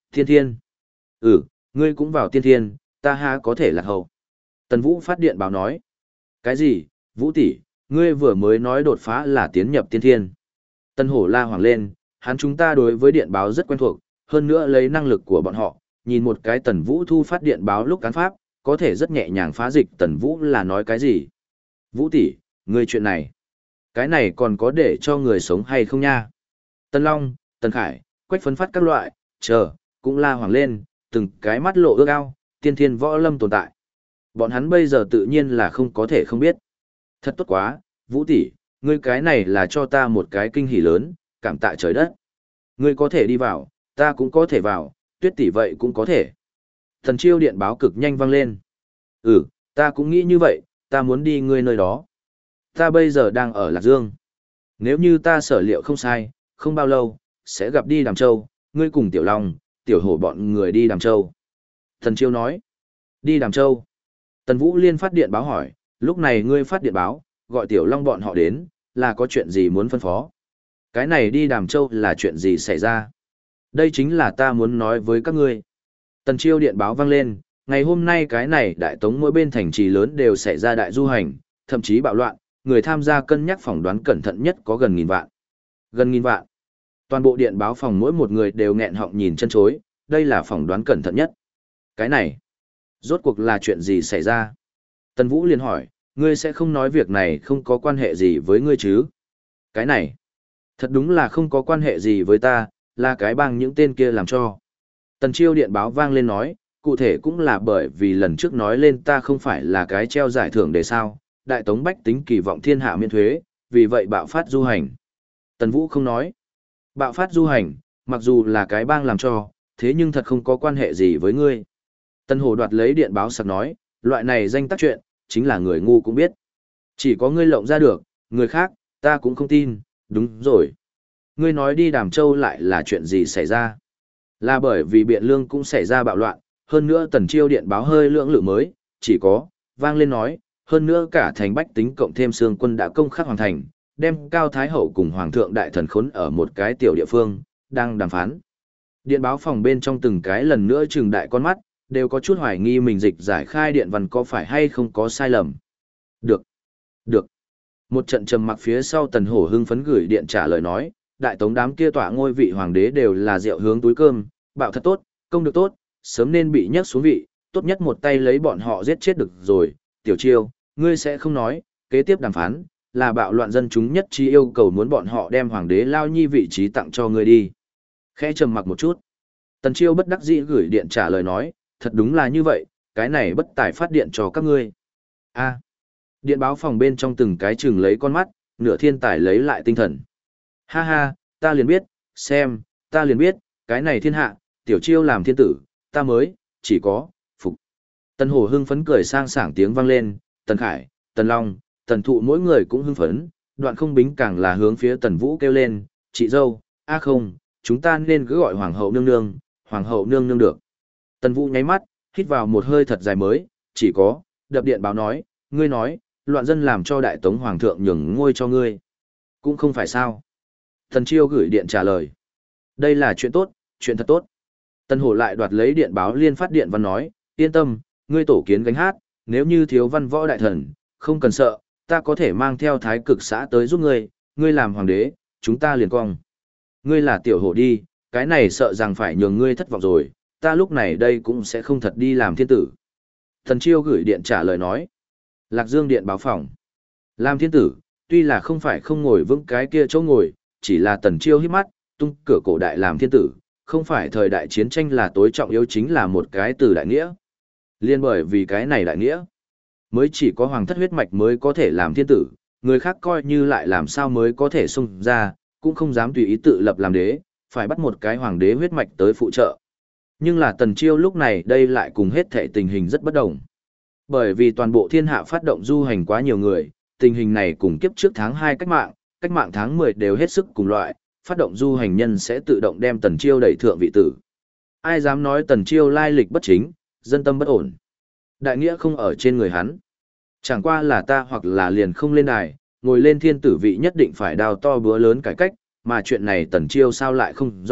Thiên thiên. Ừ, ngươi cũng vào tiên thiên, ta há có thể lạc hậu. Tần Vũ phát điện báo nói. Cái gì, Vũ tỷ, ngươi vừa mới nói đột phá là tiến nhập tiên thiên. Tân Hổ la hoảng lên, hắn chúng ta đối với điện báo rất quen thuộc, hơn nữa lấy năng lực của bọn họ, nhìn một cái Tần Vũ thu phát điện báo lúc cán pháp, có thể rất nhẹ nhàng phá dịch. Tần Vũ là nói cái gì? Vũ tỷ, ngươi chuyện này, cái này còn có để cho người sống hay không nha? Tân Long, Tần Khải, Quách Phấn Phát các loại, chờ, cũng la hoảng lên, từng cái mắt lộ ước ao, tiên thiên võ lâm tồn tại. Bọn hắn bây giờ tự nhiên là không có thể không biết. Thật tốt quá, Vũ tỷ, ngươi cái này là cho ta một cái kinh hỉ lớn, cảm tạ trời đất. Ngươi có thể đi vào, ta cũng có thể vào, Tuyết tỷ vậy cũng có thể. Thần Chiêu điện báo cực nhanh vang lên. Ừ, ta cũng nghĩ như vậy, ta muốn đi ngươi nơi đó. Ta bây giờ đang ở Lạc Dương. Nếu như ta sở liệu không sai, không bao lâu, sẽ gặp đi Đàm Châu, ngươi cùng Tiểu Long, Tiểu Hổ bọn người đi Đàm Châu. Thần Chiêu nói. Đi Đàm Châu. Tần Vũ Liên phát điện báo hỏi, lúc này ngươi phát điện báo, gọi Tiểu Long bọn họ đến, là có chuyện gì muốn phân phó? Cái này đi Đàm Châu là chuyện gì xảy ra? Đây chính là ta muốn nói với các ngươi. Tần Chiêu điện báo vang lên, ngày hôm nay cái này đại tống mỗi bên thành trì lớn đều xảy ra đại du hành, thậm chí bạo loạn, người tham gia cân nhắc phỏng đoán cẩn thận nhất có gần 1000 vạn. Gần 1000 vạn. Toàn bộ điện báo phòng mỗi một người đều nghẹn họng nhìn chân chối, đây là phỏng đoán cẩn thận nhất. Cái này, rốt cuộc là chuyện gì xảy ra? Tần Vũ liền hỏi, ngươi sẽ không nói việc này không có quan hệ gì với ngươi chứ? Cái này, thật đúng là không có quan hệ gì với ta, là cái bang những tên kia làm cho. Tần Chiêu điện báo vang lên nói, cụ thể cũng là bởi vì lần trước nói lên ta không phải là cái treo giải thưởng để sao, đại tống bách tính kỳ vọng thiên hạ miễn thuế, vì vậy bạo phát du hành. Tần Vũ không nói. Bạo phát du hành, mặc dù là cái bang làm cho, thế nhưng thật không có quan hệ gì với ngươi. Tần Hổ đoạt lấy điện báo sặc nói, loại này danh tác chuyện, chính là người ngu cũng biết. Chỉ có ngươi lộng ra được, người khác, ta cũng không tin, đúng rồi. Ngươi nói đi Đàm Châu lại là chuyện gì xảy ra? Là bởi vì Biện Lương cũng xảy ra bạo loạn, hơn nữa Tần Chiêu điện báo hơi lưỡng lự mới, chỉ có, vang lên nói, hơn nữa cả thành bách tính cộng thêm xương quân đã công khắc hoàn thành, đem Cao Thái Hậu cùng Hoàng thượng đại thần khốn ở một cái tiểu địa phương, đang đàm phán. Điện báo phòng bên trong từng cái lần nữa trừng đại con mắt, đều có chút hoài nghi mình dịch giải khai điện văn có phải hay không có sai lầm. Được. Được. Một trận trầm mặc phía sau Tần Hổ hưng phấn gửi điện trả lời nói, đại tống đám kia tọa ngôi vị hoàng đế đều là rượu hướng túi cơm, bạo thật tốt, công được tốt, sớm nên bị nhấc xuống vị, tốt nhất một tay lấy bọn họ giết chết được rồi. Tiểu Chiêu, ngươi sẽ không nói, kế tiếp đàm phán, là bạo loạn dân chúng nhất trí yêu cầu muốn bọn họ đem hoàng đế Lao Nhi vị trí tặng cho ngươi đi. Khẽ trầm mặc một chút. Tần Chiêu bất đắc dĩ gửi điện trả lời nói, thật đúng là như vậy, cái này bất tài phát điện cho các ngươi. A. Điện báo phòng bên trong từng cái chừng lấy con mắt, nửa thiên tài lấy lại tinh thần. Ha ha, ta liền biết, xem, ta liền biết, cái này thiên hạ, Tiểu Chiêu làm thiên tử, ta mới, chỉ có, phục. Tần Hổ hưng phấn cười sang sảng tiếng vang lên, Tần Khải, Tần Long, Tần Thụ mỗi người cũng hưng phấn, Đoạn Không Bính càng là hướng phía Tần Vũ kêu lên, chị dâu, a không, chúng ta nên cứ gọi Hoàng hậu nương nương, Hoàng hậu nương nương được. Tần Vũ nháy mắt, hít vào một hơi thật dài mới, chỉ có, đập điện báo nói, ngươi nói, loạn dân làm cho đại tống hoàng thượng nhường ngôi cho ngươi. Cũng không phải sao. Tần Chiêu gửi điện trả lời. Đây là chuyện tốt, chuyện thật tốt. Tần Hổ lại đoạt lấy điện báo liên phát điện văn nói, yên tâm, ngươi tổ kiến gánh hát, nếu như thiếu văn võ đại thần, không cần sợ, ta có thể mang theo thái cực xã tới giúp ngươi, ngươi làm hoàng đế, chúng ta liền cong. Ngươi là tiểu hổ đi, cái này sợ rằng phải nhường ngươi thất vọng rồi, ta lúc này đây cũng sẽ không thật đi làm thiên tử. Tần Chiêu gửi điện trả lời nói. Lạc Dương điện báo phòng. Làm thiên tử, tuy là không phải không ngồi vững cái kia chỗ ngồi, chỉ là Tần Chiêu hít mắt, tung cửa cổ đại làm thiên tử, không phải thời đại chiến tranh là tối trọng yếu chính là một cái từ đại nghĩa. Liên bởi vì cái này đại nghĩa, mới chỉ có hoàng thất huyết mạch mới có thể làm thiên tử, người khác coi như lại làm sao mới có thể xung ra, cũng không dám tùy ý tự lập làm đế, phải bắt một cái hoàng đế huyết mạch tới phụ trợ. Nhưng là Tần Chiêu lúc này đây lại cùng hết thảy tình hình rất bất đồng. Bởi vì toàn bộ thiên hạ phát động du hành quá nhiều người, tình hình này cùng kiếp trước tháng 2 cách mạng tháng 10 đều hết sức cùng loại, phát động du hành nhân sẽ tự động đem Tần Chiêu đẩy thượng vị tử. Ai dám nói Tần Chiêu lai lịch bất chính, dân tâm bất ổn. Đại nghĩa không ở trên người hắn. Chẳng qua là ta hoặc là liền không lên đài, ngồi lên thiên tử vị nhất định phải đào to búa lớn cải cách, mà chuyện này Tần Chiêu sao lại không rõ,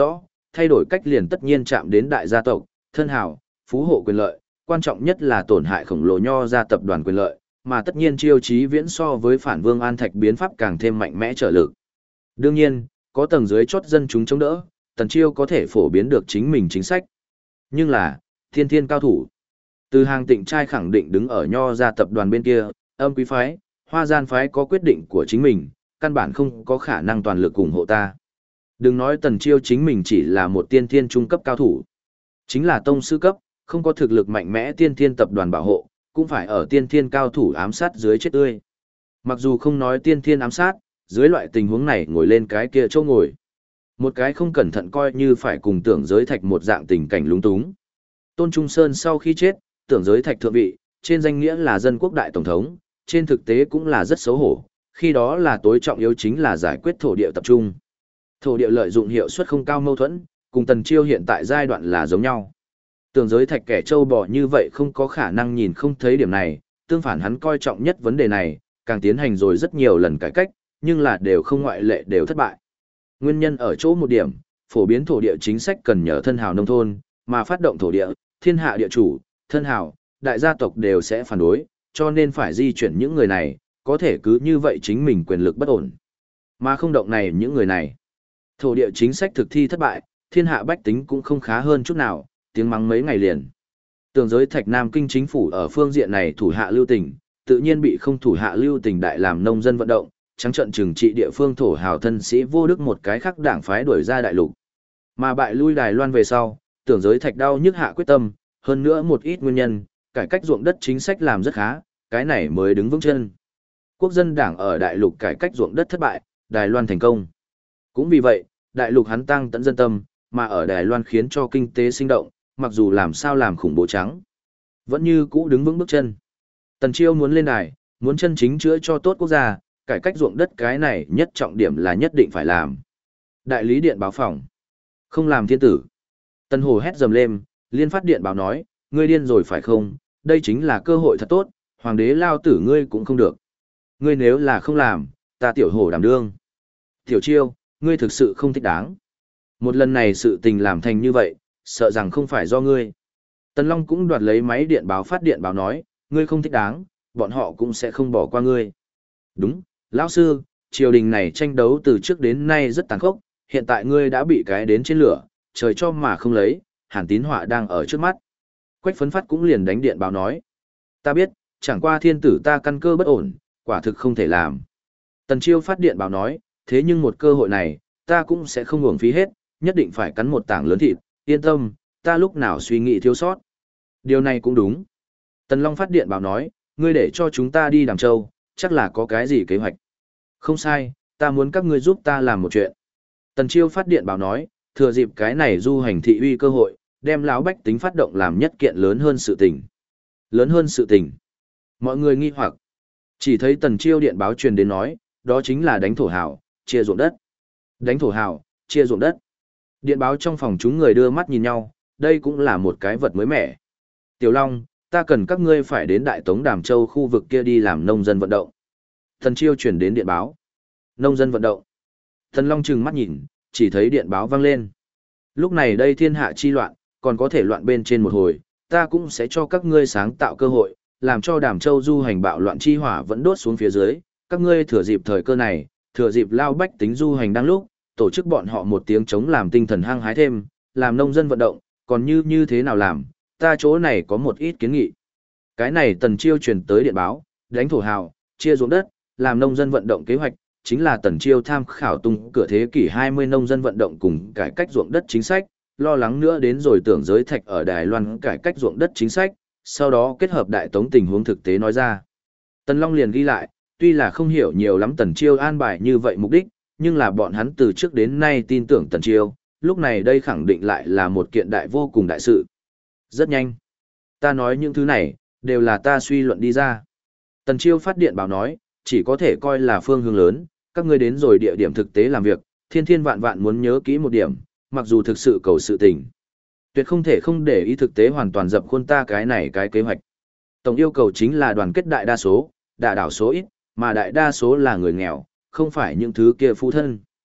thay đổi cách liền tất nhiên chạm đến đại gia tộc, thân hào, phú hộ quyền lợi, quan trọng nhất là tổn hại khổng lồ nho ra tập đoàn quyền lợi, mà tất nhiên Chiêu Chí Viễn so với phản Vương An Thạch biến pháp càng thêm mạnh mẽ trợ lực. Đương nhiên, có tầng dưới chốt dân chúng chống đỡ, Tần Chiêu có thể phổ biến được chính mình chính sách. Nhưng là, thiên thiên cao thủ. Từ Hàng Tịnh trai khẳng định đứng ở nho ra tập đoàn bên kia, Âm Quý phái, Hoa Gian phái có quyết định của chính mình, căn bản không có khả năng toàn lực ủng hộ ta. Đừng nói Tần Chiêu chính mình chỉ là một tiên thiên trung cấp cao thủ. Chính là tông sư cấp, không có thực lực mạnh mẽ tiên thiên tập đoàn bảo hộ, cũng phải ở tiên thiên cao thủ ám sát dưới chết tươi. Mặc dù không nói tiên thiên ám sát, dưới loại tình huống này ngồi lên cái kia chỗ ngồi. Một cái không cẩn thận coi như phải cùng Tưởng Giới Thạch một dạng tình cảnh lúng túng. Tôn Trung Sơn sau khi chết, Tưởng Giới Thạch thượng vị, trên danh nghĩa là dân quốc đại tổng thống, trên thực tế cũng là rất xấu hổ, khi đó là tối trọng yếu chính là giải quyết thổ địa tập trung. Thổ địa lợi dụng hiệu suất không cao mâu thuẫn, cùng Tần Chiêu hiện tại giai đoạn là giống nhau. Tưởng Giới Thạch kẻ trâu bò như vậy không có khả năng nhìn không thấy điểm này, tương phản hắn coi trọng nhất vấn đề này, càng tiến hành rồi rất nhiều lần cải cách, nhưng là đều không ngoại lệ đều thất bại. Nguyên nhân ở chỗ một điểm, phổ biến thổ địa chính sách cần nhờ thân hào nông thôn, mà phát động thổ địa, thiên hạ địa chủ, thân hào, đại gia tộc đều sẽ phản đối, cho nên phải di chuyển những người này, có thể cứ như vậy chính mình quyền lực bất ổn. Mà không động này những người này. Thổ địa chính sách thực thi thất bại, thiên hạ bách tính cũng không khá hơn chút nào, tiếng mắng mấy ngày liền. Tưởng Giới Thạch Nam Kinh chính phủ ở phương diện này thủ hạ lưu tình, tự nhiên bị không thủ hạ lưu tình đại làm nông dân vận động, trắng trận trừng trị địa phương thổ hào thân sĩ vô đức một cái khác đảng phái đuổi ra đại lục. Mà bại lui Đài Loan về sau, Tưởng Giới Thạch đau nhức hạ quyết tâm, hơn nữa một ít nguyên nhân, cải cách ruộng đất chính sách làm rất khá, cái này mới đứng vững chân. Quốc dân đảng ở đại lục cải cách ruộng đất thất bại, Đài Loan thành công. Cũng vì vậy, đại lục hắn tăng tận dân tâm, mà ở Đài Loan khiến cho kinh tế sinh động, mặc dù làm sao làm khủng bố trắng, vẫn như cũ đứng vững bước chân. Tần Chiêu muốn lên đài, muốn chân chính chữa cho tốt quốc gia, cải cách ruộng đất cái này nhất trọng điểm là nhất định phải làm. Đại lý điện báo phòng. Không làm thiên tử. Tần Hồ hét dầm lên, liên phát điện báo nói, ngươi điên rồi phải không, đây chính là cơ hội thật tốt, hoàng đế lao tử ngươi cũng không được. Ngươi nếu là không làm, ta tiểu hổ đảm đương. Tiểu Chiêu, ngươi thực sự không thích đáng. Một lần này sự tình làm thành như vậy, sợ rằng không phải do ngươi. Tần Long cũng đoạt lấy máy điện báo phát điện báo nói, ngươi không thích đáng, bọn họ cũng sẽ không bỏ qua ngươi. Đúng, lão sư, triều đình này tranh đấu từ trước đến nay rất tàn khốc, hiện tại ngươi đã bị cái đến trên lửa, trời cho mà không lấy, Hàn Tín họa đang ở trước mắt. Quách Phấn Phát cũng liền đánh điện báo nói. Ta biết, chẳng qua thiên tử ta căn cơ bất ổn, quả thực không thể làm. Tần Chiêu phát điện báo nói, thế nhưng một cơ hội này, ta cũng sẽ không uổng phí hết, nhất định phải cắn một tảng lớn thịt, yên tâm, ta lúc nào suy nghĩ thiếu sót. Điều này cũng đúng. Tần Long phát điện báo nói, ngươi để cho chúng ta đi Đàm Châu, chắc là có cái gì kế hoạch. Không sai, ta muốn các ngươi giúp ta làm một chuyện. Tần Chiêu phát điện báo nói, thừa dịp cái này du hành thị uy cơ hội, đem lão bách tính phát động làm nhất kiện lớn hơn sự tình. Lớn hơn sự tình. Mọi người nghi hoặc. Chỉ thấy Tần Chiêu điện báo truyền đến nói, đó chính là đánh thổ hào, chia ruộng đất. Đánh thổ hào, chia ruộng đất. Điện báo trong phòng chúng người đưa mắt nhìn nhau, đây cũng là một cái vật mới mẻ. Tiểu Long, ta cần các ngươi phải đến Đại Tống Đàm Châu khu vực kia đi làm nông dân vận động. Tần Chiêu chuyển đến điện báo. Nông dân vận động. Tần Long trừng mắt nhìn, chỉ thấy điện báo vang lên. Lúc này đây thiên hạ chi loạn, còn có thể loạn bên trên một hồi, ta cũng sẽ cho các ngươi sáng tạo cơ hội, làm cho Đàm Châu du hành bạo loạn chi hỏa vẫn đốt xuống phía dưới, các ngươi thừa dịp thời cơ này, thừa dịp lao bách tính du hành đang lúc, tổ chức bọn họ một tiếng chống làm tinh thần hăng hái thêm, làm nông dân vận động, còn như thế nào làm, ta chỗ này có một ít kiến nghị. Cái này Tần Chiêu truyền tới điện báo, đánh thổ hào, chia ruộng đất, làm nông dân vận động kế hoạch, chính là Tần Chiêu tham khảo tung cửa thế kỷ 20 nông dân vận động cùng cải cách ruộng đất chính sách, lo lắng nữa đến rồi Tưởng Giới Thạch ở Đài Loan cải cách ruộng đất chính sách, sau đó kết hợp Đại Tống tình huống thực tế nói ra. Tần Long liền ghi lại, tuy là không hiểu nhiều lắm Tần Chiêu an bài như vậy mục đích, nhưng là bọn hắn từ trước đến nay tin tưởng Tần Chiêu, lúc này đây khẳng định lại là một kiện đại vô cùng đại sự. Rất nhanh. Ta nói những thứ này, đều là ta suy luận đi ra. Tần Chiêu phát điện báo nói, chỉ có thể coi là phương hướng lớn, các ngươi đến rồi địa điểm thực tế làm việc, thiên thiên vạn vạn muốn nhớ kỹ một điểm, mặc dù thực sự cầu sự tình. Tuyệt không thể không để ý thực tế hoàn toàn dập khuôn ta cái này cái kế hoạch. Tổng yêu cầu chính là đoàn kết đại đa số, đả đảo số ít, mà đại đa số là người nghèo, không phải những thứ kia phú thân.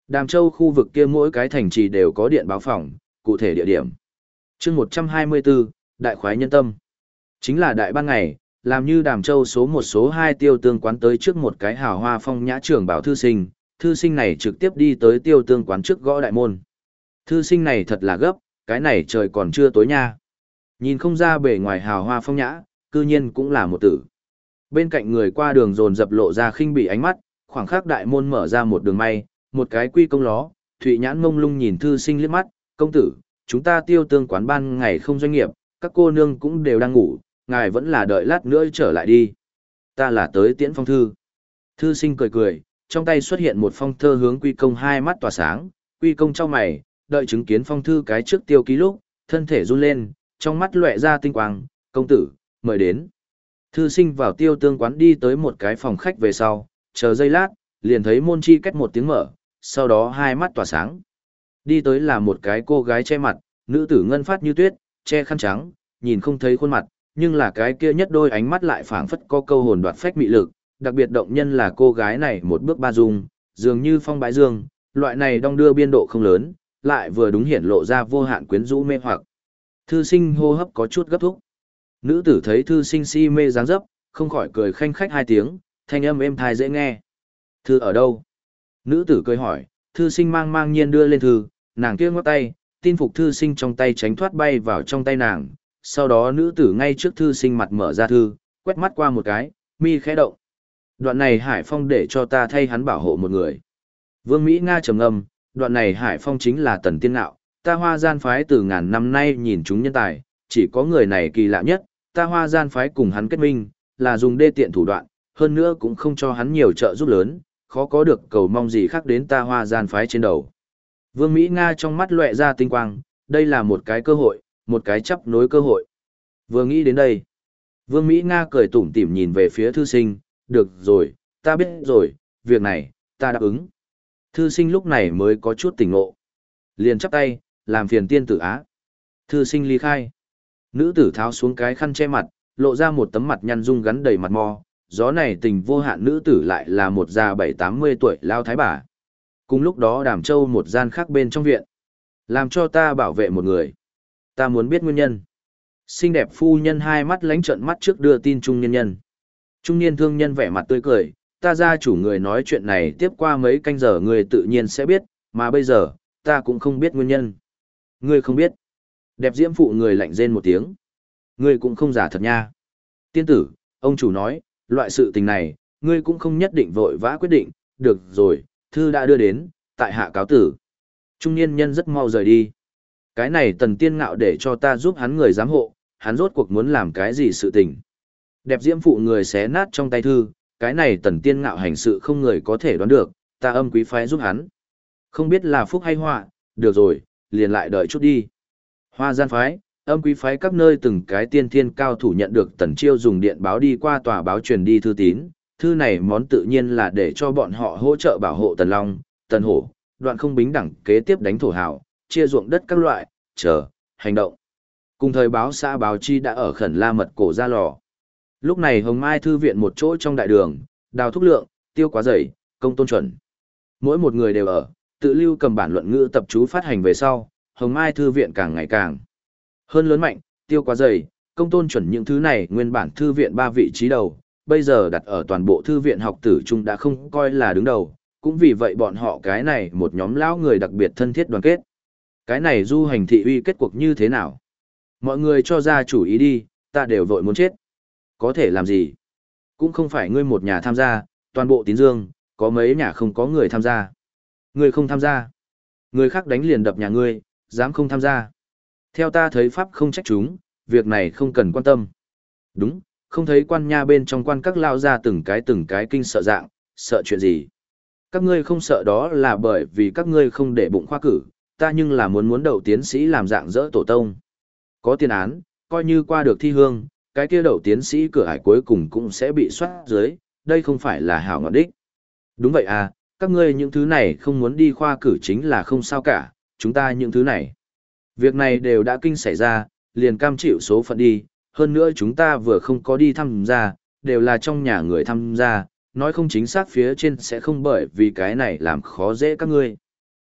Đàm Châu khu vực kia mỗi cái thành trì đều có điện báo phòng, cụ thể địa điểm. Chương 124, Đại khoái nhân tâm. Chính là đại ban ngày, làm như Đàm Châu số 1 số 2 tiêu tương quán tới trước một cái hào hoa phong nhã trưởng bảo thư sinh này trực tiếp đi tới tiêu tương quán trước gõ đại môn. Thư sinh này thật là gấp, cái này trời còn chưa tối nha. Nhìn không ra bề ngoài hào hoa phong nhã, cư nhiên cũng là một tử. Bên cạnh người qua đường dồn dập lộ ra khinh bỉ ánh mắt, khoảng khắc đại môn mở ra một đường may, một cái quy công ló, Thụy Nhãn mông lung nhìn thư sinh liếc mắt, công tử, chúng ta tiêu tương quán ban ngày không doanh nghiệp, các cô nương cũng đều đang ngủ, ngài vẫn là đợi lát nữa trở lại đi. Ta là tới tiễn phong thư. Thư sinh cười cười, trong tay xuất hiện một phong thơ hướng quy công hai mắt tỏa sáng, quy công trao mày, đợi chứng kiến phong thư cái trước tiêu ký lúc, thân thể run lên, trong mắt lóe ra tinh quang, công tử, mời đến. Thư sinh vào tiêu tương quán đi tới một cái phòng khách về sau, chờ giây lát, liền thấy môn chi cách một tiếng mở, sau đó hai mắt tỏa sáng. Đi tới là một cái cô gái che mặt, nữ tử ngân phát như tuyết, che khăn trắng, nhìn không thấy khuôn mặt, nhưng là cái kia nhất đôi ánh mắt lại phảng phất có câu hồn đoạt phách mị lực, đặc biệt động nhân là cô gái này một bước ba dung, dường như phong bãi dương, loại này đong đưa biên độ không lớn, lại vừa đúng hiển lộ ra vô hạn quyến rũ mê hoặc. Thư sinh hô hấp có chút gấp thúc. Nữ tử thấy thư sinh si mê dáng dấp, không khỏi cười khanh khách hai tiếng, thanh âm êm thai dễ nghe. Thư ở đâu? Nữ tử cười hỏi, thư sinh mang mang nhiên đưa lên thư, nàng kia ngoắc tay, tin phục thư sinh trong tay tránh thoát bay vào trong tay nàng. Sau đó nữ tử ngay trước thư sinh mặt mở ra thư, quét mắt qua một cái, mi khẽ động. Đoạn này Hải Phong để cho ta thay hắn bảo hộ một người. Vương Mỹ Nga trầm ngâm, đoạn này Hải Phong chính là Tần Tiên Nạo, ta Hoa Gian phái từ ngàn năm nay nhìn chúng nhân tài, chỉ có người này kỳ lạ nhất, ta Hoa Gian phái cùng hắn kết minh, là dùng đê tiện thủ đoạn, hơn nữa cũng không cho hắn nhiều trợ giúp lớn, khó có được cầu mong gì khác đến ta Hoa Gian phái trên đầu. Vương Mỹ Nga trong mắt lóe ra tinh quang, đây là một cái cơ hội, một cái chấp nối cơ hội. Vừa nghĩ đến đây, Vương Mỹ Nga cười tủm tỉm nhìn về phía thư sinh, được rồi, ta biết rồi, việc này, ta đáp ứng. Thư sinh lúc này mới có chút tỉnh ngộ. Liền chắp tay, làm phiền tiên tử á. Thư sinh ly khai. Nữ tử tháo xuống cái khăn che mặt, lộ ra một tấm mặt nhăn rung gắn đầy mặt mò. Gió này tình vô hạn nữ tử lại là một già 70-80 tuổi lao thái bà. Cùng lúc đó Đàm Châu một gian khác bên trong viện. Làm cho ta bảo vệ một người. Ta muốn biết nguyên nhân. Xinh đẹp phu nhân hai mắt lánh trợn mắt trước đưa tin trung niên nhân. Trung niên thương nhân vẻ mặt tươi cười, ta gia chủ người nói chuyện này tiếp qua mấy canh giờ người tự nhiên sẽ biết, mà bây giờ, ta cũng không biết nguyên nhân. Ngươi không biết. Đẹp diễm phụ người lạnh rên một tiếng. Ngươi cũng không giả thật nha. Tiên tử, ông chủ nói, loại sự tình này, ngươi cũng không nhất định vội vã quyết định, được rồi, thư đã đưa đến, tại hạ cáo tử. Trung niên nhân rất mau rời đi. Cái này Tần Tiên Ngạo để cho ta giúp hắn người giám hộ, hắn rốt cuộc muốn làm cái gì sự tình. Đẹp diễm phụ người xé nát trong tay thư, cái này Tần Tiên Ngạo hành sự không người có thể đoán được, ta âm quý phái giúp hắn. Không biết là phúc hay họa, được rồi, liền lại đợi chút đi. Hoa Gian phái, âm quý phái các nơi từng cái tiên thiên cao thủ nhận được Tần Chiêu dùng điện báo đi qua tòa báo truyền đi thư tín, thư này món tự nhiên là để cho bọn họ hỗ trợ bảo hộ Tần Long, Tần Hổ, đoạn không bính đẳng kế tiếp đánh thổ hào, chia ruộng đất các loại, hành động. Cùng thời báo xã báo chi đã ở khẩn la mật cổ ra lò. Lúc này Hồng Mai thư viện một chỗ trong đại đường, Đào Thúc Lượng, Tiêu Quá Dày, Công Tôn Chuẩn. Mỗi một người đều ở, tự lưu cầm bản luận ngữ tập chú phát hành về sau, Hồng Mai thư viện càng ngày càng hơn lớn mạnh, Tiêu Quá Dày, Công Tôn Chuẩn những thứ này nguyên bản thư viện 3 vị trí đầu, bây giờ đặt ở toàn bộ thư viện học tử trung đã không coi là đứng đầu, cũng vì vậy bọn họ cái này một nhóm lão người đặc biệt thân thiết đoàn kết. Cái này du hành thị uy kết cuộc như thế nào? Mọi người cho ra chủ ý đi, ta đều vội muốn chết. Có thể làm gì? Cũng không phải ngươi một nhà tham gia, toàn bộ tín dương, có mấy nhà không có người tham gia. Ngươi không tham gia. Người khác đánh liền đập nhà ngươi, dám không tham gia. Theo ta thấy pháp không trách chúng, việc này không cần quan tâm. Đúng, không thấy quan nha bên trong quan các lao ra từng cái kinh sợ dạng, sợ chuyện gì. Các ngươi không sợ đó là bởi vì các ngươi không để bụng khoa cử, ta nhưng là muốn đậu tiến sĩ làm dạng dỡ tổ tông. Có tiền án, coi như qua được thi hương, cái kia đậu tiến sĩ cửa ải cuối cùng cũng sẽ bị soát dưới, đây không phải là hảo ngọn đích. Đúng vậy à, các ngươi những thứ này không muốn đi khoa cử chính là không sao cả, chúng ta những thứ này. Việc này đều đã kinh xảy ra, liền cam chịu số phận đi, hơn nữa chúng ta vừa không có đi tham gia, đều là trong nhà người tham gia, nói không chính xác phía trên sẽ không bởi vì cái này làm khó dễ các ngươi.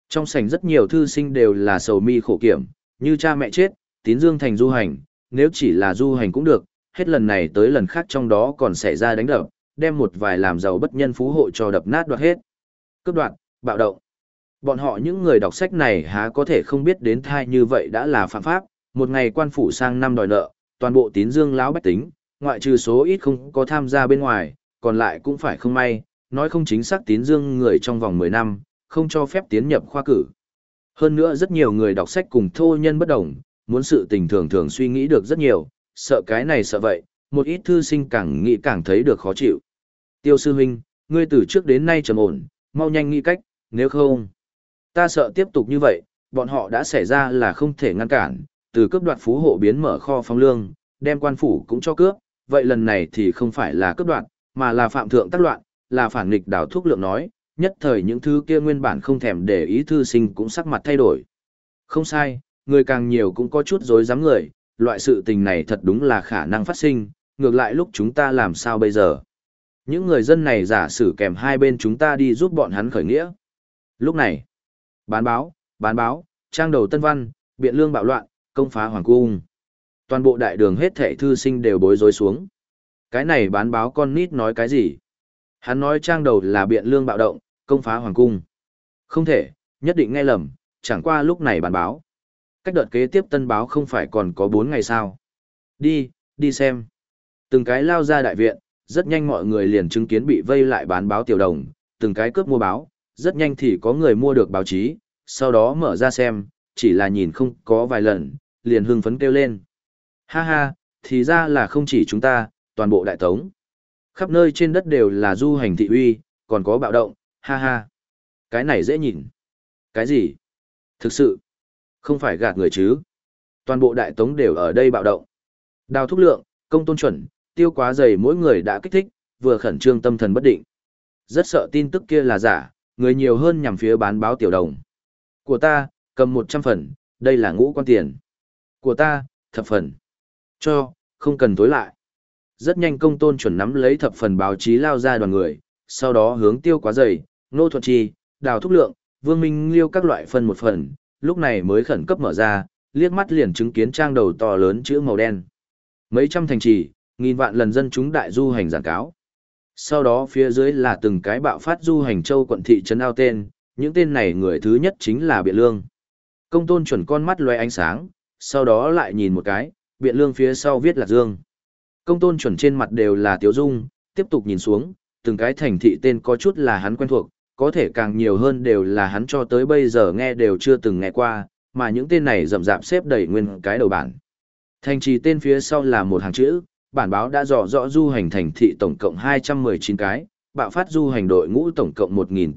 Trong sảnh rất nhiều thư sinh đều là sầu mi khổ kiểm, như cha mẹ chết, tín dương thành du hành, nếu chỉ là du hành cũng được, hết lần này tới lần khác trong đó còn xảy ra đánh đập, đem một vài làm giàu bất nhân phú hộ cho đập nát đoạt hết. Cướp đoạt, bạo động. Bọn họ những người đọc sách này há có thể không biết đến thai như vậy đã là phạm pháp, một ngày quan phủ sang năm đòi nợ, toàn bộ tín dương lão bách tính, ngoại trừ số ít không có tham gia bên ngoài, còn lại cũng phải không may, nói không chính xác tín dương người trong vòng 10 năm, không cho phép tiến nhập khoa cử. Hơn nữa rất nhiều người đọc sách cùng thô nhân bất đồng, muốn sự tình thường thường suy nghĩ được rất nhiều, sợ cái này sợ vậy, một ít thư sinh càng nghĩ càng thấy được khó chịu. Tiêu sư huynh, ngươi từ trước đến nay trầm ổn, mau nhanh nghĩ cách, nếu không, ta sợ tiếp tục như vậy, bọn họ đã xảy ra là không thể ngăn cản, từ cướp đoạt phú hộ biến mở kho phóng lương, đem quan phủ cũng cho cướp, vậy lần này thì không phải là cướp đoạt, mà là phạm thượng tác loạn, là phản nghịch Đào Thuốc Lượng nói, nhất thời những thứ kia nguyên bản không thèm để ý thư sinh cũng sắc mặt thay đổi. Không sai, người càng nhiều cũng có chút dối dám người, loại sự tình này thật đúng là khả năng phát sinh, ngược lại lúc chúng ta làm sao bây giờ? Những người dân này giả sử kèm hai bên chúng ta đi giúp bọn hắn khởi nghĩa. Lúc này, bán báo, trang đầu tân văn, biện lương bạo loạn, công phá hoàng cung. Toàn bộ đại đường hết thảy thư sinh đều bối rối xuống. Cái này bán báo con nít nói cái gì? Hắn nói trang đầu là biện lương bạo động, công phá hoàng cung. Không thể, nhất định nghe lầm, chẳng qua lúc này bán báo. Cách đợt kế tiếp tân báo không phải còn có 4 ngày sao? Đi xem. Từng cái lao ra đại viện, rất nhanh mọi người liền chứng kiến bị vây lại bán báo tiểu đồng, từng cái cướp mua báo, rất nhanh thì có người mua được báo chí, sau đó mở ra xem, chỉ là nhìn không có vài lần, liền hưng phấn kêu lên. Ha ha, thì ra là không chỉ chúng ta, toàn bộ đại tống. Khắp nơi trên đất đều là du hành thị uy, còn có bạo động, ha ha. Cái này dễ nhìn. Cái gì? Thực sự, không phải gạt người chứ. Toàn bộ đại tống đều ở đây bạo động. Đào Thúc Lượng, Công Tôn Chuẩn, Tiêu Quá Dày mỗi người đã kích thích, vừa khẩn trương tâm thần bất định. Rất sợ tin tức kia là giả, người nhiều hơn nhằm phía bán báo tiểu đồng. Của ta, cầm 100 phần, đây là ngũ quan tiền. Của ta, thập phần. Cho, không cần tối lại. Rất nhanh Công Tôn Chuẩn nắm lấy thập phần báo chí lao ra đoàn người, sau đó hướng Tiêu Quá Dày, Nô Thuận Chi, Đào Thúc Lượng, Vương Minh Liêu các loại phân một phần, lúc này mới khẩn cấp mở ra, liếc mắt liền chứng kiến trang đầu to lớn chữ màu đen. Mấy trăm thành trì, nghìn vạn lần dân chúng đại du hành giảng cáo. Sau đó phía dưới là từng cái bạo phát du hành châu quận thị trấn ao tên, những tên này người thứ nhất chính là Biện Lương. Công Tôn Chuẩn con mắt lóe ánh sáng, sau đó lại nhìn một cái, Biện Lương phía sau viết Lạc Dương. Công Tôn Chuẩn trên mặt đều là tiếu dung, tiếp tục nhìn xuống, từng cái thành thị tên có chút là hắn quen thuộc, có thể càng nhiều hơn đều là hắn cho tới bây giờ nghe đều chưa từng nghe qua, mà những tên này rậm rạp xếp đầy nguyên cái đầu bản. Thành trì tên phía sau là một hàng chữ, bản báo đã rõ rõ du hành thành thị tổng cộng 219 cái, bạo phát du hành đội ngũ tổng cộng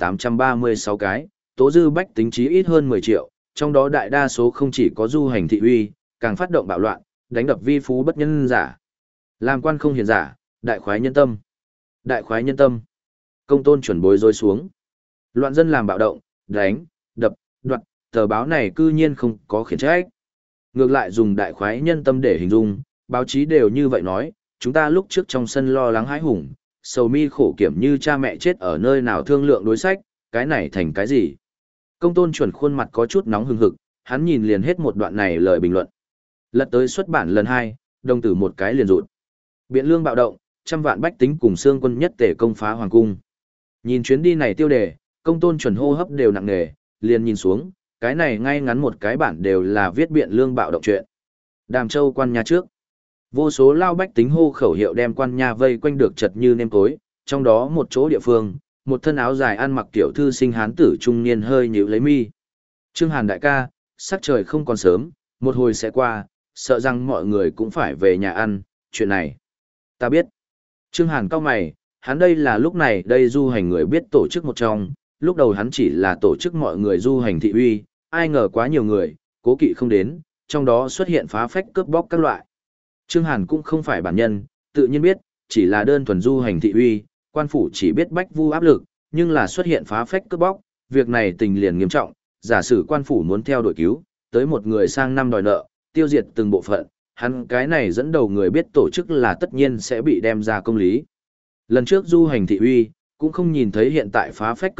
1.836 cái, tố dư bách tính chí ít hơn 10 triệu, trong đó đại đa số không chỉ có du hành thị uy, càng phát động bạo loạn, đánh đập vi phú bất nhân giả. Làm quan không hiền giả, đại khoái nhân tâm. Đại khoái nhân tâm. Công Tôn Chuẩn bối rối xuống. Loạn dân làm bạo động, đánh, đập, đoạt, tờ báo này cư nhiên không có khiển trách. Ngược lại dùng đại khoái nhân tâm để hình dung, báo chí đều như vậy nói, chúng ta lúc trước trong sân lo lắng hãi hùng, sầu mi khổ kiểm như cha mẹ chết ở nơi nào thương lượng đối sách, cái này thành cái gì? Công Tôn Chuẩn khuôn mặt có chút nóng hừng hực, hắn nhìn liền hết một đoạn này lời bình luận. Lật tới xuất bản lần 2, đồng tử một cái liền rụt. Biện Lương bạo động, trăm vạn bách tính cùng xương quân nhất tể công phá hoàng cung. Nhìn chuyến đi này tiêu đề, Công Tôn Chuẩn hô hấp đều nặng nề, liền nhìn xuống, cái này ngay ngắn một cái bản đều là viết Biện Lương bạo động chuyện. Đàm Châu quan nhà trước. Vô số lao bách tính hô khẩu hiệu đem quan nhà vây quanh được chật như nêm tối, trong đó một chỗ địa phương, một thân áo dài ăn mặc tiểu thư sinh hán tử trung niên hơi nhíu lấy mi. Trương Hàn đại ca, sắc trời không còn sớm, một hồi sẽ qua, sợ rằng mọi người cũng phải về nhà ăn, chuyện này. Ta biết. Trương Hàn cau mày, hắn đây là lúc này đây du hành người biết tổ chức một trong, lúc đầu hắn chỉ là tổ chức mọi người du hành thị uy, ai ngờ quá nhiều người, cố kỵ không đến, trong đó xuất hiện phá phách cướp bóc các loại. Trương Hàn cũng không phải bản nhân, tự nhiên biết, chỉ là đơn thuần du hành thị uy, quan phủ chỉ biết bách vu áp lực, nhưng là xuất hiện phá phách cướp bóc, việc này tình liền nghiêm trọng, giả sử quan phủ muốn theo đuổi cứu, tới một người sang năm đòi nợ, tiêu diệt từng bộ phận, hắn cái này dẫn đầu người biết tổ chức là tất nhiên sẽ bị đem ra công lý. Lần trước du hành thị uy, cũng không nhìn thấy hiện tại phá phách cướp bóc,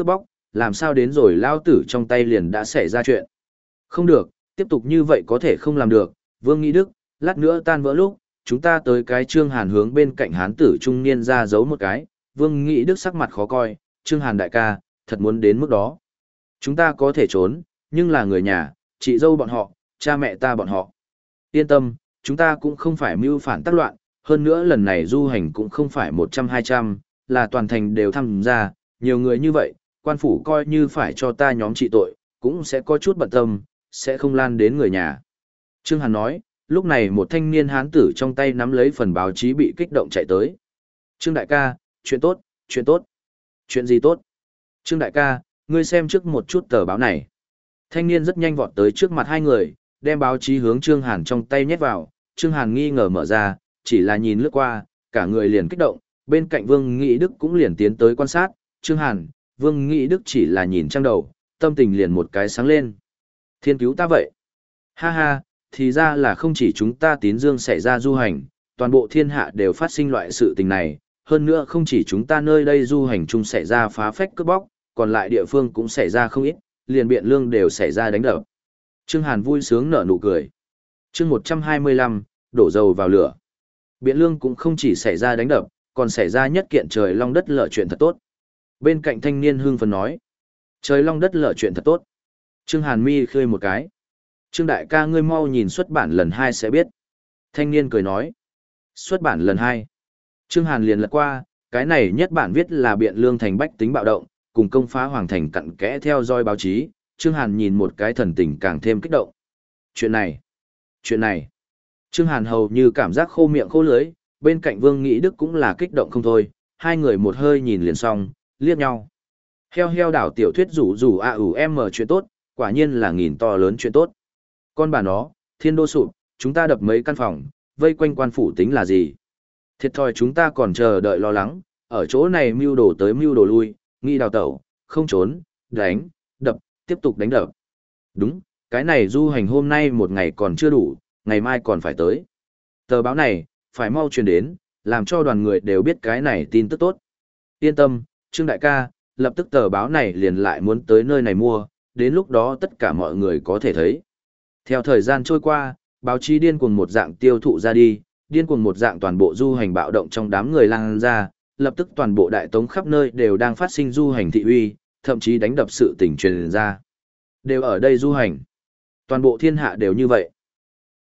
làm sao đến rồi lao tử trong tay liền đã xảy ra chuyện. Không được, tiếp tục như vậy có thể không làm được, Vương Nghĩ Đức, lát nữa tan vỡ lúc, chúng ta tới cái Trương Hàn hướng bên cạnh hán tử trung niên ra giấu một cái, Vương Nghĩ Đức sắc mặt khó coi, Trương Hàn đại ca, thật muốn đến mức đó. Chúng ta có thể trốn, nhưng là người nhà, chị dâu bọn họ, cha mẹ ta bọn họ. Yên tâm, chúng ta cũng không phải mưu phản tác loạn, hơn nữa lần này du hành cũng không phải 100-200, là toàn thành đều tham gia, nhiều người như vậy, quan phủ coi như phải cho ta nhóm trị tội, cũng sẽ có chút bận tâm, sẽ không lan đến người nhà. Trương Hàn nói, lúc này một thanh niên hán tử trong tay nắm lấy phần báo chí bị kích động chạy tới. Trương đại ca, chuyện tốt, chuyện tốt. Chuyện gì tốt? Trương đại ca, ngươi xem trước một chút tờ báo này. Thanh niên rất nhanh vọt tới trước mặt hai người, đem báo chí hướng Trương Hàn trong tay nhét vào, Trương Hàn nghi ngờ mở ra, chỉ là nhìn lướt qua, cả người liền kích động, bên cạnh Vương Nghị Đức cũng liền tiến tới quan sát, Trương Hàn, Vương Nghị Đức chỉ là nhìn trang đầu, tâm tình liền một cái sáng lên. Thiên cứu ta vậy. Ha ha, thì ra là không chỉ chúng ta Tín Dương xảy ra du hành, toàn bộ thiên hạ đều phát sinh loại sự tình này, hơn nữa không chỉ chúng ta nơi đây du hành chung xảy ra phá phách cướp bóc, còn lại địa phương cũng xảy ra không ít, liền Biện Lương đều xảy ra đánh đập. Trương Hàn vui sướng nở nụ cười. Chương 125, đổ dầu vào lửa. Biện Lương cũng không chỉ xảy ra đánh đập, còn xảy ra nhất kiện trời long đất lở chuyện thật tốt. Bên cạnh thanh niên hưng phấn nói, trời long đất lở chuyện thật tốt. Trương Hàn mi khơi một cái. Trương đại ca ngươi mau nhìn xuất bản lần 2 sẽ biết. Thanh niên cười nói, xuất bản lần 2. Trương Hàn liền lật qua, cái này nhất bản viết là Biện Lương thành bách tính bạo động, cùng công phá hoàng thành cặn kẽ theo dõi báo chí, Trương Hàn nhìn một cái thần tình càng thêm kích động. Chuyện này. Trương Hàn hầu như cảm giác khô miệng khô lưỡi, bên cạnh Vương Nghị Đức cũng là kích động không thôi, hai người một hơi nhìn liền xong, liếc nhau. Heo đảo tiểu thuyết rủ em mở chuyện tốt, quả nhiên là nghìn to lớn chuyện tốt. Con bà nó, thiên đô sụp, chúng ta đập mấy căn phòng, vây quanh quan phủ tính là gì? Thiệt thòi chúng ta còn chờ đợi lo lắng, ở chỗ này mưu đồ tới mưu đồ lui, nghĩ đào tẩu, không trốn, đánh, đập, tiếp tục đánh đập. Đúng, cái này du hành hôm nay một ngày còn chưa đủ, ngày mai còn phải tới. Tờ báo này, phải mau truyền đến, làm cho đoàn người đều biết cái này tin tức tốt. Yên tâm, Trương đại ca, lập tức tờ báo này liền lại muốn tới nơi này mua, đến lúc đó tất cả mọi người có thể thấy. Theo thời gian trôi qua, báo chí điên cuồng một dạng tiêu thụ ra đi, điên cuồng một dạng toàn bộ du hành bạo động trong đám người lan ra, lập tức toàn bộ đại tống khắp nơi đều đang phát sinh du hành thị uy, thậm chí đánh đập sự tình truyền ra. Đều ở đây du hành. Toàn bộ thiên hạ đều như vậy.